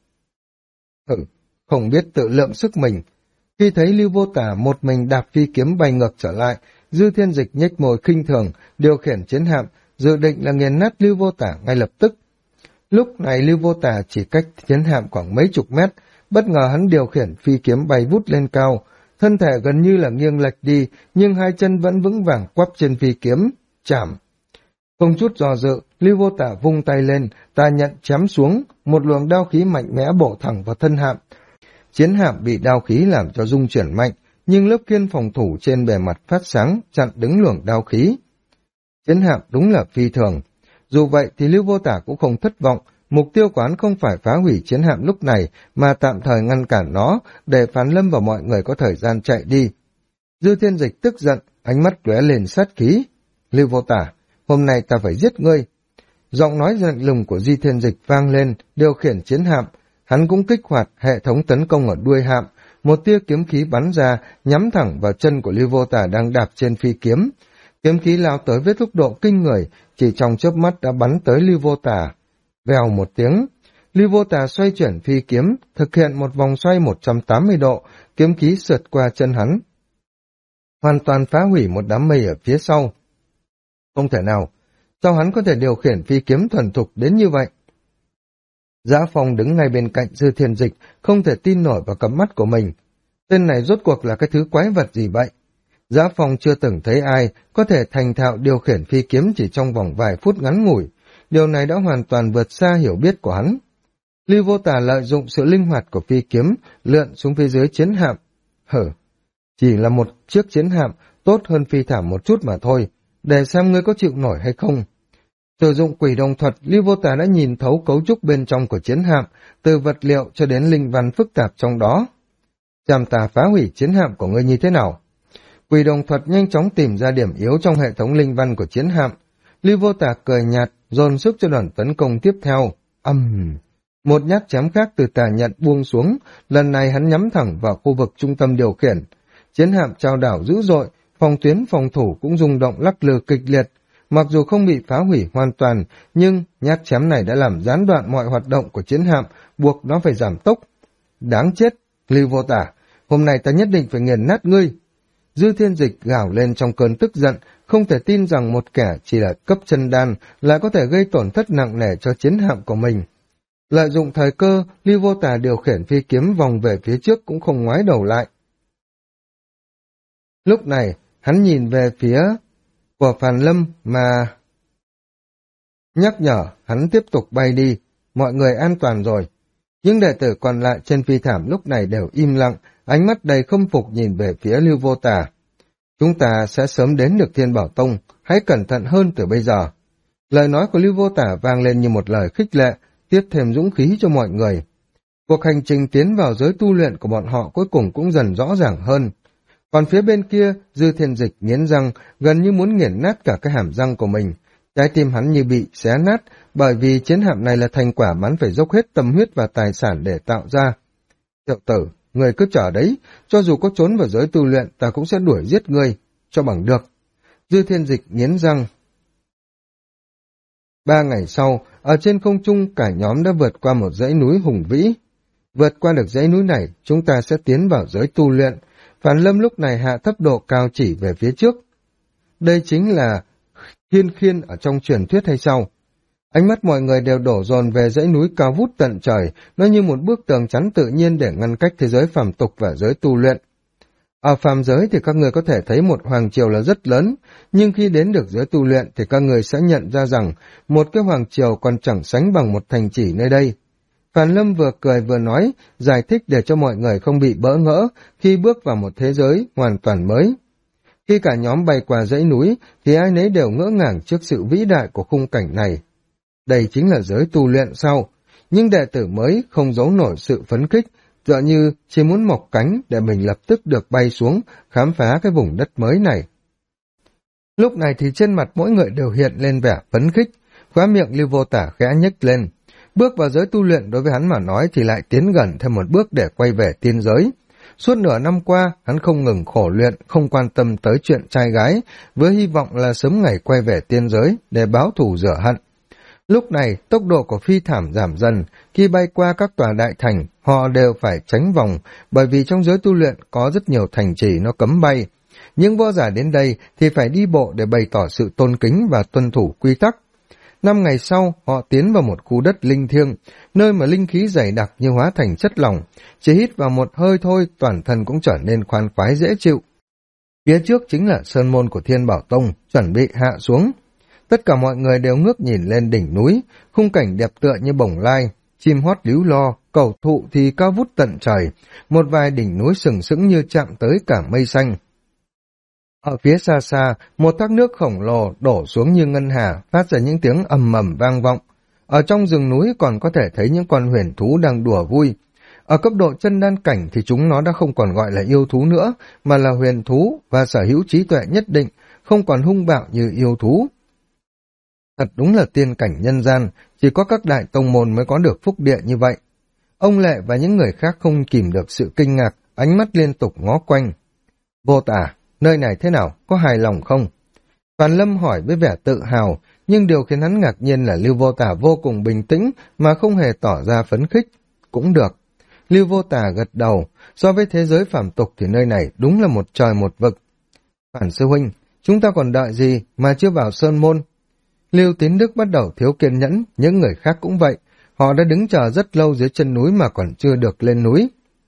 Không biết tự lượng sức mình. Khi thấy Lưu Vô Tả một mình đạp phi kiếm bay ngược trở lại, Dư Thiên Dịch nhếch môi khinh thường, điều khiển chiến hạm, dự định là nghiền nát Lưu Vô Tả ngay lập tức. Lúc này Lưu Vô Tả chỉ cách chiến hạm khoảng mấy chục mét, bất ngờ hắn điều khiển phi kiếm bay vút lên cao, thân thể gần như là nghiêng lệch đi, nhưng hai chân vẫn vững vàng quắp trên phi kiếm, chạm. Không chút do dự, Lưu Vô Tả vung tay lên, ta nhận chém xuống, một luồng đao khí mạnh mẽ bổ thẳng vào thân hạm. Chiến hạm bị đao khí làm cho rung chuyển mạnh, nhưng lớp kiên phòng thủ trên bề mặt phát sáng, chặn đứng luồng đao khí. Chiến hạm đúng là phi thường. Dù vậy thì Lưu Vô Tả cũng không thất vọng, mục tiêu quán không phải phá hủy chiến hạm lúc này, mà tạm thời ngăn cản nó, để Phàn Lâm và mọi người có thời gian chạy đi. Dư Thiên Dịch tức giận, ánh mắt lóe lên sát khí. Lưu Vô Tả, hôm nay ta phải giết ngươi. Giọng nói lạnh lùng của Di Thiên Dịch vang lên, điều khiển chiến hạm. Hắn cũng kích hoạt hệ thống tấn công ở đuôi hạm, một tia kiếm khí bắn ra, nhắm thẳng vào chân của Lưu Vô Tả đang đạp trên phi kiếm. Kiếm khí lao tới với tốc độ kinh người, chỉ trong chớp mắt đã bắn tới Lưu Vô Tả. Vèo một tiếng, Lưu Vô Tả xoay chuyển phi kiếm, thực hiện một vòng xoay 180 độ, kiếm khí sượt qua chân hắn, hoàn toàn phá hủy một đám mây ở phía sau. Không thể nào, sao hắn có thể điều khiển phi kiếm thuần thục đến như vậy? Dã Phong đứng ngay bên cạnh Dư Thiên Dịch, không thể tin nổi vào cặp mắt của mình. Tên này rốt cuộc là cái thứ quái vật gì vậy? Dã Phong chưa từng thấy ai có thể thành thạo điều khiển phi kiếm chỉ trong vòng vài phút ngắn ngủi. Điều này đã hoàn toàn vượt xa hiểu biết của hắn. Lưu Vô Tả lợi dụng sự linh hoạt của phi kiếm, lượn xuống phía dưới chiến hạm. Chỉ là một chiếc chiến hạm, tốt hơn phi thảm một chút mà thôi, để xem ngươi có chịu nổi hay không. Sử dụng quỷ đồng thuật, Lưu Vô Tả đã nhìn thấu cấu trúc bên trong của chiến hạm, từ vật liệu cho đến linh văn phức tạp trong đó. Chàm ta phá hủy chiến hạm của ngươi như thế nào? Quỷ đồng thuật nhanh chóng tìm ra điểm yếu trong hệ thống linh văn của chiến hạm. Lưu Vô Tả cười nhạt, dồn sức cho đòn tấn công tiếp theo. Một nhát chém khác từ tà nhận buông xuống, lần này hắn nhắm thẳng vào khu vực trung tâm điều khiển. Chiến hạm chao đảo dữ dội, phòng tuyến phòng thủ cũng rung động lắc lư kịch liệt. Mặc dù không bị phá hủy hoàn toàn, nhưng nhát chém này đã làm gián đoạn mọi hoạt động của chiến hạm, buộc nó phải giảm tốc. Đáng chết, Lưu Vô Tả, hôm nay ta nhất định phải nghiền nát ngươi. Dư Thiên Dịch gào lên trong cơn tức giận, không thể tin rằng một kẻ chỉ là cấp chân đan lại có thể gây tổn thất nặng nề cho chiến hạm của mình. Lợi dụng thời cơ, Lưu Vô Tả điều khiển phi kiếm vòng về phía trước cũng không ngoái đầu lại. Lúc này, hắn nhìn về phía của Phàn Lâm mà nhắc nhở hắn tiếp tục bay đi, mọi người an toàn rồi. Những đệ tử còn lại trên phi thảm lúc này đều im lặng, ánh mắt đầy khâm phục nhìn về phía Lưu Vô Tả. Chúng ta sẽ sớm đến được Thiên Bảo Tông, hãy cẩn thận hơn từ bây giờ. Lời nói của Lưu Vô Tả vang lên như một lời khích lệ, tiếp thêm dũng khí cho mọi người. Cuộc hành trình tiến vào giới tu luyện của bọn họ cuối cùng cũng dần rõ ràng hơn. Còn phía bên kia, Dư Thiên Dịch nghiến răng, gần như muốn nghiền nát cả cái hàm răng của mình. Trái tim hắn như bị xé nát, bởi vì chiến hạm này là thành quả hắn phải dốc hết tâm huyết và tài sản để tạo ra. Tiểu tử, người cứ chờ đấy, cho dù có trốn vào giới tu luyện, ta cũng sẽ đuổi giết ngươi, cho bằng được. Dư Thiên Dịch nghiến răng. 3 ngày sau, ở trên không trung cả nhóm đã vượt qua một dãy núi hùng vĩ. Vượt qua được dãy núi này, chúng ta sẽ tiến vào giới tu luyện. Phản Lâm lúc này hạ thấp độ cao chỉ về phía trước. Đây chính là Thiên Khiên ở trong truyền thuyết hay sao? Ánh mắt mọi người đều đổ dồn về dãy núi cao vút tận trời, nó như một bức tường chắn tự nhiên để ngăn cách thế giới phàm tục và giới tu luyện. Ở phàm giới thì các người có thể thấy một hoàng triều là rất lớn, nhưng khi đến được giới tu luyện thì các người sẽ nhận ra rằng một cái hoàng triều còn chẳng sánh bằng một thành trì nơi đây. Phàn Lâm vừa cười vừa nói, giải thích để cho mọi người không bị bỡ ngỡ khi bước vào một thế giới hoàn toàn mới. Khi cả nhóm bay qua dãy núi thì ai nấy đều ngỡ ngàng trước sự vĩ đại của khung cảnh này. Đây chính là giới tu luyện sao? Nhưng đệ tử mới không giấu nổi sự phấn khích, tựa như chỉ muốn mọc cánh để mình lập tức được bay xuống, khám phá cái vùng đất mới này. Lúc này thì trên mặt mỗi người đều hiện lên vẻ phấn khích, khóe miệng Lưu Vô Tả khẽ nhếch lên. Bước vào giới tu luyện đối với hắn mà nói thì lại tiến gần thêm một bước để quay về tiên giới. Suốt nửa năm qua, hắn không ngừng khổ luyện, không quan tâm tới chuyện trai gái, với hy vọng là sớm ngày quay về tiên giới để báo thù rửa hận. Lúc này, tốc độ của phi thảm giảm dần, khi bay qua các tòa đại thành, họ đều phải tránh vòng, bởi vì trong giới tu luyện có rất nhiều thành trì nó cấm bay. Những võ giả đến đây thì phải đi bộ để bày tỏ sự tôn kính và tuân thủ quy tắc. 5 ngày sau, họ tiến vào một khu đất linh thiêng, nơi mà linh khí dày đặc như hóa thành chất lỏng, chỉ hít vào một hơi thôi, toàn thân cũng trở nên khoan khoái dễ chịu. Phía trước chính là sơn môn của Thiên Bảo Tông, chuẩn bị hạ xuống. Tất cả mọi người đều ngước nhìn lên đỉnh núi, khung cảnh đẹp tựa như bồng lai, chim hót líu lo, cầu thụ thì cao vút tận trời, một vài đỉnh núi sừng sững như chạm tới cả mây xanh. Ở phía xa xa, một thác nước khổng lồ đổ xuống như ngân hà, phát ra những tiếng ầm ầm vang vọng. Ở trong rừng núi còn có thể thấy những con huyền thú đang đùa vui. Ở cấp độ chân đan cảnh thì chúng nó đã không còn gọi là yêu thú nữa, mà là huyền thú và sở hữu trí tuệ nhất định, không còn hung bạo như yêu thú. Thật đúng là tiên cảnh nhân gian, chỉ có các đại tông môn mới có được phúc địa như vậy. Ông Lệ và những người khác không kìm được sự kinh ngạc, ánh mắt liên tục ngó quanh. Vô Tả, nơi này thế nào, có hài lòng không? Phan Lâm hỏi với vẻ tự hào, nhưng điều khiến hắn ngạc nhiên là Lưu Vô Tả vô cùng bình tĩnh mà không hề tỏ ra phấn khích. Cũng được. Lưu Vô Tả gật đầu, so với thế giới phàm tục thì nơi này đúng là một trời một vực. Phản sư huynh, chúng ta còn đợi gì mà chưa vào sơn môn? Lưu Tín Đức bắt đầu thiếu kiên nhẫn, những người khác cũng vậy. Họ đã đứng chờ rất lâu dưới chân núi mà còn chưa được lên núi.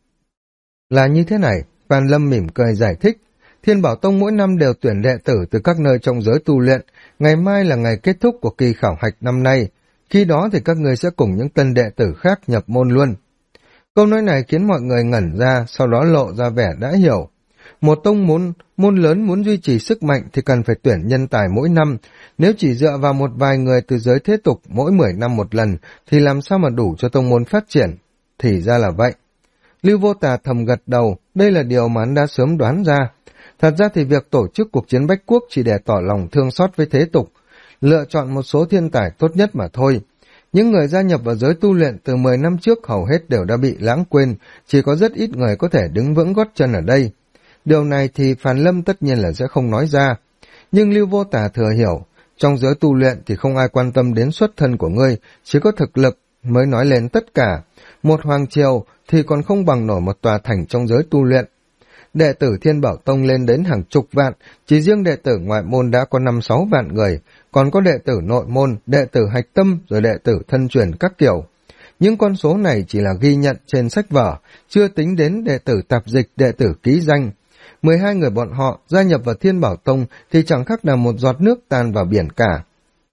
Là như thế này, Phan Lâm mỉm cười giải thích. Thiên Bảo Tông mỗi năm đều tuyển đệ tử từ các nơi trong giới tu luyện. Ngày mai là ngày kết thúc của kỳ khảo hạch năm nay. Khi đó thì các người sẽ cùng những tân đệ tử khác nhập môn luôn. Câu nói này khiến mọi người ngẩn ra, sau đó lộ ra vẻ đã hiểu. Một tông môn lớn muốn duy trì sức mạnh thì cần phải tuyển nhân tài mỗi năm. Nếu chỉ dựa vào một vài người từ giới thế tục mỗi 10 năm một lần thì làm sao mà đủ cho tông môn phát triển? Thì ra là vậy. Lưu Vô Tà thầm gật đầu, đây là điều mà hắn đã sớm đoán ra. Thật ra thì việc tổ chức cuộc chiến Bách Quốc chỉ để tỏ lòng thương xót với thế tục, lựa chọn một số thiên tài tốt nhất mà thôi. Những người gia nhập vào giới tu luyện từ 10 năm trước hầu hết đều đã bị lãng quên, chỉ có rất ít người có thể đứng vững gót chân ở đây. Điều này thì Phàn Lâm tất nhiên là sẽ không nói ra. Nhưng Lưu Vô Tà thừa hiểu, trong giới tu luyện thì không ai quan tâm đến xuất thân của ngươi, chỉ có thực lực mới nói lên tất cả. Một hoàng triều thì còn không bằng nổi một tòa thành trong giới tu luyện. Đệ tử Thiên Bảo Tông lên đến hàng chục vạn, chỉ riêng đệ tử ngoại môn đã có 5-6 vạn người, còn có đệ tử nội môn, đệ tử hạch tâm rồi đệ tử thân truyền các kiểu. Những con số này chỉ là ghi nhận trên sách vở, chưa tính đến đệ tử tạp dịch, đệ tử ký danh. 12 người bọn họ gia nhập vào Thiên Bảo Tông thì chẳng khác nào một giọt nước tan vào biển cả.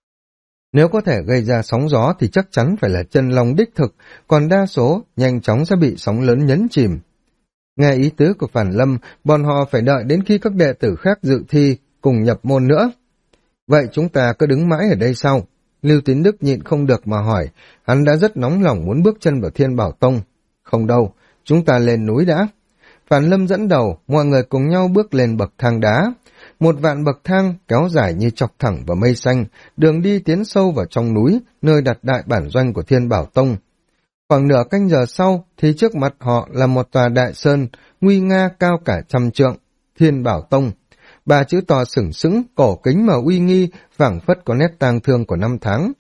Nếu có thể gây ra sóng gió thì chắc chắn phải là chân long đích thực, còn đa số nhanh chóng sẽ bị sóng lớn nhấn chìm. Nghe ý tứ của Phản Lâm, bọn họ phải đợi đến khi các đệ tử khác dự thi cùng nhập môn nữa. Vậy chúng ta cứ đứng mãi ở đây sau? Lưu Tín Đức nhịn không được mà hỏi, hắn đã rất nóng lòng muốn bước chân vào Thiên Bảo Tông. Không đâu, chúng ta lên núi đã. Phản Lâm dẫn đầu, mọi người cùng nhau bước lên bậc thang đá. 1.000 bậc thang kéo dài như chọc thẳng vào mây xanh, đường đi tiến sâu vào trong núi, nơi đặt đại bản doanh của Thiên Bảo Tông. Khoảng nửa canh giờ sau thì trước mặt họ là một tòa đại sơn, nguy nga cao cả 100 trượng, Thiên Bảo Tông. 3 chữ to sừng sững, cổ kính mà uy nghi, phảng phất có nét tang thương của năm tháng.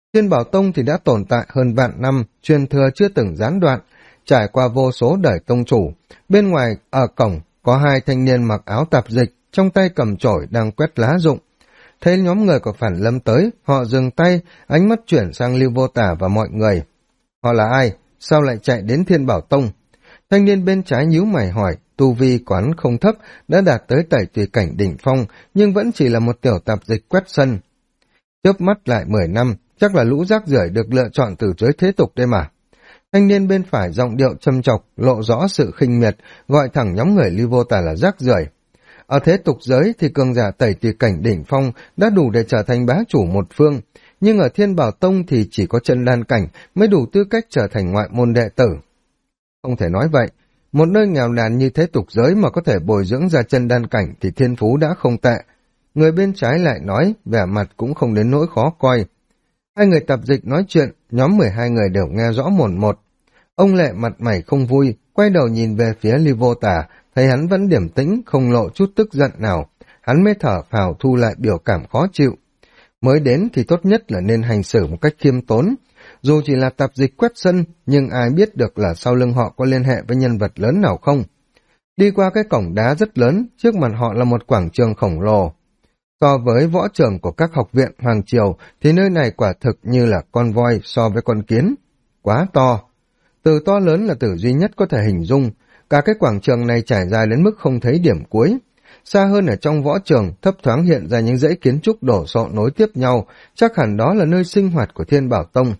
Thiên Bảo Tông thì đã tồn tại hơn vạn năm, truyền thừa chưa từng gián đoạn, trải qua vô số đời tông chủ. Bên ngoài, ở cổng, có hai thanh niên mặc áo tạp dịch, trong tay cầm chổi đang quét lá rụng. Thấy nhóm người của Phản Lâm tới, họ dừng tay, ánh mắt chuyển sang Lưu Vô Tả và mọi người. Họ là ai? Sao lại chạy đến Thiên Bảo Tông? Thanh niên bên trái nhíu mày hỏi, tu vi quán không thấp, đã đạt tới tẩy tùy cảnh đỉnh phong, nhưng vẫn chỉ là một tiểu tạp dịch quét sân. Chớp mắt lại 10 năm, chắc là lũ rác rưởi được lựa chọn từ giới thế tục đây mà. Thanh niên bên phải giọng điệu châm chọc, lộ rõ sự khinh miệt, gọi thẳng nhóm người Lưu Vô Tả là rác rưởi. Ở thế tục giới thì cường giả tẩy tùy cảnh đỉnh phong đã đủ để trở thành bá chủ một phương, nhưng ở Thiên Bảo Tông thì chỉ có chân đan cảnh mới đủ tư cách trở thành ngoại môn đệ tử. Không thể nói vậy, một nơi nghèo nàn như thế tục giới mà có thể bồi dưỡng ra chân đan cảnh thì thiên phú đã không tệ. Người bên trái lại nói, vẻ mặt cũng không đến nỗi khó coi. Hai người tập dịch nói chuyện, nhóm 12 người đều nghe rõ mồn một. Ông Lệ mặt mày không vui, quay đầu nhìn về phía Lưu Vô Tả, thấy hắn vẫn điềm tĩnh, không lộ chút tức giận nào. Hắn mới thở phào thu lại biểu cảm khó chịu. Mới đến thì tốt nhất là nên hành xử một cách khiêm tốn. Dù chỉ là tạp dịch quét sân, nhưng ai biết được là sau lưng họ có liên hệ với nhân vật lớn nào không? Đi qua cái cổng đá rất lớn, trước mặt họ là một quảng trường khổng lồ. So với võ trường của các học viện Hoàng Triều thì nơi này quả thực như là con voi so với con kiến. Quá to. Từ to lớn là từ duy nhất có thể hình dung. Cả cái quảng trường này trải dài đến mức không thấy điểm cuối. Xa hơn ở trong võ trường, thấp thoáng hiện ra những dãy kiến trúc đổ sộ nối tiếp nhau, chắc hẳn đó là nơi sinh hoạt của Thiên Bảo Tông.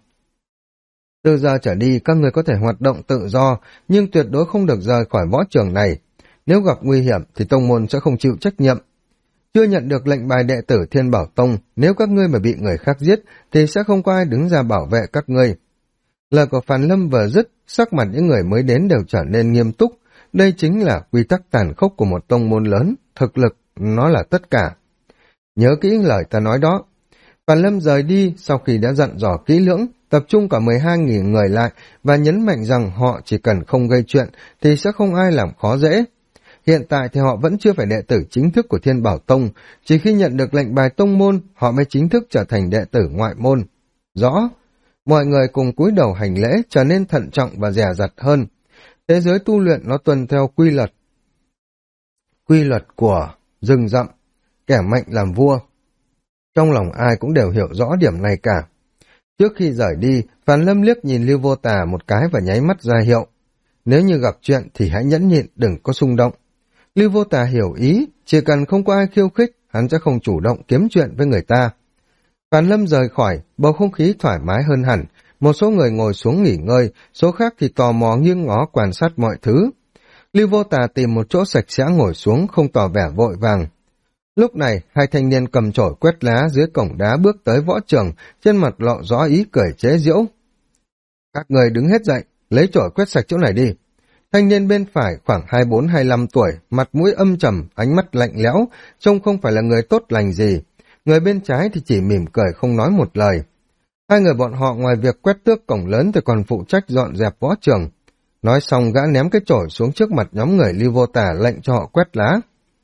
Từ giờ trở đi, các người có thể hoạt động tự do, nhưng tuyệt đối không được rời khỏi võ trường này. Nếu gặp nguy hiểm thì tông môn sẽ không chịu trách nhiệm. Chưa nhận được lệnh bài đệ tử Thiên Bảo Tông, nếu các ngươi mà bị người khác giết, thì sẽ không có ai đứng ra bảo vệ các ngươi. Lời của Phàn Lâm vừa dứt, sắc mặt những người mới đến đều trở nên nghiêm túc. Đây chính là quy tắc tàn khốc của một tông môn lớn, thực lực, nó là tất cả. Nhớ kỹ lời ta nói đó. Phàn Lâm rời đi sau khi đã dặn dò kỹ lưỡng, tập trung cả 12.000 người lại và nhấn mạnh rằng họ chỉ cần không gây chuyện thì sẽ không ai làm khó dễ. Hiện tại thì họ vẫn chưa phải đệ tử chính thức của Thiên Bảo Tông, chỉ khi nhận được lệnh bài tông môn, họ mới chính thức trở thành đệ tử ngoại môn. Rõ, mọi người cùng cúi đầu hành lễ trở nên thận trọng và dè dặt hơn. Thế giới tu luyện nó tuân theo quy luật của rừng rậm, kẻ mạnh làm vua. Trong lòng ai cũng đều hiểu rõ điểm này cả. Trước khi rời đi, Phàn Lâm liếc nhìn Lưu Vô Tà một cái và nháy mắt ra hiệu. Nếu như gặp chuyện thì hãy nhẫn nhịn, đừng có xung động. Lưu Vô Tà hiểu ý, chỉ cần không có ai khiêu khích, hắn sẽ không chủ động kiếm chuyện với người ta. Phàn Lâm rời khỏi, bầu không khí thoải mái hơn hẳn, một số người ngồi xuống nghỉ ngơi, số khác thì tò mò nghiêng ngó quan sát mọi thứ. Lưu Vô Tà tìm một chỗ sạch sẽ ngồi xuống, không tỏ vẻ vội vàng. Lúc này, hai thanh niên cầm chổi quét lá dưới cổng đá bước tới võ trường, trên mặt lộ rõ ý cười chế giễu. Các người đứng hết dậy, lấy chổi quét sạch chỗ này đi. Thanh niên bên phải khoảng 24-25 tuổi, mặt mũi âm trầm, ánh mắt lạnh lẽo, trông không phải là người tốt lành gì. Người bên trái thì chỉ mỉm cười không nói một lời. Hai người bọn họ ngoài việc quét tước cổng lớn thì còn phụ trách dọn dẹp võ trường. Nói xong gã ném cái chổi xuống trước mặt nhóm người Lưu Vô Tả lệnh cho họ quét lá.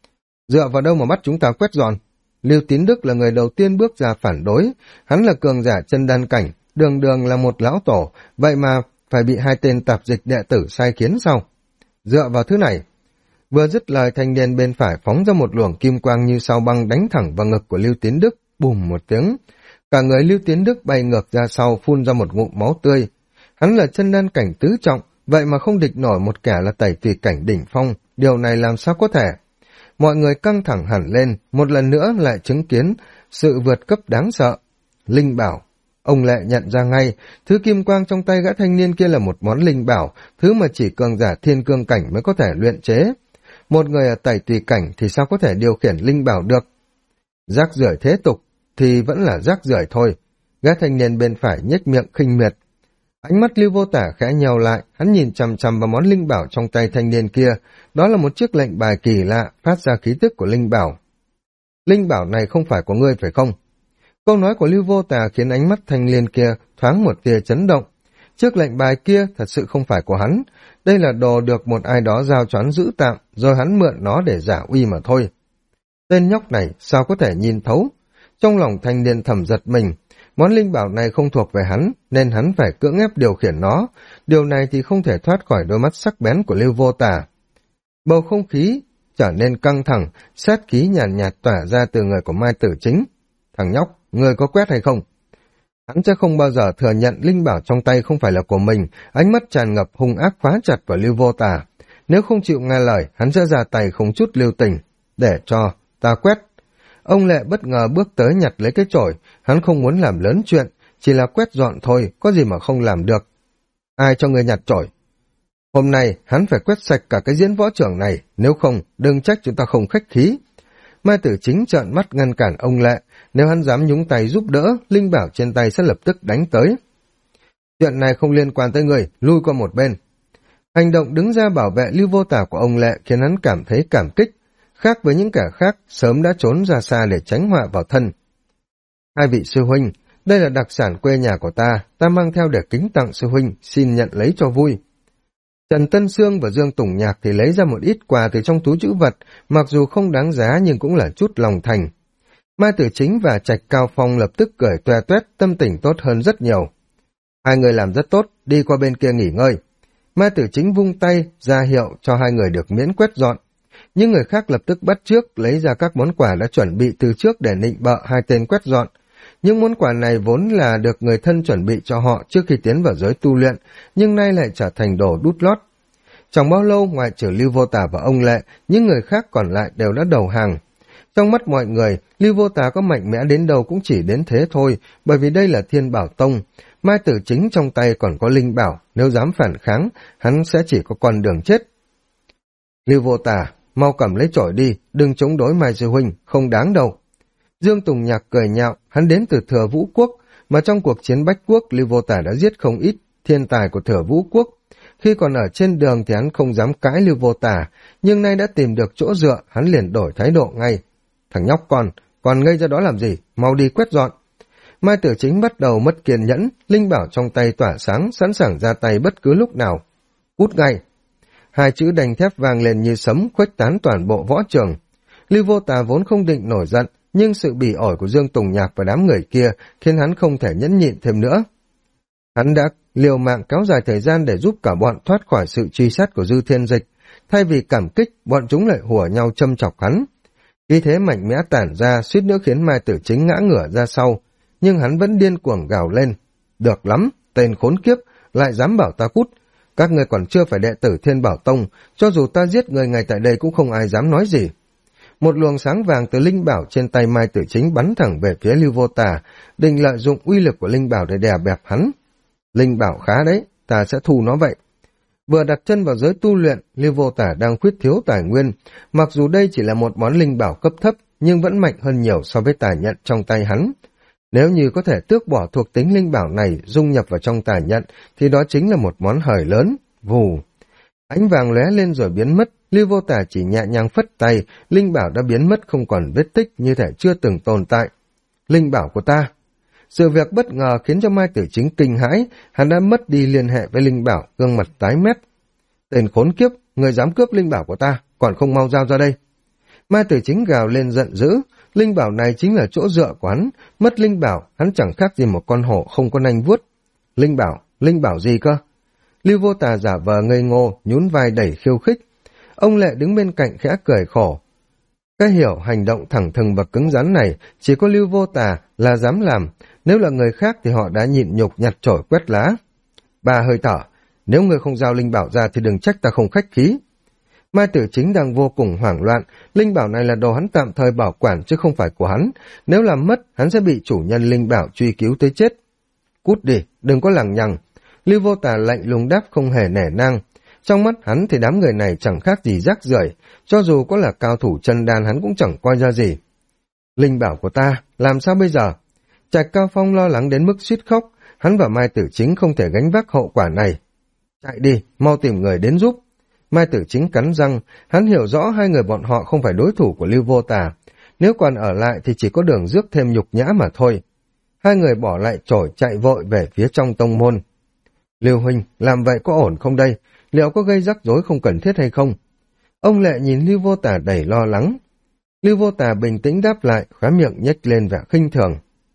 Dựa vào đâu mà bắt chúng ta quét dọn? Lưu Tín Đức là người đầu tiên bước ra phản đối. Hắn là cường giả chân đan cảnh, đường đường là một lão tổ, vậy mà phải bị hai tên tạp dịch đệ tử sai khiến sao? Dựa vào thứ này. Vừa dứt lời, thanh niên bên phải phóng ra một luồng kim quang như sao băng đánh thẳng vào ngực của Lưu Tiến Đức, bùm một tiếng. Cả người Lưu Tiến Đức bay ngược ra sau, phun ra một ngụm máu tươi. Hắn là chân đan cảnh tứ trọng, vậy mà không địch nổi một kẻ là tẩy tùy cảnh đỉnh phong, điều này làm sao có thể? Mọi người căng thẳng hẳn lên, một lần nữa lại chứng kiến sự vượt cấp đáng sợ. Linh bảo. Ông Lệ nhận ra ngay, thứ kim quang trong tay gã thanh niên kia là một món linh bảo, thứ mà chỉ cường giả thiên cương cảnh mới có thể luyện chế. Một người ở tẩy tùy cảnh thì sao có thể điều khiển linh bảo được? Rác rưởi thế tục thì vẫn là rác rưởi thôi. Gã thanh niên bên phải nhếch miệng khinh miệt. Ánh mắt Lưu Vô Tả khẽ nheo lại, hắn nhìn chằm chằm vào món linh bảo trong tay thanh niên kia. Đó là một chiếc lệnh bài kỳ lạ, phát ra khí tức của linh bảo. Linh bảo này không phải của ngươi phải không? Câu nói của Lưu Vô Tà khiến ánh mắt thanh niên kia thoáng một tia chấn động. Chiếc lệnh bài kia thật sự không phải của hắn. Đây là đồ được một ai đó giao cho hắn giữ tạm, rồi hắn mượn nó để giả uy mà thôi. Tên nhóc này sao có thể nhìn thấu? Trong lòng thanh niên thầm giật mình. Món linh bảo này không thuộc về hắn, nên hắn phải cưỡng ép điều khiển nó. Điều này thì không thể thoát khỏi đôi mắt sắc bén của Lưu Vô Tả. Bầu không khí trở nên căng thẳng, sát khí nhàn nhạt tỏa ra từ người của Mai Tử Chính. Thằng nhóc, người có quét hay không? Hắn sẽ không bao giờ thừa nhận linh bảo trong tay không phải là của mình, ánh mắt tràn ngập hung ác khóa chặt vào Lưu Vô Tả. Nếu không chịu nghe lời, hắn sẽ ra tay không chút lưu tình. Để cho ta quét. Ông Lệ bất ngờ bước tới nhặt lấy cái chổi, hắn không muốn làm lớn chuyện, chỉ là quét dọn thôi, có gì mà không làm được. Ai cho người nhặt chổi? Hôm nay hắn phải quét sạch cả cái diễn võ trưởng này, nếu không, đừng trách chúng ta không khách khí. Mai Tử Chính trợn mắt ngăn cản ông Lệ, nếu hắn dám nhúng tay giúp đỡ, linh bảo trên tay sẽ lập tức đánh tới. Chuyện này không liên quan tới người, lui qua một bên. Hành động đứng ra bảo vệ Lưu Vô Tả của ông Lệ khiến hắn cảm thấy cảm kích, khác với những kẻ khác sớm đã trốn ra xa để tránh họa vào thân. Hai vị sư huynh, đây là đặc sản quê nhà của ta mang theo để kính tặng sư huynh, xin nhận lấy cho vui. Trần Tân Sương và Dương Tùng Nhạc thì lấy ra một ít quà từ trong túi trữ vật, mặc dù không đáng giá nhưng cũng là chút lòng thành. Mai Tử Chính và Trạch Cao Phong lập tức cười toe toét, tâm tình tốt hơn rất nhiều. Hai người làm rất tốt, đi qua bên kia nghỉ ngơi. Mai Tử Chính vung tay, ra hiệu cho hai người được miễn quét dọn. Những người khác lập tức bắt chước, lấy ra các món quà đã chuẩn bị từ trước để nịnh bợ hai tên quét dọn. Những món quà này vốn là được người thân chuẩn bị cho họ trước khi tiến vào giới tu luyện, nhưng nay lại trở thành đồ đút lót. Chẳng bao lâu, ngoại trừ Lưu Vô Tả và ông Lệ, những người khác còn lại đều đã đầu hàng. Trong mắt mọi người, Lưu Vô Tả có mạnh mẽ đến đâu cũng chỉ đến thế thôi, bởi vì đây là Thiên Bảo Tông. Mai Tử Chính trong tay còn có linh bảo, nếu dám phản kháng, hắn sẽ chỉ có con đường chết. Lưu Vô Tả, mau cầm lấy chổi đi, đừng chống đối Mai sư huynh, không đáng đâu. Dương Tùng Nhạc cười nhạo, hắn đến từ Thừa Vũ Quốc, mà trong cuộc chiến Bách Quốc, Lưu Vô Tả đã giết không ít thiên tài của Thừa Vũ Quốc. Khi còn ở trên đường thì hắn không dám cãi Lưu Vô Tả, nhưng nay đã tìm được chỗ dựa, hắn liền đổi thái độ ngay. Thằng nhóc còn ngây ra đó làm gì, mau đi quét dọn. Mai Tử Chính bắt đầu mất kiên nhẫn, linh bảo trong tay tỏa sáng, sẵn sàng ra tay bất cứ lúc nào. Cút ngay. Hai chữ đành thép vang lên như sấm, khuếch tán toàn bộ võ trường. Lưu Vô Tả vốn không định nổi giận, nhưng sự bỉ ổi của Dương Tùng Nhạc và đám người kia khiến hắn không thể nhẫn nhịn thêm nữa. Hắn đã liều mạng kéo dài thời gian để giúp cả bọn thoát khỏi sự truy sát của Dư Thiên Dịch. Thay vì cảm kích, bọn chúng lại hùa nhau châm chọc hắn. Khi thế mạnh mẽ tản ra, suýt nữa khiến Mai Tử Chính ngã ngửa ra sau, nhưng hắn vẫn điên cuồng gào lên. Được lắm, tên khốn kiếp, lại dám bảo ta cút. Các người còn chưa phải đệ tử Thiên Bảo Tông, cho dù ta giết người ngay tại đây cũng không ai dám nói gì. Một luồng sáng vàng từ linh bảo trên tay Mai Tử Chính bắn thẳng về phía Lưu Vô Tả, định lợi dụng uy lực của linh bảo để đè bẹp hắn. Linh bảo khá đấy, ta sẽ thu nó vậy. Vừa đặt chân vào giới tu luyện, Lưu Vô Tả đang khuyết thiếu tài nguyên, mặc dù đây chỉ là một món linh bảo cấp thấp, nhưng vẫn mạnh hơn nhiều so với tài nhận trong tay hắn. Nếu như có thể tước bỏ thuộc tính linh bảo này dung nhập vào trong tài nhận, thì đó chính là một món hời lớn. Vù! Ánh vàng lóe lên rồi biến mất, Lưu Vô Tả chỉ nhẹ nhàng phất tay, linh bảo đã biến mất không còn vết tích như thể chưa từng tồn tại. Linh bảo của ta! Sự việc bất ngờ khiến cho Mai Tử Chính kinh hãi, hắn đã mất đi liên hệ với linh bảo, gương mặt tái mét. Tên khốn kiếp, người dám cướp linh bảo của ta, còn không mau giao ra đây. Mai Tử Chính gào lên giận dữ, linh bảo này chính là chỗ dựa của hắn, mất linh bảo, hắn chẳng khác gì một con hổ không có nanh vuốt. Linh bảo gì cơ? Lưu Vô Tả giả vờ ngây ngô, nhún vai đẩy khiêu khích. Ông Lệ đứng bên cạnh khẽ cười khổ. Cái hiểu hành động thẳng thừng và cứng rắn này, chỉ có Lưu Vô Tả là dám làm, nếu là người khác thì họ đã nhịn nhục nhặt chổi quét lá. Bà hơi thở, nếu ngươi không giao linh bảo ra thì đừng trách ta không khách khí. Mai Tử Chính đang vô cùng hoảng loạn, linh bảo này là đồ hắn tạm thời bảo quản chứ không phải của hắn, nếu làm mất hắn sẽ bị chủ nhân linh bảo truy cứu tới chết. Cút đi, đừng có lằng nhằng. Lưu Vô Tả lạnh lùng đáp không hề nể nang. Trong mắt hắn thì đám người này chẳng khác gì rác rưởi, cho dù có là cao thủ chân đan hắn cũng chẳng coi ra gì. Linh bảo của ta, làm sao bây giờ? Trạch Cao Phong lo lắng đến mức suýt khóc, hắn và Mai Tử Chính không thể gánh vác hậu quả này. Chạy đi, mau tìm người đến giúp. Mai Tử Chính cắn răng, hắn hiểu rõ hai người bọn họ không phải đối thủ của Lưu Vô Tả. Nếu còn ở lại thì chỉ có đường rước thêm nhục nhã mà thôi. Hai người bỏ lại chổi chạy vội về phía trong tông môn. Lưu huynh, làm vậy có ổn không đây? Liệu có gây rắc rối không cần thiết hay không? Ông Lệ nhìn Lưu Vô Tả đầy lo lắng. Lưu Vô Tả bình tĩnh đáp lại, khóe miệng nhếch lên vẻ khinh thường.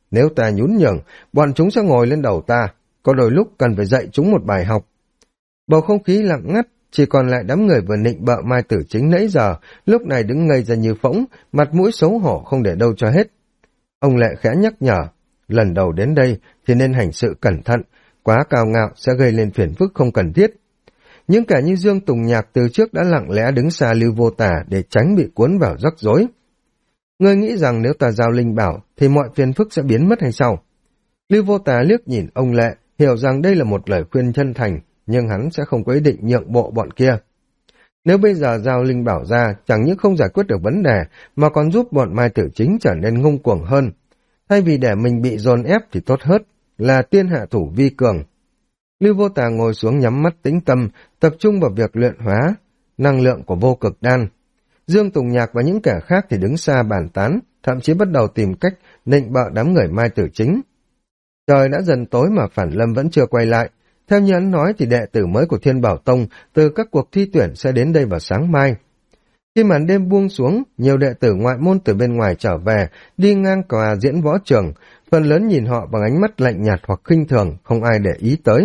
Nếu ta nhún nhường, bọn chúng sẽ ngồi lên đầu ta, có đôi lúc cần phải dạy chúng một bài học. Bầu không khí lặng ngắt, chỉ còn lại đám người vừa nịnh bợ Mai Tử Chính nãy giờ, lúc này đứng ngây ra như phỗng, mặt mũi xấu hổ không để đâu cho hết. Ông Lệ khẽ nhắc nhở, lần đầu đến đây thì nên hành sự cẩn thận, quá cao ngạo sẽ gây lên phiền phức không cần thiết. Những kẻ như Dương Tùng Nhạc từ trước đã lặng lẽ đứng xa Lưu Vô Tà để tránh bị cuốn vào rắc rối. Ngươi nghĩ rằng nếu ta giao linh bảo thì mọi phiền phức sẽ biến mất hay sao? Lưu Vô Tà liếc nhìn ông Lệ, hiểu rằng đây là một lời khuyên chân thành, nhưng hắn sẽ không có ý định nhượng bộ bọn kia. Nếu bây giờ giao linh bảo ra, chẳng những không giải quyết được vấn đề, mà còn giúp bọn Mai Tử Chính trở nên ngông cuồng hơn. Thay vì để mình bị dồn ép thì tốt hơn, là tiên hạ thủ vi cường. Lưu Vô Tà ngồi xuống nhắm mắt tĩnh tâm, tập trung vào việc luyện hóa năng lượng của vô cực đan. Dương Tùng Nhạc và những kẻ khác thì đứng xa bàn tán, thậm chí bắt đầu tìm cách nịnh bợ đám người Mai Tử Chính. Trời đã dần tối mà Phản Lâm vẫn chưa quay lại. Theo như hắn nói thì đệ tử mới của Thiên Bảo Tông từ các cuộc thi tuyển sẽ đến đây vào sáng mai. Khi màn đêm buông xuống, nhiều đệ tử ngoại môn từ bên ngoài trở về, đi ngang qua diễn võ trường, phần lớn nhìn họ bằng ánh mắt lạnh nhạt hoặc khinh thường, không ai để ý tới.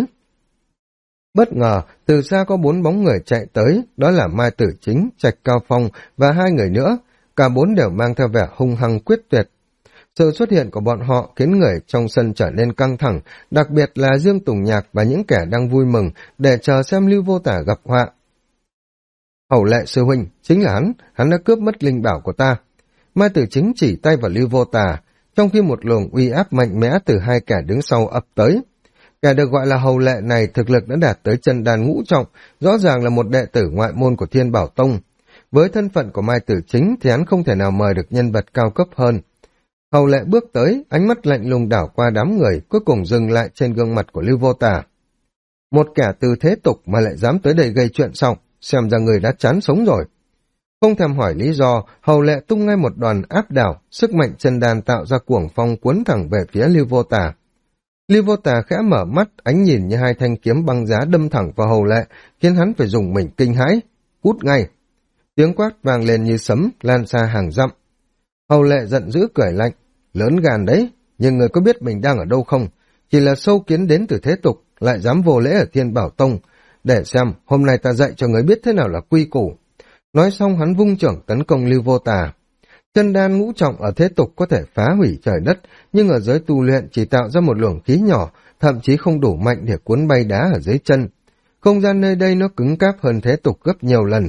Bất ngờ, từ xa có 4 bóng người chạy tới, đó là Mai Tử Chính, Trạch Cao Phong và 2 người nữa, cả 4 đều mang theo vẻ hung hăng quyết tuyệt. Sự xuất hiện của bọn họ khiến người trong sân trở nên căng thẳng, đặc biệt là Dương Tùng Nhạc và những kẻ đang vui mừng để chờ xem Lưu Vô Tả gặp họa. Hầu Lệ sư huynh, chính là hắn đã cướp mất linh bảo của ta. Mai Tử Chính chỉ tay vào Lưu Vô Tả, trong khi một luồng uy áp mạnh mẽ từ 2 kẻ đứng sau ập tới. Kẻ được gọi là Hầu Lệ này thực lực đã đạt tới chân đàn ngũ trọng, rõ ràng là một đệ tử ngoại môn của Thiên Bảo Tông. Với thân phận của Mai Tử Chính thì hắn không thể nào mời được nhân vật cao cấp hơn. Hầu Lệ bước tới, ánh mắt lạnh lùng đảo qua đám người, cuối cùng dừng lại trên gương mặt của Lưu Vô Tả. Một kẻ từ thế tục mà lại dám tới đây gây chuyện xong, xem ra người đã chán sống rồi. Không thèm hỏi lý do, Hầu Lệ tung ngay một đòn áp đảo, sức mạnh chân đàn tạo ra cuồng phong cuốn thẳng về phía Lưu Vô Tả. Lưu Vô Tả khẽ mở mắt, ánh nhìn như 2 thanh kiếm băng giá đâm thẳng vào Hầu Lệ, khiến hắn phải dùng mình kinh hãi. Cút ngay! Tiếng quát vang lên như sấm, lan xa hàng dặm. Hầu Lệ giận dữ cười lạnh, lớn gan đấy, nhưng người có biết mình đang ở đâu không? Chỉ là sâu kiến đến từ thế tục, lại dám vô lễ ở Thiên Bảo Tông. Để xem, hôm nay ta dạy cho người biết thế nào là quy củ. Nói xong hắn vung chưởng tấn công Lưu Vô Tả. Chân đan ngũ trọng ở thế tục có thể phá hủy trời đất, nhưng ở giới tu luyện chỉ tạo ra một luồng khí nhỏ, thậm chí không đủ mạnh để cuốn bay đá ở dưới chân. Không gian nơi đây nó cứng cáp hơn thế tục gấp nhiều lần.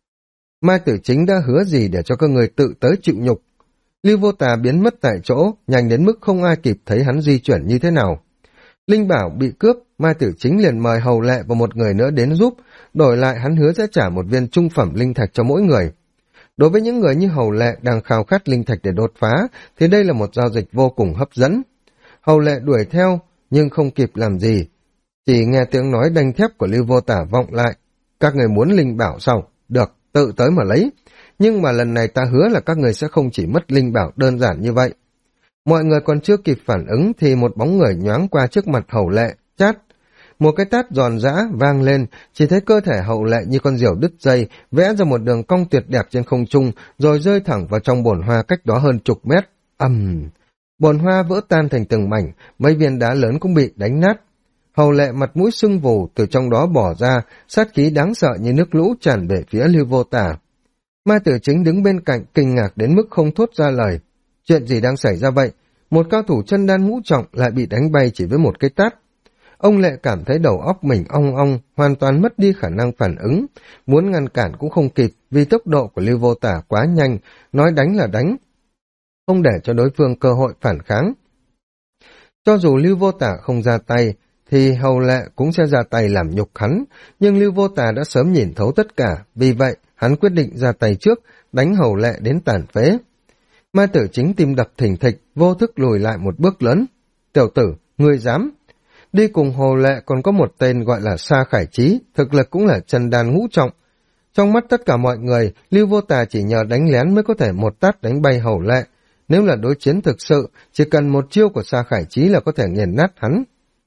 Mai Tử Chính đã hứa gì để cho các người tự tới chịu nhục? Lưu Vô Tà biến mất tại chỗ, nhanh đến mức không ai kịp thấy hắn di chuyển như thế nào. Linh bảo bị cướp, Mai Tử Chính liền mời Hầu Lệ và một người nữa đến giúp, đổi lại hắn hứa sẽ trả một viên trung phẩm linh thạch cho mỗi người. Đối với những người như Hầu Lệ đang khao khát linh thạch để đột phá, thì đây là một giao dịch vô cùng hấp dẫn. Hầu Lệ đuổi theo, nhưng không kịp làm gì. Chỉ nghe tiếng nói đanh thép của Lưu Vô Tả vọng lại. Các người muốn linh bảo sao? Được, tự tới mà lấy. Nhưng mà lần này ta hứa là các người sẽ không chỉ mất linh bảo đơn giản như vậy. Mọi người còn chưa kịp phản ứng thì một bóng người nhoáng qua trước mặt Hầu Lệ, chát. Một cái tát giòn giã vang lên, chỉ thấy cơ thể Hầu Lệ như con diều đứt dây, vẽ ra một đường cong tuyệt đẹp trên không trung, rồi rơi thẳng vào trong bồn hoa cách đó hơn chục mét. Bồn hoa vỡ tan thành từng mảnh, mấy viên đá lớn cũng bị đánh nát. Hầu Lệ mặt mũi sưng vù từ trong đó bỏ ra, sát khí đáng sợ như nước lũ tràn về phía Lưu Vô Tả. Mai Tử Chính đứng bên cạnh kinh ngạc đến mức không thốt ra lời. Chuyện gì đang xảy ra vậy? Một cao thủ chân đan ngũ trọng lại bị đánh bay chỉ với một cái tát. Ông Lệ cảm thấy đầu óc mình ong ong, hoàn toàn mất đi khả năng phản ứng. Muốn ngăn cản cũng không kịp vì tốc độ của Lưu Vô Tả quá nhanh, nói đánh là đánh. Không để cho đối phương cơ hội phản kháng. Cho dù Lưu Vô Tả không ra tay, thì Hầu Lệ cũng sẽ ra tay làm nhục hắn, nhưng Lưu Vô Tả đã sớm nhìn thấu tất cả, vì vậy hắn quyết định ra tay trước, đánh Hầu Lệ đến tàn phế. Mai Tử Chính tim đập thình thịch, vô thức lùi lại một bước lớn. Tiểu tử, ngươi dám? Đi cùng Hầu Lệ còn có một tên gọi là Sa Khải Chí, thực lực cũng là chân đan ngũ trọng. Trong mắt tất cả mọi người, Lưu Vô Tả chỉ nhờ đánh lén mới có thể một tát đánh bay Hầu Lệ. Nếu là đối chiến thực sự, chỉ cần một chiêu của Sa Khải Chí là có thể nghiền nát hắn.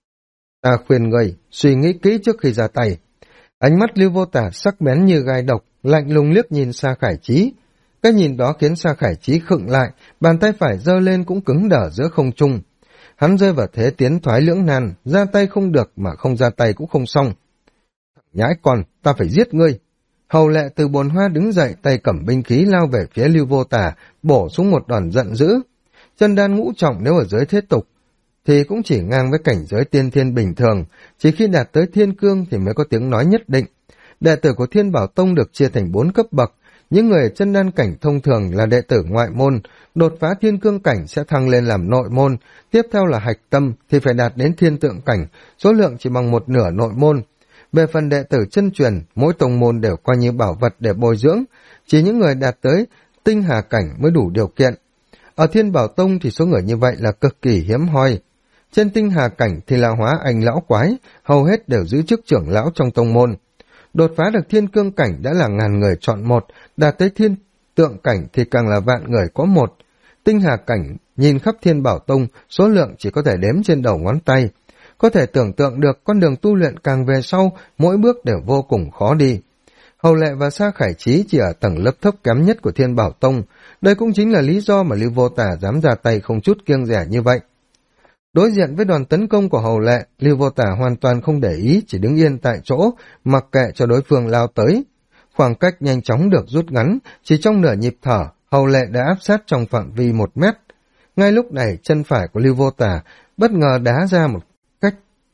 Ta khuyên người, suy nghĩ kỹ trước khi ra tay. Ánh mắt Lưu Vô Tả sắc bén như gai độc, lạnh lùng liếc nhìn Sa Khải Chí. Cái nhìn đó khiến Sa Khải Chí khựng lại, bàn tay phải giơ lên cũng cứng đờ giữa không trung. hắn rơi vào thế tiến thoái lưỡng nan, ra tay không được mà không ra tay cũng không xong. Nhãi con, ta phải giết ngươi. Hầu Lệ từ bồn hoa đứng dậy, tay cầm binh khí lao về phía Lưu Vô Tả, bổ xuống một đòn giận dữ. Chân đan ngũ trọng nếu ở giới thế tục thì cũng chỉ ngang với cảnh giới tiên thiên bình thường, chỉ khi đạt tới thiên cương thì mới có tiếng nói nhất định. Đệ tử của Thiên Bảo Tông được chia thành 4 cấp bậc, những người chân đan cảnh thông thường là đệ tử ngoại môn, đột phá thiên cương cảnh sẽ thăng lên làm nội môn, tiếp theo là hạch tâm thì phải đạt đến thiên tượng cảnh, số lượng chỉ bằng một nửa nội môn. Về phần đệ tử chân truyền, mỗi tông môn đều coi như bảo vật để bồi dưỡng, chỉ những người đạt tới tinh hà cảnh mới đủ điều kiện. Ở Thiên Bảo Tông thì số người như vậy là cực kỳ hiếm hoi. Trên tinh hà cảnh thì là hóa anh lão quái, hầu hết đều giữ chức trưởng lão trong tông môn. Đột phá được thiên cương cảnh đã là ngàn người chọn một, đạt tới thiên tượng cảnh thì càng là vạn người có một. Tinh hà cảnh nhìn khắp Thiên Bảo Tông, số lượng chỉ có thể đếm trên đầu ngón tay. Có thể tưởng tượng được con đường tu luyện càng về sau, mỗi bước đều vô cùng khó đi. Hầu Lệ và Sa Khải Chí chỉ ở tầng lớp thấp kém nhất của Thiên Bảo Tông, đây cũng chính là lý do mà Lưu Vô Tả dám ra tay không chút kiêng dè như vậy. Đối diện với đòn tấn công của Hầu Lệ, Lưu Vô Tả hoàn toàn không để ý, chỉ đứng yên tại chỗ, mặc kệ cho đối phương lao tới. Khoảng cách nhanh chóng được rút ngắn, chỉ trong nửa nhịp thở, Hầu Lệ đã áp sát trong phạm vi 1 mét. Ngay lúc này, chân phải của Lưu Vô Tả bất ngờ đá ra một cách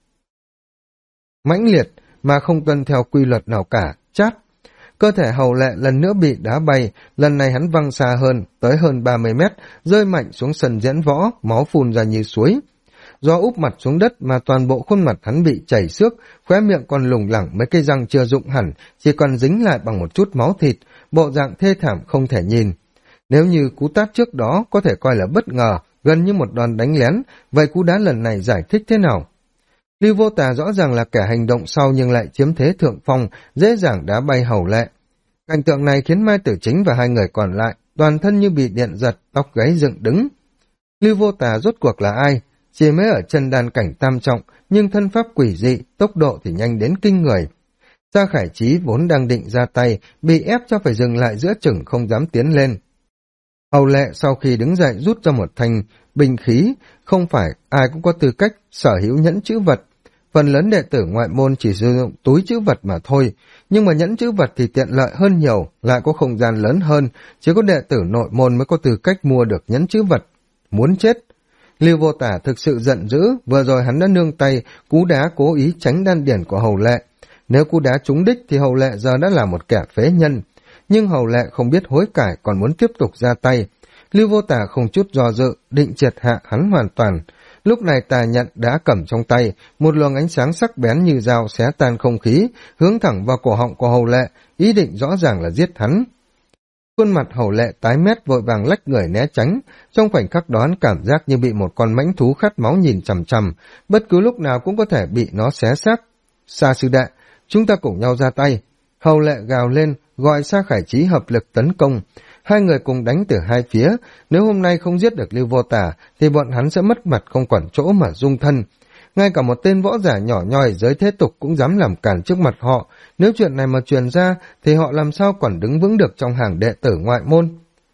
mãnh liệt mà không tuân theo quy luật nào cả, chát. Cơ thể Hầu Lệ lần nữa bị đá bay, lần này hắn văng xa hơn, tới hơn 30 mét, rơi mạnh xuống sân diễn võ, máu phun ra như suối. Do úp mặt xuống đất mà toàn bộ khuôn mặt hắn bị chảy xước, khóe miệng còn lủng lẳng mấy cây răng chưa rụng hẳn, chỉ còn dính lại bằng một chút máu thịt, bộ dạng thê thảm không thể nhìn. Nếu như cú tát trước đó có thể coi là bất ngờ, gần như một đòn đánh lén, vậy cú đá lần này giải thích thế nào? Lưu Vô Tà rõ ràng là kẻ hành động sau nhưng lại chiếm thế thượng phong, dễ dàng đá bay Hầu Lệ. Cảnh tượng này khiến Mai Tử Chính và hai người còn lại, toàn thân như bị điện giật, tóc gáy dựng đứng. Lưu Vô Tà rốt cuộc là ai? Chỉ mới ở chân đan cảnh tam trọng, nhưng thân pháp quỷ dị, tốc độ thì nhanh đến kinh người. Sa Khải Chí vốn đang định ra tay, bị ép cho phải dừng lại giữa chừng không dám tiến lên. Hầu Lệ sau khi đứng dậy rút ra một thanh binh khí, không phải ai cũng có tư cách sở hữu nhẫn chữ vật. Phần lớn đệ tử ngoại môn chỉ sử dụng túi chữ vật mà thôi, nhưng mà nhẫn chữ vật thì tiện lợi hơn nhiều, lại có không gian lớn hơn, chỉ có đệ tử nội môn mới có tư cách mua được nhẫn chữ vật. Muốn chết! Lưu Vô Tả thực sự giận dữ, vừa rồi hắn đã nương tay, cú đá cố ý tránh đan điển của Hầu Lệ. Nếu cú đá trúng đích thì Hầu Lệ giờ đã là một kẻ phế nhân. Nhưng Hầu Lệ không biết hối cải còn muốn tiếp tục ra tay. Lưu Vô Tả không chút do dự, định triệt hạ hắn hoàn toàn. Lúc này Tà Nhận đã cầm trong tay, một luồng ánh sáng sắc bén như dao xé tan không khí, hướng thẳng vào cổ họng của Hầu Lệ, ý định rõ ràng là giết hắn. Khuôn mặt Hầu Lệ tái mét vội vàng lách người né tránh, trong khoảnh khắc đó hắn cảm giác như bị một con mãnh thú khát máu nhìn chằm chằm, bất cứ lúc nào cũng có thể bị nó xé xác. Sa sư đệ, chúng ta cùng nhau ra tay. Hầu Lệ gào lên, gọi Sa Khải Chí hợp lực tấn công. Hai người cùng đánh từ hai phía, nếu hôm nay không giết được Lưu Vô Tả thì bọn hắn sẽ mất mặt không quản chỗ mà dung thân. Ngay cả một tên võ giả nhỏ nhoi giới thế tục cũng dám làm cản trước mặt họ, nếu chuyện này mà truyền ra thì họ làm sao còn đứng vững được trong hàng đệ tử ngoại môn.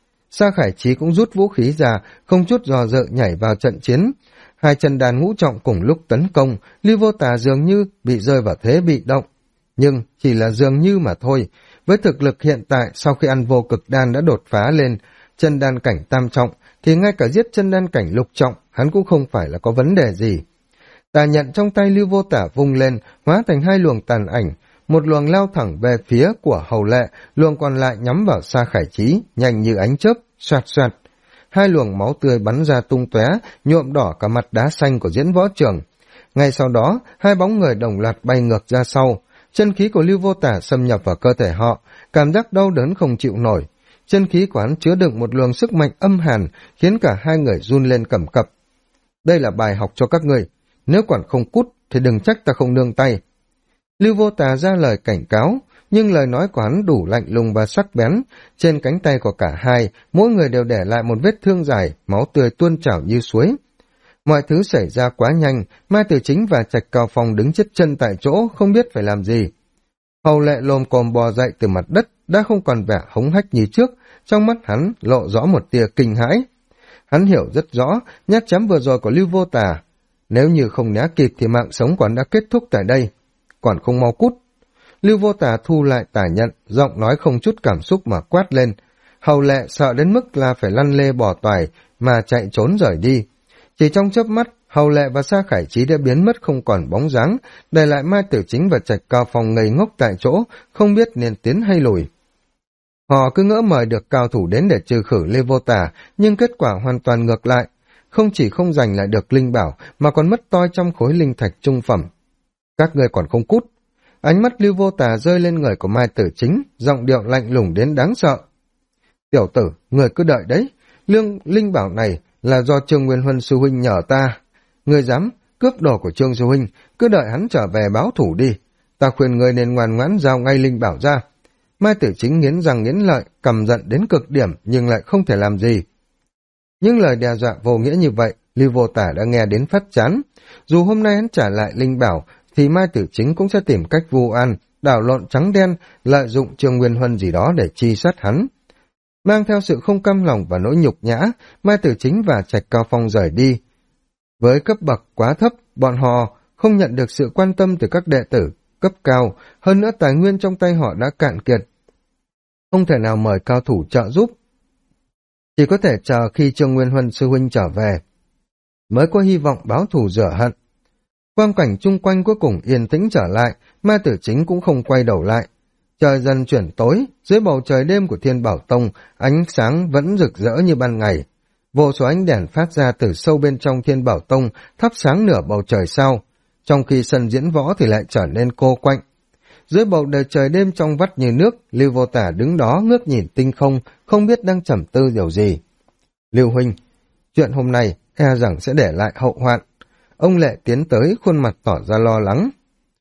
Sa Khải Chí cũng rút vũ khí ra, không chút do dự nhảy vào trận chiến. Hai chân đàn ngũ trọng cùng lúc tấn công, Lưu Vô Tả dường như bị rơi vào thế bị động. Nhưng chỉ là dường như mà thôi, với thực lực hiện tại sau khi ăn vô cực đan đã đột phá lên chân đan cảnh tam trọng, thì ngay cả giết chân đan cảnh lục trọng, hắn cũng không phải là có vấn đề gì. Tà Nhận trong tay Lưu Vô Tả vung lên, hóa thành hai luồng tàn ảnh, một luồng lao thẳng về phía của Hầu Lệ, luồng còn lại nhắm vào Sa Khải Chí, nhanh như ánh chớp, xoạt xoạt. Hai luồng máu tươi bắn ra tung tóe, nhuộm đỏ cả mặt đá xanh của diễn võ trường. Ngay sau đó, hai bóng người đồng loạt bay ngược ra sau. Chân khí của Lưu Vô Tả xâm nhập vào cơ thể họ, cảm giác đau đớn không chịu nổi. Chân khí của hắn chứa đựng một luồng sức mạnh âm hàn, khiến cả hai người run lên cầm cập. Đây là bài học cho các ngươi, nếu còn không cút thì đừng trách ta không nương tay. Lưu Vô Tả ra lời cảnh cáo, nhưng lời nói của hắn đủ lạnh lùng và sắc bén. Trên cánh tay của cả hai, mỗi người đều để lại một vết thương dài, máu tươi tuôn trào như suối. Mọi thứ xảy ra quá nhanh, Mai Tử Chính và Trạch Cao Phong đứng chết chân tại chỗ, không biết phải làm gì. Hầu Lệ lồm cồm bò dậy từ mặt đất, đã không còn vẻ hống hách như trước, trong mắt hắn lộ rõ một tia kinh hãi. Hắn hiểu rất rõ, nhát chém vừa rồi của Lưu Vô Tà. Nếu như không né kịp thì mạng sống của hắn đã kết thúc tại đây. Còn không mau cút. Lưu Vô Tà thu lại tà nhận, giọng nói không chút cảm xúc mà quát lên. Hầu Lệ sợ đến mức là phải lăn lê bò toài mà chạy trốn rời đi. Chỉ trong chớp mắt, Hầu Lệ và Sa Khải Chí đã biến mất không còn bóng dáng, để lại Mai Tử Chính và Trạch Cao Phong ngây ngốc tại chỗ, không biết nên tiến hay lùi. Họ cứ ngỡ mời được cao thủ đến để trừ khử Lê Vô Tà, nhưng kết quả hoàn toàn ngược lại. Không chỉ không giành lại được linh bảo, mà còn mất toi trăm khối linh thạch trung phẩm. Các người còn không cút. Ánh mắt Lưu Vô Tà rơi lên người của Mai Tử Chính, giọng điệu lạnh lùng đến đáng sợ. Tiểu tử, người cứ đợi đấy. Linh bảo này là do Trương Nguyên Huân sư huynh nhờ ta. Người dám cướp đồ của Trương sư huynh, cứ đợi hắn trở về báo thủ đi. Ta khuyên người nên ngoan ngoãn giao ngay linh bảo ra. Mai Tử Chính nghiến răng nghiến lợi, căm giận đến cực điểm nhưng lại không thể làm gì. Những lời đe dọa vô nghĩa như vậy, Lưu Vô Tả đã nghe đến phát chán. Dù hôm nay hắn trả lại linh bảo, thì Mai Tử Chính cũng sẽ tìm cách vu oan, đảo lộn trắng đen, lợi dụng Trương Nguyên Huân gì đó để chi sát hắn. Mang theo sự không cam lòng và nỗi nhục nhã, Mai Tử Chính và Trạch Cao Phong rời đi. Với cấp bậc quá thấp, bọn họ không nhận được sự quan tâm từ các đệ tử cấp cao, hơn nữa tài nguyên trong tay họ đã cạn kiệt. Không thể nào mời cao thủ trợ giúp. Chỉ có thể chờ khi Trương Nguyên Huân sư huynh trở về, mới có hy vọng báo thù rửa hận. Quang cảnh chung quanh cuối cùng yên tĩnh trở lại, Mai Tử Chính cũng không quay đầu lại. Trời dần chuyển tối, dưới bầu trời đêm của Thiên Bảo Tông, ánh sáng vẫn rực rỡ như ban ngày. Vô số ánh đèn phát ra từ sâu bên trong Thiên Bảo Tông, thắp sáng nửa bầu trời sao. Trong khi sân diễn võ thì lại trở nên cô quạnh. Dưới bầu trời đêm trong vắt như nước, Lưu Vô Tả đứng đó ngước nhìn tinh không, không biết đang trầm tư điều gì. Lưu huynh, chuyện hôm nay e rằng sẽ để lại hậu hoạn. Ông Lệ tiến tới, khuôn mặt tỏ ra lo lắng.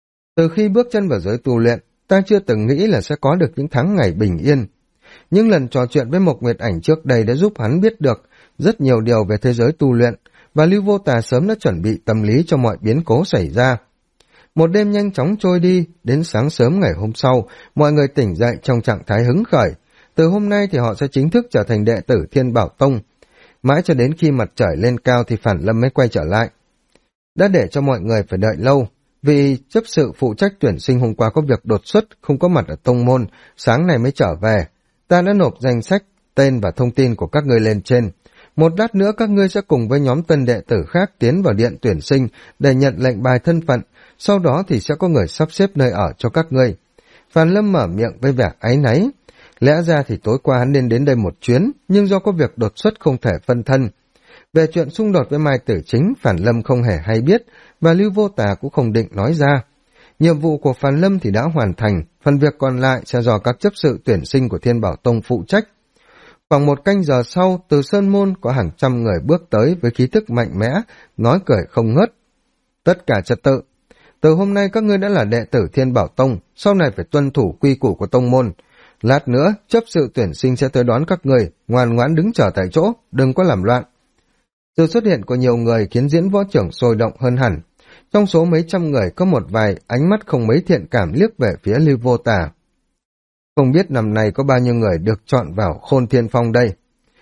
Từ khi bước chân vào giới tu luyện, ta chưa từng nghĩ là sẽ có được những tháng ngày bình yên. Những lần trò chuyện với Mộc Nguyệt Ảnh trước đây đã giúp hắn biết được rất nhiều điều về thế giới tu luyện, và Lưu Vô Tà sớm đã chuẩn bị tâm lý cho mọi biến cố xảy ra. Một đêm nhanh chóng trôi đi, đến sáng sớm ngày hôm sau, mọi người tỉnh dậy trong trạng thái hứng khởi. Từ hôm nay thì họ sẽ chính thức trở thành đệ tử Thiên Bảo Tông. Mãi cho đến khi mặt trời lên cao thì Phản Lâm mới quay trở lại. Đã để cho mọi người phải đợi lâu, vì chấp sự phụ trách tuyển sinh hôm qua có việc đột xuất, không có mặt ở tông môn, sáng nay mới trở về. Ta đã nộp danh sách, tên và thông tin của các ngươi lên trên. Một lát nữa các ngươi sẽ cùng với nhóm tân đệ tử khác tiến vào điện tuyển sinh để nhận lệnh bài thân phận, sau đó thì sẽ có người sắp xếp nơi ở cho các ngươi. Phan Lâm mở miệng với vẻ áy náy. Lẽ ra thì tối qua hắn nên đến đây một chuyến, nhưng do có việc đột xuất không thể phân thân. Về chuyện xung đột với Mai Tử Chính, Phan Lâm không hề hay biết, và Lưu Vô Tà cũng không định nói ra. Nhiệm vụ của Phan Lâm thì đã hoàn thành, phần việc còn lại sẽ do các chấp sự tuyển sinh của Thiên Bảo Tông phụ trách. Khoảng một canh giờ sau, từ Sơn Môn có hàng trăm người bước tới với khí thức mạnh mẽ, nói cười không ngớt. Tất cả trật tự. Từ hôm nay các ngươi đã là đệ tử Thiên Bảo Tông, sau này phải tuân thủ quy củ của tông môn. Lát nữa, chấp sự tuyển sinh sẽ tới đón các ngươi, ngoan ngoãn đứng chờ tại chỗ, đừng có làm loạn. Sự xuất hiện của nhiều người khiến diễn võ trưởng sôi động hơn hẳn. Trong số mấy trăm người có một vài ánh mắt không mấy thiện cảm liếc về phía Lưu Vô Tà. Không biết năm nay có bao nhiêu người được chọn vào Khôn Thiên Phong đây.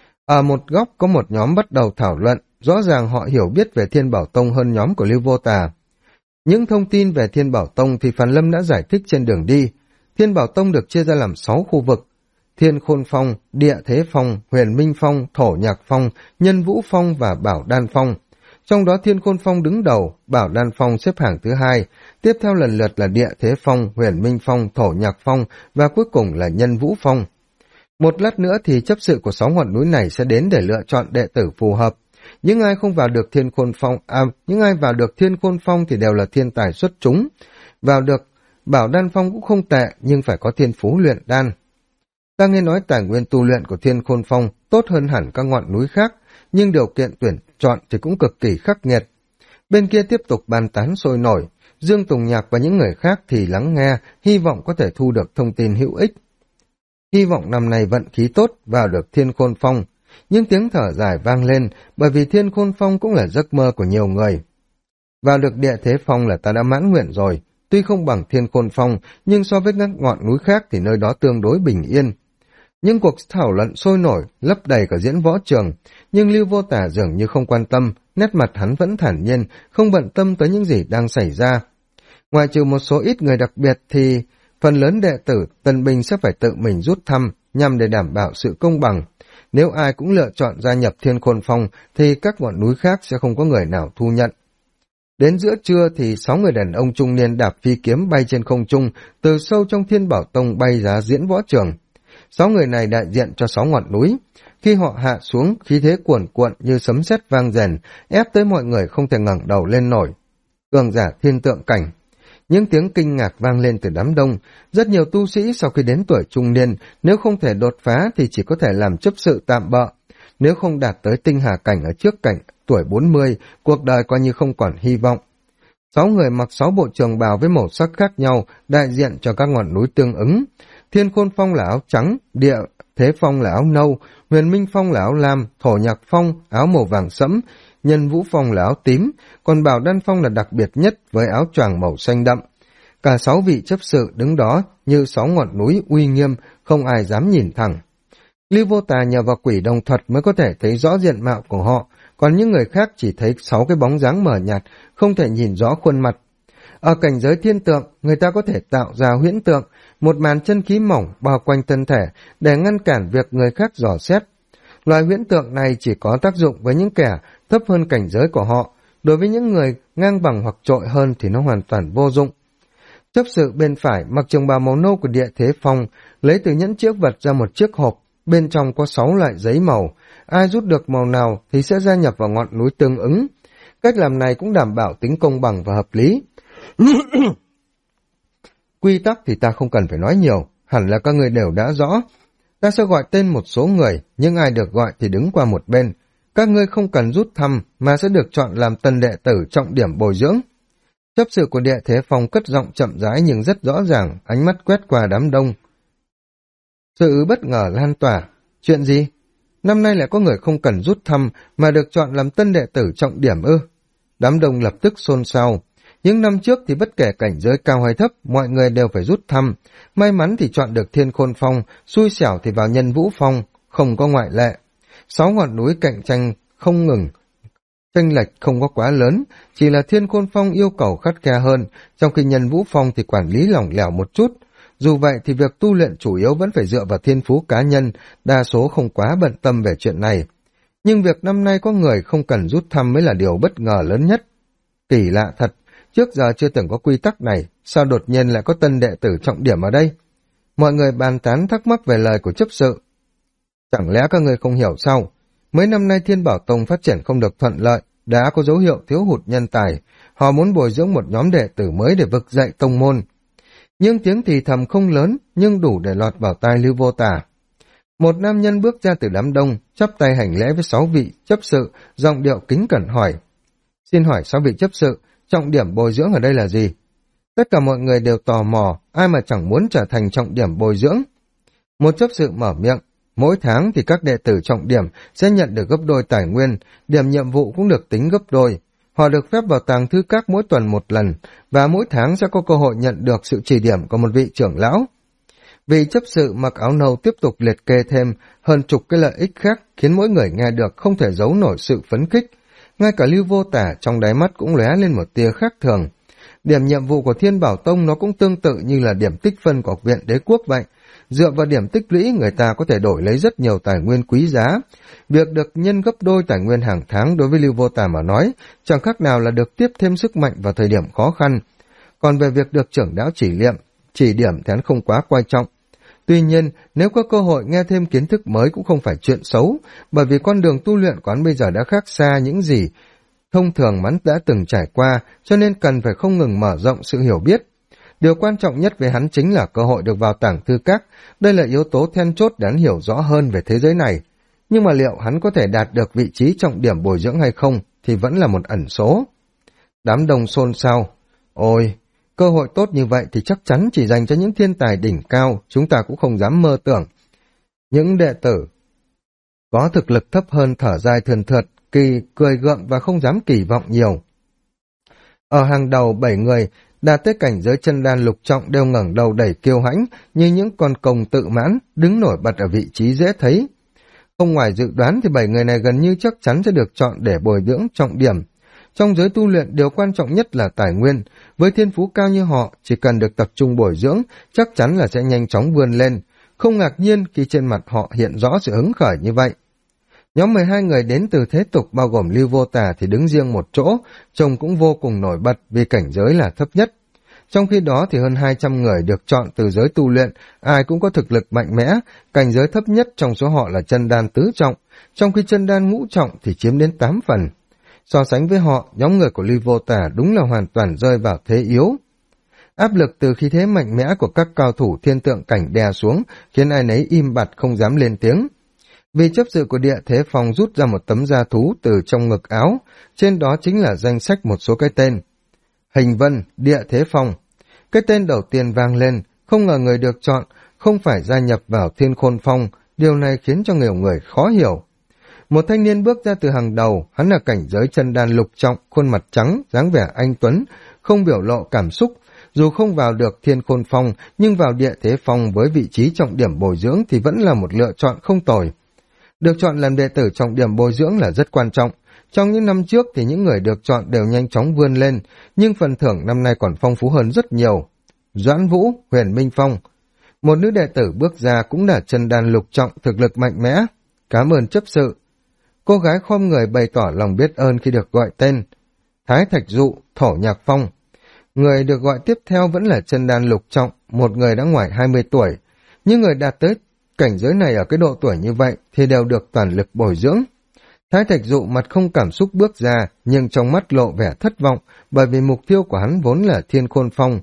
Ở một góc có một nhóm bắt đầu thảo luận, rõ ràng họ hiểu biết về Thiên Bảo Tông hơn nhóm của Lưu Vô Tà. Những thông tin về Thiên Bảo Tông thì Phan Lâm đã giải thích trên đường đi. Thiên Bảo Tông được chia ra làm 6 khu vực: Thiên Khôn Phong, Địa Thế Phong, Huyền Minh Phong, Thổ Nhạc Phong, Nhân Vũ Phong và Bảo Đan Phong. Trong đó Thiên Khôn Phong đứng đầu, Bảo Đan Phong xếp hạng thứ hai, tiếp theo lần lượt là Địa Thế Phong, Huyền Minh Phong, Thổ Nhạc Phong và cuối cùng là Nhân Vũ Phong. Một lát nữa thì chấp sự của 6 ngọn núi này sẽ đến để lựa chọn đệ tử phù hợp. Những ai không vào được Thiên Khôn Phong, những ai vào được Thiên Khôn Phong thì đều là thiên tài xuất chúng. Vào được Bảo Đan Phong cũng không tệ, nhưng phải có thiên phú luyện đan. Ta nghe nói tài nguyên tu luyện của Thiên Khôn Phong tốt hơn hẳn các ngọn núi khác, nhưng điều kiện tuyển chọn thì cũng cực kỳ khắc nghiệt. Bên kia tiếp tục bàn tán sôi nổi, Dương Tùng Nhạc và những người khác thì lắng nghe, hy vọng có thể thu được thông tin hữu ích. Hy vọng năm nay vận khí tốt vào được Thiên Khôn Phong. Những tiếng thở dài vang lên, bởi vì Thiên Khôn Phong cũng là giấc mơ của nhiều người. Vào được Địa Thế Phong là ta đã mãn nguyện rồi, tuy không bằng Thiên Khôn Phong, nhưng so với các ngọn núi khác thì nơi đó tương đối bình yên. Những cuộc thảo luận sôi nổi, lấp đầy cả diễn võ trường, nhưng Lưu Vô Tả dường như không quan tâm, nét mặt hắn vẫn thản nhiên, không bận tâm tới những gì đang xảy ra. Ngoài trừ một số ít người đặc biệt thì phần lớn đệ tử Tân binh sẽ phải tự mình rút thăm nhằm để đảm bảo sự công bằng. Nếu ai cũng lựa chọn gia nhập Thiên Khôn Phong thì các ngọn núi khác sẽ không có người nào thu nhận. Đến giữa trưa thì 6 người đàn ông trung niên đạp phi kiếm bay trên không trung, từ sâu trong Thiên Bảo Tông bay ra diễn võ trường. 6 người này đại diện cho 6 ngọn núi. Khi họ hạ xuống, khí thế cuồn cuộn như sấm sét vang rền, ép tới mọi người không thể ngẩng đầu lên nổi. Cường giả thiên tượng cảnh. Những tiếng kinh ngạc vang lên từ đám đông. Rất nhiều tu sĩ sau khi đến tuổi trung niên, nếu không thể đột phá thì chỉ có thể làm chấp sự tạm bợ. Nếu không đạt tới tinh hà cảnh ở trước cảnh tuổi 40, cuộc đời coi như không còn hy vọng. 6 người mặc 6 bộ trường bào với màu sắc khác nhau, đại diện cho các ngọn núi tương ứng. Thiên Khôn Phong là áo trắng, Địa Thế Phong là áo nâu, Huyền Minh Phong là áo lam, Thổ Nhạc Phong áo màu vàng sẫm, Nhân Vũ Phong là áo tím, còn Bảo Đan Phong là đặc biệt nhất với áo choàng màu xanh đậm. Cả 6 vị chấp sự đứng đó như 6 ngọn núi uy nghiêm, không ai dám nhìn thẳng. Lưu Vô Tà nhờ vào quỷ đồng thuật mới có thể thấy rõ diện mạo của họ, còn những người khác chỉ thấy 6 cái bóng dáng mờ nhạt, không thể nhìn rõ khuôn mặt. Ở cảnh giới thiên tượng, người ta có thể tạo ra huyễn tượng, một màn chân khí mỏng bao quanh thân thể để ngăn cản việc người khác dò xét. Loại huyễn tượng này chỉ có tác dụng với những kẻ thấp hơn cảnh giới của họ, đối với những người ngang bằng hoặc trội hơn thì nó hoàn toàn vô dụng. Chấp sự bên phải mặc trường bào màu nâu của Địa Thế Phong, lấy từ nhẫn chữ vật ra một chiếc hộp, bên trong có 6 loại giấy màu, ai rút được màu nào thì sẽ gia nhập vào ngọn núi tương ứng. Cách làm này cũng đảm bảo tính công bằng và hợp lý. Quy tắc thì ta không cần phải nói nhiều, hẳn là các người đều đã rõ. Ta sẽ gọi tên một số người, nhưng ai được gọi thì đứng qua một bên. Các ngươi không cần rút thăm mà sẽ được chọn làm tân đệ tử trọng điểm bồi dưỡng. Chấp sự của Địa Thế Phong cất giọng chậm rãi nhưng rất rõ ràng, ánh mắt quét qua đám đông. Sự bất ngờ lan tỏa. Chuyện gì? Năm nay lại có người không cần rút thăm mà được chọn làm tân đệ tử trọng điểm ư? Đám đông lập tức xôn xao. Những năm trước thì bất kể cảnh giới cao hay thấp, mọi người đều phải rút thăm. May mắn thì chọn được Thiên Khôn Phong, xui xẻo thì vào Nhân Vũ Phong, không có ngoại lệ. 6 ngọn núi cạnh tranh không ngừng, chênh lệch không có quá lớn, chỉ là Thiên Khôn Phong yêu cầu khắt khe hơn, trong khi Nhân Vũ Phong thì quản lý lỏng lẻo một chút. Dù vậy thì việc tu luyện chủ yếu vẫn phải dựa vào thiên phú cá nhân, đa số không quá bận tâm về chuyện này. Nhưng việc năm nay có người không cần rút thăm mới là điều bất ngờ lớn nhất. Kỳ lạ thật, trước giờ chưa từng có quy tắc này, sao đột nhiên lại có tân đệ tử trọng điểm ở đây? Mọi người bàn tán thắc mắc về lời của chấp sự. Chẳng lẽ các người không hiểu sao? Mấy năm nay Thiên Bảo Tông phát triển không được thuận lợi, đã có dấu hiệu thiếu hụt nhân tài. Họ muốn bồi dưỡng một nhóm đệ tử mới để vực dậy tông môn. Nhưng tiếng thì thầm không lớn, nhưng đủ để lọt vào tai Lưu Vô Tả. Một nam nhân bước ra từ đám đông, chắp tay hành lễ với 6 vị chấp sự, giọng điệu kính cẩn hỏi. Xin hỏi 6 vị chấp sự, trọng điểm bồi dưỡng ở đây là gì? Tất cả mọi người đều tò mò, ai mà chẳng muốn trở thành trọng điểm bồi dưỡng. Một chấp sự mở miệng, mỗi tháng thì các đệ tử trọng điểm sẽ nhận được gấp đôi tài nguyên, điểm nhiệm vụ cũng được tính gấp đôi. Họ được phép vào tàng thư các mỗi tuần một lần, và mỗi tháng sẽ có cơ hội nhận được sự chỉ điểm của một vị trưởng lão. Vị chấp sự mặc áo nâu tiếp tục liệt kê thêm hơn chục cái lợi ích khác khiến mỗi người nghe được không thể giấu nổi sự phấn khích. Ngay cả Lưu Vô Tả trong đáy mắt cũng lóe lên một tia khác thường. Điểm nhiệm vụ của Thiên Bảo Tông nó cũng tương tự như là điểm tích phân của Học viện Đế Quốc vậy. Dựa vào điểm tích lũy người ta có thể đổi lấy rất nhiều tài nguyên quý giá. Việc được nhân gấp đôi tài nguyên hàng tháng đối với Lưu Vô Tả mà nói chẳng khác nào là được tiếp thêm sức mạnh vào thời điểm khó khăn. Còn về việc được trưởng lão chỉ điểm thì hắn không quá quan trọng. Tuy nhiên, nếu có cơ hội nghe thêm kiến thức mới cũng không phải chuyện xấu, bởi vì con đường tu luyện của hắn bây giờ đã khác xa những gì thông thường hắn đã từng trải qua, cho nên cần phải không ngừng mở rộng sự hiểu biết. Điều quan trọng nhất với hắn chính là cơ hội được vào tàng thư các, đây là yếu tố then chốt để hắn hiểu rõ hơn về thế giới này. Nhưng mà liệu hắn có thể đạt được vị trí trọng điểm bồi dưỡng hay không thì vẫn là một ẩn số. Đám đông xôn xao. Ôi, cơ hội tốt như vậy thì chắc chắn chỉ dành cho những thiên tài đỉnh cao, chúng ta cũng không dám mơ tưởng. Những đệ tử có thực lực thấp hơn thở dài thườn thượt, cười gượng và không dám kỳ vọng nhiều. Ở hàng đầu 7 người đạt tới cảnh giới chân đan lục trọng đều ngẩng đầu đẩy kiêu hãnh như những con cồng tự mãn, đứng nổi bật ở vị trí dễ thấy. Không ngoài dự đoán thì 7 người này gần như chắc chắn sẽ được chọn để bồi dưỡng trọng điểm. Trong giới tu luyện, điều quan trọng nhất là tài nguyên. Với thiên phú cao như họ, chỉ cần được tập trung bồi dưỡng, chắc chắn là sẽ nhanh chóng vươn lên. Không ngạc nhiên khi trên mặt họ hiện rõ sự hứng khởi như vậy. Nhóm 12 người đến từ thế tục bao gồm Lưu Vô Tà thì đứng riêng một chỗ, trông cũng vô cùng nổi bật vì cảnh giới là thấp nhất. Trong khi đó thì hơn 200 người được chọn từ giới tu luyện, ai cũng có thực lực mạnh mẽ, cảnh giới thấp nhất trong số họ là chân đan tứ trọng, trong khi chân đan ngũ trọng thì chiếm đến 8 phần. So sánh với họ, nhóm người của Lưu Vô Tà đúng là hoàn toàn rơi vào thế yếu. Áp lực từ khí thế mạnh mẽ của các cao thủ thiên tượng cảnh đè xuống, khiến ai nấy im bặt không dám lên tiếng. Vì chấp sự của Địa Thế Phong rút ra một tấm da thú từ trong ngực áo, trên đó chính là danh sách một số cái tên. Hình Vân, Địa Thế Phong. Cái tên đầu tiên vang lên, không ngờ người được chọn không phải gia nhập vào Thiên Khôn Phong, điều này khiến cho nhiều người khó hiểu. Một thanh niên bước ra từ hàng đầu, hắn là cảnh giới chân đan lục trọng, khuôn mặt trắng, dáng vẻ anh tuấn, không biểu lộ cảm xúc. Dù không vào được Thiên Khôn Phong, nhưng vào Địa Thế Phong với vị trí trọng điểm bồi dưỡng thì vẫn là một lựa chọn không tồi. Được chọn làm đệ tử trọng điểm bồi dưỡng là rất quan trọng. Trong những năm trước thì những người được chọn đều nhanh chóng vươn lên, nhưng phần thưởng năm nay còn phong phú hơn rất nhiều. Doãn Vũ, Huyền Minh Phong. Một nữ đệ tử bước ra cũng là chân đan lục trọng, thực lực mạnh mẽ. Cảm ơn chấp sự. Cô gái khom người bày tỏ lòng biết ơn khi được gọi tên. Thái Thạch Dụ, Thổ Nhạc Phong. Người được gọi tiếp theo vẫn là chân đan lục trọng, một người đã ngoài 20 tuổi. Những người đạt tới cảnh giới này ở cái độ tuổi như vậy thì đều được toàn lực bồi dưỡng. Thái Thạch Dụ mặt không cảm xúc bước ra, nhưng trong mắt lộ vẻ thất vọng, bởi vì mục tiêu của hắn vốn là Thiên Khôn Phong.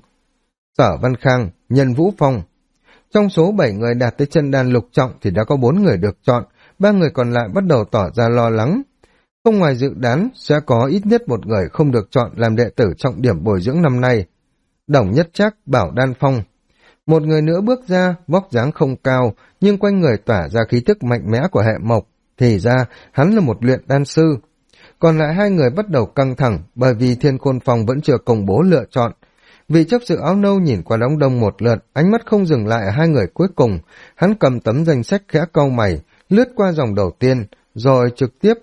Sở Văn Khang, Nhân Vũ Phong. Trong số 7 người đạt tới chân đan lục trọng thì đã có 4 người được chọn, 3 người còn lại bắt đầu tỏ ra lo lắng. Không ngoài dự đoán, sẽ có ít nhất một người không được chọn làm đệ tử trọng điểm bồi dưỡng năm nay. Đồng Nhất Trác, Bảo Đan Phong. Một người nữa bước ra, vóc dáng không cao, nhưng quanh người tỏa ra khí tức mạnh mẽ của hệ mộc. Thì ra, hắn là một luyện đan sư. Còn lại 2 người bắt đầu căng thẳng, bởi vì Thiên Khôn Phong vẫn chưa công bố lựa chọn. Vị chấp sự áo nâu nhìn qua đám đông một lượt, ánh mắt không dừng lại ở 2 người cuối cùng. Hắn cầm tấm danh sách khẽ cau mày, lướt qua dòng đầu tiên, rồi trực tiếp.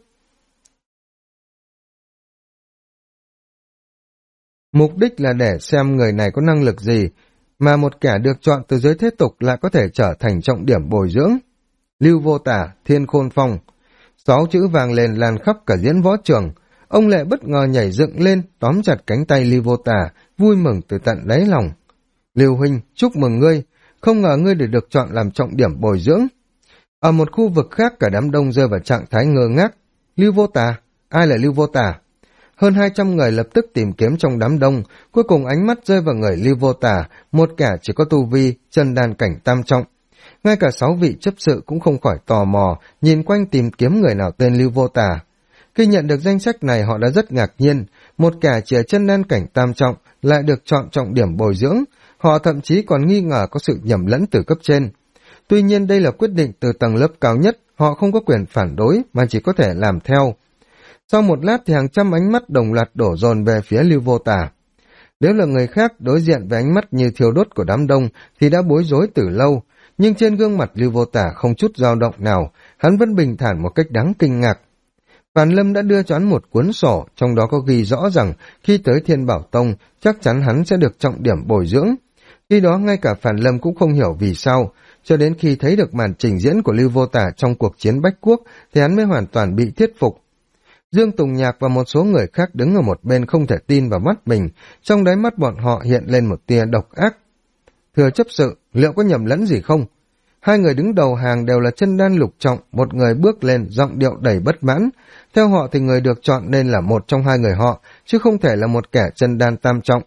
Mục đích là để xem người này có năng lực gì, mà một kẻ được chọn từ giới thế tục lại có thể trở thành trọng điểm bồi dưỡng. Lưu Vô Tà, Thiên Khôn Phong. 6 chữ vang lên lan khắp cả diễn võ trường. Ông Lệ bất ngờ nhảy dựng lên, tóm chặt cánh tay Lưu Vô Tà, vui mừng từ tận đáy lòng. Lưu huynh, chúc mừng ngươi, không ngờ ngươi để được chọn làm trọng điểm bồi dưỡng. Ở một khu vực khác cả đám đông rơi vào trạng thái ngơ ngác. Lưu Vô Tà? Ai là Lưu Vô Tà? Hơn 200 người lập tức tìm kiếm trong đám đông, cuối cùng ánh mắt rơi vào người Lưu Vô Tà, một kẻ chỉ có tu vi, chân đan cảnh tam trọng. Ngay cả 6 vị chấp sự cũng không khỏi tò mò, nhìn quanh tìm kiếm người nào tên Lưu Vô Tà. Khi nhận được danh sách này họ đã rất ngạc nhiên, một kẻ chỉ ở chân đan cảnh tam trọng lại được chọn trọng điểm bồi dưỡng, họ thậm chí còn nghi ngờ có sự nhầm lẫn từ cấp trên. Tuy nhiên đây là quyết định từ tầng lớp cao nhất, họ không có quyền phản đối mà chỉ có thể làm theo. Sau một lát thì hàng trăm ánh mắt đồng loạt đổ dồn về phía Lưu Vô Tà. Nếu là người khác đối diện với ánh mắt như thiêu đốt của đám đông thì đã bối rối từ lâu, nhưng trên gương mặt Lưu Vô Tà không chút dao động nào, hắn vẫn bình thản một cách đáng kinh ngạc. Phàn Lâm đã đưa cho hắn một cuốn sổ, trong đó có ghi rõ rằng khi tới Thiên Bảo Tông chắc chắn hắn sẽ được trọng điểm bồi dưỡng. Khi đó ngay cả Phàn Lâm cũng không hiểu vì sao, cho đến khi thấy được màn trình diễn của Lưu Vô Tà trong cuộc chiến Bách Quốc thì hắn mới hoàn toàn bị thuyết phục. Dương Tùng Nhạc và một số người khác đứng ở một bên không thể tin vào mắt mình, trong đáy mắt bọn họ hiện lên một tia độc ác. Thưa chấp sự, liệu có nhầm lẫn gì không? 2 người đứng đầu hàng đều là chân đan lục trọng, một người bước lên giọng điệu đầy bất mãn. Theo họ thì người được chọn nên là một trong 2 người họ, chứ không thể là một kẻ chân đan tam trọng.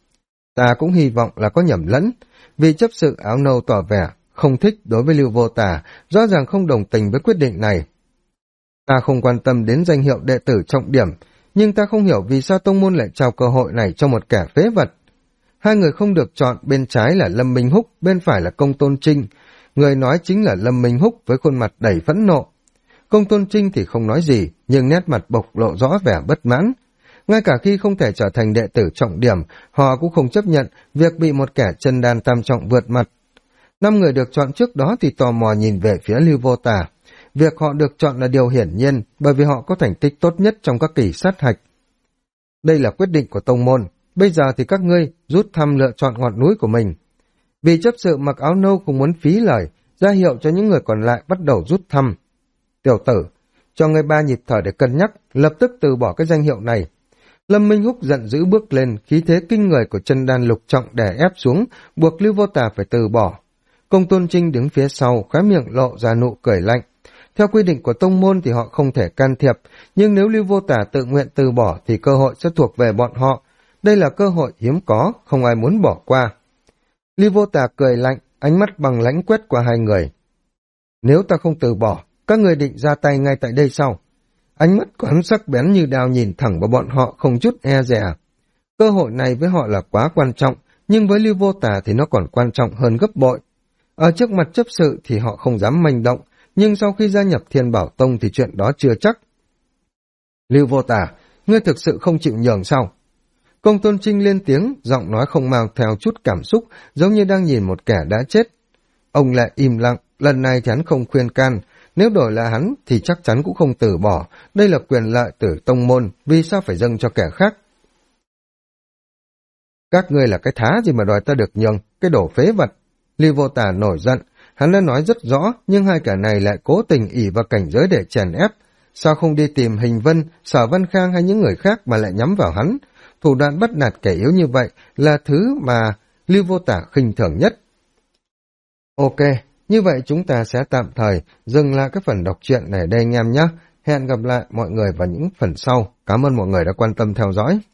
Ta cũng hy vọng là có nhầm lẫn, vì chấp sự áo nâu tỏ vẻ không thích đối với Lưu Vô Tà, rõ ràng không đồng tình với quyết định này. Ta không quan tâm đến danh hiệu đệ tử trọng điểm, nhưng ta không hiểu vì sao tông môn lại trao cơ hội này cho một kẻ phế vật. 2 người không được chọn, bên trái là Lâm Minh Húc, bên phải là Công Tôn Trinh. Người nói chính là Lâm Minh Húc với khuôn mặt đầy phẫn nộ. Công Tôn Trinh thì không nói gì, nhưng nét mặt bộc lộ rõ vẻ bất mãn. Ngay cả khi không thể trở thành đệ tử trọng điểm, họ cũng không chấp nhận việc bị một kẻ chân đan tam trọng vượt mặt. 5 người được chọn trước đó thì tò mò nhìn về phía Lưu Vô Tà. Việc họ được chọn là điều hiển nhiên, bởi vì họ có thành tích tốt nhất trong các kỳ sát hạch. Đây là quyết định của tông môn, bây giờ thì các ngươi rút thăm lựa chọn ngọn núi của mình. Vì chấp sự mặc áo nâu không muốn phí lời, ra hiệu cho những người còn lại bắt đầu rút thăm. Tiểu tử, cho ngươi 3 nhịp thở để cân nhắc, lập tức từ bỏ cái danh hiệu này. Lâm Minh Húc giận dữ bước lên, khí thế kinh người của chân đan lục trọng đè ép xuống, buộc Lưu Vô Tà phải từ bỏ. Công Tôn Trinh đứng phía sau, khóe miệng lộ ra nụ cười lạnh. Theo quy định của tông môn thì họ không thể can thiệp, nhưng nếu Lưu Vô Tà tự nguyện từ bỏ thì cơ hội sẽ thuộc về bọn họ. Đây là cơ hội hiếm có, không ai muốn bỏ qua. Lưu Vô Tà cười lạnh, ánh mắt bằng lãnh quét qua hai người. Nếu ta không từ bỏ, các người định ra tay ngay tại đây sao? Ánh mắt của hắn sắc bén như đao nhìn thẳng vào bọn họ không chút e dè. Cơ hội này với họ là quá quan trọng, nhưng với Lưu Vô Tà thì nó còn quan trọng hơn gấp bội. Ở trước mặt chấp sự thì họ không dám manh động, nhưng sau khi gia nhập Thiên Bảo Tông thì chuyện đó chưa chắc. Lưu Vô Tà, ngươi thực sự không chịu nhường sao? Công Tôn Trinh lên tiếng, giọng nói không mang theo chút cảm xúc, giống như đang nhìn một kẻ đã chết. Ông lại im lặng, lần này thì hắn không khuyên can, nếu đổi là hắn thì chắc chắn cũng không từ bỏ, đây là quyền lợi từ tông môn, vì sao phải dâng cho kẻ khác? Các ngươi là cái thá gì mà đòi ta được nhường, cái đồ phế vật. Lưu Vô Tà nổi giận, hắn đã nói rất rõ, nhưng hai kẻ này lại cố tình ỷ vào cảnh giới để chèn ép. Sao không đi tìm Hình Vân, Sở Văn Khang hay những người khác mà lại nhắm vào hắn? Thủ đoạn bắt nạt kẻ yếu như vậy là thứ mà Lưu Vô Tà khinh thường nhất. Ok, như vậy chúng ta sẽ tạm thời dừng lại cái phần đọc truyện này đây anh em nhé. Hẹn gặp lại mọi người vào những phần sau. Cảm ơn mọi người đã quan tâm theo dõi.